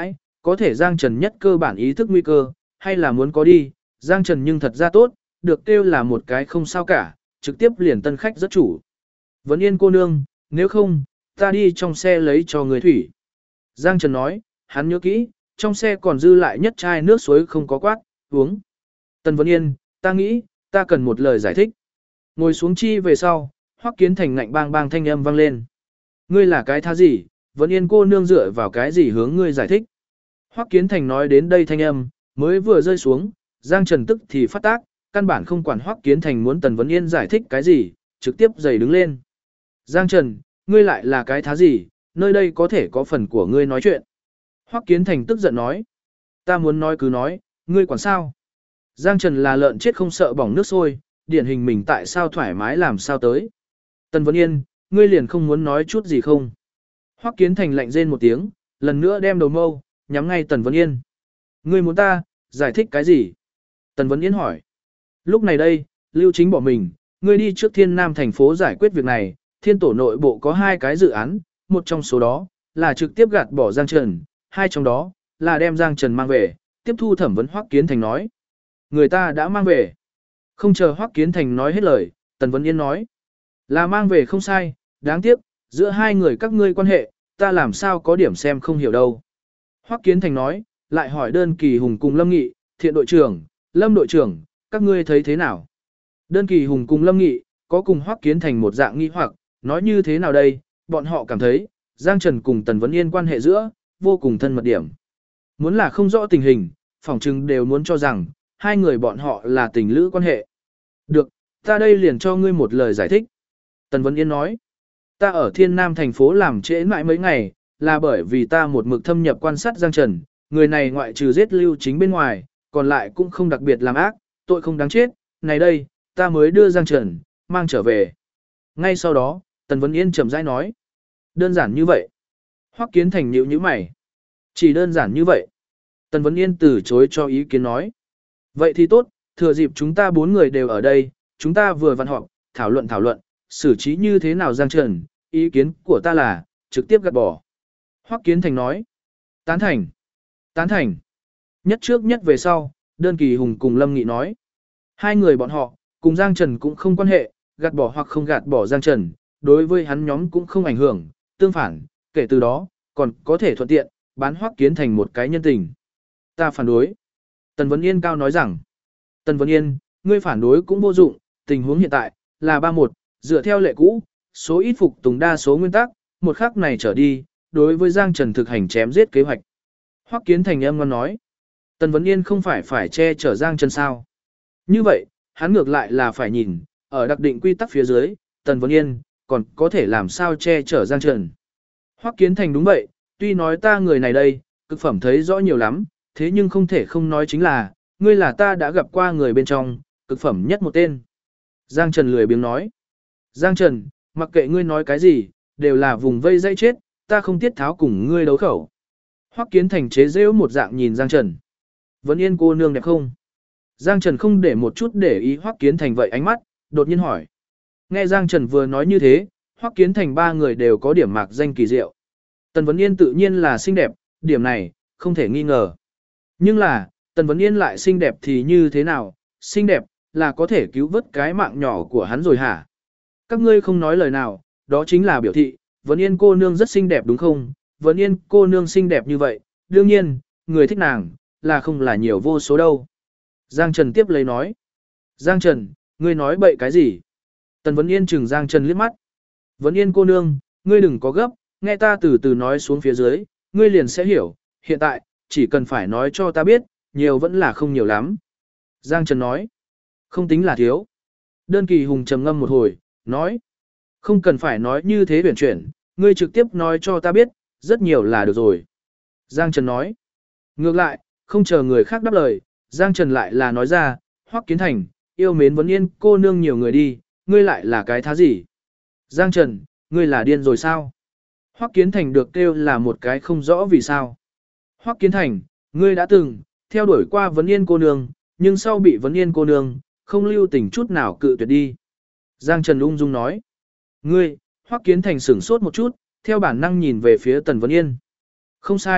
có thể Giang Trần nhất cơ bản ý thức nguy cơ, hay là muốn có đi, Giang Trần nhưng thật ra tốt, được kêu là một cái không sao cả, trực tiếp liền tân khách rất chủ. Vấn Yên cô nương, nếu không, ta đi trong xe lấy cho người thủy. Giang Trần nói, hắn nhớ kỹ, trong xe còn dư lại nhất chai nước suối không có quát, uống. Tần Vấn Yên, ta nghĩ, ta cần một lời giải thích. Ngồi xuống chi về sau, Hoắc Kiến Thành ngạnh bang bang thanh âm vang lên. Ngươi là cái thá gì, Vấn Yên cô nương dựa vào cái gì hướng ngươi giải thích. Hoắc Kiến Thành nói đến đây thanh âm, mới vừa rơi xuống, Giang Trần tức thì phát tác, căn bản không quản Hoắc Kiến Thành muốn Tần Vấn Yên giải thích cái gì, trực tiếp giày đứng lên. Giang Trần, ngươi lại là cái thá gì, nơi đây có thể có phần của ngươi nói chuyện. Hoắc Kiến Thành tức giận nói. Ta muốn nói cứ nói, ngươi quản sao? Giang Trần là lợn chết không sợ bỏng nước sôi, điển hình mình tại sao thoải mái làm sao tới. Tần Vấn Yên, ngươi liền không muốn nói chút gì không? Hoắc Kiến Thành lạnh rên một tiếng, lần nữa đem đầu mâu, nhắm ngay Tần Vấn Yên. Ngươi muốn ta, giải thích cái gì? Tần Vấn Yên hỏi. Lúc này đây, Lưu Chính bỏ mình, ngươi đi trước Thiên Nam thành phố giải quyết việc này, Thiên tổ nội bộ có 2 cái dự án, một trong số đó, là trực tiếp gạt bỏ Giang Trần, 2 trong đó, là đem Giang Trần mang về, tiếp thu thẩm vấn Hoắc Kiến Thành nói. Người ta đã mang về. Không chờ Hoắc Kiến Thành nói hết lời, Tần Vấn Yên nói. Là mang về không sai, đáng tiếc, giữa 2 người các ngươi quan hệ, ta làm sao có điểm xem không hiểu đâu. Hoắc Kiến Thành nói, lại hỏi Đơn Kỳ Hùng cùng Lâm Nghị, Thiện đội trưởng, Lâm đội trưởng, các ngươi thấy thế nào? Đơn Kỳ Hùng cùng Lâm Nghị, có cùng Hoắc Kiến Thành một dạng nghi hoặc, nói như thế nào đây, bọn họ cảm thấy, Giang Trần cùng Tần Vấn Yên quan hệ giữa, vô cùng thân mật điểm. Muốn là không rõ tình hình, phỏng chừng đều muốn cho rằng, 2 người bọn họ là tình lữ quan hệ. Được, ta đây liền cho ngươi một lời giải thích. Tần Vấn Yên nói, ta ở Thiên Nam thành phố làm trễ mãi mấy ngày, là bởi vì ta một mực thâm nhập quan sát Giang Trần, người này ngoại trừ giết Lưu Chính bên ngoài, còn lại cũng không đặc biệt làm ác, tội không đáng chết, này đây, ta mới đưa Giang Trần, mang trở về. Ngay sau đó, Tần Vấn Yên chậm rãi nói, đơn giản như vậy. Hoắc Kiến Thành nhíu nhíu mày. Chỉ đơn giản như vậy. Tần Vấn Yên từ chối cho ý kiến nói. Vậy thì tốt, thừa dịp chúng ta 4 người đều ở đây, chúng ta vừa vặn họp, thảo luận, xử trí như thế nào Giang Trần, ý kiến của ta là, trực tiếp gạt bỏ. Hoắc Kiến Thành nói. Tán thành. Tán thành. Nhất trước nhất về sau, Đơn Kỳ Hùng cùng Lâm Nghị nói. 2 người bọn họ, cùng Giang Trần cũng không quan hệ, gạt bỏ hoặc không gạt bỏ Giang Trần, đối với hắn nhóm cũng không ảnh hưởng, tương phản, kể từ đó, còn có thể thuận tiện, bán Hoắc Kiến Thành một cái nhân tình. Ta phản đối. Tần Vấn Yên cao nói rằng, Tần Vấn Yên, ngươi phản đối cũng vô dụng, tình huống hiện tại, là 3-1, dựa theo lệ cũ, số ít phục tùng đa số nguyên tắc, một khắc này trở đi, đối với Giang Trần thực hành chém giết kế hoạch. Hoắc Kiến Thành âm ngon nói, Tần Vấn Yên không phải che chở Giang Trần sao. Như vậy, hắn ngược lại là phải nhìn, ở đặc định quy tắc phía dưới, Tần Vấn Yên, còn có thể làm sao che chở Giang Trần. Hoắc Kiến Thành đúng vậy, tuy nói ta người này đây, cực phẩm thấy rõ nhiều lắm, thế nhưng không thể không nói chính là, ngươi là ta đã gặp qua người bên trong, cực phẩm nhất một tên. Giang Trần lười biếng nói. Giang Trần, mặc kệ ngươi nói cái gì, đều là vùng vây dây chết, ta không tiết tháo cùng ngươi đấu khẩu. Hoắc Kiến Thành chế giễu một dạng nhìn Giang Trần. Vấn Yên cô nương đẹp không? Giang Trần không để một chút để ý Hoắc Kiến Thành vậy ánh mắt, đột nhiên hỏi. Nghe Giang Trần vừa nói như thế, Hoắc Kiến Thành 3 người đều có điểm mạc danh kỳ diệu. Tần Vấn Yên tự nhiên là xinh đẹp, điểm này, không thể nghi ngờ. Nhưng là, Tần Vấn Yên lại xinh đẹp thì như thế nào, xinh đẹp, là có thể cứu vớt cái mạng nhỏ của hắn rồi hả? Các ngươi không nói lời nào, đó chính là biểu thị, Vấn Yên cô nương rất xinh đẹp đúng không? Vấn Yên cô nương xinh đẹp như vậy, đương nhiên, người thích nàng, là không là nhiều vô số đâu. Giang Trần tiếp lấy nói. Giang Trần, ngươi nói bậy cái gì? Tần Vấn Yên chừng Giang Trần liếc mắt. Vấn Yên cô nương, ngươi đừng có gấp, nghe ta từ từ nói xuống phía dưới, ngươi liền sẽ hiểu, hiện tại, chỉ cần phải nói cho ta biết, nhiều vẫn là không nhiều lắm. Giang Trần nói, không tính là thiếu. Đơn Kỳ Hùng trầm ngâm một hồi, nói, không cần phải nói như thế huyền chuyển, ngươi trực tiếp nói cho ta biết, rất nhiều là được rồi. Giang Trần nói, ngược lại, không chờ người khác đáp lời, Giang Trần lại là nói ra, Hoắc Kiến Thành, yêu mến Vấn Yên cô nương nhiều người đi, ngươi lại là cái thá gì? Giang Trần, ngươi là điên rồi sao? Hoắc Kiến Thành được kêu là một cái không rõ vì sao. Hoắc Kiến Thành, ngươi đã từng theo đuổi qua Vấn Yên cô nương, nhưng sau bị Vấn Yên cô nương không lưu tình chút nào cự tuyệt đi. Giang Trần ung dung nói. Ngươi, Hoắc Kiến Thành sửng sốt một chút, theo bản năng nhìn về phía Tần Vấn Yên. Không sai,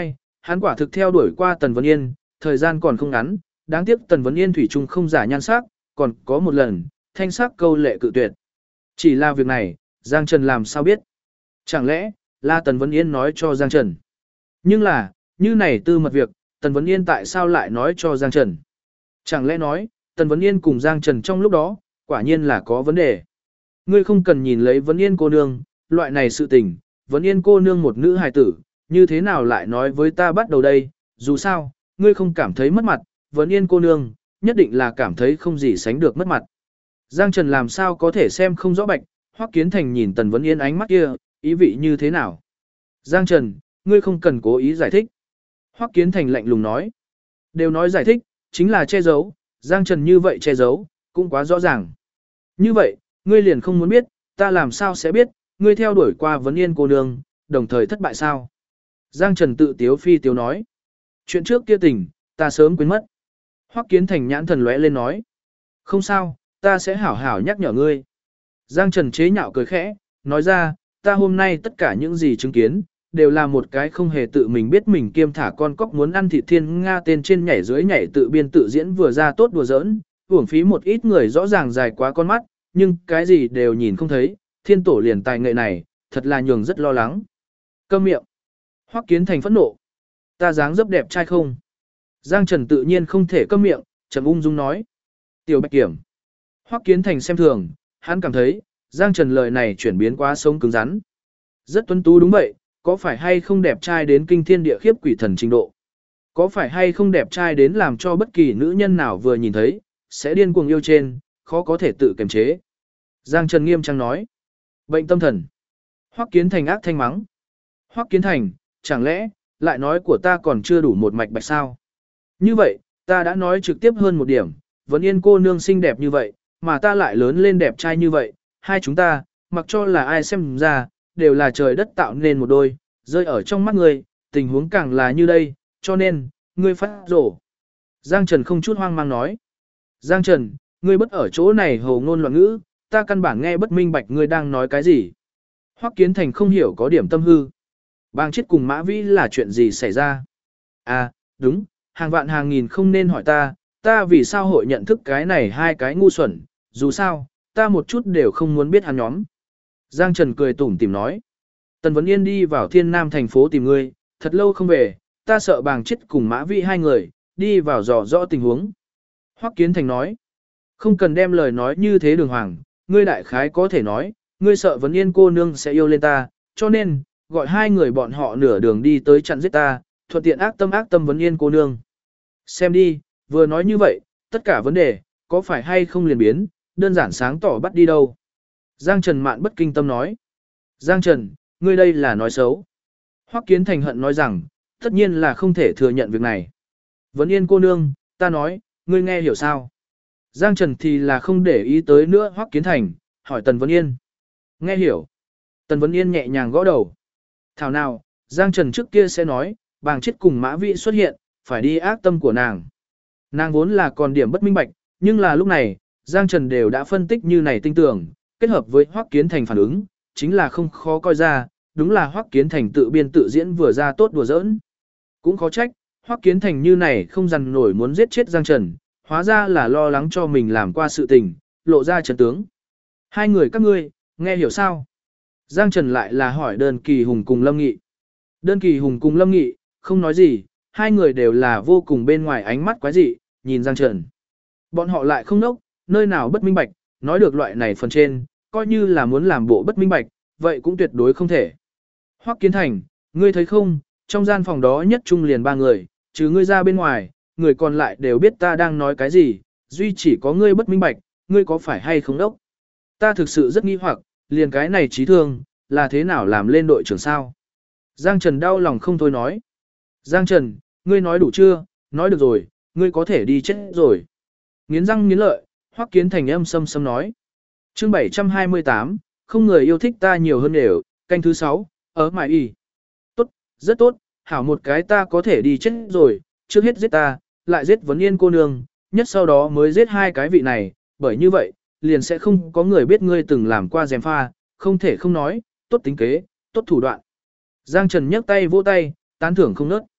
hắn quả thực theo đuổi qua Tần Vân Yên, thời gian còn không ngắn, đáng tiếc Tần Vân Yên thủy chung không giả nhan sắc, còn có một lần, thanh sắc câu lệ cự tuyệt. Chỉ là việc này, Giang Trần làm sao biết? Chẳng lẽ, là Tần Vân Yên nói cho Giang Trần? Nhưng là, như này tư mật việc, Tần Vân Yên tại sao lại nói cho Giang Trần? Chẳng lẽ nói, Tần Vân Yên cùng Giang Trần trong lúc đó, quả nhiên là có vấn đề. Ngươi không cần nhìn lấy Vân Yên cô nương, loại này sự tình, Vân Yên cô nương một nữ hài tử, như thế nào lại nói với ta bắt đầu đây, dù sao, ngươi không cảm thấy mất mặt, Vân Yên cô nương, nhất định là cảm thấy không gì sánh được mất mặt. Giang Trần làm sao có thể xem không rõ bạch, Hoắc Kiến Thành nhìn Tần Vân Yên ánh mắt kia, ý vị như thế nào. Giang Trần, ngươi không cần cố ý giải thích. Hoắc Kiến Thành lạnh lùng nói. Đều nói giải thích, chính là che giấu, Giang Trần như vậy che giấu, cũng quá rõ ràng. Như vậy, ngươi liền không muốn biết, ta làm sao sẽ biết, ngươi theo đuổi qua Vấn Yên cô nương, đồng thời thất bại sao? Giang Trần tự tiếu phi tiếu nói. Chuyện trước kia tình, ta sớm quên mất. Hoắc Kiến Thành nhãn thần lóe lên nói. Không sao, ta sẽ hảo hảo nhắc nhở ngươi. Giang Trần chế nhạo cười khẽ, nói ra, ta hôm nay tất cả những gì chứng kiến, đều là một cái không hề tự mình biết mình kiêm thả con cóc muốn ăn thịt thiên Nga tên trên nhảy dưới nhảy tự biên tự diễn vừa ra tốt đùa giỡn, uổng phí một ít người rõ ràng dài quá con mắt, nhưng cái gì đều nhìn không thấy, thiên tổ liền tài nghệ này, thật là nhường rất lo lắng. Câm miệng. Hoắc Kiến Thành phẫn nộ. Ta dáng dấp đẹp trai không? Giang Trần tự nhiên không thể câm miệng, trầm ung dung nói. Tiểu Bạch Kiểm. Hoắc Kiến Thành xem thường, hắn cảm thấy, Giang Trần lời này chuyển biến quá sống cứng rắn. Rất tuấn tú đúng vậy, có phải hay không đẹp trai đến kinh thiên địa khiếp quỷ thần trình độ? Có phải hay không đẹp trai đến làm cho bất kỳ nữ nhân nào vừa nhìn thấy, sẽ điên cuồng yêu trên, khó có thể tự kiềm chế? Giang Trần nghiêm trang nói. Bệnh tâm thần. Hoắc Kiến Thành ác thanh mắng. Hoắc Kiến Thành, chẳng lẽ, lại nói của ta còn chưa đủ một mạch bạch sao? Như vậy, ta đã nói trực tiếp hơn một điểm, Vấn Yên cô nương xinh đẹp như vậy, mà ta lại lớn lên đẹp trai như vậy, hai chúng ta, mặc cho là ai xem ra, đều là trời đất tạo nên một đôi, rơi ở trong mắt ngươi, tình huống càng là như đây, cho nên, ngươi phát rổ. Giang Trần không chút hoang mang nói. Giang Trần, ngươi bất ở chỗ này hồ ngôn loạn ngữ, ta căn bản nghe bất minh bạch ngươi đang nói cái gì. Hoắc Kiến Thành không hiểu có điểm tâm hư. Bang chết cùng Mã Vĩ là chuyện gì xảy ra? À, đúng, hàng vạn hàng nghìn không nên hỏi ta vì sao hội nhận thức cái này hai cái ngu xuẩn, dù sao, ta một chút đều không muốn biết hắn nhóm. Giang Trần cười tủm tỉm nói. Tần Vấn Yên đi vào Thiên Nam thành phố tìm ngươi, thật lâu không về, ta sợ Bàng chết cùng Mã Vĩ hai người, đi vào dò rõ tình huống. Hoắc Kiến Thành nói. Không cần đem lời nói như thế đường hoàng, ngươi đại khái có thể nói, ngươi sợ Vấn Yên cô nương sẽ yêu lên ta, cho nên, gọi hai người bọn họ nửa đường đi tới chặn giết ta, thuận tiện ác tâm Vấn Yên cô nương. Xem đi, vừa nói như vậy, tất cả vấn đề, có phải hay không liền biến, đơn giản sáng tỏ bắt đi đâu. Giang Trần mạn bất kinh tâm nói. Giang Trần, ngươi đây là nói xấu. Hoắc Kiến Thành hận nói rằng, tất nhiên là không thể thừa nhận việc này. Vấn Yên cô nương, ta nói, ngươi nghe hiểu sao? Giang Trần thì là không để ý tới nữa Hoắc Kiến Thành, hỏi Tần Vấn Yên. Nghe hiểu. Tần Vấn Yên nhẹ nhàng gõ đầu. Thảo nào, Giang Trần trước kia sẽ nói, Bàng chết cùng Mã Vĩ xuất hiện, phải đi ác tâm của nàng. Nàng vốn là còn điểm bất minh bạch, nhưng là lúc này, Giang Trần đều đã phân tích như này tinh tưởng, kết hợp với Hoắc Kiến Thành phản ứng, chính là không khó coi ra, đúng là Hoắc Kiến Thành tự biên tự diễn vừa ra tốt đùa giỡn. Cũng khó trách, Hoắc Kiến Thành như này không dằn nổi muốn giết chết Giang Trần, hóa ra là lo lắng cho mình làm qua sự tình, lộ ra trận tướng. Hai người các ngươi, nghe hiểu sao? Giang Trần lại là hỏi Đơn Kỳ Hùng cùng Lâm Nghị. Đơn Kỳ Hùng cùng Lâm Nghị, không nói gì, hai người đều là vô cùng bên ngoài ánh mắt quái dị, nhìn Giang Trần. Bọn họ lại không nốc, nơi nào bất minh bạch, nói được loại này phần trên, coi như là muốn làm bộ bất minh bạch, vậy cũng tuyệt đối không thể. Hoắc Kiến Thành, ngươi thấy không, trong gian phòng đó nhất trung liền ba người, trừ ngươi ra bên ngoài, người còn lại đều biết ta đang nói cái gì, duy chỉ có ngươi bất minh bạch, ngươi có phải hay không đốc? Ta thực sự rất nghi hoặc, liền cái này trí thương, là thế nào làm lên đội trưởng sao? Giang Trần đau lòng không thôi nói. Giang Trần, ngươi nói đủ chưa? Nói được rồi, ngươi có thể đi chết rồi. Nghiến răng nghiến lợi, Hoắc Kiến Thành âm sâm sâm nói. Chương 728, không người yêu thích ta nhiều hơn đều, canh thứ 6, ở mải y. Tốt, rất tốt, hảo một cái ta có thể đi chết rồi, trước hết giết ta, lại giết Vấn Yên cô nương, nhất sau đó mới giết hai cái vị này, bởi như vậy, liền sẽ không có người biết ngươi từng làm qua gièm pha, không thể không nói, tốt tính kế, tốt thủ đoạn. Giang Trần nhấc tay vỗ tay, tán thưởng không nớt.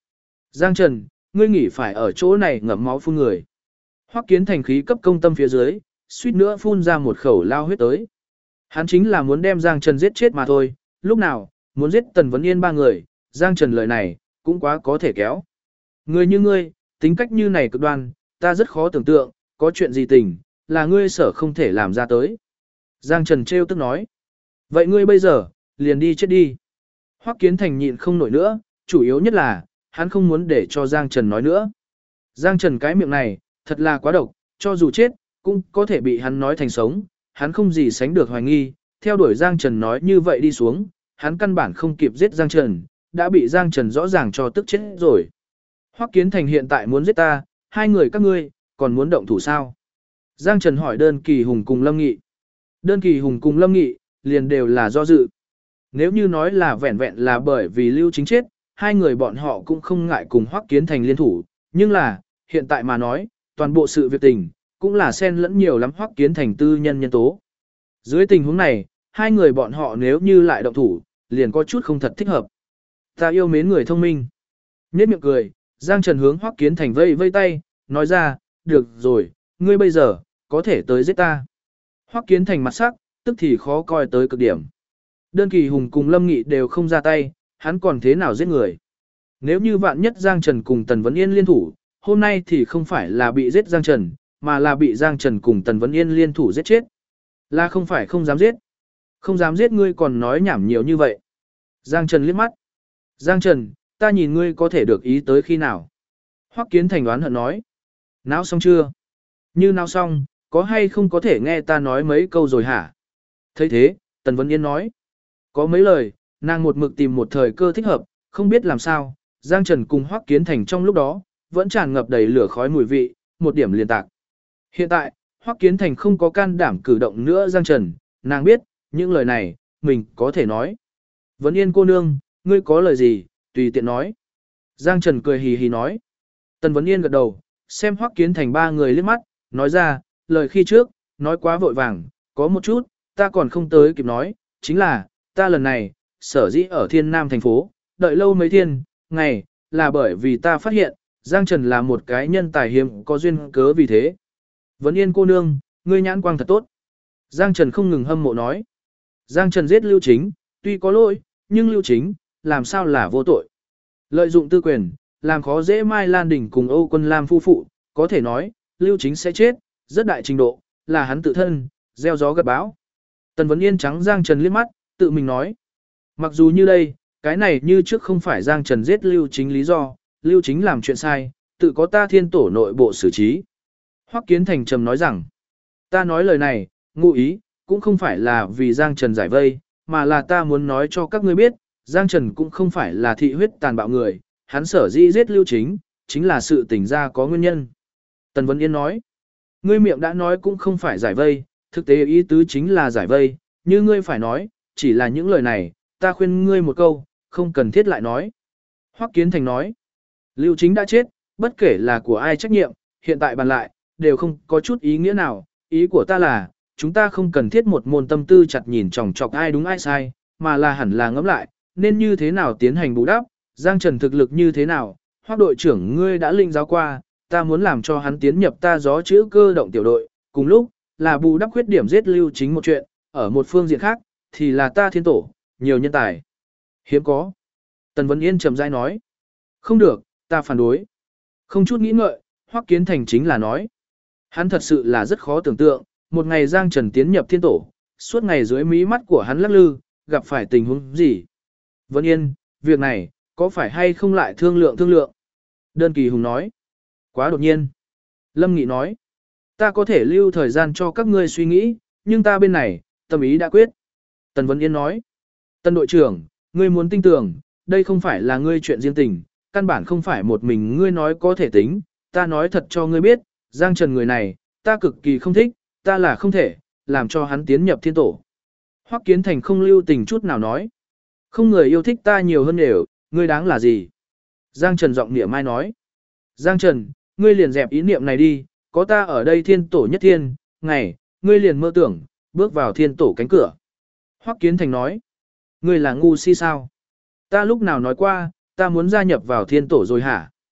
Giang Trần, ngươi nghỉ phải ở chỗ này ngậm máu phun người. Hoắc Kiến Thành khí cấp công tâm phía dưới, suýt nữa phun ra một khẩu lao huyết tới. Hắn chính là muốn đem Giang Trần giết chết mà thôi, lúc nào, muốn giết Tần Vấn Yên ba người, Giang Trần lời này, cũng quá có thể kéo. Người như ngươi, tính cách như này cực đoan, ta rất khó tưởng tượng, có chuyện gì tình, là ngươi sở không thể làm ra tới. Giang Trần trêu tức nói. Vậy ngươi bây giờ, liền đi chết đi. Hoắc Kiến Thành nhịn không nổi nữa, chủ yếu nhất là, hắn không muốn để cho Giang Trần nói nữa. Giang Trần cái miệng này, thật là quá độc, cho dù chết, cũng có thể bị hắn nói thành sống, hắn không gì sánh được hoài nghi, theo đuổi Giang Trần nói như vậy đi xuống, hắn căn bản không kịp giết Giang Trần, đã bị Giang Trần rõ ràng cho tức chết rồi. Hoắc Kiến Thành hiện tại muốn giết ta, hai người các ngươi, còn muốn động thủ sao? Giang Trần hỏi Đơn Kỳ Hùng cùng Lâm Nghị. Đơn Kỳ Hùng cùng Lâm Nghị, liền đều là do dự. Nếu như nói là vẹn vẹn là bởi vì Lưu Chính chết, hai người bọn họ cũng không ngại cùng Hoắc Kiến Thành liên thủ, nhưng là, hiện tại mà nói, toàn bộ sự việc tình, cũng là xen lẫn nhiều lắm Hoắc Kiến Thành tư nhân nhân tố. Dưới tình huống này, hai người bọn họ nếu như lại động thủ, liền có chút không thật thích hợp. Ta yêu mến người thông minh. Nhếch miệng cười, Giang Trần hướng Hoắc Kiến Thành vây vây tay, nói ra, được rồi, ngươi bây giờ, có thể tới giết ta. Hoắc Kiến Thành mặt sắc, tức thì khó coi tới cực điểm. Đơn Kỳ Hùng cùng Lâm Nghị đều không ra tay, hắn còn thế nào giết người. Nếu như vạn nhất Giang Trần cùng Tần Vấn Yên liên thủ, hôm nay thì không phải là bị giết Giang Trần, mà là bị Giang Trần cùng Tần Vấn Yên liên thủ giết chết. Là không phải không dám giết. Không dám giết ngươi còn nói nhảm nhiều như vậy. Giang Trần liếc mắt. Giang Trần, ta nhìn ngươi có thể được ý tới khi nào. Hoắc Kiến Thành đoán hận nói. Náo xong chưa? Như náo xong, có hay không có thể nghe ta nói mấy câu rồi hả? Thấy thế, Tần Vấn Yên nói. Có mấy lời, nàng một mực tìm một thời cơ thích hợp, không biết làm sao, Giang Trần cùng Hoắc Kiến Thành trong lúc đó, vẫn tràn ngập đầy lửa khói mùi vị, một điểm liên tạc. Hiện tại, Hoắc Kiến Thành không có can đảm cử động nữa Giang Trần, nàng biết, những lời này, mình có thể nói. Vấn Yên cô nương, ngươi có lời gì, tùy tiện nói. Giang Trần cười hì hì nói. Tần Vấn Yên gật đầu, xem Hoắc Kiến Thành ba người liếc mắt, nói ra, lời khi trước, nói quá vội vàng, có một chút, ta còn không tới kịp nói, chính là, ta lần này, sở dĩ ở Thiên Nam thành phố, đợi lâu mấy thiên, ngày, là bởi vì ta phát hiện, Giang Trần là một cái nhân tài hiếm có duyên cớ vì thế. Vấn Yên cô nương, ngươi nhãn quang thật tốt. Giang Trần không ngừng hâm mộ nói. Giang Trần giết Lưu Chính, tuy có lỗi, nhưng Lưu Chính, làm sao là vô tội. Lợi dụng tư quyền, làm khó dễ Mai Lan Đình cùng Âu Quân Lam phu phụ, có thể nói, Lưu Chính sẽ chết, rất đại trình độ, là hắn tự thân, gieo gió gặt bão. Tần Vấn Yên trắng Giang Trần liếc mắt, tự mình nói. Mặc dù như đây, cái này như trước không phải Giang Trần giết Lưu Chính lý do, Lưu Chính làm chuyện sai, tự có ta Thiên Tổ nội bộ xử trí. Hoắc Kiến Thành trầm nói rằng, ta nói lời này, ngụ ý, cũng không phải là vì Giang Trần giải vây, mà là ta muốn nói cho các ngươi biết, Giang Trần cũng không phải là thị huyết tàn bạo người, hắn sở dĩ giết Lưu Chính, chính là sự tình ra có nguyên nhân. Tần Vấn Yên nói, ngươi miệng đã nói cũng không phải giải vây, thực tế ý tứ chính là giải vây, như ngươi phải nói, chỉ là những lời này, ta khuyên ngươi một câu, không cần thiết lại nói. Hoắc Kiến Thành nói, Lưu Chính đã chết, bất kể là của ai trách nhiệm, hiện tại bàn lại, đều không có chút ý nghĩa nào, ý của ta là, chúng ta không cần thiết một môn tâm tư chặt nhìn chòng chọc ai đúng ai sai, mà là hẳn là ngẫm lại, nên như thế nào tiến hành bù đắp, Giang Trần thực lực như thế nào, Hoắc đội trưởng ngươi đã linh giáo qua, ta muốn làm cho hắn tiến nhập ta gió chữ cơ động tiểu đội, cùng lúc, là bù đắp khuyết điểm giết Lưu Chính một chuyện, ở một phương diện khác, thì là ta Thiên Tổ, nhiều nhân tài. Hiếm có. Tần Vấn Yên trầm rãi nói. Không được, ta phản đối. Không chút nghĩ ngợi, Hoắc Kiến Thành chính là nói. Hắn thật sự là rất khó tưởng tượng, một ngày Giang Trần tiến nhập Thiên Tổ, suốt ngày dưới mí mắt của hắn lắc lư, gặp phải tình huống gì. Vấn Yên, việc này, có phải hay không lại thương lượng? Đơn Kỳ Hùng nói. Quá đột nhiên. Lâm Nghị nói. Ta có thể lưu thời gian cho các ngươi suy nghĩ, nhưng ta bên này, tâm ý đã quyết. Tần Vấn Yên nói. Tần đội trưởng, ngươi muốn tin tưởng, đây không phải là ngươi chuyện riêng tình, căn bản không phải một mình ngươi nói có thể tính, ta nói thật cho ngươi biết, Giang Trần người này, ta cực kỳ không thích, ta là không thể, làm cho hắn tiến nhập Thiên Tổ. Hoắc Kiến Thành không lưu tình chút nào nói. Không người yêu thích ta nhiều hơn đều, ngươi đáng là gì? Giang Trần giọng niệm mai nói. Giang Trần, ngươi liền dẹp ý niệm này đi, có ta ở đây Thiên Tổ nhất thiên, ngày, ngươi liền mơ tưởng, bước vào Thiên Tổ cánh cửa. Hoắc Kiến Thành nói. Ngươi là ngu si sao? Ta lúc nào nói qua, ta muốn gia nhập vào Thiên Tổ rồi hả?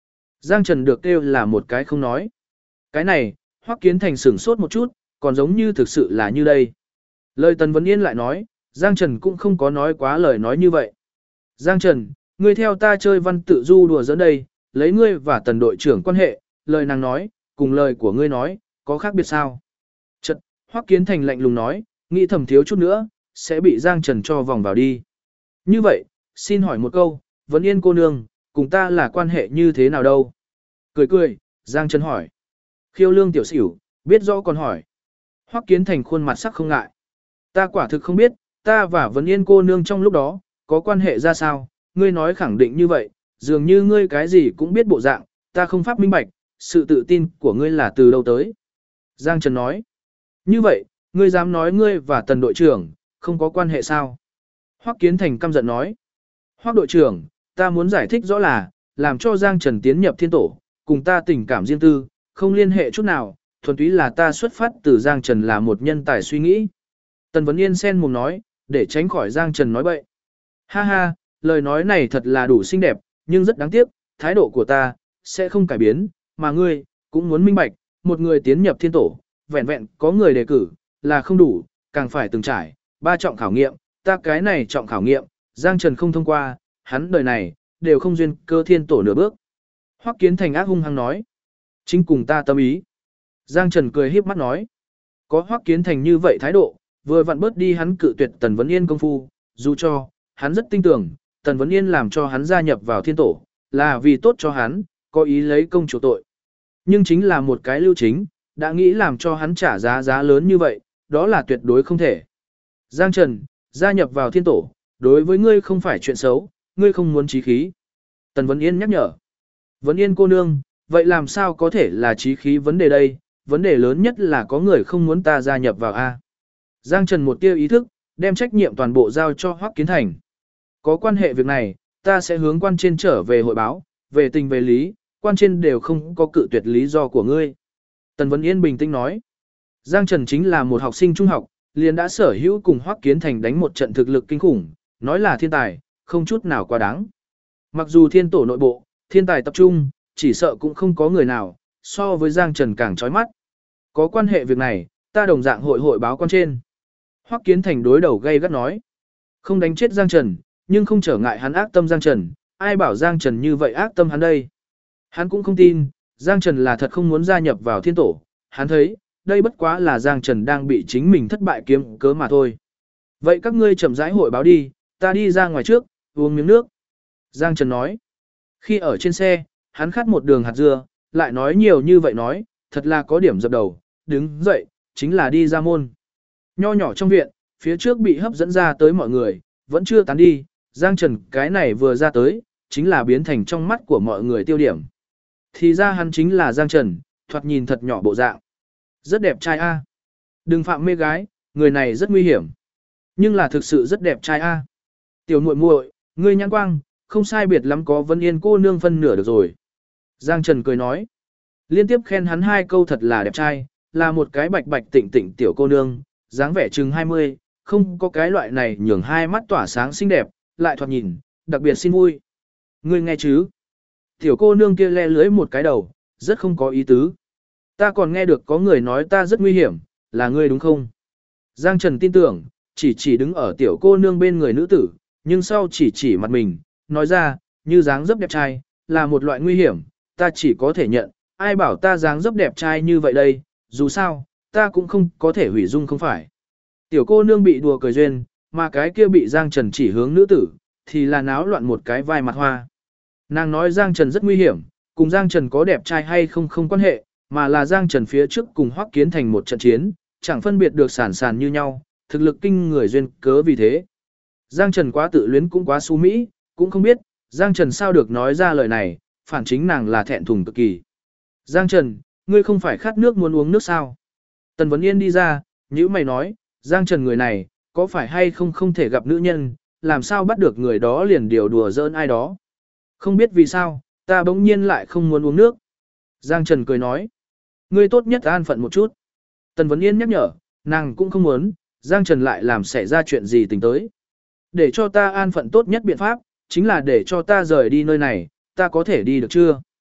Giang Trần được kêu là một cái không nói. Cái này, Hoắc Kiến Thành sửng sốt một chút, còn giống như thực sự là như đây. Lời Tần Vấn Yên lại nói, Giang Trần cũng không có nói quá lời nói như vậy. Giang Trần, ngươi theo ta chơi văn tự du đùa giỡn đây, lấy ngươi và Tần đội trưởng quan hệ, lời nàng nói, cùng lời của ngươi nói, có khác biệt sao? Chật, Hoắc Kiến Thành lạnh lùng nói, nghĩ thầm thiếu chút nữa, sẽ bị Giang Trần cho vòng vào đi. Như vậy, xin hỏi một câu, Vấn Yên cô nương, cùng ta là quan hệ như thế nào đâu? Cười cười, Giang Trần hỏi. Khiêu lương tiểu xỉu, biết rõ còn hỏi. Hoắc Kiến Thành khuôn mặt sắc không ngại. Ta quả thực không biết, ta và Vấn Yên cô nương trong lúc đó, có quan hệ ra sao, ngươi nói khẳng định như vậy, dường như ngươi cái gì cũng biết bộ dạng, ta không pháp minh bạch, sự tự tin của ngươi là từ đâu tới. Giang Trần nói. Như vậy, ngươi dám nói ngươi và Tần đội trưởng, không có quan hệ sao? Hoắc Kiến Thành căm giận nói. Hoắc đội trưởng, ta muốn giải thích rõ là, làm cho Giang Trần tiến nhập thiên tổ, cùng ta tình cảm riêng tư, không liên hệ chút nào, thuần túy là ta xuất phát từ Giang Trần là một nhân tài suy nghĩ. Tần Vấn Yên sen mồm nói, để tránh khỏi Giang Trần nói bậy. Ha ha, lời nói này thật là đủ xinh đẹp, nhưng rất đáng tiếc, thái độ của ta, sẽ không cải biến, mà ngươi, cũng muốn minh bạch, một người tiến nhập thiên tổ, vẹn vẹn có người đề cử, là không đủ, càng phải từng trải, 3 trọng khảo nghiệm, ta cái này trọng khảo nghiệm, Giang Trần không thông qua, hắn đời này, đều không duyên cơ thiên tổ nửa bước. Hoắc Kiến Thành ác hung hăng nói, chính cùng ta tâm ý. Giang Trần cười híp mắt nói, có Hoắc Kiến Thành như vậy thái độ, vừa vặn bớt đi hắn cự tuyệt Tần Vấn Yên công phu, dù cho, hắn rất tin tưởng, Tần Vấn Yên làm cho hắn gia nhập vào thiên tổ, là vì tốt cho hắn, có ý lấy công chủ tội. Nhưng chính là một cái lưu chính, đã nghĩ làm cho hắn trả giá lớn như vậy, đó là tuyệt đối không thể. Giang Trần, gia nhập vào thiên tổ, đối với ngươi không phải chuyện xấu, ngươi không muốn chí khí. Tần Vấn Yên nhắc nhở. Vấn Yên cô nương, vậy làm sao có thể là chí khí vấn đề đây, vấn đề lớn nhất là có người không muốn ta gia nhập vào A. Giang Trần một tia ý thức, đem trách nhiệm toàn bộ giao cho Hoắc Kiến Thành. Có quan hệ việc này, ta sẽ hướng quan trên trở về hội báo, về tình về lý, quan trên đều không có cự tuyệt lý do của ngươi. Tần Vấn Yên bình tĩnh nói. Giang Trần chính là một học sinh trung học, liền đã sở hữu cùng Hoắc Kiến Thành đánh một trận thực lực kinh khủng, nói là thiên tài, không chút nào quá đáng. Mặc dù thiên tổ nội bộ, thiên tài tập trung, chỉ sợ cũng không có người nào, so với Giang Trần càng chói mắt. Có quan hệ việc này, ta đồng dạng hội báo quan trên. Hoắc Kiến Thành đối đầu gay gắt nói. Không đánh chết Giang Trần, nhưng không trở ngại hắn ác tâm Giang Trần, ai bảo Giang Trần như vậy ác tâm hắn đây. Hắn cũng không tin, Giang Trần là thật không muốn gia nhập vào thiên tổ, hắn thấy, đây bất quá là Giang Trần đang bị chính mình thất bại kiếm cớ mà thôi. Vậy các ngươi chậm rãi hội báo đi, ta đi ra ngoài trước, uống miếng nước. Giang Trần nói. Khi ở trên xe, hắn khát một đường hạt dưa, lại nói nhiều như vậy nói, thật là có điểm dập đầu, đứng dậy, chính là đi ra môn. Nho nhỏ trong viện, phía trước bị hấp dẫn ra tới mọi người, vẫn chưa tán đi, Giang Trần cái này vừa ra tới, chính là biến thành trong mắt của mọi người tiêu điểm. Thì ra hắn chính là Giang Trần, thoạt nhìn thật nhỏ bộ dạng. Rất đẹp trai a. Đừng phạm mê gái, người này rất nguy hiểm. Nhưng là thực sự rất đẹp trai a. Tiểu muội muội, ngươi nhãn quang, không sai biệt lắm có Vân Yên cô nương phân nửa được rồi. Giang Trần cười nói. Liên tiếp khen hắn 2 câu thật là đẹp trai, là một cái bạch bạch tịnh tịnh tiểu cô nương, dáng vẻ chừng 20, không có cái loại này nhường 2 mắt tỏa sáng xinh đẹp, lại thoạt nhìn, đặc biệt xin vui. Ngươi nghe chứ? Tiểu cô nương kia le lưới một cái đầu, rất không có ý tứ. Ta còn nghe được có người nói ta rất nguy hiểm, là ngươi đúng không? Giang Trần tin tưởng, chỉ đứng ở tiểu cô nương bên người nữ tử, nhưng sau chỉ mặt mình, nói ra, như dáng dấp đẹp trai, là một loại nguy hiểm, ta chỉ có thể nhận, ai bảo ta dáng dấp đẹp trai như vậy đây, dù sao, ta cũng không có thể hủy dung không phải. Tiểu cô nương bị đùa cười duyên, mà cái kia bị Giang Trần chỉ hướng nữ tử, thì là náo loạn một cái vai mặt hoa. Nàng nói Giang Trần rất nguy hiểm, cùng Giang Trần có đẹp trai hay không không quan hệ, mà là Giang Trần phía trước cùng Hoắc Kiến Thành một trận chiến, chẳng phân biệt được sản như nhau, thực lực kinh người duyên cớ vì thế. Giang Trần quá tự luyến cũng quá xú mỹ, cũng không biết, Giang Trần sao được nói ra lời này, phản chính nàng là thẹn thùng cực kỳ. Giang Trần, ngươi không phải khát nước muốn uống nước sao? Tần Vấn Yên đi ra, nhữ mày nói, Giang Trần người này, có phải hay không thể gặp nữ nhân, làm sao bắt được người đó liền điều đùa giỡn ai đó. Không biết vì sao, ta bỗng nhiên lại không muốn uống nước. Giang Trần cười nói, ngươi tốt nhất an phận một chút. Tần Vấn Yên nhắc nhở, nàng cũng không muốn, Giang Trần lại làm xảy ra chuyện gì tình tới. Để cho ta an phận tốt nhất biện pháp, chính là để cho ta rời đi nơi này, ta có thể đi được chưa?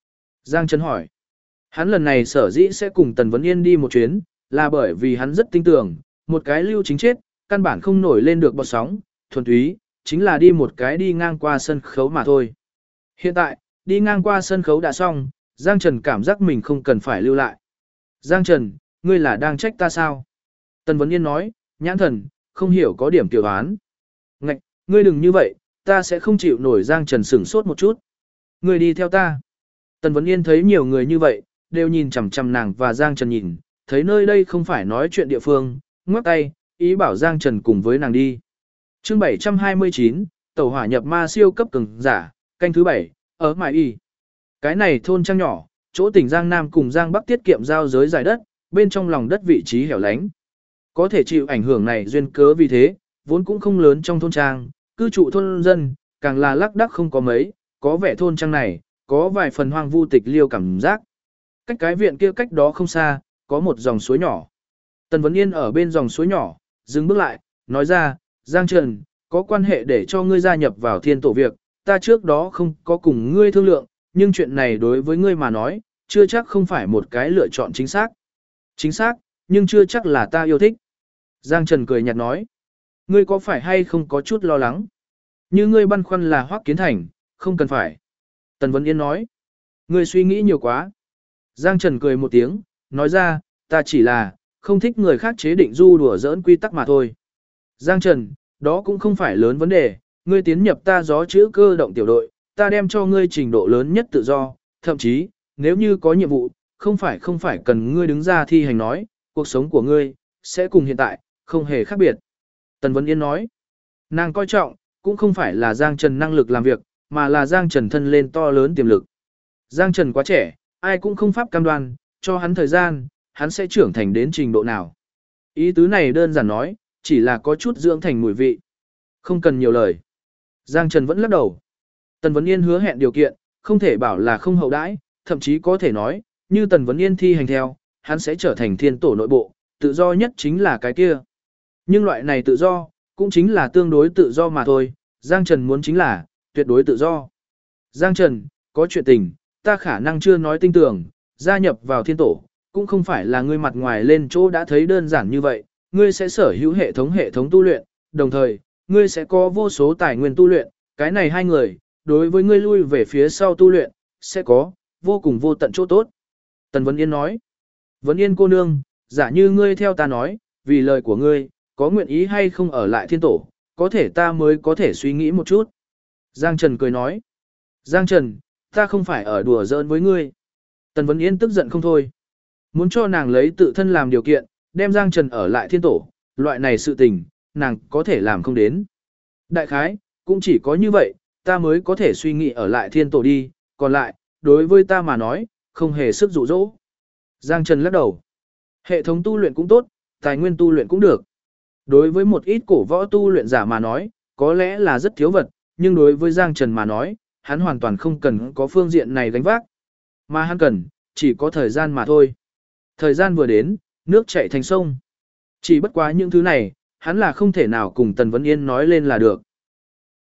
Giang Trần hỏi. Hắn lần này sở dĩ sẽ cùng Tần Vấn Yên đi một chuyến, là bởi vì hắn rất tin tưởng, một cái lưu chính chết, căn bản không nổi lên được bọt sóng, thuần túy, chính là đi một cái đi ngang qua sân khấu mà thôi. Hiện tại, đi ngang qua sân khấu đã xong, Giang Trần cảm giác mình không cần phải lưu lại. Giang Trần, ngươi là đang trách ta sao? Tần Vấn Yên nói, nhãn thần, không hiểu có điểm tiểu án. Ngạch, ngươi đừng như vậy, ta sẽ không chịu nổi. Giang Trần sửng sốt một chút. Ngươi đi theo ta. Tần Vấn Yên thấy nhiều người như vậy, đều nhìn chằm chằm nàng và Giang Trần nhìn, thấy nơi đây không phải nói chuyện địa phương, ngoắc tay, ý bảo Giang Trần cùng với nàng đi. Chương 729, tàu hỏa nhập ma siêu cấp cường giả, canh thứ 7, ở Mại Y. Cái này thôn trang nhỏ, chỗ tỉnh Giang Nam cùng Giang Bắc tiết kiệm giao giới dài đất, bên trong lòng đất vị trí hẻo lánh. Có thể chịu ảnh hưởng này duyên cớ vì thế, vốn cũng không lớn trong thôn trang, cư trụ thôn dân, càng là lác đác không có mấy, có vẻ thôn trang này, có vài phần hoang vu tịch liêu cảm giác. Cách cái viện kia cách đó không xa, có một dòng suối nhỏ. Tần Vấn Yên ở bên dòng suối nhỏ, dừng bước lại, nói ra, Giang Trần, có quan hệ để cho ngươi gia nhập vào thiên tổ việc, ta trước đó không có cùng ngươi thương lượng, nhưng chuyện này đối với ngươi mà nói, chưa chắc không phải một cái lựa chọn chính xác. Chính xác, nhưng chưa chắc là ta yêu thích. Giang Trần cười nhạt nói, ngươi có phải hay không có chút lo lắng? Như ngươi băn khoăn là Hoắc Kiến Thành, không cần phải. Tần Vấn Yên nói, ngươi suy nghĩ nhiều quá. Giang Trần cười một tiếng, nói ra, ta chỉ là, không thích người khác chế định du đùa giỡn quy tắc mà thôi. Giang Trần, đó cũng không phải lớn vấn đề, ngươi tiến nhập ta gió chữ cơ động tiểu đội, ta đem cho ngươi trình độ lớn nhất tự do, thậm chí, nếu như có nhiệm vụ, không phải cần ngươi đứng ra thi hành nói, cuộc sống của ngươi, sẽ cùng hiện tại, không hề khác biệt. Tần Vấn Yên nói, nàng coi trọng, cũng không phải là Giang Trần năng lực làm việc, mà là Giang Trần thân lên to lớn tiềm lực. Giang Trần quá trẻ, ai cũng không pháp cam đoan, cho hắn thời gian, hắn sẽ trưởng thành đến trình độ nào. Ý tứ này đơn giản nói, chỉ là có chút dưỡng thành mùi vị. Không cần nhiều lời. Giang Trần vẫn lắc đầu. Tần Vấn Yên hứa hẹn điều kiện, không thể bảo là không hậu đãi, thậm chí có thể nói, như Tần Vấn Yên thi hành theo, hắn sẽ trở thành thiên tổ nội bộ, tự do nhất chính là cái kia. Nhưng loại này tự do, cũng chính là tương đối tự do mà thôi, Giang Trần muốn chính là, tuyệt đối tự do. Giang Trần, có chuyện tình, ta khả năng chưa nói tinh tưởng, gia nhập vào thiên tổ, cũng không phải là ngươi mặt ngoài lên chỗ đã thấy đơn giản như vậy, ngươi sẽ sở hữu hệ thống tu luyện, đồng thời, ngươi sẽ có vô số tài nguyên tu luyện, cái này hai người, đối với ngươi lui về phía sau tu luyện, sẽ có, vô cùng vô tận chỗ tốt. Tần Vấn Yên nói, Vấn Yên cô nương, giả như ngươi theo ta nói, vì lời của ngươi, có nguyện ý hay không ở lại thiên tổ, có thể ta mới có thể suy nghĩ một chút. Giang Trần cười nói, Giang Trần, ta không phải ở đùa giỡn với ngươi. Tần Vấn Yên tức giận không thôi. Muốn cho nàng lấy tự thân làm điều kiện, đem Giang Trần ở lại thiên tổ, loại này sự tình, nàng có thể làm không đến. Đại khái, cũng chỉ có như vậy, ta mới có thể suy nghĩ ở lại thiên tổ đi, còn lại, đối với ta mà nói, không hề sức dụ dỗ. Giang Trần lắc đầu. Hệ thống tu luyện cũng tốt, tài nguyên tu luyện cũng được. Đối với một ít cổ võ tu luyện giả mà nói, có lẽ là rất thiếu vật, nhưng đối với Giang Trần mà nói, hắn hoàn toàn không cần có phương diện này gánh vác. Mà hắn cần, chỉ có thời gian mà thôi. Thời gian vừa đến, nước chảy thành sông. Chỉ bất quá những thứ này, hắn là không thể nào cùng Tần Vấn Yên nói lên là được.